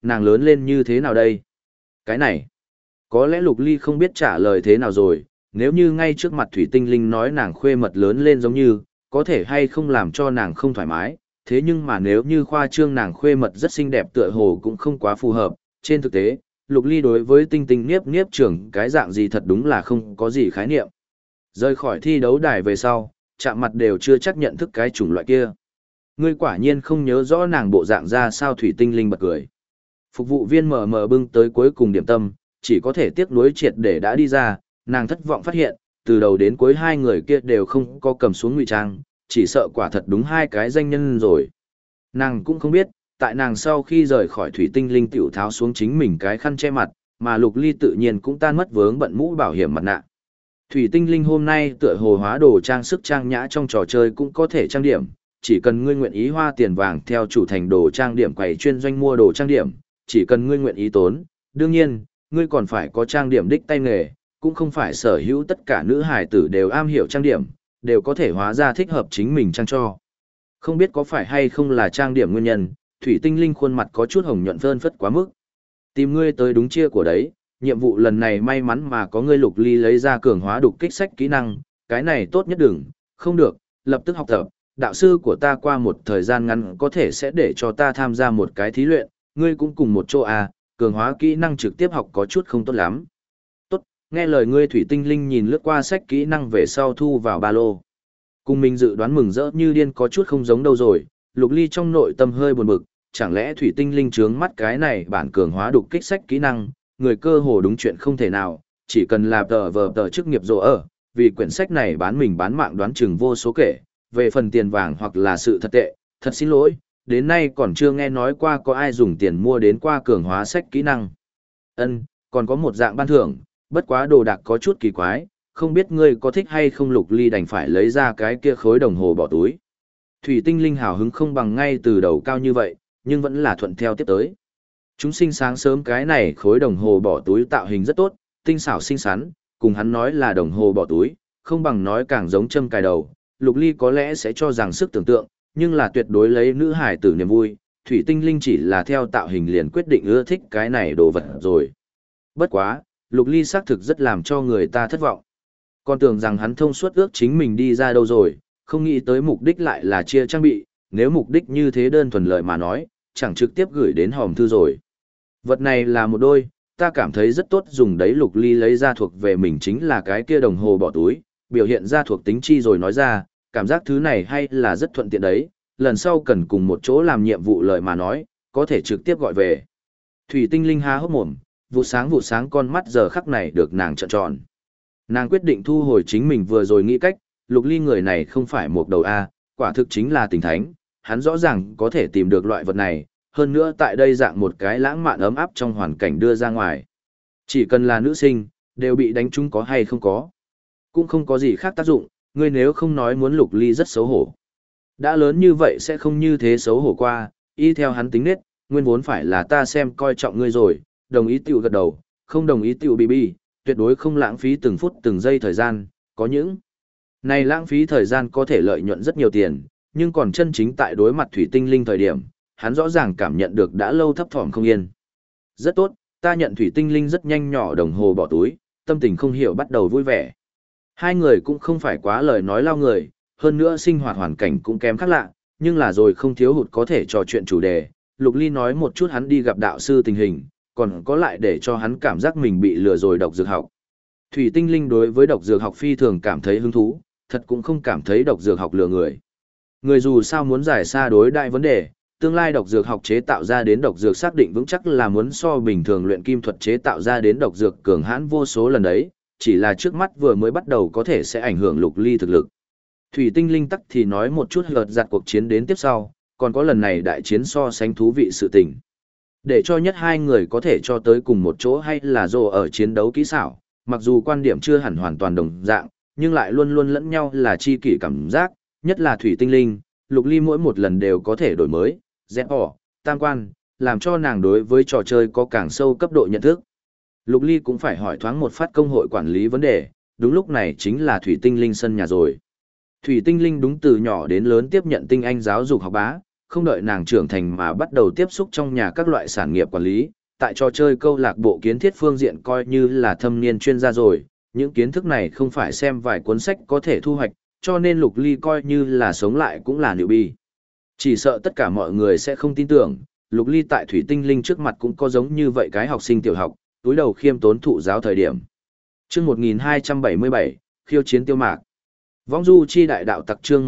nàng lớn lên như thế nào đây? Cái này, có lẽ Lục Ly không biết trả lời thế nào rồi, nếu như ngay trước mặt Thủy Tinh Linh nói nàng khuê mật lớn lên giống như, có thể hay không làm cho nàng không thoải mái, thế nhưng mà nếu như khoa trương nàng khuê mật rất xinh đẹp tựa hồ cũng không quá phù hợp, trên thực tế, Lục Ly đối với Tinh Tinh Niếp Niếp trưởng cái dạng gì thật đúng là không có gì khái niệm. Rời khỏi thi đấu đài về sau, chạm mặt đều chưa chắc nhận thức cái chủng loại kia. Ngươi quả nhiên không nhớ rõ nàng bộ dạng ra sao. Thủy Tinh Linh bật cười. Phục vụ viên mờ mờ bưng tới cuối cùng điểm tâm, chỉ có thể tiếc nuối triệt để đã đi ra, nàng thất vọng phát hiện, từ đầu đến cuối hai người kia đều không có cầm xuống ngụy trang, chỉ sợ quả thật đúng hai cái danh nhân rồi. Nàng cũng không biết, tại nàng sau khi rời khỏi Thủy Tinh Linh tiểu tháo xuống chính mình cái khăn che mặt, mà Lục Ly tự nhiên cũng tan mất vướng bận mũ bảo hiểm mặt nạ. Thủy Tinh Linh hôm nay tựa hồ hóa đồ trang sức trang nhã trong trò chơi cũng có thể trang điểm, chỉ cần ngươi nguyện ý hoa tiền vàng theo chủ thành đồ trang điểm quầy chuyên doanh mua đồ trang điểm, chỉ cần ngươi nguyện ý tốn, đương nhiên, ngươi còn phải có trang điểm đích tay nghề, cũng không phải sở hữu tất cả nữ hài tử đều am hiểu trang điểm, đều có thể hóa ra thích hợp chính mình trang cho. Không biết có phải hay không là trang điểm nguyên nhân, Thủy Tinh Linh khuôn mặt có chút hồng nhuận phơn phất quá mức. Tìm ngươi tới đúng chia của đấy, nhiệm vụ lần này may mắn mà có ngươi Lục Ly lấy ra cường hóa đục kích sách kỹ năng, cái này tốt nhất đừng, không được, lập tức học tập. Đạo sư của ta qua một thời gian ngắn có thể sẽ để cho ta tham gia một cái thí luyện, ngươi cũng cùng một chỗ à, cường hóa kỹ năng trực tiếp học có chút không tốt lắm. Tốt, nghe lời ngươi. Thủy Tinh Linh nhìn lướt qua sách kỹ năng về sau thu vào ba lô. Cùng mình dự đoán mừng rỡ như điên có chút không giống đâu rồi, Lục Ly trong nội tâm hơi buồn bực, chẳng lẽ Thủy Tinh Linh trướng mắt cái này bản cường hóa đục kích sách kỹ năng, người cơ hồ đúng chuyện không thể nào, chỉ cần là tờ chức nghiệp rồ ở, vì quyển sách này bán mình bán mạng đoán chừng vô số kể, về phần tiền vàng hoặc là sự thật tệ, thật xin lỗi, đến nay còn chưa nghe nói qua có ai dùng tiền mua đến qua cường hóa sách kỹ năng. Còn có một dạng ban thưởng, bất quá đồ đạc có chút kỳ quái, không biết ngươi có thích hay không. Lục Ly đành phải lấy ra cái kia khối đồng hồ bỏ túi. Thủy Tinh Linh hào hứng không bằng ngay từ đầu cao như vậy, nhưng vẫn là thuận theo tiếp tới. Chúng sinh sáng sớm cái này khối đồng hồ bỏ túi tạo hình rất tốt, tinh xảo xinh xắn, cùng hắn nói là đồng hồ bỏ túi, không bằng nói càng giống châm cài đầu. Lục Ly có lẽ sẽ cho rằng sức tưởng tượng, nhưng là tuyệt đối lấy nữ hải tử niềm vui. Thủy Tinh Linh chỉ là theo tạo hình liền quyết định ưa thích cái này đồ vật rồi. Bất quá, Lục Ly xác thực rất làm cho người ta thất vọng. Còn tưởng rằng hắn thông suốt ước chính mình đi ra đâu rồi, không nghĩ tới mục đích lại là chia trang bị, nếu mục đích như thế đơn thuần lợi mà nói, chẳng trực tiếp gửi đến hòm thư rồi. Vật này là một đôi, ta cảm thấy rất tốt dùng đấy. Lục Ly lấy ra thuộc về mình chính là cái kia đồng hồ bỏ túi, biểu hiện ra thuộc tính chi rồi nói ra, cảm giác thứ này hay là rất thuận tiện đấy, lần sau cần cùng một chỗ làm nhiệm vụ lợi mà nói, có thể trực tiếp gọi về. Thủy Tinh Linh há hốc mồm, vụ sáng con mắt giờ khắc này được nàng trợn tròn. Nàng quyết định thu hồi chính mình vừa rồi nghĩ cách, Lục Ly người này không phải một đầu A, quả thực chính là tình thánh, hắn rõ ràng có thể tìm được loại vật này, hơn nữa tại đây dạng một cái lãng mạn ấm áp trong hoàn cảnh đưa ra ngoài. Chỉ cần là nữ sinh, đều bị đánh trúng có hay không có. Cũng không có gì khác tác dụng, ngươi nếu không nói muốn. Lục Ly rất xấu hổ. Đã lớn như vậy sẽ không như thế xấu hổ qua, y theo hắn tính nết, nguyên vốn phải là ta xem coi trọng ngươi rồi, đồng ý tiểu gật đầu, không đồng ý tiểu bi, tuyệt đối không lãng phí từng phút từng giây thời gian, có những này lãng phí thời gian có thể lợi nhuận rất nhiều tiền, nhưng còn chân chính tại đối mặt Thủy Tinh Linh thời điểm, hắn rõ ràng cảm nhận được đã lâu thấp thỏm không yên. Rất tốt, ta nhận. Thủy Tinh Linh rất nhanh nhỏ đồng hồ bỏ túi, tâm tình không hiểu bắt đầu vui vẻ. Hai người cũng không phải quá lời nói lao người, hơn nữa sinh hoạt hoàn cảnh cũng kém khác lạ, nhưng là rồi không thiếu hụt có thể trò chuyện chủ đề. Lục Ly nói một chút hắn đi gặp đạo sư tình hình, còn có lại để cho hắn cảm giác mình bị lừa rồi độc dược học. Thủy Tinh Linh đối với độc dược học phi thường cảm thấy hứng thú, thật cũng không cảm thấy độc dược học lừa người. Người dù sao muốn giải xa đối đại vấn đề, tương lai độc dược học chế tạo ra đến độc dược xác định vững chắc là muốn so bình thường luyện kim thuật chế tạo ra đến độc dược cường hãn vô số lần đấy, chỉ là trước mắt vừa mới bắt đầu có thể sẽ ảnh hưởng Lục Ly thực lực. Thủy Tinh Linh tắc thì nói một chút lợt giặt cuộc chiến đến tiếp sau, còn có lần này đại chiến so sánh thú vị sự tình. Để cho nhất hai người có thể cho tới cùng một chỗ hay là rồ ở chiến đấu kỹ xảo, mặc dù quan điểm chưa hẳn hoàn toàn đồng dạng, nhưng lại luôn luôn lẫn nhau là chi kỷ cảm giác, nhất là Thủy Tinh Linh, Lục Ly mỗi một lần đều có thể đổi mới, dẹp bỏ, tam quan, làm cho nàng đối với trò chơi có càng sâu cấp độ nhận thức. Lục Ly cũng phải hỏi thoáng một phát công hội quản lý vấn đề, đúng lúc này chính là Thủy Tinh Linh sân nhà rồi. Thủy Tinh Linh đúng từ nhỏ đến lớn tiếp nhận tinh anh giáo dục học bá, không đợi nàng trưởng thành mà bắt đầu tiếp xúc trong nhà các loại sản nghiệp quản lý, tại trò chơi câu lạc bộ kiến thiết phương diện coi như là thâm niên chuyên gia rồi, những kiến thức này không phải xem vài cuốn sách có thể thu hoạch, cho nên Lục Ly coi như là sống lại cũng là newbie. Chỉ sợ tất cả mọi người sẽ không tin tưởng, Lục Ly tại Thủy Tinh Linh trước mặt cũng có giống như vậy cái học sinh tiểu học, túi đầu khiêm tốn thụ giáo thời điểm. Chương 1277, khiêu chiến tiêu mạc. Vong du chi đại đạo tặc chương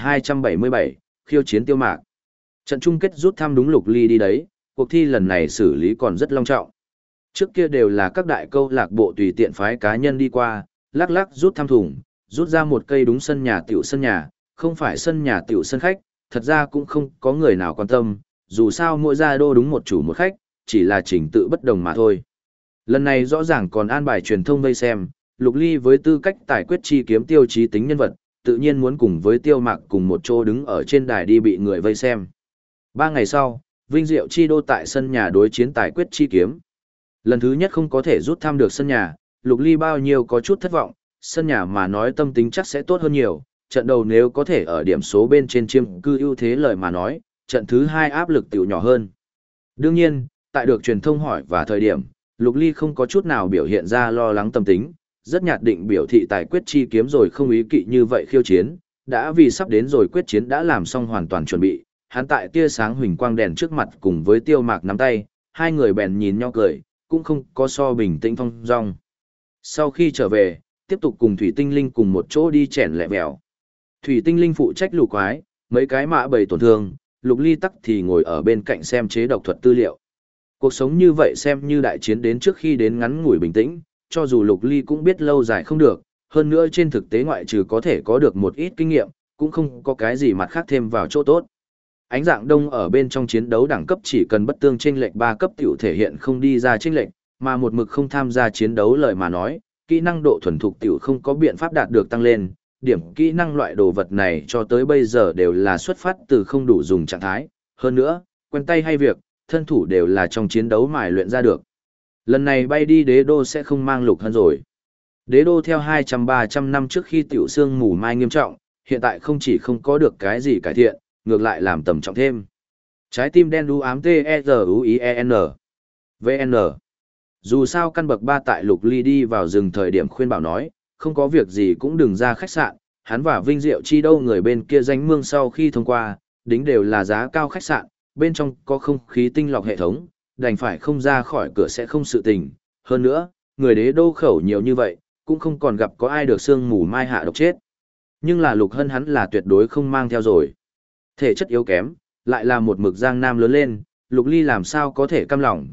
1277, khiêu chiến tiêu mạc. Trận chung kết rút thăm đúng Lục Ly đi đấy, cuộc thi lần này xử lý còn rất long trọng. Trước kia đều là các đại câu lạc bộ tùy tiện phái cá nhân đi qua, lắc lắc rút thăm thùng, rút ra một cây đúng sân nhà tiểu sân nhà, không phải sân nhà tiểu sân khách, thật ra cũng không có người nào quan tâm, dù sao mỗi gia đô đúng một chủ một khách, chỉ là trình tự bất đồng mà thôi. Lần này rõ ràng còn an bài truyền thông vây xem, Lục Ly với tư cách tài quyết chi kiếm tiêu chí tính nhân vật, tự nhiên muốn cùng với tiêu mạc cùng một chỗ đứng ở trên đài đi bị người vây xem. 3 ngày sau, Vinh Diệu chi đô tại sân nhà đối chiến tài quyết chi kiếm. Lần thứ nhất không có thể rút thăm được sân nhà, Lục Ly bao nhiêu có chút thất vọng, sân nhà mà nói tâm tính chắc sẽ tốt hơn nhiều, trận đầu nếu có thể ở điểm số bên trên chiếm cư ưu thế lời mà nói, trận thứ 2 áp lực tiểu nhỏ hơn. Đương nhiên, tại được truyền thông hỏi và thời điểm, Lục Ly không có chút nào biểu hiện ra lo lắng tâm tính, rất nhạt định biểu thị tài quyết chi kiếm rồi không ý kỵ như vậy khiêu chiến, đã vì sắp đến rồi quyết chiến đã làm xong hoàn toàn chuẩn bị, hắn tại tia sáng huỳnh quang đèn trước mặt cùng với tiêu mạc nắm tay, hai người bèn nhìn nhau cười, cũng không có so bình tĩnh thong dong. Sau khi trở về, tiếp tục cùng Thủy Tinh Linh cùng một chỗ đi chèn lẹ bèo. Thủy Tinh Linh phụ trách lù quái, mấy cái mã bầy tổn thương, Lục Ly tắc thì ngồi ở bên cạnh xem chế độc thuật tư liệu. Cuộc sống như vậy xem như đại chiến đến trước khi đến ngắn ngủi bình tĩnh, cho dù Lục Ly cũng biết lâu dài không được, hơn nữa trên thực tế ngoại trừ có thể có được một ít kinh nghiệm, cũng không có cái gì mặt khác thêm vào chỗ tốt. Ánh dạng đông ở bên trong chiến đấu đẳng cấp chỉ cần bất tương chênh lệch 3 cấp tiểu thể hiện không đi ra chênh lệch, mà một mực không tham gia chiến đấu lời mà nói, kỹ năng độ thuần thục tiểu không có biện pháp đạt được tăng lên, điểm kỹ năng loại đồ vật này cho tới bây giờ đều là xuất phát từ không đủ dùng trạng thái, hơn nữa, quen tay hay việc, thân thủ đều là trong chiến đấu mài luyện ra được. Lần này bay đi đế đô sẽ không mang Lục Hân rồi. Đế đô theo 200-300 năm trước khi tiểu sương mù mai nghiêm trọng, hiện tại không chỉ không có được cái gì cải thiện, ngược lại làm tầm trọng thêm. Trái tim đen đu ám T-E-Z-U-I-E-N. VN. Dù sao căn bậc 3 tại Lục Ly đi vào rừng thời điểm khuyên bảo nói, không có việc gì cũng đừng ra khách sạn, hắn và Vinh Diệu chi đâu người bên kia danh mương sau khi thông qua, đính đều là giá cao khách sạn, bên trong có không khí tinh lọc hệ thống, đành phải không ra khỏi cửa sẽ không sự tình. Hơn nữa, người đế đô khẩu nhiều như vậy, cũng không còn gặp có ai được sương mù mai hạ độc chết. Nhưng là Lục Hân hắn là tuyệt đối không mang theo rồi. Thể chất yếu kém, lại là một mực giang nam lớn lên, Lục Ly làm sao có thể cam lòng,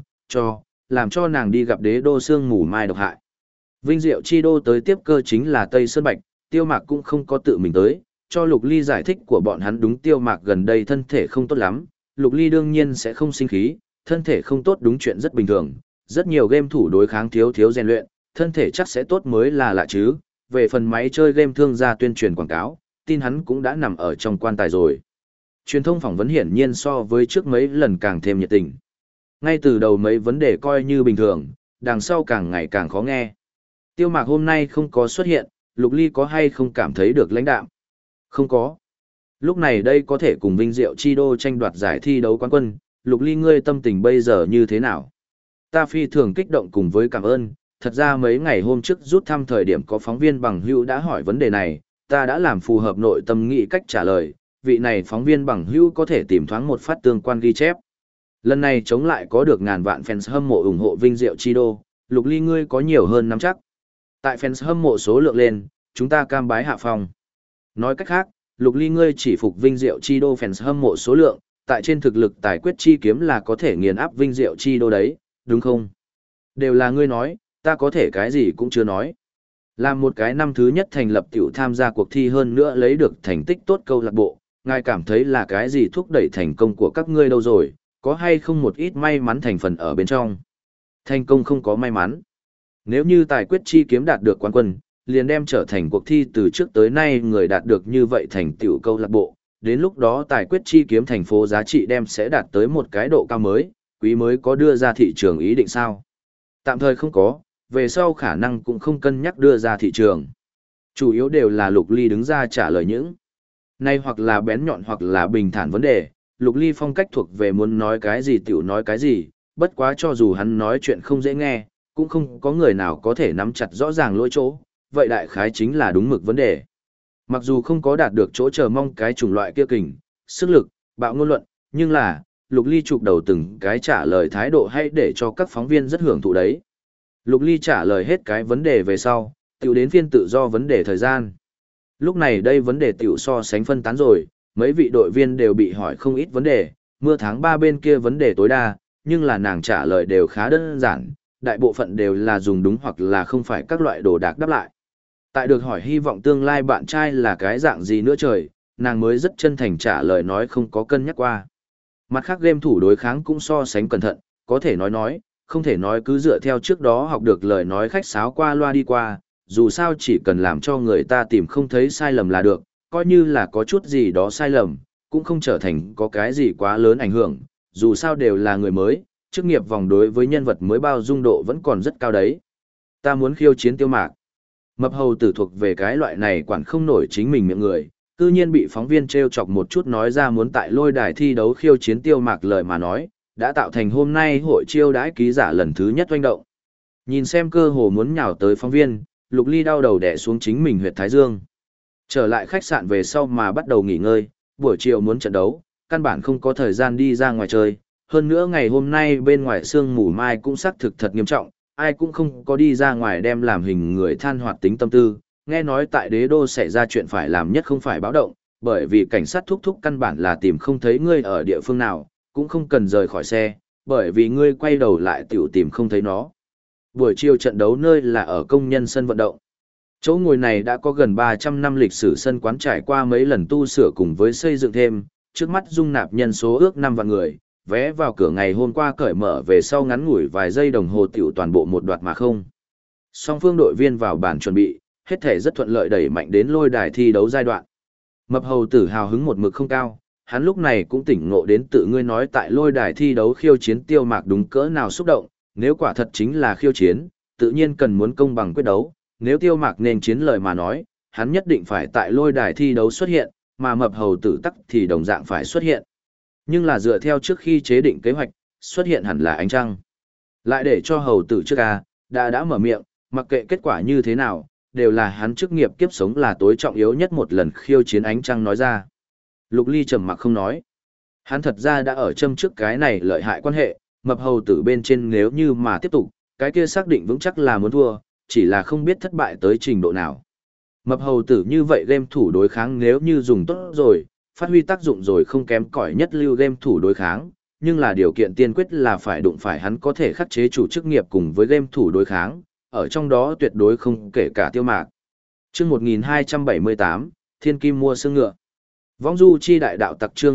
làm cho nàng đi gặp đế đô sương mù mai độc hại. Vinh Diệu chi đô tới tiếp cơ chính là Tây Sơn Bạch, Tiêu Mạc cũng không có tự mình tới, cho Lục Ly giải thích của bọn hắn đúng Tiêu Mạc gần đây thân thể không tốt lắm, Lục Ly đương nhiên sẽ không sinh khí, thân thể không tốt đúng chuyện rất bình thường, rất nhiều game thủ đối kháng thiếu rèn luyện, thân thể chắc sẽ tốt mới là lạ chứ, về phần máy chơi game thương gia tuyên truyền quảng cáo, tin hắn cũng đã nằm ở trong quan tài rồi. Truyền thông phỏng vấn hiển nhiên so với trước mấy lần càng thêm nhiệt tình. Ngay từ đầu mấy vấn đề coi như bình thường, đằng sau càng ngày càng khó nghe. Tiêu Mạc hôm nay không có xuất hiện, Lục Ly có hay không cảm thấy được lãnh đạm? Không có. Lúc này đây có thể cùng Vinh Diệu chi đô tranh đoạt giải thi đấu quán quân, Lục Ly ngươi tâm tình bây giờ như thế nào? Ta phi thường kích động cùng với cảm ơn, thật ra mấy ngày hôm trước rút thăm thời điểm có phóng viên bằng hữu đã hỏi vấn đề này, ta đã làm phù hợp nội tâm nghĩ cách trả lời, vị này phóng viên bằng hữu có thể tìm thoáng một phát tương quan ghi chép. Lần này chống lại có được ngàn vạn fans hâm mộ ủng hộ Vinh Diệu chi đô, Lục Ly ngươi có nhiều hơn nắm chắc. Tại fans hâm mộ số lượng lên, chúng ta cam bái hạ phong. Nói cách khác, Lục Ly ngươi chỉ phục Vinh Diệu chi đô fans hâm mộ số lượng, tại trên thực lực tài quyết chi kiếm là có thể nghiền áp Vinh Diệu chi đô đấy, đúng không? Đều là ngươi nói, ta có thể cái gì cũng chưa nói. Làm một cái năm thứ nhất thành lập tiểu tham gia cuộc thi hơn nữa lấy được thành tích tốt câu lạc bộ, ngài cảm thấy là cái gì thúc đẩy thành công của các ngươi đâu rồi, có hay không một ít may mắn thành phần ở bên trong? Thành công không có may mắn. Nếu như tài quyết chi kiếm đạt được quán quân, liền đem trở thành cuộc thi từ trước tới nay người đạt được như vậy thành tựu câu lạc bộ, đến lúc đó tài quyết chi kiếm thành phố giá trị đem sẽ đạt tới một cái độ cao mới, quý mới có đưa ra thị trường ý định sao? Tạm thời không có, về sau khả năng cũng không cân nhắc đưa ra thị trường. Chủ yếu đều là Lục Ly đứng ra trả lời những này hoặc là bén nhọn hoặc là bình thản vấn đề, Lục Ly phong cách thuộc về muốn nói cái gì tiểu nói cái gì, bất quá cho dù hắn nói chuyện không dễ nghe, cũng không có người nào có thể nắm chặt rõ ràng lỗi chỗ, vậy đại khái chính là đúng mực vấn đề. Mặc dù không có đạt được chỗ chờ mong cái chủng loại kia kình, sức lực, bạo ngôn luận, nhưng là, Lục Ly chụp đầu từng cái trả lời thái độ hay để cho các phóng viên rất hưởng thụ đấy. Lục Ly trả lời hết cái vấn đề về sau, tiểu đến phiên tự do vấn đề thời gian. Lúc này đây vấn đề tiểu so sánh phân tán rồi, mấy vị đội viên đều bị hỏi không ít vấn đề, mưa tháng 3 bên kia vấn đề tối đa, nhưng là nàng trả lời đều khá đơn giản, đại bộ phận đều là dùng đúng hoặc là không phải các loại đồ đạc đáp lại. Tại được hỏi hy vọng tương lai bạn trai là cái dạng gì nữa trời, nàng mới rất chân thành trả lời nói không có cân nhắc qua. Mặt khác game thủ đối kháng cũng so sánh cẩn thận, có thể nói, không thể nói cứ dựa theo trước đó học được lời nói khách sáo qua loa đi qua, dù sao chỉ cần làm cho người ta tìm không thấy sai lầm là được, coi như là có chút gì đó sai lầm, cũng không trở thành có cái gì quá lớn ảnh hưởng, dù sao đều là người mới, chức nghiệp vòng đối với nhân vật mới bao dung độ vẫn còn rất cao đấy. Ta muốn khiêu chiến Tiêu Mạc. Mập hầu tử thuộc về cái loại này quản không nổi chính mình miệng người, cư nhiên bị phóng viên trêu chọc một chút nói ra muốn tại lôi đài thi đấu khiêu chiến Tiêu Mạc lời mà nói, đã tạo thành hôm nay hội chiêu đãi ký giả lần thứ nhất oanh động. Nhìn xem cơ hồ muốn nhào tới phóng viên, Lục Ly đau đầu đè xuống chính mình huyệt thái dương. Trở lại khách sạn về sau mà bắt đầu nghỉ ngơi, buổi chiều muốn trận đấu, căn bản không có thời gian đi ra ngoài chơi. Hơn nữa ngày hôm nay bên ngoài sương mù mai cũng xác thực thật nghiêm trọng, ai cũng không có đi ra ngoài đem làm hình người than hoạt tính tâm tư. Nghe nói tại đế đô xảy ra chuyện phải làm nhất không phải báo động, bởi vì cảnh sát thúc thúc căn bản là tìm không thấy ngươi ở địa phương nào, cũng không cần rời khỏi xe, bởi vì ngươi quay đầu lại tiểu tìm không thấy nó. Buổi chiều trận đấu nơi là ở công nhân sân vận động. Chỗ ngồi này đã có gần 300 năm lịch sử sân quán trải qua mấy lần tu sửa cùng với xây dựng thêm, trước mắt dung nạp nhân số ước 5 vạn người, vé vào cửa ngày hôm qua cởi mở về sau ngắn ngủi vài giây đồng hồ tiểu toàn bộ một đoạt mà không. Song phương đội viên vào bàn chuẩn bị, hết thể rất thuận lợi đẩy mạnh đến lôi đài thi đấu giai đoạn. Mập hầu tử hào hứng một mực không cao, hắn lúc này cũng tỉnh ngộ đến tự ngươi nói tại lôi đài thi đấu khiêu chiến Tiêu Mạc đúng cỡ nào xúc động, nếu quả thật chính là khiêu chiến, tự nhiên cần muốn công bằng quyết đấu, nếu Tiêu Mạc nên chiến lời mà nói, hắn nhất định phải tại lôi đài thi đấu xuất hiện, mà mập hầu tử tắc thì đồng dạng phải xuất hiện. Nhưng là dựa theo trước khi chế định kế hoạch, xuất hiện hẳn là ánh trăng. Lại để cho hầu tử trước đã mở miệng, mặc kệ kết quả như thế nào, đều là hắn chức nghiệp kiếp sống là tối trọng yếu nhất một lần khiêu chiến ánh trăng nói ra. Lục Ly trầm mặc không nói. Hắn thật ra đã ở châm trước cái này lợi hại quan hệ, mập hầu tử bên trên nếu như mà tiếp tục, cái kia xác định vững chắc là muốn thua, chỉ là không biết thất bại tới trình độ nào. Mập hầu tử như vậy game thủ đối kháng nếu như dùng tốt rồi, phát huy tác dụng rồi không kém cỏi nhất lưu game thủ đối kháng, nhưng là điều kiện tiên quyết là phải đụng phải hắn có thể khắc chế chủ chức nghiệp cùng với game thủ đối kháng, ở trong đó tuyệt đối không kể cả Tiêu Mạc. Chương 1278, Thiên Kim mua xương ngựa. Vong du chi đại đạo tặc chương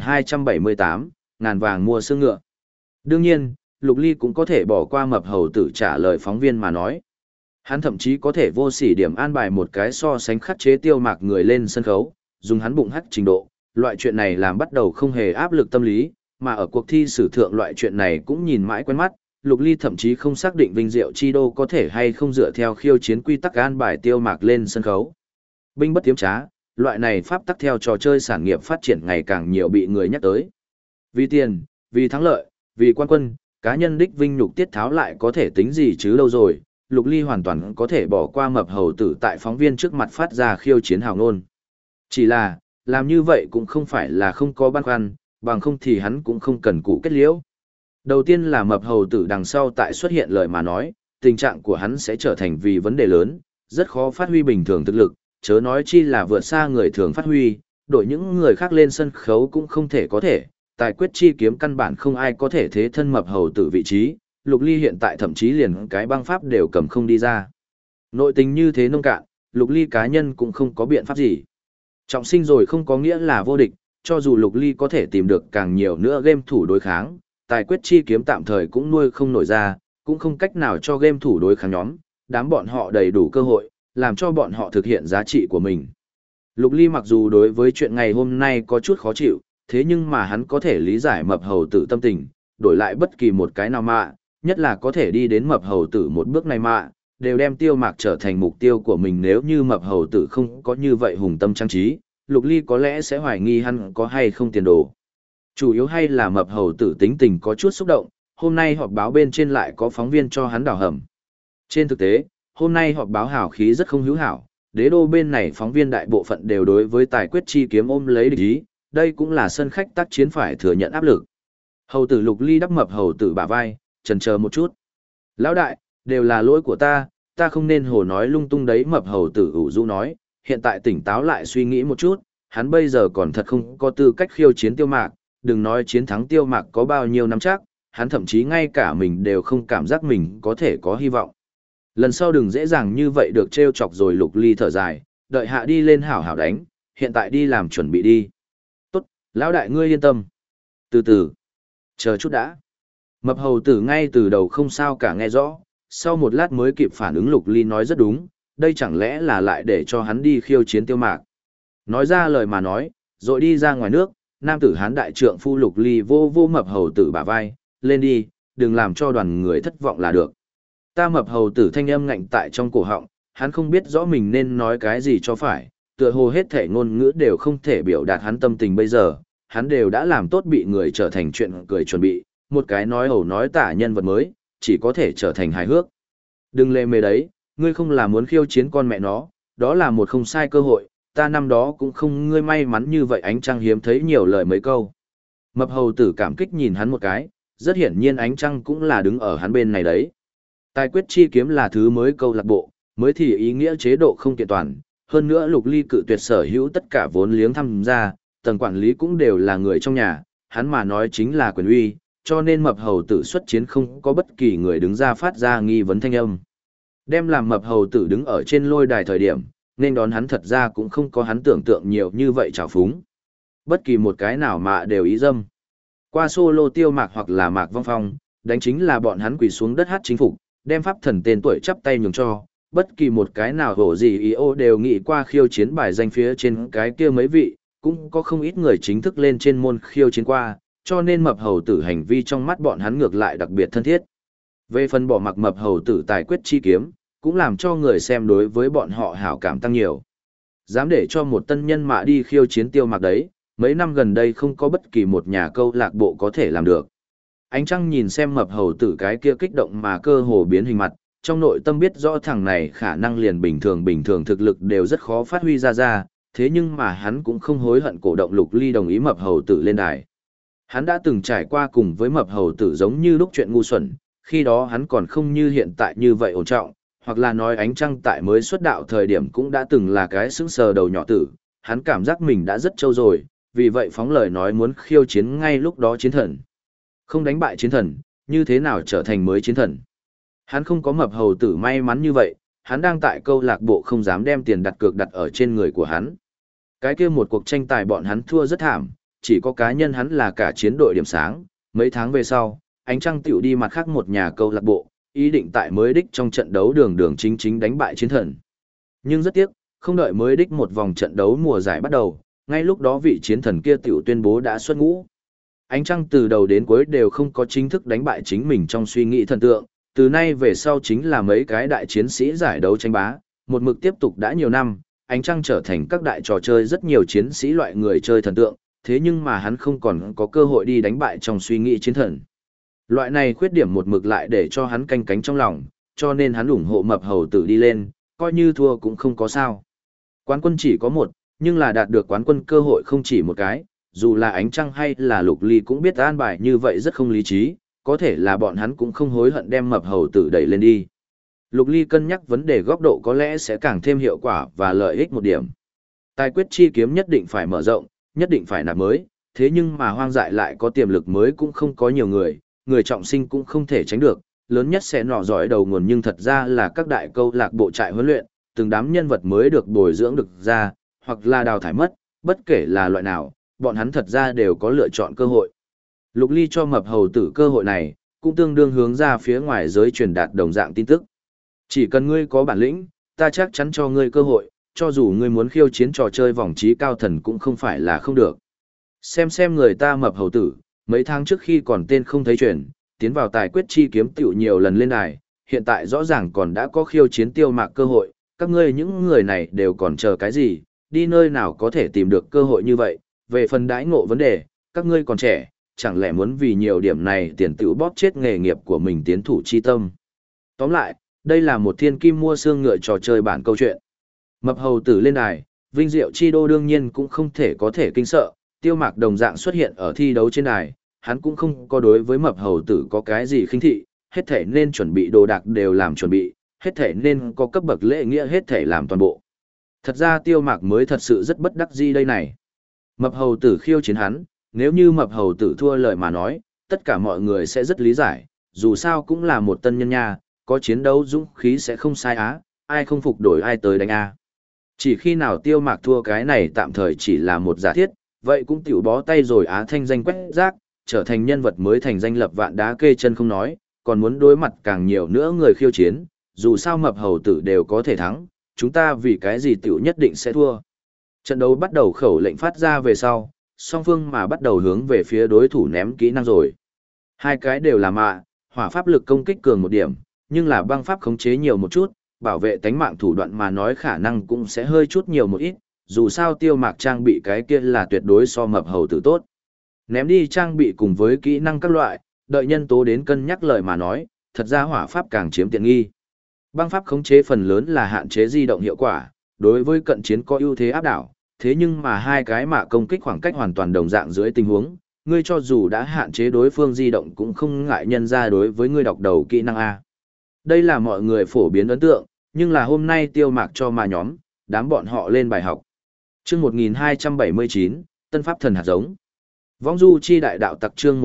1278, ngàn vàng mua xương ngựa. Đương nhiên, Lục Ly cũng có thể bỏ qua mập hầu tử trả lời phóng viên mà nói. Hắn thậm chí có thể vô sỉ điểm an bài một cái so sánh khắc chế Tiêu Mạc người lên sân khấu, dùng hắn bụng hắc trình độ, loại chuyện này làm bắt đầu không hề áp lực tâm lý, mà ở cuộc thi sử thượng loại chuyện này cũng nhìn mãi quen mắt, Lục Ly thậm chí không xác định Vinh Diệu Chi Đô có thể hay không dựa theo khiêu chiến quy tắc an bài Tiêu Mạc lên sân khấu. Binh bất tiếm trá, loại này pháp tắc theo trò chơi sản nghiệp phát triển ngày càng nhiều bị người nhắc tới. Vì tiền, vì thắng lợi, vì quan quân, cá nhân đích vinh nhục tiết tháo lại có thể tính gì chứ đâu rồi, Lục Ly hoàn toàn có thể bỏ qua mập hầu tử tại phóng viên trước mặt phát ra khiêu chiến hào ngôn. Chỉ là, làm như vậy cũng không phải là không có băn khoăn, bằng không thì hắn cũng không cần cụ kết liễu. Đầu tiên là mập hầu tử đằng sau tại xuất hiện lời mà nói, tình trạng của hắn sẽ trở thành vì vấn đề lớn, rất khó phát huy bình thường thực lực, chớ nói chi là vượt xa người thường phát huy, đổi những người khác lên sân khấu cũng không thể có thể, tài quyết chi kiếm căn bản không ai có thể thế thân mập hầu tử vị trí, Lục Ly hiện tại thậm chí liền cái băng pháp đều cầm không đi ra. Nội tình như thế nông cạn, Lục Ly cá nhân cũng không có biện pháp gì. Trọng sinh rồi không có nghĩa là vô địch, cho dù Lục Ly có thể tìm được càng nhiều nữa game thủ đối kháng, tài quyết chi kiếm tạm thời cũng nuôi không nổi ra, cũng không cách nào cho game thủ đối kháng nhóm, đám bọn họ đầy đủ cơ hội, làm cho bọn họ thực hiện giá trị của mình. Lục Ly mặc dù đối với chuyện ngày hôm nay có chút khó chịu, thế nhưng mà hắn có thể lý giải mập hầu tử tâm tình, đổi lại bất kỳ một cái nào mà, nhất là có thể đi đến mập hầu tử một bước này mà, đều đem Tiêu Mạc trở thành mục tiêu của mình nếu như mập hầu tử không có như vậy hùng tâm trang trí, Lục Ly có lẽ sẽ hoài nghi hắn có hay không tiền đồ. Chủ yếu hay là mập hầu tử tính tình có chút xúc động, hôm nay họp báo bên trên lại có phóng viên cho hắn đào hầm. Trên thực tế, hôm nay họp báo hào khí rất không hữu hảo, đế đô bên này phóng viên đại bộ phận đều đối với tài quyết chi kiếm ôm lấy địch ý, đây cũng là sân khách tác chiến phải thừa nhận áp lực. Hầu tử Lục Ly đắp mập hầu tử bả vai, chần chờ một chút. Lão đại, đều là lỗi của ta không nên hồ nói lung tung đấy, mập hầu tử ủ rũ nói, hiện tại tỉnh táo lại suy nghĩ một chút, hắn bây giờ còn thật không có tư cách khiêu chiến Tiêu Mạc, đừng nói chiến thắng Tiêu Mạc có bao nhiêu năm chắc, hắn thậm chí ngay cả mình đều không cảm giác mình có thể có hy vọng. Lần sau đừng dễ dàng như vậy được trêu chọc rồi. Lục Ly thở dài, đợi hạ đi lên hảo hảo đánh, hiện tại đi làm chuẩn bị đi. Tốt, lão đại ngươi yên tâm. Từ từ, chờ chút đã. Mập hầu tử ngay từ đầu không sao cả nghe rõ, sau một lát mới kịp phản ứng. Lục Ly nói rất đúng, đây chẳng lẽ là lại để cho hắn đi khiêu chiến Tiêu Mạc. Nói ra lời mà nói, rồi đi ra ngoài nước, nam tử hán đại trượng phu Lục Ly vô vô mập hầu tử bả vai, lên đi, đừng làm cho đoàn người thất vọng là được. Ta mập hầu tử thanh âm ngạnh tại trong cổ họng, hắn không biết rõ mình nên nói cái gì cho phải, tựa hồ hết thể ngôn ngữ đều không thể biểu đạt hắn tâm tình bây giờ, hắn đều đã làm tốt bị người trở thành chuyện cười chuẩn bị, một cái nói ẩu nói tả nhân vật mới, chỉ có thể trở thành hài hước. Đừng lê mề đấy, ngươi không là muốn khiêu chiến con mẹ nó, đó là một không sai cơ hội, ta năm đó cũng không ngươi may mắn như vậy. Ánh Trăng hiếm thấy nhiều lời mấy câu. Mập hầu tử cảm kích nhìn hắn một cái, rất hiển nhiên Ánh Trăng cũng là đứng ở hắn bên này đấy. Tài quyết chi kiếm là thứ mới câu lạc bộ, mới thì ý nghĩa chế độ không kiện toàn, hơn nữa Lục Ly cự tuyệt sở hữu tất cả vốn liếng tham gia, tầng quản lý cũng đều là người trong nhà, hắn mà nói chính là quyền uy, cho nên mập hầu tử xuất chiến không có bất kỳ người đứng ra phát ra nghi vấn thanh âm. Đem làm mập hầu tử đứng ở trên lôi đài thời điểm, nên đón hắn thật ra cũng không có hắn tưởng tượng nhiều như vậy trào phúng. Bất kỳ một cái nào mà đều ý dâm. Qua solo Tiêu Mạc hoặc là Mạc Vong Phong, đánh chính là bọn hắn quỳ xuống đất hát chính phục, đem pháp thần tên tuổi chắp tay nhường cho, bất kỳ một cái nào hổ gì ý ô đều nghĩ qua khiêu chiến bài danh phía trên cái kia mấy vị, cũng có không ít người chính thức lên trên môn khiêu chiến qua, cho nên mập hầu tử hành vi trong mắt bọn hắn ngược lại đặc biệt thân thiết. Về phần bỏ mặc mập hầu tử tài quyết chi kiếm, cũng làm cho người xem đối với bọn họ hảo cảm tăng nhiều. Dám để cho một tân nhân mạ đi khiêu chiến Tiêu Mạc đấy, mấy năm gần đây không có bất kỳ một nhà câu lạc bộ có thể làm được. Ánh Trăng nhìn xem mập hầu tử cái kia kích động mà cơ hồ biến hình mặt, trong nội tâm biết rõ thằng này khả năng liền bình thường thực lực đều rất khó phát huy ra, thế nhưng mà hắn cũng không hối hận cổ động Lục Ly đồng ý mập hầu tử lên đài. Hắn đã từng trải qua cùng với mập hầu tử giống như lúc chuyện ngu xuẩn, khi đó hắn còn không như hiện tại như vậy ổn trọng, hoặc là nói Ánh Trăng tại mới xuất đạo thời điểm cũng đã từng là cái sững sờ đầu nhỏ tử, hắn cảm giác mình đã rất trâu rồi, vì vậy phóng lời nói muốn khiêu chiến ngay lúc đó chiến thần. Không đánh bại chiến thần, như thế nào trở thành mới chiến thần? Hắn không có mập hầu tử may mắn như vậy, hắn đang tại câu lạc bộ không dám đem tiền đặt cược đặt ở trên người của hắn. Cái kia một cuộc tranh tài bọn hắn thua rất thảm, chỉ có cá nhân hắn là cả chiến đội điểm sáng. Mấy tháng về sau, Ánh Trăng tiểu đi mặt khác một nhà câu lạc bộ, ý định tại mới đích trong trận đấu đường chính đánh bại chiến thần. Nhưng rất tiếc, không đợi mới đích một vòng trận đấu mùa giải bắt đầu, ngay lúc đó vị chiến thần kia tiểu tuyên bố đã xuất ngũ. Ánh Trăng từ đầu đến cuối đều không có chính thức đánh bại chính mình trong suy nghĩ thần tượng, từ nay về sau chính là mấy cái đại chiến sĩ giải đấu tranh bá, một mực tiếp tục đã nhiều năm, Ánh Trăng trở thành các đại trò chơi rất nhiều chiến sĩ loại người chơi thần tượng, thế nhưng mà hắn không còn có cơ hội đi đánh bại trong suy nghĩ chiến thần. Loại này khuyết điểm một mực lại để cho hắn canh cánh trong lòng, cho nên hắn ủng hộ mập hầu tử đi lên, coi như thua cũng không có sao. Quán quân chỉ có một, nhưng là đạt được quán quân cơ hội không chỉ một cái, dù là Ánh Trăng hay là Lục Ly cũng biết an bài như vậy rất không lý trí, có thể là bọn hắn cũng không hối hận đem mập hầu tử đẩy lên đi. Lục Ly cân nhắc vấn đề góc độ có lẽ sẽ càng thêm hiệu quả và lợi ích một điểm. Tài quyết chi kiếm nhất định phải mở rộng, nhất định phải nạp mới, thế nhưng mà hoang dại lại có tiềm lực mới cũng không có nhiều người trọng sinh cũng không thể tránh được, lớn nhất sẽ nọ giỏi đầu nguồn nhưng thật ra là các đại câu lạc bộ trại huấn luyện, từng đám nhân vật mới được bồi dưỡng được ra, hoặc là đào thải mất, bất kể là loại nào, bọn hắn thật ra đều có lựa chọn cơ hội. Lục Ly cho mập hầu tử cơ hội này, cũng tương đương hướng ra phía ngoài giới truyền đạt đồng dạng tin tức. Chỉ cần ngươi có bản lĩnh, ta chắc chắn cho ngươi cơ hội, cho dù ngươi muốn khiêu chiến trò chơi vòng trí cao thần cũng không phải là không được. Xem người ta mập hầu tử, mấy tháng trước khi còn tên không thấy truyền, tiến vào tài quyết chi kiếm tiểu nhiều lần lên đài, hiện tại rõ ràng còn đã có khiêu chiến Tiêu Mạc cơ hội, các ngươi những người này đều còn chờ cái gì, đi nơi nào có thể tìm được cơ hội như vậy, về phần đãi ngộ vấn đề, các ngươi còn trẻ, chẳng lẽ muốn vì nhiều điểm này tiền tiểu bóp chết nghề nghiệp của mình tiến thủ chi tâm. Tóm lại, đây là một thiên kim mua xương ngựa trò chơi bản câu chuyện. Mập hầu tử lên đài, vinh diệu chi đô đương nhiên cũng không thể có thể kinh sợ, Tiêu Mạc đồng dạng xuất hiện ở thi đấu trên đài, hắn cũng không có đối với mập hầu tử có cái gì khinh thị, hết thể nên chuẩn bị đồ đạc đều làm chuẩn bị, hết thể nên có cấp bậc lễ nghĩa hết thể làm toàn bộ. Thật ra Tiêu Mạc mới thật sự rất bất đắc dĩ đây này. Mập hầu tử khiêu chiến hắn, nếu như mập hầu tử thua lời mà nói, tất cả mọi người sẽ rất lý giải, dù sao cũng là một tân nhân nha, có chiến đấu dũng khí sẽ không sai á, ai không phục đổi ai tới đánh a. Chỉ khi nào Tiêu Mạc thua cái này tạm thời chỉ là một giả thiết, vậy cũng tiểu bó tay rồi á, thanh danh quét rác, trở thành nhân vật mới thành danh lập vạn đá kê chân không nói, còn muốn đối mặt càng nhiều nữa người khiêu chiến, dù sao mập hầu tử đều có thể thắng, chúng ta vì cái gì tiểu nhất định sẽ thua. Trận đấu bắt đầu, khẩu lệnh phát ra về sau, song phương mà bắt đầu hướng về phía đối thủ ném kỹ năng rồi. Hai cái đều là mạ, hỏa pháp lực công kích cường một điểm, nhưng là băng pháp khống chế nhiều một chút, bảo vệ tánh mạng thủ đoạn mà nói khả năng cũng sẽ hơi chút nhiều một ít, dù sao Tiêu Mạc trang bị cái kia là tuyệt đối so mập hầu tử tốt. Ném đi trang bị cùng với kỹ năng các loại, đợi nhân tố đến cân nhắc lời mà nói, thật ra hỏa pháp càng chiếm tiện nghi. Băng pháp khống chế phần lớn là hạn chế di động hiệu quả, đối với cận chiến có ưu thế áp đảo, thế nhưng mà hai cái mạ công kích khoảng cách hoàn toàn đồng dạng dưới tình huống, ngươi cho dù đã hạn chế đối phương di động cũng không ngại nhân ra đối với ngươi đọc đầu kỹ năng A. Đây là mọi người phổ biến ấn tượng, nhưng là hôm nay Tiêu Mạc cho mà nhóm, đám bọn họ lên bài học. Chương 1279, Tân Pháp Thần hạt giống. Vong du chi đại đạo tặc chương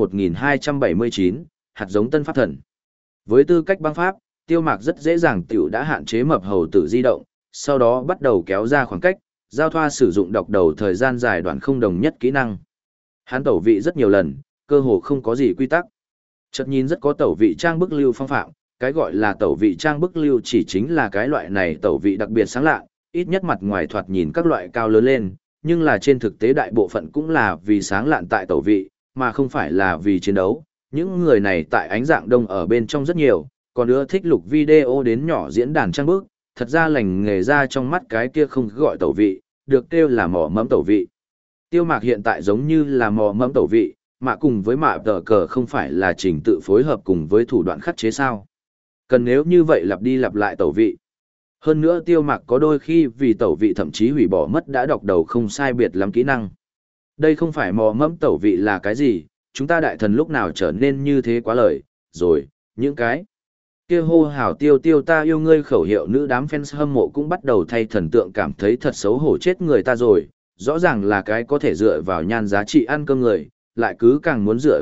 1279, hạt giống Tân Pháp Thần. Với tư cách băng pháp, Tiêu Mạc rất dễ dàng tiểu đã hạn chế mập hầu tử di động, sau đó bắt đầu kéo ra khoảng cách, giao thoa sử dụng đọc đầu thời gian dài đoạn không đồng nhất kỹ năng. Hắn tẩu vị rất nhiều lần, cơ hồ không có gì quy tắc. Chợt nhìn rất có tẩu vị trang bức lưu phong phạm, cái gọi là tẩu vị trang bức lưu chỉ chính là cái loại này tẩu vị đặc biệt sáng lạ, ít nhất mặt ngoài thoạt nhìn các loại cao lớn lên, nhưng là trên thực tế đại bộ phận cũng là vì sáng lạn tại tẩu vị, mà không phải là vì chiến đấu. Những người này tại ánh dạng đông ở bên trong rất nhiều, còn nữa thích lục video đến nhỏ diễn đàn trang bức, thật ra lành nghề ra trong mắt cái kia không gọi tẩu vị, được kêu là mỏ mẫm tẩu vị. Tiêu Mạc hiện tại giống như là mỏ mẫm tẩu vị, mà cùng với mạ tờ cờ không phải là trình tự phối hợp cùng với thủ đoạn khắc chế sao. Cần nếu như vậy lặp đi lặp lại tẩu vị. Hơn nữa Tiêu Mạc có đôi khi vì tẩu vị thậm chí hủy bỏ mất đã đọc đầu không sai biệt lắm kỹ năng. Đây không phải mò mẫm tẩu vị là cái gì, chúng ta đại thần lúc nào trở nên như thế quá lời, rồi, những cái kia hô hào tiêu tiêu ta yêu ngươi khẩu hiệu nữ đám fans hâm mộ cũng bắt đầu thay thần tượng cảm thấy thật xấu hổ chết người ta rồi, rõ ràng là cái có thể dựa vào nhan giá trị ăn cơm người, lại cứ càng muốn dựa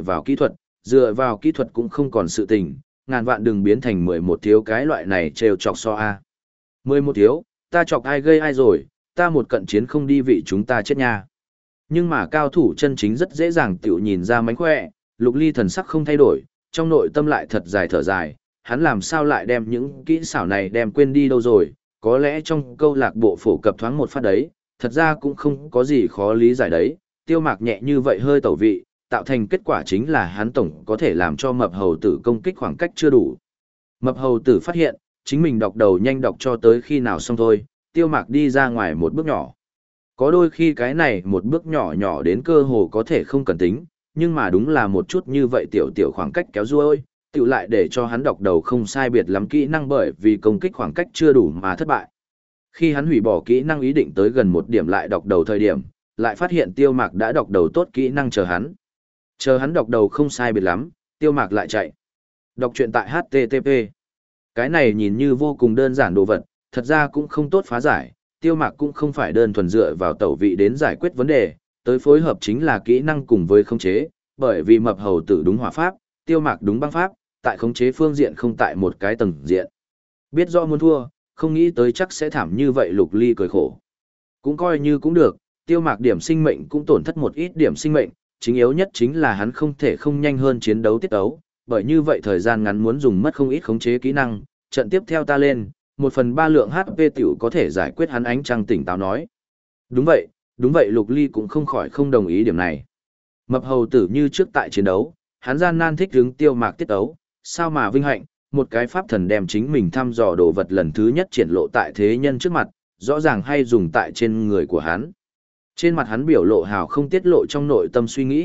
vào kỹ thuật cũng không còn sự tình, ngàn vạn đừng biến thành 11 thiếu cái loại này trêu chọc so a. 11 thiếu, ta chọc ai gây ai rồi, ta một cận chiến không đi vị chúng ta chết nha. Nhưng mà cao thủ chân chính rất dễ dàng tiểu nhìn ra mánh khỏe, Lục Ly thần sắc không thay đổi, trong nội tâm lại thật dài thở dài, hắn làm sao lại đem những kỹ xảo này đem quên đi đâu rồi, có lẽ trong câu lạc bộ phổ cập thoáng một phát đấy, thật ra cũng không có gì khó lý giải đấy, Tiêu Mạc nhẹ như vậy hơi tẩu vị, tạo thành kết quả chính là hắn tổng có thể làm cho mập hầu tử công kích khoảng cách chưa đủ. Mập hầu tử phát hiện, chính mình đọc đầu nhanh đọc cho tới khi nào xong thôi, Tiêu Mạc đi ra ngoài một bước nhỏ. Có đôi khi cái này một bước nhỏ nhỏ đến cơ hồ có thể không cần tính, nhưng mà đúng là một chút như vậy tiểu tiểu khoảng cách kéo ruôi, tiểu lại để cho hắn đọc đầu không sai biệt lắm kỹ năng bởi vì công kích khoảng cách chưa đủ mà thất bại. Khi hắn hủy bỏ kỹ năng ý định tới gần một điểm lại đọc đầu thời điểm, lại phát hiện Tiêu Mạc đã đọc đầu tốt kỹ năng chờ hắn. Chờ hắn đọc đầu không sai biệt lắm, Tiêu Mạc lại chạy. Đọc truyện tại HTTP. Cái này nhìn như vô cùng đơn giản đồ vật, thật ra cũng không tốt phá giải, Tiêu Mạc cũng không phải đơn thuần dựa vào tẩu vị đến giải quyết vấn đề, tới phối hợp chính là kỹ năng cùng với khống chế, bởi vì mập hầu tử đúng hỏa pháp, Tiêu Mạc đúng băng pháp, tại khống chế phương diện không tại một cái tầng diện. Biết rõ muốn thua, không nghĩ tới chắc sẽ thảm như vậy Lục Ly cười khổ. Cũng coi như cũng được, Tiêu Mạc điểm sinh mệnh cũng tổn thất một ít điểm sinh mệnh, chính yếu nhất chính là hắn không thể không nhanh hơn chiến đấu tiết tấu, bởi như vậy thời gian ngắn muốn dùng mất không ít khống chế kỹ năng, trận tiếp theo ta lên, 1/3 lượng HP tiểu có thể giải quyết hắn ánh trăng tỉnh táo nói. Đúng vậy Lục Ly cũng không khỏi không đồng ý điểm này. Mập hầu tử như trước tại chiến đấu, hắn gian nan thích hướng Tiêu Mạc tiết tấu, sao mà vinh hạnh, một cái pháp thần đem chính mình thăm dò đồ vật lần thứ nhất triển lộ tại thế nhân trước mặt, rõ ràng hay dùng tại trên người của hắn. Trên mặt hắn biểu lộ hào không tiết lộ trong nội tâm suy nghĩ,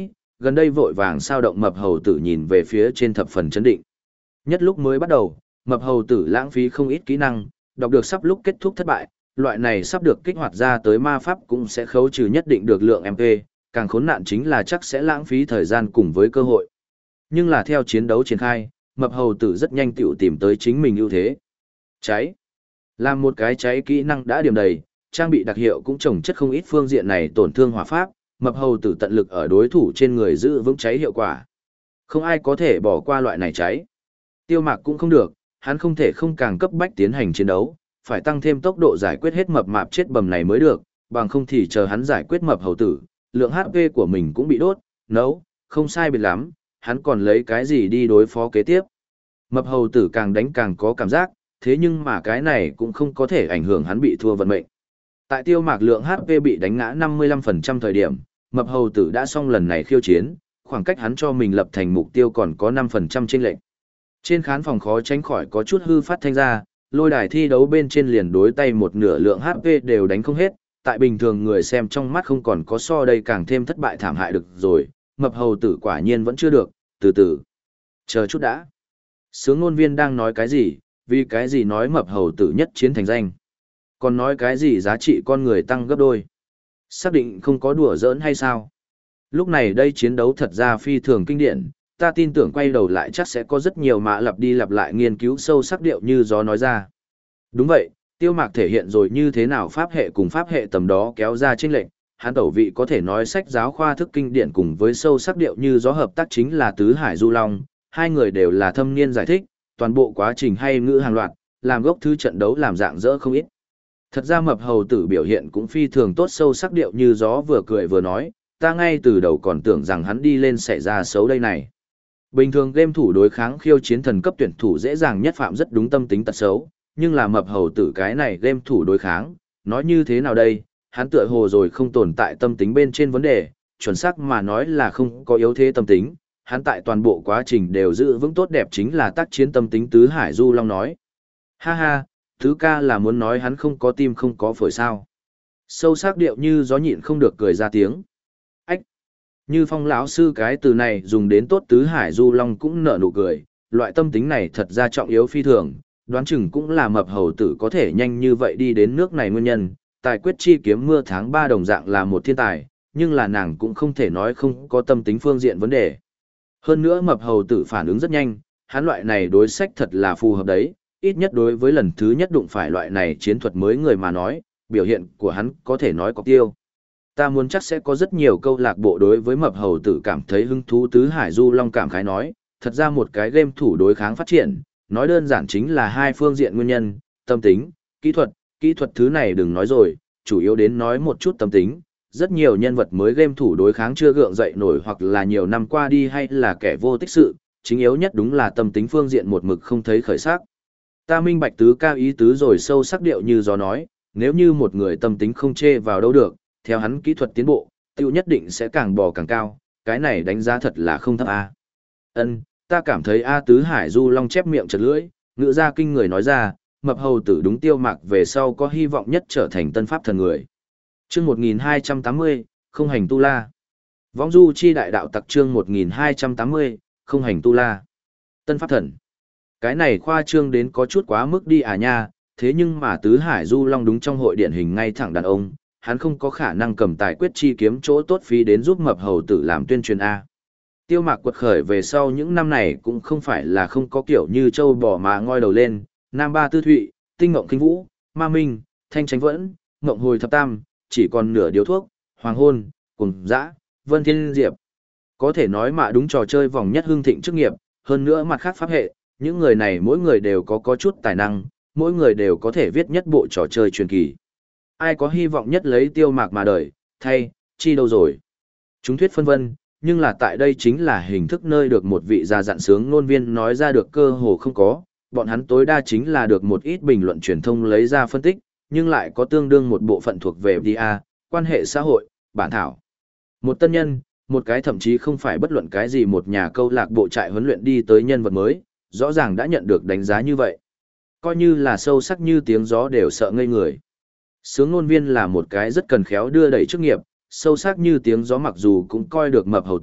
gần đây vội vàng sao động mập hầu tử nhìn về phía trên thập phần chấn định. Nhất lúc mới bắt đầu, mập hầu tử lãng phí không ít kỹ năng, đọc được sắp lúc kết thúc thất bại, loại này sắp được kích hoạt ra tới ma pháp cũng sẽ khấu trừ nhất định được lượng MP, càng khốn nạn chính là chắc sẽ lãng phí thời gian cùng với cơ hội. Nhưng là theo chiến đấu triển khai, mập hầu tử rất nhanh tiểu tìm tới chính mình ưu thế. Cháy. Làm một cái cháy kỹ năng đã điểm đầy, trang bị đặc hiệu cũng trồng chất không ít phương diện này tổn thương hỏa pháp, mập hầu tử tận lực ở đối thủ trên người giữ vững cháy hiệu quả. Không ai có thể bỏ qua loại này cháy. Tiêu Mạc cũng không được, hắn không thể không càng cấp bách tiến hành chiến đấu, phải tăng thêm tốc độ giải quyết hết mập mạp chết bầm này mới được, bằng không thì chờ hắn giải quyết mập hầu tử, lượng HP của mình cũng bị đốt, nấu, không sai biệt lắm, hắn còn lấy cái gì đi đối phó kế tiếp. Mập hầu tử càng đánh càng có cảm giác, thế nhưng mà cái này cũng không có thể ảnh hưởng hắn bị thua vận mệnh. Tại Tiêu Mạc lượng HP bị đánh ngã 55% thời điểm, mập hầu tử đã xong lần này khiêu chiến, khoảng cách hắn cho mình lập thành mục tiêu còn có 5% chênh lệch. Trên khán phòng khó tránh khỏi có chút hư phát thanh ra, lôi đài thi đấu bên trên liền đối tay một nửa lượng HP đều đánh không hết, tại bình thường người xem trong mắt không còn có so đây càng thêm thất bại thảm hại được rồi, mập hầu tử quả nhiên vẫn chưa được, từ từ. Chờ chút đã. Sướng ngôn viên đang nói cái gì, vì cái gì nói mập hầu tử nhất chiến thành danh. Còn nói cái gì giá trị con người tăng gấp đôi. Xác định không có đùa giỡn hay sao? Lúc này đây chiến đấu thật ra phi thường kinh điển, ta tin tưởng quay đầu lại chắc sẽ có rất nhiều mã lặp đi lặp lại nghiên cứu sâu sắc điệu như gió nói ra. Đúng vậy, Tiêu Mạc thể hiện rồi như thế nào pháp hệ cùng pháp hệ tầm đó kéo ra chênh lệch, hắn tẩu vị có thể nói sách giáo khoa thức kinh điển cùng với sâu sắc điệu như gió hợp tác chính là Tứ Hải Du Long, hai người đều là thâm niên giải thích, toàn bộ quá trình hay ngữ hàng loạt, làm gốc thứ trận đấu làm dạng dỡ không ít. Thật ra mập hầu tử biểu hiện cũng phi thường tốt, sâu sắc điệu như gió vừa cười vừa nói, ta ngay từ đầu còn tưởng rằng hắn đi lên sẽ ra xấu đây này. Bình thường game thủ đối kháng khiêu chiến thần cấp tuyển thủ dễ dàng nhất phạm rất đúng tâm tính tật xấu, nhưng là mập hầu tử cái này game thủ đối kháng, nói như thế nào đây, hắn tựa hồ rồi không tồn tại tâm tính bên trên vấn đề, chuẩn xác mà nói là không có yếu thế tâm tính, hắn tại toàn bộ quá trình đều giữ vững tốt đẹp chính là tác chiến tâm tính. Tứ Hải Du Long nói. Ha ha, Tứ ca là muốn nói hắn không có tim không có phổi sao. Sâu sắc điệu như gió nhịn không được cười ra tiếng. Ách! Như Phong lão sư cái từ này dùng đến tốt, Tứ Hải Du Long cũng nở nụ cười, loại tâm tính này thật ra trọng yếu phi thường, đoán chừng cũng là mập hầu tử có thể nhanh như vậy đi đến nước này nguyên nhân. Tài quyết chi kiếm mưa tháng 3 đồng dạng là một thiên tài, nhưng là nàng cũng không thể nói không có tâm tính phương diện vấn đề. Hơn nữa mập hầu tử phản ứng rất nhanh, hắn loại này đối sách thật là phù hợp đấy, ít nhất đối với lần thứ nhất đụng phải loại này chiến thuật mới người mà nói, biểu hiện của hắn có thể nói có tiêu. Ta muốn chắc sẽ có rất nhiều câu lạc bộ đối với mập hầu tử cảm thấy hứng thú. Tứ Hải Du Long cảm khái nói, thật ra một cái game thủ đối kháng phát triển, nói đơn giản chính là hai phương diện nguyên nhân, tâm tính, kỹ thuật thứ này đừng nói rồi, chủ yếu đến nói một chút tâm tính. Rất nhiều nhân vật mới game thủ đối kháng chưa gượng dậy nổi hoặc là nhiều năm qua đi hay là kẻ vô tích sự, chính yếu nhất đúng là tâm tính phương diện một mực không thấy khởi sắc. Ta minh bạch Tứ ca ý tứ rồi, sâu sắc điệu như gió nói, nếu như một người tâm tính không chê vào đâu được, theo hắn kỹ thuật tiến bộ, tiêu nhất định sẽ càng bò càng cao, cái này đánh giá thật là không thấp a. Ân, ta cảm thấy A. Tứ Hải Du Long chép miệng chật lưỡi, ngữ ra kinh người nói ra, mập hầu tử đúng Tiêu Mạc về sau có hy vọng nhất trở thành tân pháp thần người. Chương 1280, không hành tu la. Võng du chi đại đạo tặc chương 1280, không hành tu la. Tân pháp thần. Cái này khoa trương đến có chút quá mức đi à nha, thế nhưng mà Tứ Hải Du Long đúng trong hội điển hình ngay thẳng đàn ông, hắn không có khả năng cầm tài quyết chi kiếm chỗ tốt phí đến giúp mập hầu tử làm tuyên truyền A. Tiêu Mạc quật khởi về sau những năm này cũng không phải là không có kiểu như châu bò mà ngoi đầu lên, Nam Ba Tư Thụy, Tinh Ngộng Kinh Vũ, Ma Minh, Thanh Tránh Vẫn, Ngộng Hồi Thập Tam, chỉ còn nửa điếu thuốc, Hoàng Hôn, Cùng Dã, Vân Thiên Diệp. Có thể nói mà đúng trò chơi vòng nhất hương thịnh chức nghiệp, hơn nữa mặt khác pháp hệ, những người này mỗi người đều có chút tài năng, mỗi người đều có thể viết nhất bộ trò chơi truyền kỳ. Ai có hy vọng nhất lấy Tiêu Mạc mà đời, thay, chi đâu rồi. Chúng thuyết phân vân, nhưng là tại đây chính là hình thức nơi được một vị già dặn sướng ngôn viên nói ra được cơ hồ không có, bọn hắn tối đa chính là được một ít bình luận truyền thông lấy ra phân tích, nhưng lại có tương đương một bộ phận thuộc về FDA, quan hệ xã hội, bản thảo. Một tân nhân, một cái thậm chí không phải bất luận cái gì một nhà câu lạc bộ trại huấn luyện đi tới nhân vật mới, rõ ràng đã nhận được đánh giá như vậy. Coi như là sâu sắc như tiếng gió đều sợ ngây người. Sướng ngôn viên là một cái rất cần khéo đưa đẩy chức nghiệp, sâu sắc như tiếng gió mặc dù cũng coi được mập hầu tử,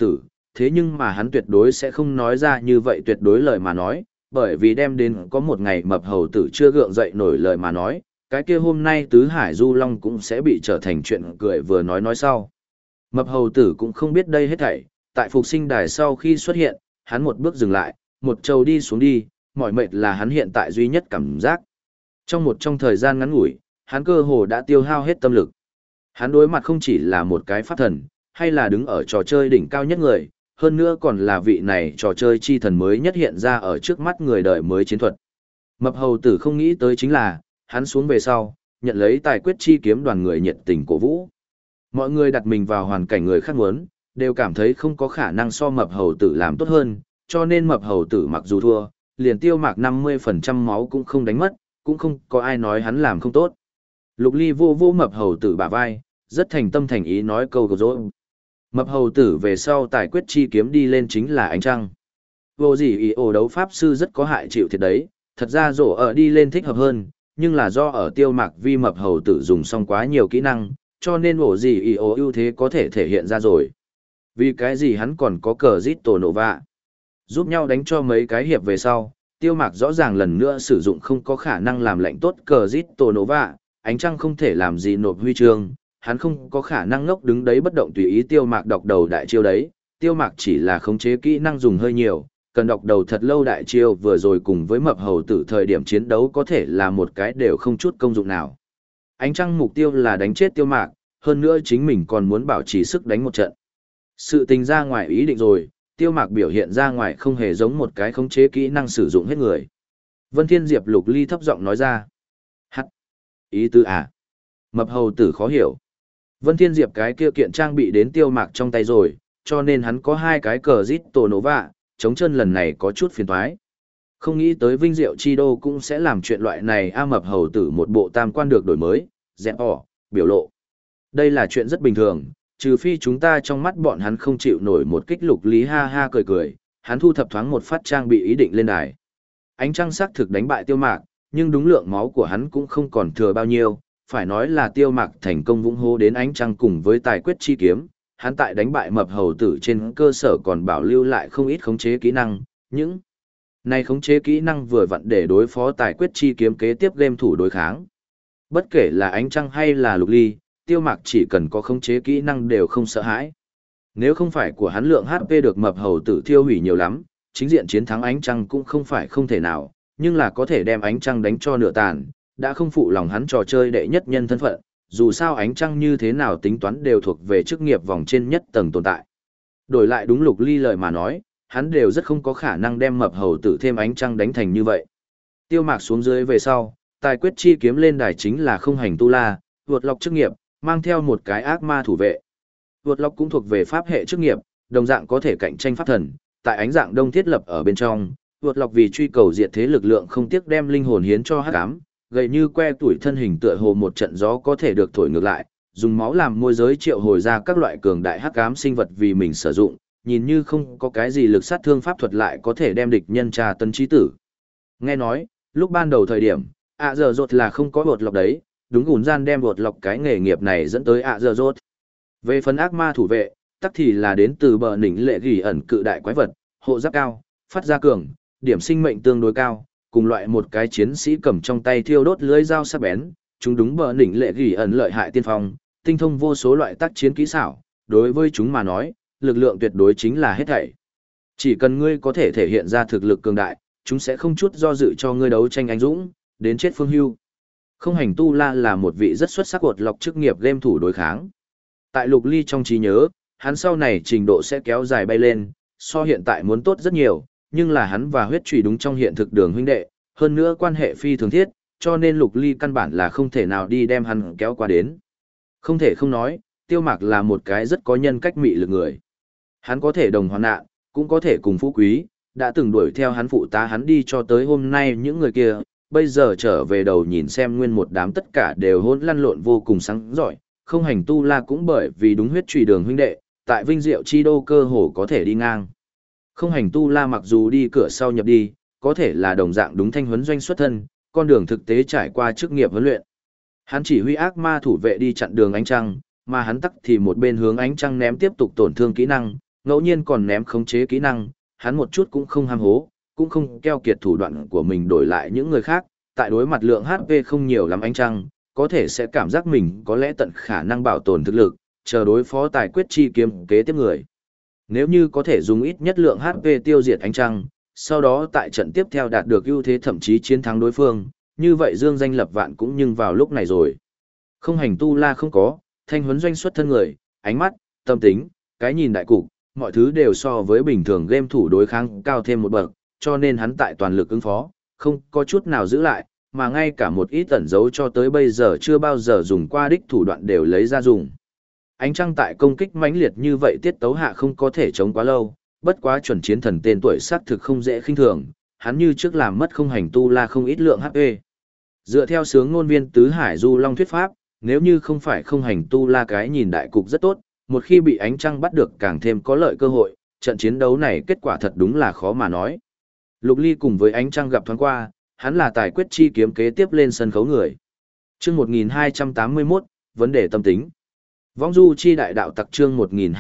thế nhưng mà hắn tuyệt đối sẽ không nói ra như vậy tuyệt đối lời mà nói, bởi vì đem đến có một ngày mập hầu tử chưa gượng dậy nổi lời mà nói, cái kia hôm nay tứ hải du long cũng sẽ bị trở thành chuyện cười vừa nói sau. Mập hầu tử cũng không biết đây hết thảy, tại phục sinh đài sau khi xuất hiện, hắn một bước dừng lại, một trâu đi xuống đi, mỏi mệt là hắn hiện tại duy nhất cảm giác. Trong thời gian ngắn ngủi, hắn cơ hồ đã tiêu hao hết tâm lực. Hắn đối mặt không chỉ là một cái pháp thần, hay là đứng ở trò chơi đỉnh cao nhất người, hơn nữa còn là vị này trò chơi chi thần mới nhất hiện ra ở trước mắt người đời mới chiến thuật. Mập hầu tử không nghĩ tới chính là, hắn xuống về sau, nhận lấy tài quyết chi kiếm đoàn người nhiệt tình cổ vũ. Mọi người đặt mình vào hoàn cảnh người khác muốn, đều cảm thấy không có khả năng so mập hầu tử làm tốt hơn, cho nên mập hầu tử mặc dù thua, liền Tiêu Mạc 50% máu cũng không đánh mất, cũng không có ai nói hắn làm không tốt. Lục Ly vô vô mập hầu tử bả vai, rất thành tâm thành ý nói câu dối. Mập hầu tử về sau tài quyết chi kiếm đi lên chính là ánh trăng. Vô gì ý ổ đấu pháp sư rất có hại chịu thiệt đấy, thật ra rổ ở đi lên thích hợp hơn, nhưng là do ở Tiêu Mạc vi mập hầu tử dùng xong quá nhiều kỹ năng, cho nên ổ gì ý ổ ưu thế có thể thể hiện ra rồi. Vì cái gì hắn còn có cờ giết tổ nổ vạ. Giúp nhau đánh cho mấy cái hiệp về sau, Tiêu Mạc rõ ràng lần nữa sử dụng không có khả năng làm lệnh tốt cờ giết tổ nổ vạ, ánh trăng không thể làm gì nộp huy chương, hắn không có khả năng ngốc đứng đấy bất động tùy ý Tiêu Mạc đọc đầu đại chiêu đấy, Tiêu Mạc chỉ là khống chế kỹ năng dùng hơi nhiều, cần đọc đầu thật lâu đại chiêu vừa rồi cùng với mập hầu tử thời điểm chiến đấu có thể là một cái đều không chút công dụng nào. Ánh trăng mục tiêu là đánh chết Tiêu Mạc, hơn nữa chính mình còn muốn bảo trì sức đánh một trận. Sự tình ra ngoài ý định rồi, Tiêu Mạc biểu hiện ra ngoài không hề giống một cái khống chế kỹ năng sử dụng hết người. Vân Thiên Diệp Lục Ly thấp giọng nói ra. Hắc, ý tứ à? Mập hầu tử khó hiểu. Vân Thiên Diệp cái kia kiện trang bị đến Tiêu Mạc trong tay rồi, cho nên hắn có hai cái cờ giết tổ nổ vạ, chống chân lần này có chút phiền toái. Không nghĩ tới Vinh Diệu Chi Đô cũng sẽ làm chuyện loại này a mập hầu tử một bộ tam quan được đổi mới, dẹp ỏ, biểu lộ. Đây là chuyện rất bình thường, trừ phi chúng ta trong mắt bọn hắn không chịu nổi một kích Lục Lý ha ha cười cười, hắn thu thập thoáng một phát trang bị ý định lên đài. Ánh trăng sắc thực đánh bại Tiêu Mạc, nhưng đúng lượng máu của hắn cũng không còn thừa bao nhiêu, phải nói là Tiêu Mạc thành công vũng hô đến ánh trăng cùng với tài quyết chi kiếm, hắn tại đánh bại mập hầu tử trên cơ sở còn bảo lưu lại không ít khống chế kỹ năng, những này khống chế kỹ năng vừa vặn để đối phó tài quyết chi kiếm kế tiếp game thủ đối kháng. Bất kể là ánh trăng hay là Lục Ly, Tiêu Mạc chỉ cần có khống chế kỹ năng đều không sợ hãi. Nếu không phải của hắn lượng HP được mập hầu tử thiêu hủy nhiều lắm, chính diện chiến thắng ánh trăng cũng không phải không thể nào, nhưng là có thể đem ánh trăng đánh cho nửa tàn, đã không phụ lòng hắn trò chơi đệ nhất nhân thân phận, dù sao ánh trăng như thế nào tính toán đều thuộc về chức nghiệp vòng trên nhất tầng tồn tại. Đổi lại đúng Lục Ly lời mà nói, hắn đều rất không có khả năng đem mập hầu tử thêm ánh trăng đánh thành như vậy. Tiêu Mạc xuống dưới về sau, tài quyết chi kiếm lên đài chính là không hành tu la, vượt lọc chức nghiệp, mang theo một cái ác ma thủ vệ. Vượt lọc cũng thuộc về pháp hệ chức nghiệp, đồng dạng có thể cạnh tranh pháp thần, tại ánh dạng đông thiết lập ở bên trong, vượt lọc vì truy cầu diệt thế lực lượng không tiếc đem linh hồn hiến cho hắc ám, gầy như que tuổi thân hình tựa hồ một trận gió có thể được thổi ngược lại, dùng máu làm môi giới triệu hồi ra các loại cường đại hắc ám sinh vật vì mình sử dụng, nhìn như không có cái gì lực sát thương pháp thuật lại có thể đem địch nhân tra tấn chí tử. Nghe nói, lúc ban đầu thời điểm, giờ rốt là không có vượt lọc đấy, đúng gùn gian đem vượt lọc cái nghề nghiệp này dẫn tới giờ rốt. Về phần ác ma thủ vệ, tắc thì là đến từ bờ đỉnh lệ gỉ ẩn cự đại quái vật, hộ giáp cao, phát ra cường, điểm sinh mệnh tương đối cao, cùng loại một cái chiến sĩ cầm trong tay thiêu đốt lưới dao sắc bén, chúng đúng bờ đỉnh lệ gỉ ẩn lợi hại tiên phong, tinh thông vô số loại tác chiến kỹ xảo, đối với chúng mà nói, lực lượng tuyệt đối chính là hết thảy. Chỉ cần ngươi có thể thể hiện ra thực lực cường đại, chúng sẽ không chút do dự cho ngươi đấu tranh anh dũng, đến chết phương hưu. Không hành tu la là một vị rất xuất sắc cột lọc chức nghiệp game thủ đối kháng. Tại Lục Ly trong trí nhớ, hắn sau này trình độ sẽ kéo dài bay lên, so hiện tại muốn tốt rất nhiều, nhưng là hắn và huyết trùy đúng trong hiện thực đường huynh đệ, hơn nữa quan hệ phi thường thiết, cho nên Lục Ly căn bản là không thể nào đi đem hắn kéo qua đến. Không thể không nói, Tiêu Mạc là một cái rất có nhân cách mị lực người. Hắn có thể đồng hoàn nạn, cũng có thể cùng phú quý, đã từng đuổi theo hắn phụ tá hắn đi cho tới hôm nay những người kia, bây giờ trở về đầu nhìn xem nguyên một đám tất cả đều hỗn lăn lộn vô cùng sáng giỏi, không hành tu la cũng bởi vì đúng huyết trùy đường huynh đệ, tại Vinh Diệu Chi Đô cơ hồ có thể đi ngang. Không hành tu la mặc dù đi cửa sau nhập đi, có thể là đồng dạng đúng thanh huấn doanh xuất thân, con đường thực tế trải qua chức nghiệp huấn luyện. Hắn chỉ huy ác ma thủ vệ đi chặn đường ánh trăng, mà hắn tắc thì một bên hướng ánh trăng ném tiếp tục tổn thương kỹ năng, ngẫu nhiên còn ném khống chế kỹ năng, hắn một chút cũng không ham hố, cũng không keo kiệt thủ đoạn của mình đổi lại những người khác, tại đối mặt lượng HP không nhiều lắm ánh trăng, có thể sẽ cảm giác mình có lẽ tận khả năng bảo tồn thực lực, chờ đối phó tài quyết chi kiếm kế tiếp người. Nếu như có thể dùng ít nhất lượng HP tiêu diệt ánh trăng, sau đó tại trận tiếp theo đạt được ưu thế thậm chí chiến thắng đối phương, như vậy dương danh lập vạn cũng nhưng vào lúc này rồi. Không hành tu la không có, thanh huấn doanh xuất thân người, ánh mắt, tâm tính, cái nhìn đại cục, mọi thứ đều so với bình thường game thủ đối kháng cao thêm một bậc, cho nên hắn tại toàn lực ứng phó, không có chút nào giữ lại, mà ngay cả một ít ẩn dấu cho tới bây giờ chưa bao giờ dùng qua đích thủ đoạn đều lấy ra dùng. Ánh trăng tại công kích mãnh liệt như vậy tiết tấu hạ không có thể chống quá lâu, bất quá chuẩn chiến thần tên tuổi xác thực không dễ khinh thường, hắn như trước làm mất không hành tu la không ít lượng HP. Dựa theo sướng ngôn viên Tứ Hải Du Long thuyết pháp, nếu như không phải không hành tu la cái nhìn đại cục rất tốt, một khi bị ánh trăng bắt được càng thêm có lợi cơ hội, trận chiến đấu này kết quả thật đúng là khó mà nói. Lục Ly cùng với ánh trăng gặp thoáng qua, hắn là tài quyết chi kiếm kế tiếp lên sân khấu người. Chương 1281, vấn đề tâm tính. Vong du chi đại đạo tặc chương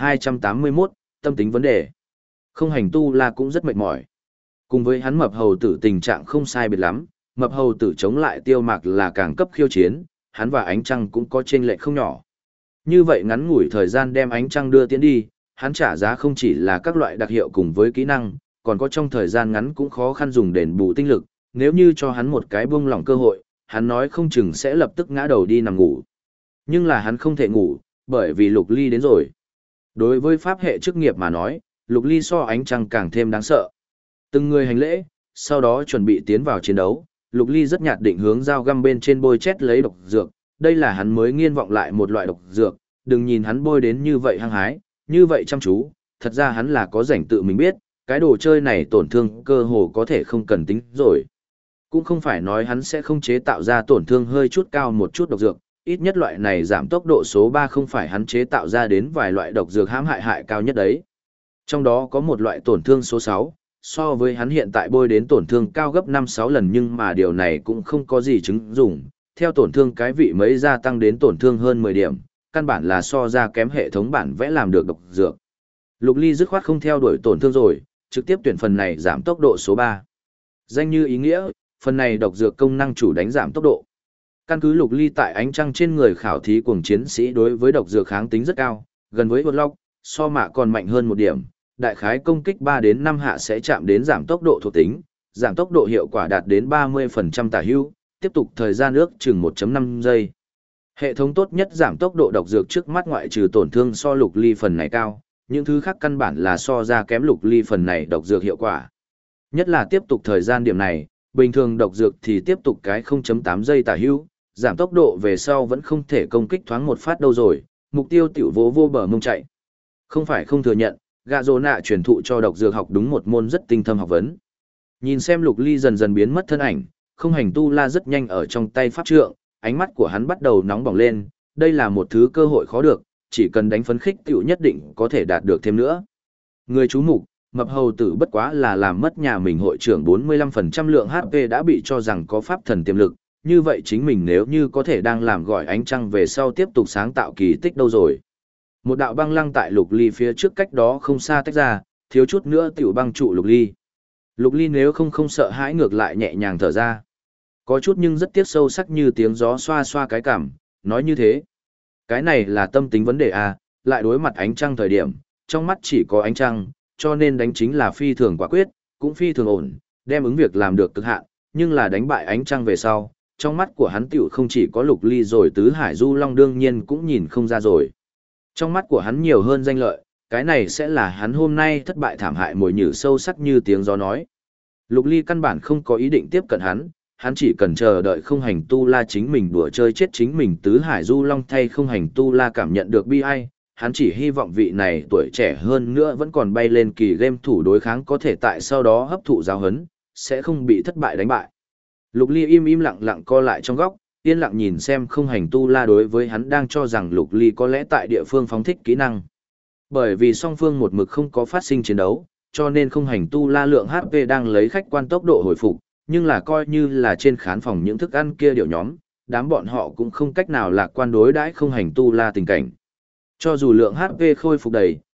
1281, tâm tính vấn đề. Không hành tu la cũng rất mệt mỏi. Cùng với hắn mập hầu tử tình trạng không sai biệt lắm, mập hầu tử chống lại tiêu mạc là càng cấp khiêu chiến, hắn và ánh trăng cũng có chênh lệch không nhỏ. Như vậy ngắn ngủi thời gian đem ánh trăng đưa tiến đi, hắn trả giá không chỉ là các loại đặc hiệu cùng với kỹ năng, còn có trong thời gian ngắn cũng khó khăn dùng đền bù tinh lực, nếu như cho hắn một cái buông lỏng cơ hội, hắn nói không chừng sẽ lập tức ngã đầu đi nằm ngủ. Nhưng là hắn không thể ngủ, bởi vì Lục Ly đến rồi. Đối với pháp hệ chức nghiệp mà nói, Lục Ly so ánh trăng càng thêm đáng sợ. Từng người hành lễ, sau đó chuẩn bị tiến vào chiến đấu, Lục Ly rất nhạt định hướng dao găm bên trên bôi chét lấy độc dược, đây là hắn mới nghiên vọng lại một loại độc dược, đừng nhìn hắn bôi đến như vậy hăng hái, như vậy chăm chú, thật ra hắn là có rảnh tự mình biết, cái đồ chơi này tổn thương cơ hồ có thể không cần tính rồi. Cũng không phải nói hắn sẽ không chế tạo ra tổn thương hơi chút cao một chút độc dược, ít nhất loại này giảm tốc độ số 3 không phải hắn chế tạo ra đến vài loại độc dược hãm hại cao nhất đấy. Trong đó có một loại tổn thương số 6, so với hắn hiện tại bôi đến tổn thương cao gấp 5-6 lần nhưng mà điều này cũng không có gì chứng dụng, theo tổn thương cái vị mấy gia tăng đến tổn thương hơn 10 điểm, căn bản là so ra kém hệ thống bản vẽ làm được độc dược. Lục Ly dứt khoát không theo đuổi tổn thương rồi, trực tiếp tuyển phần này giảm tốc độ số 3. Danh như ý nghĩa, phần này độc dược công năng chủ đánh giảm tốc độ. Căn cứ Lục Ly tại ánh trăng trên người khảo thí cuồng chiến sĩ đối với độc dược kháng tính rất cao, gần với Warlock, so mạ còn mạnh hơn một điểm, đại khái công kích 3 đến 5 hạ sẽ chạm đến giảm tốc độ thuộc tính, giảm tốc độ hiệu quả đạt đến 30% tả hữu, tiếp tục thời gian ước chừng 1.5 giây. Hệ thống tốt nhất giảm tốc độ độc dược trước mắt ngoại trừ tổn thương so Lục Ly phần này cao, những thứ khác căn bản là so ra kém Lục Ly phần này độc dược hiệu quả. Nhất là tiếp tục thời gian điểm này, bình thường độc dược thì tiếp tục cái 0.8 giây tả hữu, giảm tốc độ về sau vẫn không thể công kích thoáng một phát đâu rồi, mục tiêu tiểu vô bờ mông chạy. Không phải không thừa nhận, gạ rồ nạ truyền thụ cho độc dược học đúng một môn rất tinh thâm học vấn. Nhìn xem Lục Ly dần dần biến mất thân ảnh, không hành tu la rất nhanh ở trong tay pháp trượng, ánh mắt của hắn bắt đầu nóng bỏng lên, đây là một thứ cơ hội khó được, chỉ cần đánh phấn khích tiểu nhất định có thể đạt được thêm nữa. Người chú mục, mập hầu tử bất quá là làm mất nhà mình hội trưởng 45% lượng HP đã bị cho rằng có pháp thần tiềm lực, như vậy chính mình nếu như có thể đang làm gọi ánh trăng về sau tiếp tục sáng tạo kỳ tích đâu rồi. Một đạo băng lăng tại Lục Ly phía trước cách đó không xa tách ra, thiếu chút nữa tiểu băng trụ Lục Ly. Lục Ly nếu không sợ hãi ngược lại nhẹ nhàng thở ra. Có chút nhưng rất tiếc sâu sắc như tiếng gió xoa xoa cái cảm, nói như thế. Cái này là tâm tính vấn đề à, lại đối mặt ánh trăng thời điểm, trong mắt chỉ có ánh trăng, cho nên đánh chính là phi thường quả quyết, cũng phi thường ổn, đem ứng việc làm được cực hạn, nhưng là đánh bại ánh trăng về sau, trong mắt của hắn tiểu không chỉ có Lục Ly rồi Tứ Hải Du Long đương nhiên cũng nhìn không ra rồi. Trong mắt của hắn nhiều hơn danh lợi, cái này sẽ là hắn hôm nay thất bại thảm hại mồi nhử sâu sắc như tiếng gió nói. Lục Ly căn bản không có ý định tiếp cận hắn chỉ cần chờ đợi không hành tu la chính mình đùa chơi chết chính mình Tứ Hải Du Long thay không hành tu la cảm nhận được bi ai, hắn chỉ hy vọng vị này tuổi trẻ hơn nữa vẫn còn bay lên kỳ game thủ đối kháng có thể tại sau đó hấp thụ giáo hấn, sẽ không bị thất bại đánh bại. Lục Ly im lặng lặng co lại trong góc, yên lặng nhìn xem không hành tu la đối với hắn đang cho rằng Lục Ly có lẽ tại địa phương phóng thích kỹ năng. Bởi vì song phương một mực không có phát sinh chiến đấu, cho nên không hành tu la lượng HP đang lấy khách quan tốc độ hồi phục, nhưng là coi như là trên khán phòng những thức ăn kia điệu nhóm, đám bọn họ cũng không cách nào lạc quan đối đãi không hành tu la tình cảnh. Cho dù lượng HP khôi phục đầy,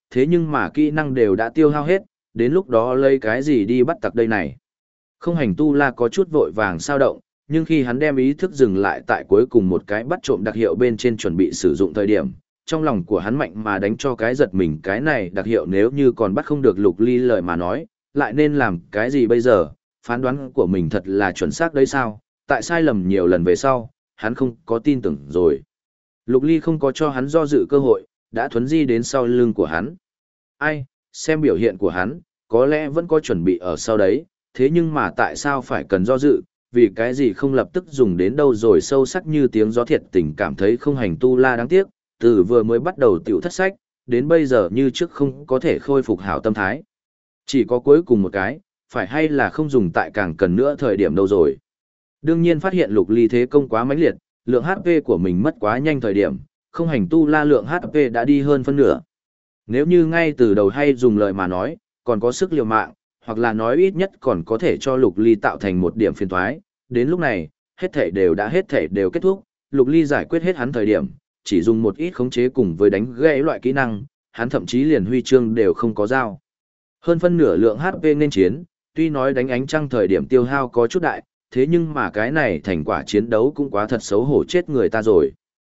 thế nhưng mà kỹ năng đều đã tiêu hao hết, đến lúc đó lấy cái gì đi bắt tặc đây này. Không hành tu la có chút vội vàng sao động, nhưng khi hắn đem ý thức dừng lại tại cuối cùng một cái bắt trộm đặc hiệu bên trên chuẩn bị sử dụng thời điểm, trong lòng của hắn mạnh mà đánh cho cái giật mình, cái này đặc hiệu nếu như còn bắt không được Lục Ly lời mà nói, lại nên làm cái gì bây giờ, phán đoán của mình thật là chuẩn xác đấy sao, tại sai lầm nhiều lần về sau, hắn không có tin tưởng rồi. Lục Ly không có cho hắn do dự cơ hội, đã thuấn di đến sau lưng của hắn. Ai, xem biểu hiện của hắn, có lẽ vẫn có chuẩn bị ở sau đấy, thế nhưng mà tại sao phải cần do dự, vì cái gì không lập tức dùng đến đâu rồi, sâu sắc như tiếng gió thiệt tình cảm thấy không hành tu la đáng tiếc, từ vừa mới bắt đầu tiểu thất sách, đến bây giờ như trước không có thể khôi phục hảo tâm thái. Chỉ có cuối cùng một cái, phải hay là không dùng tại càng cần nữa thời điểm đâu rồi. Đương nhiên phát hiện Lục Ly thế công quá mãnh liệt, lượng HP của mình mất quá nhanh thời điểm, không hành tu la lượng HP đã đi hơn phân nửa. Nếu như ngay từ đầu hay dùng lời mà nói, còn có sức liều mạng, hoặc là nói ít nhất còn có thể cho Lục Ly tạo thành một điểm phiền toái. Đến lúc này, hết thảy đều kết thúc, Lục Ly giải quyết hết hắn thời điểm, chỉ dùng một ít khống chế cùng với đánh gãy loại kỹ năng, hắn thậm chí liền huy chương đều không có giao. Hơn phân nửa lượng HP nên chiến, tuy nói đánh ánh trăng thời điểm tiêu hao có chút đại, thế nhưng mà cái này thành quả chiến đấu cũng quá thật xấu hổ chết người ta rồi.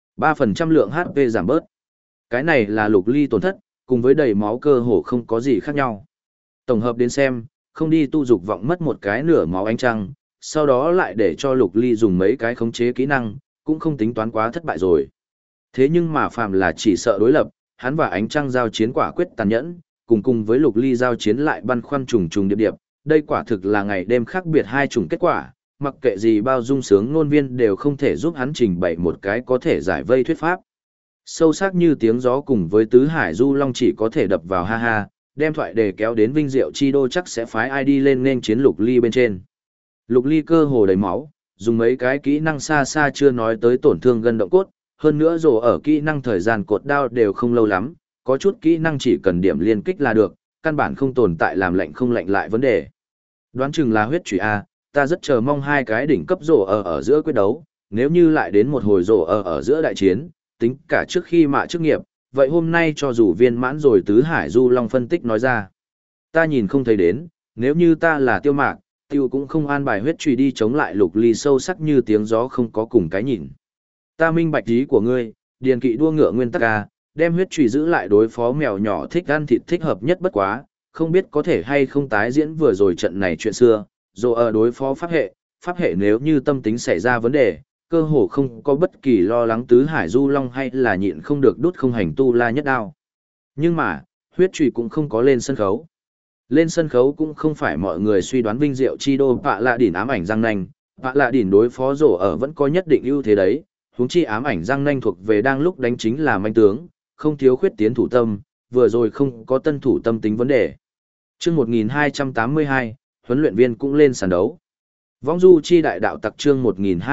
3% lượng HP giảm bớt. Cái này là Lục Ly tổn thất, cùng với đầy máu cơ hồ không có gì khác nhau. Tổng hợp đến xem, không đi tu dục vọng mất một cái nửa máu ánh trăng, sau đó lại để cho Lục Ly dùng mấy cái khống chế kỹ năng, cũng không tính toán quá thất bại rồi. Thế nhưng mà phàm là chỉ sợ đối lập, hắn và ánh trăng giao chiến quả quyết tàn nhẫn, cùng với Lục Ly giao chiến lại băn khoăn trùng trùng điệp điệp, đây quả thực là ngày đêm khác biệt hai chủng kết quả, mặc kệ gì bao dung sướng ngôn viên đều không thể giúp hắn trình bày một cái có thể giải vây thuyết pháp. Sâu sắc như tiếng gió cùng với tứ hải du long chỉ có thể đập vào ha ha, đem thoại đề kéo đến Vinh Diệu Chi Đô chắc sẽ phái ai đi lên nên chiến Lục Ly bên trên. Lục Ly cơ hồ đầy máu, dùng mấy cái kỹ năng xa xa chưa nói tới tổn thương gân động cốt, hơn nữa rồ ở kỹ năng thời gian cột đao đều không lâu lắm, có chút kỹ năng chỉ cần điểm liên kích là được, căn bản không tồn tại làm lạnh không lạnh lại vấn đề. Đoán chừng là huyết chủy A, ta rất chờ mong hai cái đỉnh cấp rồ ở giữa quyết đấu, nếu như lại đến một hồi rồ ở giữa đại chiến, tính cả trước khi mạ chức nghiệp, vậy hôm nay cho dù viên mãn rồi tứ hải du long phân tích nói ra. Ta nhìn không thấy đến, nếu như ta là Tiêu Mạc, Tiêu cũng không an bài huyết chủy đi chống lại Lục Ly sâu sắc như tiếng gió không có cùng cái nhìn. Ta minh bạch ý của ngươi, điền kỵ đua ngựa nguyên tắc A, đem huyết chủy giữ lại đối phó mèo nhỏ thích ăn thịt thích hợp nhất bất quá, không biết có thể hay không tái diễn vừa rồi trận này chuyện xưa, dù ở đối phó pháp hệ nếu như tâm tính xảy ra vấn đề, cơ hồ không có bất kỳ lo lắng tứ hải du long hay là nhịn không được đút không hành tu la nhất đao. Nhưng mà, huyết chủy cũng không có lên sân khấu. Lên sân khấu cũng không phải mọi người suy đoán Vinh Diệu Chi Đô Pạ Lạ Đỉn ám ảnh răng nanh, Pạ Lạ Đỉn đối phó rổ ở vẫn có nhất định ưu thế đấy, huống chi ám ảnh răng nanh thuộc về đang lúc đánh chính là manh tướng, không thiếu khuyết tiến thủ tâm, vừa rồi không có tân thủ tâm tính vấn đề. Chương 1282, huấn luyện viên cũng lên sàn đấu. Vong du chi đại đạo tặc chương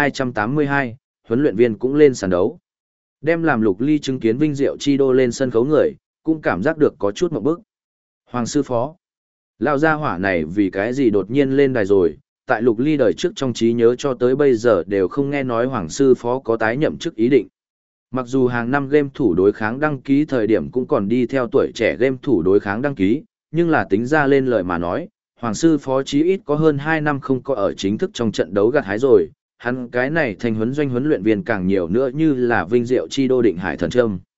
1282, huấn luyện viên cũng lên sàn đấu. Đem làm Lục Ly chứng kiến Vinh Diệu Chi Đô lên sân khấu người, cũng cảm giác được có chút một bức. Hoàng sư phó. Lão gia hỏa này vì cái gì đột nhiên lên đài rồi, tại Lục Ly đời trước trong trí nhớ cho tới bây giờ đều không nghe nói Hoàng sư phó có tái nhậm chức ý định. Mặc dù hàng năm game thủ đối kháng đăng ký thời điểm cũng còn đi theo tuổi trẻ game thủ đối kháng đăng ký, nhưng là tính ra lên lời mà nói, Hoàng sư phó chí ít có hơn 2 năm không có ở chính thức trong trận đấu gặt hái rồi, hắn cái này thành huấn doanh huấn luyện viên càng nhiều nữa như là Vinh Diệu Chi Đô định hải thần trâm.